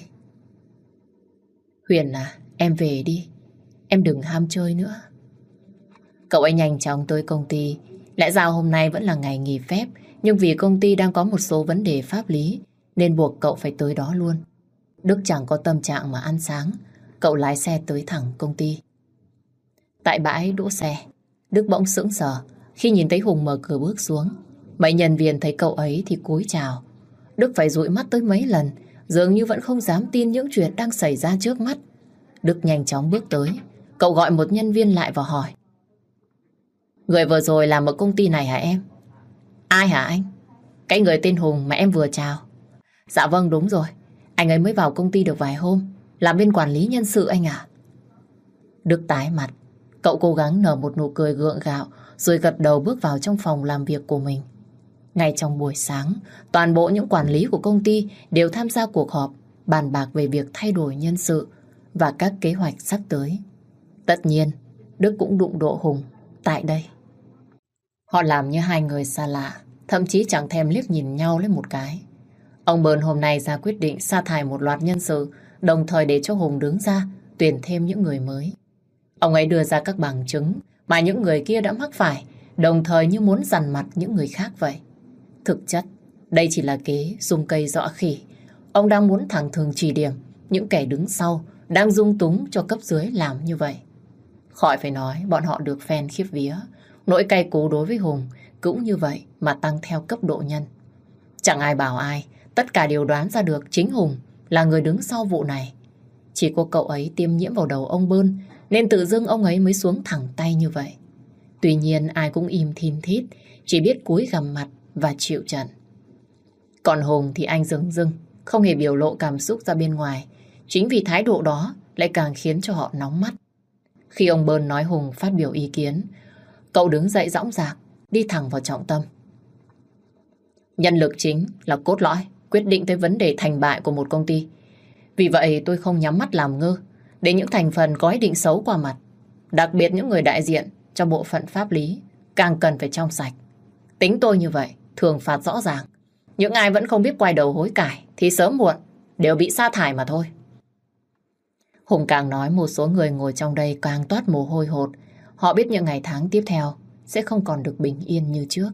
Huyền à, em về đi. Em đừng ham chơi nữa. Cậu ấy nhanh chóng tới công ty. Lẽ ra hôm nay vẫn là ngày nghỉ phép, nhưng vì công ty đang có một số vấn đề pháp lý nên buộc cậu phải tới đó luôn. Đức chẳng có tâm trạng mà ăn sáng. Cậu lái xe tới thẳng công ty. Tại bãi đỗ xe, Đức bỗng sững sờ khi nhìn thấy Hùng mở cửa bước xuống. Mấy nhân viên thấy cậu ấy thì cúi chào. Đức phải dụi mắt tới mấy lần, dường như vẫn không dám tin những chuyện đang xảy ra trước mắt. Đức nhanh chóng bước tới. Cậu gọi một nhân viên lại và hỏi: Người vừa rồi làm ở công ty này hả em? Ai hả anh? Cái người tên Hùng mà em vừa chào. Dạ vâng, đúng rồi. Anh ấy mới vào công ty được vài hôm, làm bên quản lý nhân sự anh à? Đức tái mặt. Cậu cố gắng nở một nụ cười gượng gạo rồi gật đầu bước vào trong phòng làm việc của mình. Ngay trong buổi sáng, toàn bộ những quản lý của công ty đều tham gia cuộc họp bàn bạc về việc thay đổi nhân sự và các kế hoạch sắp tới. Tất nhiên, Đức cũng đụng độ Hùng tại đây. Họ làm như hai người xa lạ, thậm chí chẳng thèm liếc nhìn nhau lên một cái. Ông Bơn hôm nay ra quyết định sa thải một loạt nhân sự, đồng thời để cho Hùng đứng ra tuyển thêm những người mới. Ông ấy đưa ra các bằng chứng mà những người kia đã mắc phải, đồng thời như muốn dằn mặt những người khác vậy. Thực chất, đây chỉ là kế dùng cây dọa khỉ. Ông đang muốn thẳng thừng chỉ điểm những kẻ đứng sau đang dung túng cho cấp dưới làm như vậy. Khỏi phải nói, bọn họ được phen khiếp vía. Nỗi cay cú đối với Hùng cũng như vậy mà tăng theo cấp độ nhân. Chẳng ai bảo ai, tất cả đều đoán ra được chính Hùng là người đứng sau vụ này. Chỉ có cậu ấy tiêm nhiễm vào đầu ông Bơn nên tự dưng ông ấy mới xuống thẳng tay như vậy. Tuy nhiên ai cũng im thin thít, chỉ biết cúi gằm mặt và chịu trận. Còn Hùng thì anh dưng dưng, không hề biểu lộ cảm xúc ra bên ngoài. Chính vì thái độ đó lại càng khiến cho họ nóng mắt. Khi ông Bơn nói Hùng phát biểu ý kiến, cậu đứng dậy dõng dạc, đi thẳng vào trọng tâm. Nhân lực chính là cốt lõi, quyết định tới vấn đề thành bại của một công ty. Vì vậy tôi không nhắm mắt làm ngơ để những thành phần có ý định xấu qua mặt. Đặc biệt những người đại diện cho bộ phận pháp lý càng cần phải trong sạch. Tính tôi như vậy, thường phạt rõ ràng. Những ai vẫn không biết quay đầu hối cải thì sớm muộn đều bị sa thải mà thôi. Hùng càng nói, một số người ngồi trong đây càng toát mồ hôi hột. Họ biết những ngày tháng tiếp theo sẽ không còn được bình yên như trước.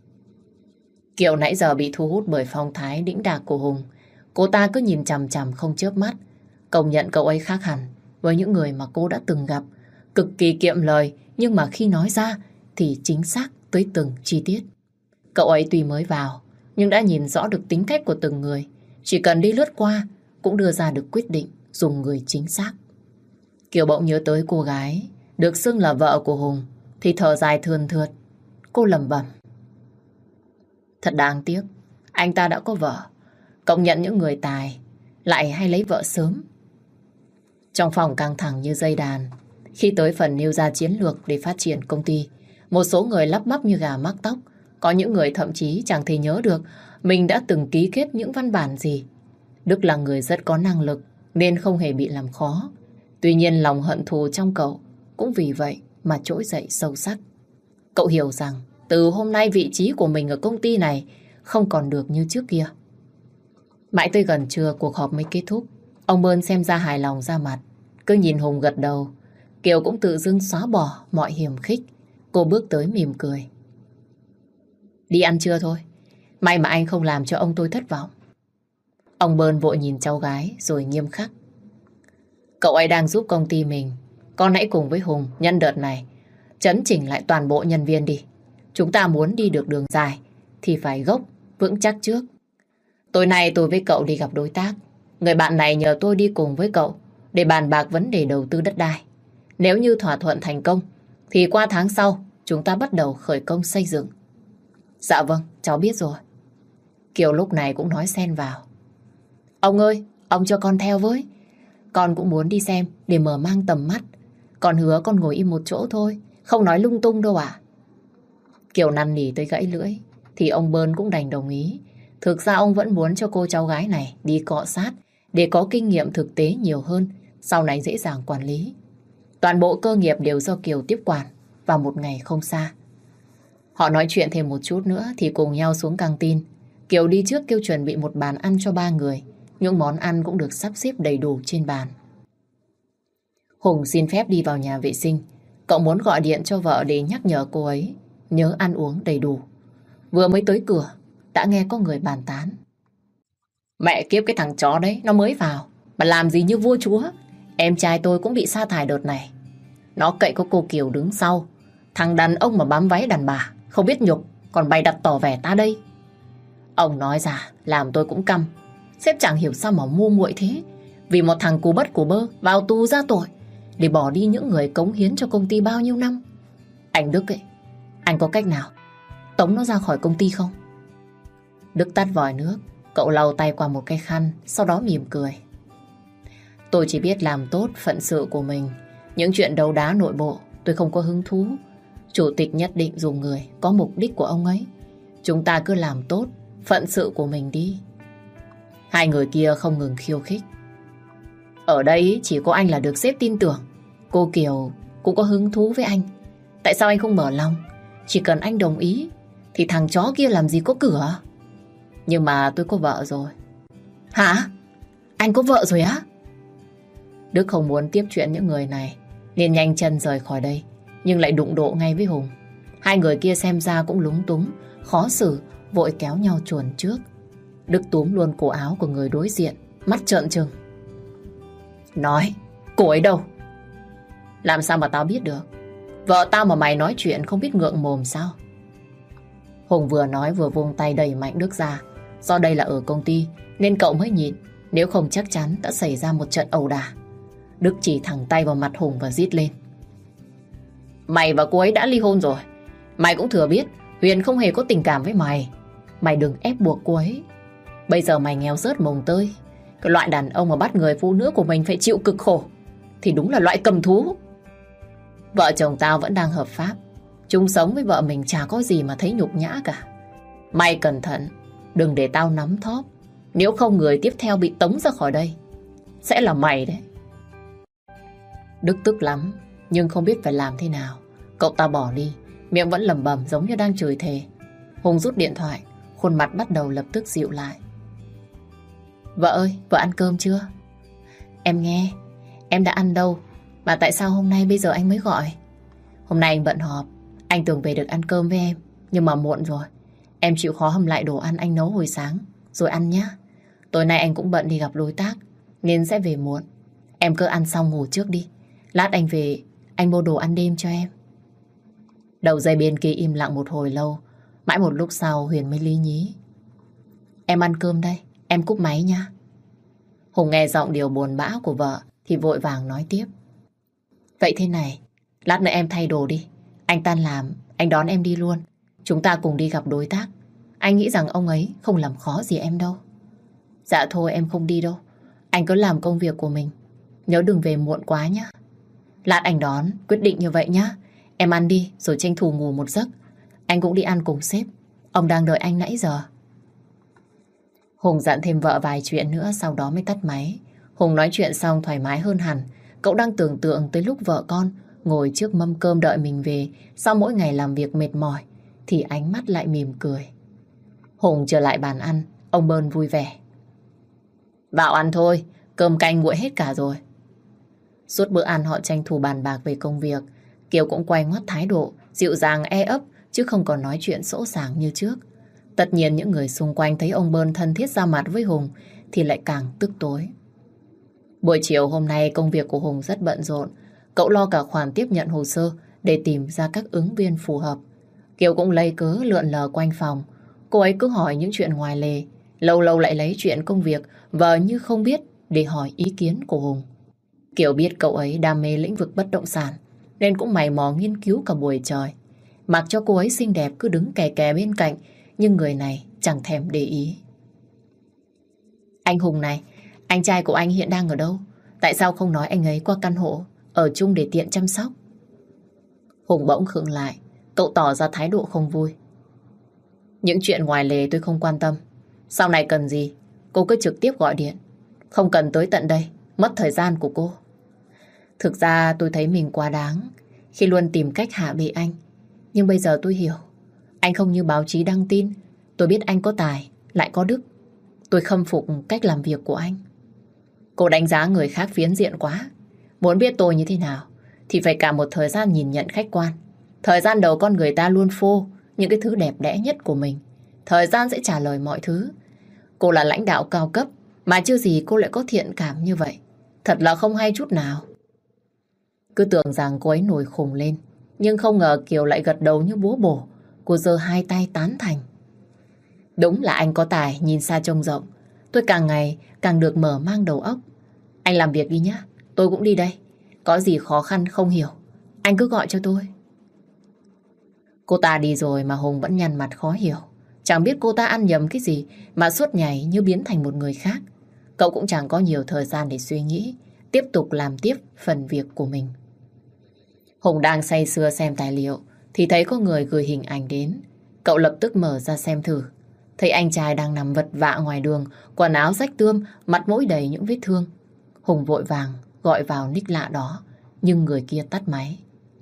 Kiều nãy giờ bị thu hút bởi phong thái đĩnh đạc của Hùng. Cô ta cứ nhìn chằm chằm không chớp mắt. Công nhận cậu ấy khác hẳn với những người mà cô đã từng gặp. Cực kỳ kiệm lời, nhưng mà khi nói ra thì chính xác tới từng chi tiết. Cậu ấy tuy mới vào nhưng đã nhìn rõ được tính cách của từng người. Chỉ cần đi lướt qua cũng đưa ra được quyết định dùng người chính xác. Kiều bỗng nhớ tới cô gái được xưng là vợ của Hùng thì thở dài thườn thượt. Cô lẩm bẩm: thật đáng tiếc, anh ta đã có vợ. Công nhận những người tài lại hay lấy vợ sớm. Trong phòng căng thẳng như dây đàn. Khi tới phần nêu ra chiến lược để phát triển công ty, một số người lắp bắp như gà mắc tóc. Có những người thậm chí chẳng thể nhớ được mình đã từng ký kết những văn bản gì. Đức là người rất có năng lực nên không hề bị làm khó. Tuy nhiên lòng hận thù trong cậu cũng vì vậy mà trỗi dậy sâu sắc. Cậu hiểu rằng từ hôm nay vị trí của mình ở công ty này không còn được như trước kia. Mãi tới gần trưa cuộc họp mới kết thúc. Ông Bơn xem ra hài lòng ra mặt, cứ nhìn Hùng gật đầu. Kiều cũng tự dưng xóa bỏ mọi hiềm khích. Cô bước tới mỉm cười. Đi ăn trưa thôi. May mà anh không làm cho ông tôi thất vọng. Ông Bơn vội nhìn cháu gái rồi nghiêm khắc. Cậu ấy đang giúp công ty mình. Con hãy cùng với Hùng nhân đợt này chấn chỉnh lại toàn bộ nhân viên đi. Chúng ta muốn đi được đường dài thì phải gốc vững chắc trước. Tối nay tôi với cậu đi gặp đối tác. Người bạn này nhờ tôi đi cùng với cậu để bàn bạc vấn đề đầu tư đất đai. Nếu như thỏa thuận thành công thì qua tháng sau chúng ta bắt đầu khởi công xây dựng. Dạ vâng, cháu biết rồi. Kiều lúc này cũng nói xen vào. Ông ơi, ông cho con theo với. Con cũng muốn đi xem để mở mang tầm mắt. Con hứa con ngồi im một chỗ thôi, không nói lung tung đâu à. Kiều năn nỉ tới gãy lưỡi thì ông Bơn cũng đành đồng ý. Thực ra ông vẫn muốn cho cô cháu gái này đi cọ sát để có kinh nghiệm thực tế nhiều hơn, sau này dễ dàng quản lý. Toàn bộ cơ nghiệp đều do Kiều tiếp quản vào một ngày không xa. Họ nói chuyện thêm một chút nữa thì cùng nhau xuống căng tin. Kiều đi trước kêu chuẩn bị một bàn ăn cho ba người. Những món ăn cũng được sắp xếp đầy đủ trên bàn. Hùng xin phép đi vào nhà vệ sinh. Cậu muốn gọi điện cho vợ để nhắc nhở cô ấy nhớ ăn uống đầy đủ. Vừa mới tới cửa đã nghe có người bàn tán. Mẹ kiếp, cái thằng chó đấy nó mới vào mà làm gì như vua chúa. Em trai tôi cũng bị sa thải đợt này. Nó cậy có cô Kiều đứng sau. Thằng đàn ông mà bám váy đàn bà không biết nhục, còn bày đặt tỏ vẻ ta đây. Ông nói ra làm tôi cũng căm. Sếp chẳng hiểu sao mà ngu muội thế. Vì một thằng cú bất của bơ vào tù ra tội để bỏ đi những người cống hiến cho công ty bao nhiêu năm. Anh Đức ấy, anh có cách nào tống nó ra khỏi công ty không? Đức tắt vòi nước. Cậu lau tay qua một cái khăn, sau đó mỉm cười. Tôi chỉ biết làm tốt phận sự của mình. Những chuyện đấu đá nội bộ tôi không có hứng thú. Chủ tịch nhất định dùng người có mục đích của ông ấy. Chúng ta cứ làm tốt phận sự của mình đi. Hai người kia không ngừng khiêu khích. Ở đây chỉ có anh là được sếp tin tưởng. Cô Kiều cũng có hứng thú với anh. Tại sao anh không mở lòng? Chỉ cần anh đồng ý thì thằng chó kia làm gì có cửa. Nhưng mà tôi có vợ rồi. Hả? Anh có vợ rồi á? Đức không muốn tiếp chuyện những người này nên nhanh chân rời khỏi đây, nhưng lại đụng độ ngay với Hùng. Hai người kia xem ra cũng lúng túng, khó xử, vội kéo nhau chuồn trước. Đức túm luôn cổ áo của người đối diện, mắt trợn trừng. Nói, cô ấy đâu? Làm sao mà tao biết được? Vợ tao mà mày nói chuyện không biết ngượng mồm sao? Hùng vừa nói vừa vung tay đẩy mạnh Đức ra. Do đây là ở công ty nên cậu mới nhịn, nếu không chắc chắn đã xảy ra một trận ẩu đả. Đức chỉ thẳng tay vào mặt Hùng và rít lên. Mày và cô ấy đã ly hôn rồi. Mày cũng thừa biết Huyền không hề có tình cảm với mày. Mày đừng ép buộc cô ấy. Bây giờ mày nghèo rớt mồng tơi. Cái loại đàn ông mà bắt người phụ nữ của mình phải chịu cực khổ thì đúng là loại cầm thú. Vợ chồng tao vẫn đang hợp pháp. Chung sống với vợ mình chả có gì mà thấy nhục nhã cả. Mày cẩn thận, đừng để tao nắm thóp. Nếu không người tiếp theo bị tống ra khỏi đây sẽ là mày đấy. Đức tức lắm, nhưng không biết phải làm thế nào. Cậu ta bỏ đi, miệng vẫn lẩm bẩm giống như đang chửi thề. Hùng rút điện thoại, khuôn mặt bắt đầu lập tức dịu lại. Vợ ơi, vợ ăn cơm chưa? Em nghe, em đã ăn đâu. Mà tại sao hôm nay bây giờ anh mới gọi? Hôm nay anh bận họp, anh tưởng về được ăn cơm với em, nhưng mà muộn rồi. Em chịu khó hầm lại đồ ăn anh nấu hồi sáng rồi ăn nhé. Tối nay anh cũng bận đi gặp đối tác nên sẽ về muộn. Em cứ ăn xong ngủ trước đi. Lát anh về, anh mua đồ ăn đêm cho em. Đầu dây bên kia im lặng một hồi lâu. Mãi một lúc sau Huyền mới lý nhí. Em ăn cơm đây, em cúp máy nha. Hùng nghe giọng điều buồn bã của vợ thì vội vàng nói tiếp. Vậy thế này, lát nữa em thay đồ đi. Anh tan làm, anh đón em đi luôn. Chúng ta cùng đi gặp đối tác. Anh nghĩ rằng ông ấy không làm khó gì em đâu. Dạ thôi em không đi đâu. Anh cứ làm công việc của mình. Nhớ đừng về muộn quá nhé. Lát anh đón, quyết định như vậy nhé. Em ăn đi rồi tranh thủ ngủ một giấc. Anh cũng đi ăn cùng sếp. Ông đang đợi anh nãy giờ. Hùng dặn thêm vợ vài chuyện nữa, sau đó mới tắt máy. Hùng nói chuyện xong thoải mái hơn hẳn. Cậu đang tưởng tượng tới lúc vợ con ngồi trước mâm cơm đợi mình về sau mỗi ngày làm việc mệt mỏi thì ánh mắt lại mỉm cười. Hùng trở lại bàn ăn, ông Bơn vui vẻ. Vào ăn thôi, cơm canh nguội hết cả rồi. Suốt bữa ăn họ tranh thủ bàn bạc về công việc. Kiều cũng quay ngoắt thái độ dịu dàng e ấp chứ không còn nói chuyện sỗ sàng như trước. Tất nhiên những người xung quanh thấy ông Bơn thân thiết ra mặt với Hùng thì lại càng tức tối. Buổi chiều hôm nay công việc của Hùng rất bận rộn. Cậu lo cả khoản tiếp nhận hồ sơ để tìm ra các ứng viên phù hợp. Kiều cũng lấy cớ lượn lờ quanh phòng. Cô ấy cứ hỏi những chuyện ngoài lề, lâu lâu lại lấy chuyện công việc vờ như không biết để hỏi ý kiến của Hùng. Kiều biết cậu ấy đam mê lĩnh vực bất động sản nên cũng mày mò nghiên cứu cả buổi trời. Mặc cho cô ấy xinh đẹp cứ đứng kè kè bên cạnh, nhưng người này chẳng thèm để ý. Anh Hùng này, anh trai của anh hiện đang ở đâu? Tại sao không nói anh ấy qua căn hộ ở chung để tiện chăm sóc? Hùng bỗng khựng lại, cậu tỏ ra thái độ không vui. Những chuyện ngoài lề tôi không quan tâm. Sau này cần gì, cô cứ trực tiếp gọi điện. Không cần tới tận đây, mất thời gian của cô. Thực ra tôi thấy mình quá đáng khi luôn tìm cách hạ bệ anh. Nhưng bây giờ tôi hiểu, anh không như báo chí đăng tin. Tôi biết anh có tài, lại có đức. Tôi khâm phục cách làm việc của anh. Cô đánh giá người khác phiến diện quá. Muốn biết tôi như thế nào thì phải cả một thời gian nhìn nhận khách quan. Thời gian đầu con người ta luôn phô những cái thứ đẹp đẽ nhất của mình. Thời gian sẽ trả lời mọi thứ. Cô là lãnh đạo cao cấp mà chưa gì cô lại có thiện cảm như vậy. Thật là không hay chút nào. Cứ tưởng rằng cô ấy nổi khùng lên, nhưng không ngờ Kiều lại gật đầu như búa bổ. Cô giơ hai tay tán thành. Đúng là anh có tài, nhìn xa trông rộng. Tôi càng ngày càng được mở mang đầu óc. Anh làm việc đi nhé, tôi cũng đi đây. Có gì khó khăn không hiểu, anh cứ gọi cho tôi. Cô ta đi rồi mà Hùng vẫn nhăn mặt khó hiểu. Chẳng biết cô ta ăn nhầm cái gì mà suốt ngày như biến thành một người khác. Cậu cũng chẳng có nhiều thời gian để suy nghĩ, tiếp tục làm tiếp phần việc của mình. Hùng đang say sưa xem tài liệu thì thấy có người gửi hình ảnh đến. Cậu lập tức mở ra xem thử. Thấy anh trai đang nằm vật vã ngoài đường, quần áo rách tươm, mặt mũi đầy những vết thương. Hùng vội vàng gọi vào nick lạ đó, nhưng người kia tắt máy.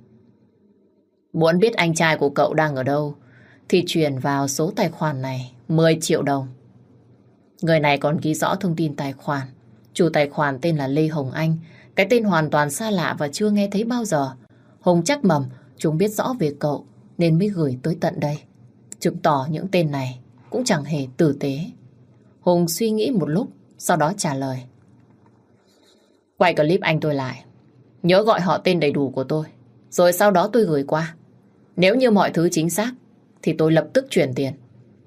Muốn biết anh trai của cậu đang ở đâu thì chuyển vào số tài khoản này mười triệu đồng. Người này còn ghi rõ thông tin tài khoản. Chủ tài khoản tên là Lê Hồng Anh. Cái tên hoàn toàn xa lạ và chưa nghe thấy bao giờ. Hùng chắc mầm chúng biết rõ về cậu nên mới gửi tới tận đây. Chứng tỏ những tên này cũng chẳng hề tử tế. Hùng suy nghĩ một lúc, sau đó trả lời. Quay clip anh tôi lại. Nhớ gọi họ tên đầy đủ của tôi, rồi sau đó tôi gửi qua. Nếu như mọi thứ chính xác thì tôi lập tức chuyển tiền.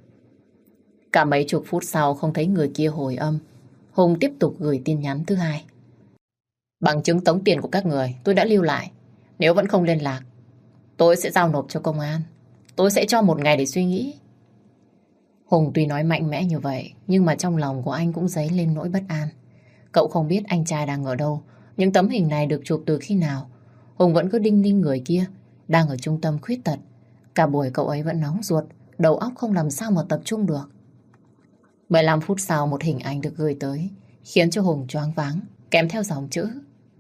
Cả mấy chục phút sau không thấy người kia hồi âm. Hùng tiếp tục gửi tin nhắn thứ hai. Bằng chứng tống tiền của các người tôi đã lưu lại. Nếu vẫn không liên lạc, tôi sẽ giao nộp cho công an. Tôi sẽ cho một ngày để suy nghĩ. Hùng tuy nói mạnh mẽ như vậy, nhưng mà trong lòng của anh cũng dấy lên nỗi bất an. Cậu không biết anh trai đang ở đâu, những tấm hình này được chụp từ khi nào. Hùng vẫn cứ đinh ninh người kia đang ở trung tâm khuyết tật. Cả buổi cậu ấy vẫn nóng ruột, đầu óc không làm sao mà tập trung được. mười lăm phút sau một hình ảnh được gửi tới, khiến cho Hùng choáng váng, kèm theo dòng chữ.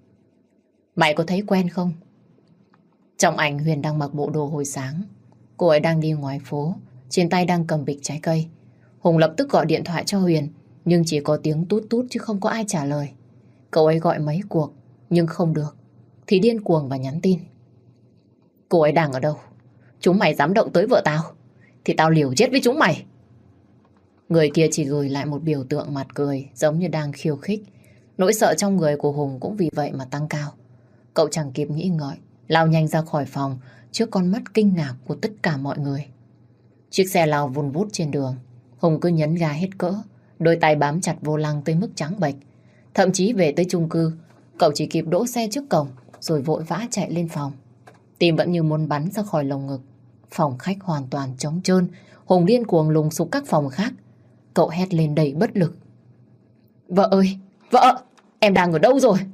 Mày có thấy quen không? Trong ảnh Huyền đang mặc bộ đồ hồi sáng. Cô ấy đang đi ngoài phố, trên tay đang cầm bịch trái cây. Hùng lập tức gọi điện thoại cho Huyền, nhưng chỉ có tiếng tút tút chứ không có ai trả lời. Cậu ấy gọi mấy cuộc, nhưng không được, thì điên cuồng và nhắn tin. Cô ấy đang ở đâu? Chúng mày dám động tới vợ tao thì tao liều chết với chúng mày. Người kia chỉ gửi lại một biểu tượng mặt cười, giống như đang khiêu khích. Nỗi sợ trong người của Hùng cũng vì vậy mà tăng cao. Cậu chẳng kịp nghĩ ngợi, lao nhanh ra khỏi phòng trước con mắt kinh ngạc của tất cả mọi người. Chiếc xe lao vun vút trên đường. Hùng cứ nhấn ga hết cỡ, đôi tay bám chặt vô lăng tới mức trắng bệch. Thậm chí về tới chung cư, cậu chỉ kịp đỗ xe trước cổng rồi vội vã chạy lên phòng. Tim vẫn như muốn bắn ra khỏi lồng ngực. Phòng khách hoàn toàn trống trơn. Hùng điên cuồng lùng sục các phòng khác. Cậu hét lên đầy bất lực. Vợ ơi, vợ, em đang ở đâu rồi?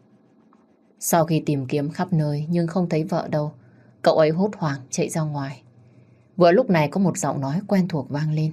Sau khi tìm kiếm khắp nơi nhưng không thấy vợ đâu, cậu ấy hốt hoảng chạy ra ngoài. Vừa lúc này có một giọng nói quen thuộc vang lên.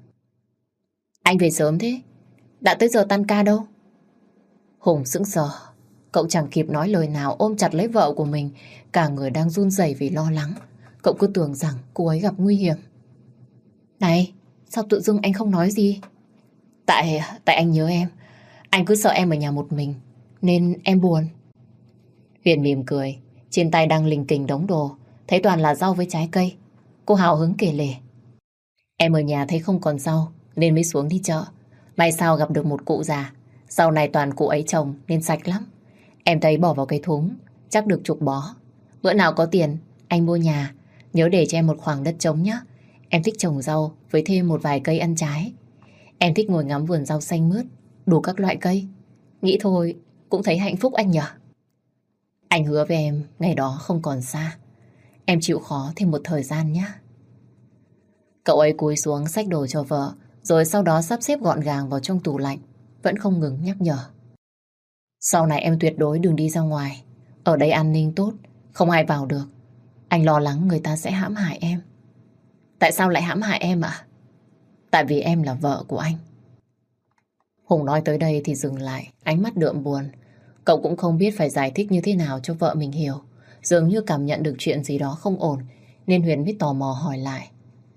Anh về sớm thế? Đã tới giờ tan ca đâu? Hùng sững sờ. Cậu chẳng kịp nói lời nào, ôm chặt lấy vợ của mình. Cả người đang run rẩy vì lo lắng. Cậu cứ tưởng rằng cô ấy gặp nguy hiểm. Này, sao tự dưng anh không nói gì? Tại, tại anh nhớ em. Anh cứ sợ em ở nhà một mình, nên em buồn. Huyền mỉm cười. Trên tay đang lình kình đống đồ, thấy toàn là rau với trái cây. Cô hào hứng kể lể. Em ở nhà thấy không còn rau nên mới xuống đi chợ. May sao gặp được một cụ già. Sau này toàn cụ ấy trồng nên sạch lắm. Em thấy bỏ vào cái thúng chắc được chục bó. Bữa nào có tiền anh mua nhà, nhớ để cho em một khoảng đất trống nhé. Em thích trồng rau với thêm một vài cây ăn trái. Em thích ngồi ngắm vườn rau xanh mướt, đủ các loại cây. Nghĩ thôi cũng thấy hạnh phúc anh nhở. Anh hứa với em ngày đó không còn xa. Em chịu khó thêm một thời gian nhé. Cậu ấy cúi xuống xách đồ cho vợ, rồi sau đó sắp xếp gọn gàng vào trong tủ lạnh, vẫn không ngừng nhắc nhở. Sau này em tuyệt đối đừng đi ra ngoài. Ở đây an ninh tốt, không ai vào được. Anh lo lắng người ta sẽ hãm hại em. Tại sao lại hãm hại em ạ? Tại vì em là vợ của anh. Hùng nói tới đây thì dừng lại, ánh mắt đượm buồn. Cậu cũng không biết phải giải thích như thế nào cho vợ mình hiểu. Dường như cảm nhận được chuyện gì đó không ổn, nên Huyền mới tò mò hỏi lại.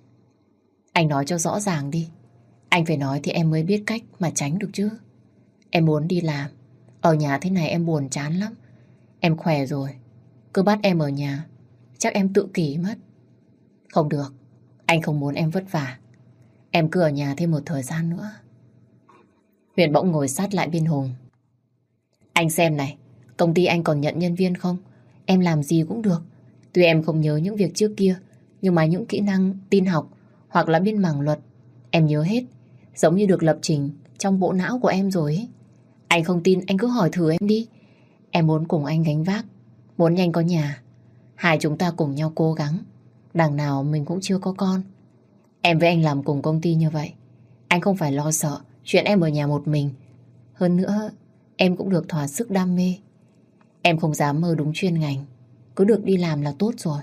Anh nói cho rõ ràng đi. Anh phải nói thì em mới biết cách mà tránh được chứ. Em muốn đi làm. Ở nhà thế này em buồn chán lắm. Em khỏe rồi. Cứ bắt em ở nhà, chắc em tự kỷ mất. Không được. Anh không muốn em vất vả. Em cứ ở nhà thêm một thời gian nữa. Huyền bỗng ngồi sát lại bên Hùng. Anh xem này, công ty anh còn nhận nhân viên không? Em làm gì cũng được. Tuy em không nhớ những việc trước kia, nhưng mà những kỹ năng tin học hoặc là biên mảng luật em nhớ hết, giống như được lập trình trong bộ não của em rồi ấy. Anh không tin anh cứ hỏi thử em đi. Em muốn cùng anh gánh vác, muốn nhanh có nhà. Hai chúng ta cùng nhau cố gắng. Đằng nào mình cũng chưa có con. Em với anh làm cùng công ty như vậy, anh không phải lo sợ chuyện em ở nhà một mình. Hơn nữa, em cũng được thỏa sức đam mê. Em không dám mơ đúng chuyên ngành, cứ được đi làm là tốt rồi.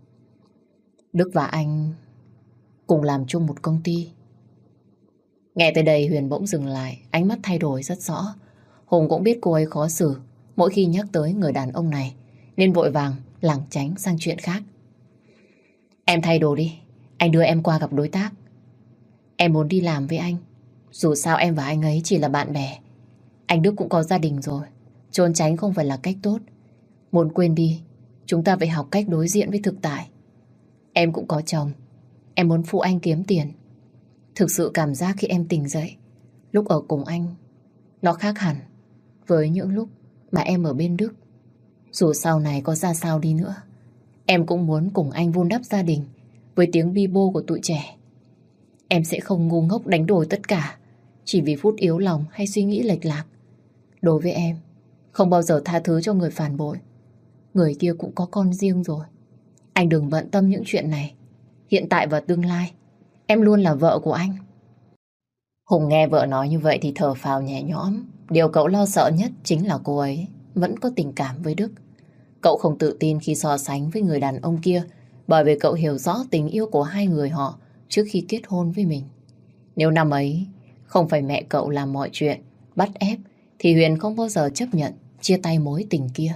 Đức và anh cùng làm chung một công ty. Nghe tới đây Huyền bỗng dừng lại, ánh mắt thay đổi rất rõ. Hùng cũng biết cô ấy khó xử mỗi khi nhắc tới người đàn ông này, nên vội vàng lảng tránh sang chuyện khác. Em thay đồ đi, anh đưa em qua gặp đối tác. Em muốn đi làm với anh. Dù sao em và anh ấy chỉ là bạn bè. Anh Đức cũng có gia đình rồi, trốn tránh không phải là cách tốt. Muốn quên đi, chúng ta phải học cách đối diện với thực tại. Em cũng có chồng. Em muốn phụ anh kiếm tiền. Thực sự cảm giác khi em tỉnh dậy, lúc ở cùng anh, nó khác hẳn với những lúc mà em ở bên Đức. Dù sau này có ra sao đi nữa, em cũng muốn cùng anh vun đắp gia đình với tiếng bi bô của tụi trẻ. Em sẽ không ngu ngốc đánh đổi tất cả chỉ vì phút yếu lòng hay suy nghĩ lệch lạc. Đối với em, không bao giờ tha thứ cho người phản bội. Người kia cũng có con riêng rồi. Anh đừng bận tâm những chuyện này. Hiện tại và tương lai, em luôn là vợ của anh. Hùng nghe vợ nói như vậy thì thở phào nhẹ nhõm. Điều cậu lo sợ nhất chính là cô ấy vẫn có tình cảm với Đức. Cậu không tự tin khi so sánh với người đàn ông kia, bởi vì cậu hiểu rõ tình yêu của hai người họ trước khi kết hôn với mình. Nếu năm ấy không phải mẹ cậu làm mọi chuyện bắt ép, thì Huyền không bao giờ chấp nhận chia tay mối tình kia.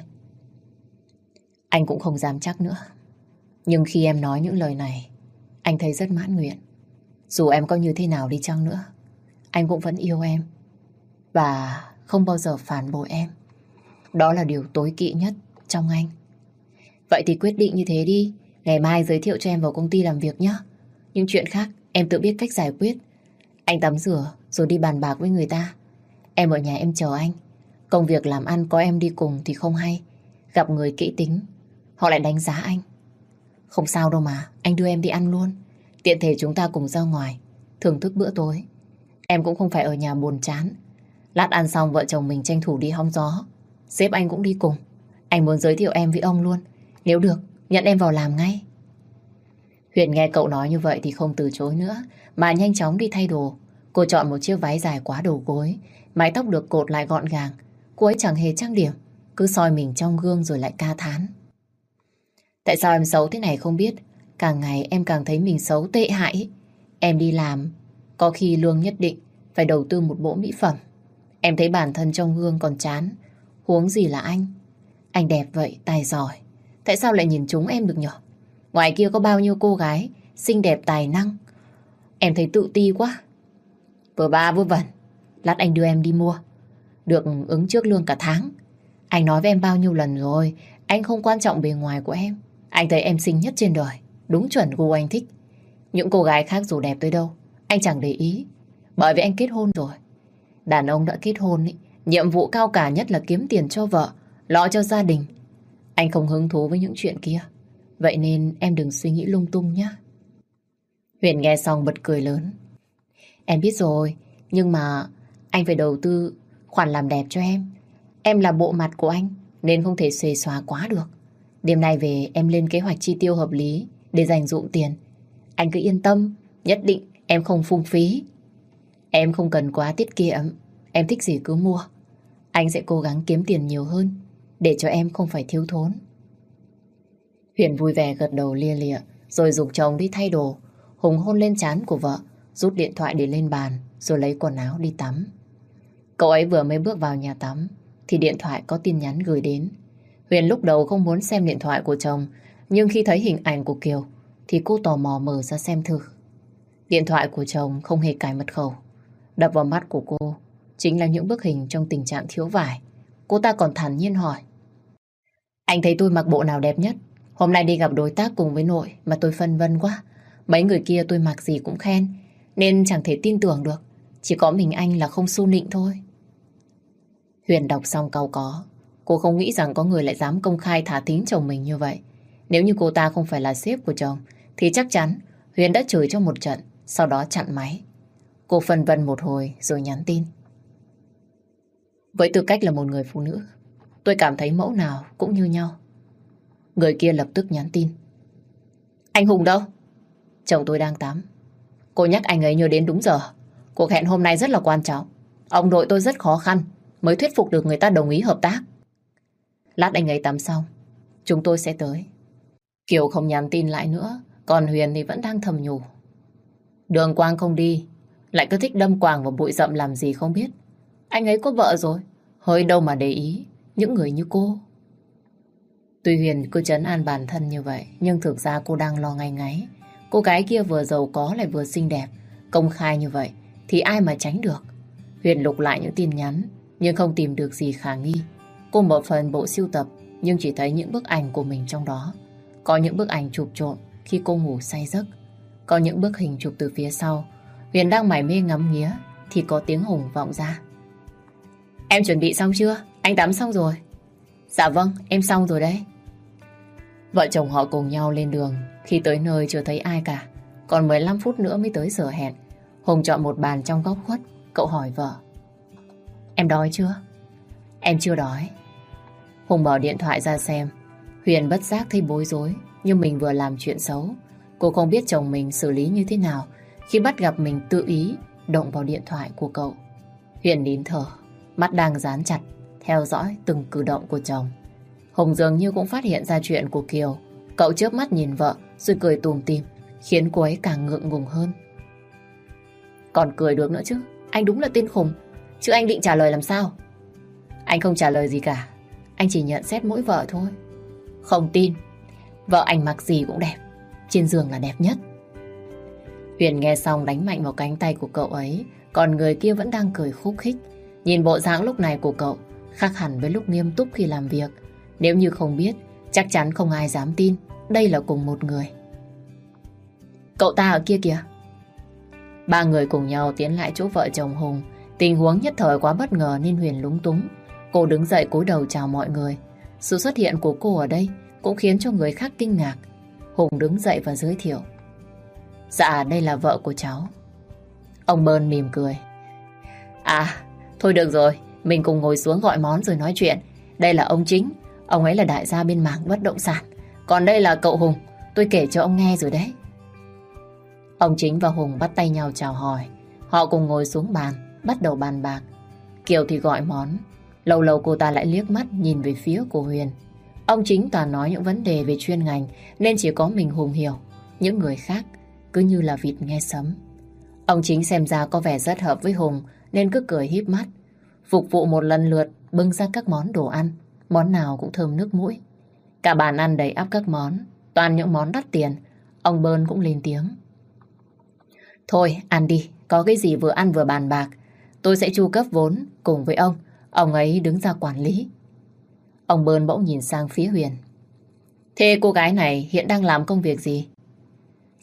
Anh cũng không dám chắc nữa. Nhưng khi em nói những lời này, anh thấy rất mãn nguyện. Dù em có như thế nào đi chăng nữa, anh cũng vẫn yêu em và không bao giờ phản bội em. Đó là điều tối kỵ nhất trong anh. Vậy thì quyết định như thế đi. Ngày mai giới thiệu cho em vào công ty làm việc nhé. Nhưng chuyện khác em tự biết cách giải quyết. Anh tắm rửa rồi đi bàn bạc với người ta. Em ở nhà em chờ anh. Công việc làm ăn có em đi cùng thì không hay. Gặp người kỹ tính, họ lại đánh giá anh. Không sao đâu mà, anh đưa em đi ăn luôn. Tiện thể chúng ta cùng ra ngoài thưởng thức bữa tối. Em cũng không phải ở nhà buồn chán. Lát ăn xong vợ chồng mình tranh thủ đi hóng gió. Sếp anh cũng đi cùng. Anh muốn giới thiệu em với ông luôn. Nếu được, nhận em vào làm ngay. Huyền nghe cậu nói như vậy thì không từ chối nữa, mà nhanh chóng đi thay đồ. Cô chọn một chiếc váy dài quá đầu gối, mái tóc được cột lại gọn gàng. Cô ấy chẳng hề trang điểm, cứ soi mình trong gương rồi lại ca thán. Tại sao em xấu thế này không biết. Càng ngày em càng thấy mình xấu tệ hại. Em đi làm, có khi lương nhất định phải đầu tư một bộ mỹ phẩm. Em thấy bản thân trong gương còn chán, huống gì là anh. Anh đẹp vậy, tài giỏi, tại sao lại nhìn trúng em được nhở? Ngoài kia có bao nhiêu cô gái xinh đẹp tài năng. Em thấy tự ti quá. Vừa ba vừa vẩn. Lát anh đưa em đi mua. Được ứng trước lương cả tháng. Anh nói với em bao nhiêu lần rồi, anh không quan trọng bề ngoài của em. Anh thấy em xinh nhất trên đời, đúng chuẩn gu anh thích. Những cô gái khác dù đẹp tới đâu, anh chẳng để ý. Bởi vì anh kết hôn rồi. Đàn ông đã kết hôn ý, nhiệm vụ cao cả nhất là kiếm tiền cho vợ, lo cho gia đình. Anh không hứng thú với những chuyện kia. Vậy nên em đừng suy nghĩ lung tung nhé. Huyền nghe xong bật cười lớn. Em biết rồi, nhưng mà anh phải đầu tư khoản làm đẹp cho em. Em là bộ mặt của anh, nên không thể xuề xóa quá được. Đêm nay về em lên kế hoạch chi tiêu hợp lý để dành dụm tiền. Anh cứ yên tâm, nhất định em không phung phí. Em không cần quá tiết kiệm, em thích gì cứ mua. Anh sẽ cố gắng kiếm tiền nhiều hơn, để cho em không phải thiếu thốn. Huyền vui vẻ gật đầu lia lịa, rồi giục chồng đi thay đồ. Hùng hôn lên trán của vợ, rút điện thoại để lên bàn, rồi lấy quần áo đi tắm. Cậu ấy vừa mới bước vào nhà tắm, thì điện thoại có tin nhắn gửi đến. Huyền lúc đầu không muốn xem điện thoại của chồng, nhưng khi thấy hình ảnh của Kiều, thì cô tò mò mở ra xem thử. Điện thoại của chồng không hề cài mật khẩu. Đập vào mắt của cô chính là những bức hình trong tình trạng thiếu vải. Cô ta còn thản nhiên hỏi. Anh thấy tôi mặc bộ nào đẹp nhất? Hôm nay đi gặp đối tác cùng với nội mà tôi phân vân quá. Mấy người kia tôi mặc gì cũng khen, nên chẳng thể tin tưởng được. Chỉ có mình anh là không xu nịnh thôi. Huyền đọc xong cau có. Cô không nghĩ rằng có người lại dám công khai thả thính chồng mình như vậy. Nếu như cô ta không phải là sếp của chồng, thì chắc chắn Huyền đã chửi cho một trận, sau đó chặn máy. Cô phân vân một hồi rồi nhắn tin. Với tư cách là một người phụ nữ, tôi cảm thấy mẫu nào cũng như nhau. Người kia lập tức nhắn tin. Anh Hùng đâu? Chồng tôi đang tắm. Cô nhắc anh ấy nhớ đến đúng giờ. Cuộc hẹn hôm nay rất là quan trọng. Ông nội tôi rất khó khăn mới thuyết phục được người ta đồng ý hợp tác. Lát anh ấy tắm xong, chúng tôi sẽ tới. Kiều không nhắn tin lại nữa, còn Huyền thì vẫn đang thầm nhủ. Đường Quang không đi, lại cứ thích đâm quàng vào bụi rậm làm gì không biết. Anh ấy có vợ rồi, hơi đâu mà để ý những người như cô. Tuy Huyền cứ trấn an bản thân như vậy, nhưng thực ra cô đang lo ngay ngáy. Cô gái kia vừa giàu có lại vừa xinh đẹp, công khai như vậy thì ai mà tránh được. Huyền lục lại những tin nhắn nhưng không tìm được gì khả nghi. Cô mở phần bộ sưu tập nhưng chỉ thấy những bức ảnh của mình trong đó. Có những bức ảnh chụp trộm khi cô ngủ say giấc, có những bức hình chụp từ phía sau. Huyền đang mải mê ngắm nghía thì có tiếng Hùng vọng ra. Em chuẩn bị xong chưa? Anh tắm xong rồi. Dạ vâng, em xong rồi đấy. Vợ chồng họ cùng nhau lên đường. Khi tới nơi chưa thấy ai cả. Còn mười lăm phút nữa mới tới giờ hẹn. Hùng chọn một bàn trong góc khuất. Cậu hỏi vợ. Em đói chưa? Em chưa đói. Hùng mở điện thoại ra xem. Huyền bất giác thấy bối rối, nhưng mình vừa làm chuyện xấu. Cô không biết chồng mình xử lý như thế nào khi bắt gặp mình tự ý động vào điện thoại của cậu. Huyền nín thở, mắt đang dán chặt theo dõi từng cử động của chồng. Hùng dường như cũng phát hiện ra chuyện của Kiều. Cậu chớp mắt nhìn vợ rồi cười tủm tỉm, khiến cô ấy càng ngượng ngùng hơn. Còn cười được nữa chứ, anh đúng là tên khùng. Chứ anh định trả lời làm sao? Anh không trả lời gì cả, anh chỉ nhận xét mỗi vợ thôi. Không tin. Vợ anh mặc gì cũng đẹp, trên giường là đẹp nhất. Huyền nghe xong đánh mạnh vào cánh tay của cậu ấy. Còn người kia vẫn đang cười khúc khích. Nhìn bộ dáng lúc này của cậu khác hẳn với lúc nghiêm túc khi làm việc. Nếu như không biết, chắc chắn không ai dám tin đây là cùng một người. Cậu ta ở kia kìa. Ba người cùng nhau tiến lại chỗ vợ chồng Hùng. Tình huống nhất thời quá bất ngờ nên Huyền lúng túng. Cô đứng dậy cúi đầu chào mọi người. Sự xuất hiện của cô ở đây cũng khiến cho người khác kinh ngạc. Hùng đứng dậy và giới thiệu. Dạ, đây là vợ của cháu. Ông Bơn mỉm cười. À, thôi được rồi, mình cùng ngồi xuống gọi món rồi nói chuyện. Đây là ông Chính, ông ấy là đại gia bên mảng bất động sản. Còn đây là cậu Hùng, tôi kể cho ông nghe rồi đấy. Ông Chính và Hùng bắt tay nhau chào hỏi. Họ cùng ngồi xuống bàn, bắt đầu bàn bạc. Kiều thì gọi món. Lâu lâu cô ta lại liếc mắt nhìn về phía của Huyền. Ông Chính toàn nói những vấn đề về chuyên ngành nên chỉ có mình Hùng hiểu. Những người khác cứ như là vịt nghe sấm. Ông Chính xem ra có vẻ rất hợp với Hùng nên cứ cười híp mắt. Phục vụ một lần lượt bưng ra các món đồ ăn. Món nào cũng thơm nước mũi. Cả bàn ăn đầy ắp các món, toàn những món đắt tiền. Ông Bơn cũng lên tiếng. Thôi ăn đi, có cái gì vừa ăn vừa bàn bạc. Tôi sẽ chu cấp vốn cùng với ông. Ông ấy đứng ra quản lý. Ông Bơn bỗng nhìn sang phía Huyền. Thế cô gái này hiện đang làm công việc gì?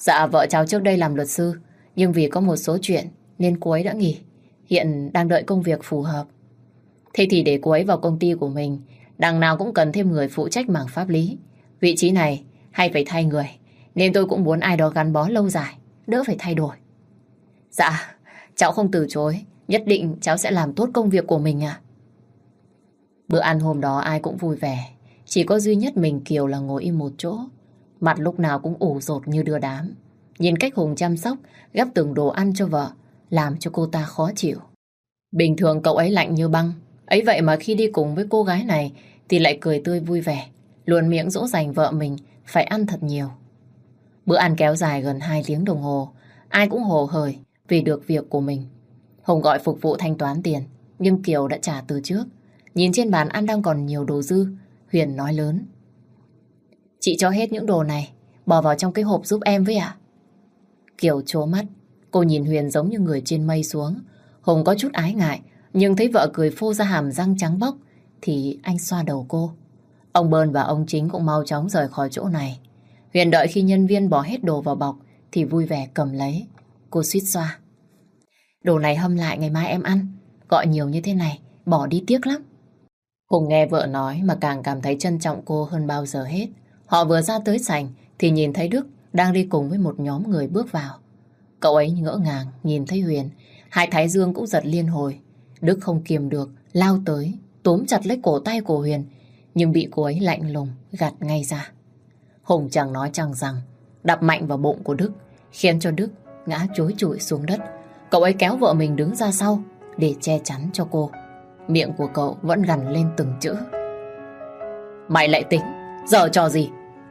Dạ vợ cháu trước đây làm luật sư, nhưng vì có một số chuyện nên cô ấy đã nghỉ. Hiện đang đợi công việc phù hợp. Thế thì để cô ấy vào công ty của mình, đằng nào cũng cần thêm người phụ trách mảng pháp lý. Vị trí này hay phải thay người, nên tôi cũng muốn ai đó gắn bó lâu dài, đỡ phải thay đổi. Dạ, cháu không từ chối, nhất định cháu sẽ làm tốt công việc của mình ạ. Bữa ăn hôm đó ai cũng vui vẻ, chỉ có duy nhất mình Kiều là ngồi im một chỗ, mặt lúc nào cũng ủ rột như đưa đám. Nhìn cách Hùng chăm sóc, gắp từng đồ ăn cho vợ, làm cho cô ta khó chịu. Bình thường cậu ấy lạnh như băng, ấy vậy mà khi đi cùng với cô gái này thì lại cười tươi vui vẻ, luôn miệng dỗ dành vợ mình phải ăn thật nhiều. Bữa ăn kéo dài gần hai tiếng đồng hồ, ai cũng hồ hởi vì được việc của mình. Hùng gọi phục vụ thanh toán tiền, nhưng Kiều đã trả từ trước. Nhìn trên bàn ăn đang còn nhiều đồ dư, Huyền nói lớn: Chị cho hết những đồ này, bỏ vào trong cái hộp giúp em với ạ. Kiều trố mắt, cô nhìn Huyền giống như người trên mây xuống. Hùng có chút ái ngại, nhưng thấy vợ cười phô ra hàm răng trắng bóc thì anh xoa đầu cô. Ông Bơn và ông Chính cũng mau chóng rời khỏi chỗ này. Huyền đợi khi nhân viên bỏ hết đồ vào bọc thì vui vẻ cầm lấy. Cô suýt xoa: Đồ này hâm lại ngày mai em ăn, gọi nhiều như thế này bỏ đi tiếc lắm. Hùng nghe vợ nói mà càng cảm thấy trân trọng cô hơn bao giờ hết. Họ vừa ra tới sảnh thì nhìn thấy Đức đang đi cùng với một nhóm người bước vào. Cậu ấy ngỡ ngàng nhìn thấy Huyền, hai thái dương cũng giật liên hồi. Đức không kiềm được, lao tới, túm chặt lấy cổ tay của Huyền, nhưng bị cô ấy lạnh lùng gạt ngay ra. Hùng chẳng nói chẳng rằng, đập mạnh vào bụng của Đức, khiến cho Đức ngã chối chụi xuống đất. Cậu ấy kéo vợ mình đứng ra sau để che chắn cho cô. Miệng của cậu vẫn gằn lên từng chữ: Mày lại tính, giờ trò gì?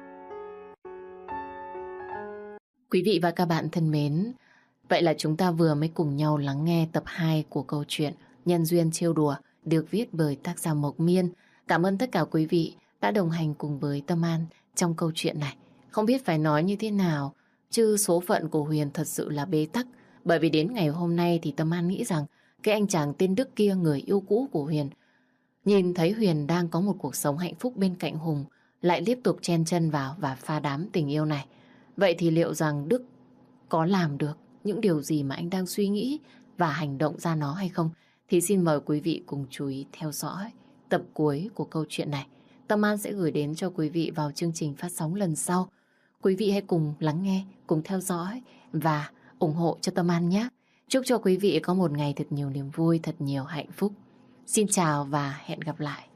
Quý vị và các bạn thân mến, vậy là chúng ta vừa mới cùng nhau lắng nghe tập hai của câu chuyện Nhân duyên trêu đùa được viết bởi tác giả Mộc Miên. Cảm ơn tất cả quý vị đã đồng hành cùng với Tâm An trong câu chuyện này. Không biết phải nói như thế nào, chứ số phận của Huyền thật sự là bế tắc. Bởi vì đến ngày hôm nay thì Tâm An nghĩ rằng cái anh chàng tên Đức kia, người yêu cũ của Huyền, nhìn thấy Huyền đang có một cuộc sống hạnh phúc bên cạnh Hùng, lại tiếp tục chen chân vào và phá đám tình yêu này. Vậy thì liệu rằng Đức có làm được những điều gì mà anh đang suy nghĩ và hành động ra nó hay không? Thì xin mời quý vị cùng chú ý theo dõi tập cuối của câu chuyện này. Tâm An sẽ gửi đến cho quý vị vào chương trình phát sóng lần sau. Quý vị hãy cùng lắng nghe, cùng theo dõi và ủng hộ cho Tâm An nhé. Chúc cho quý vị có một ngày thật nhiều niềm vui, thật nhiều hạnh phúc. Xin chào và hẹn gặp lại.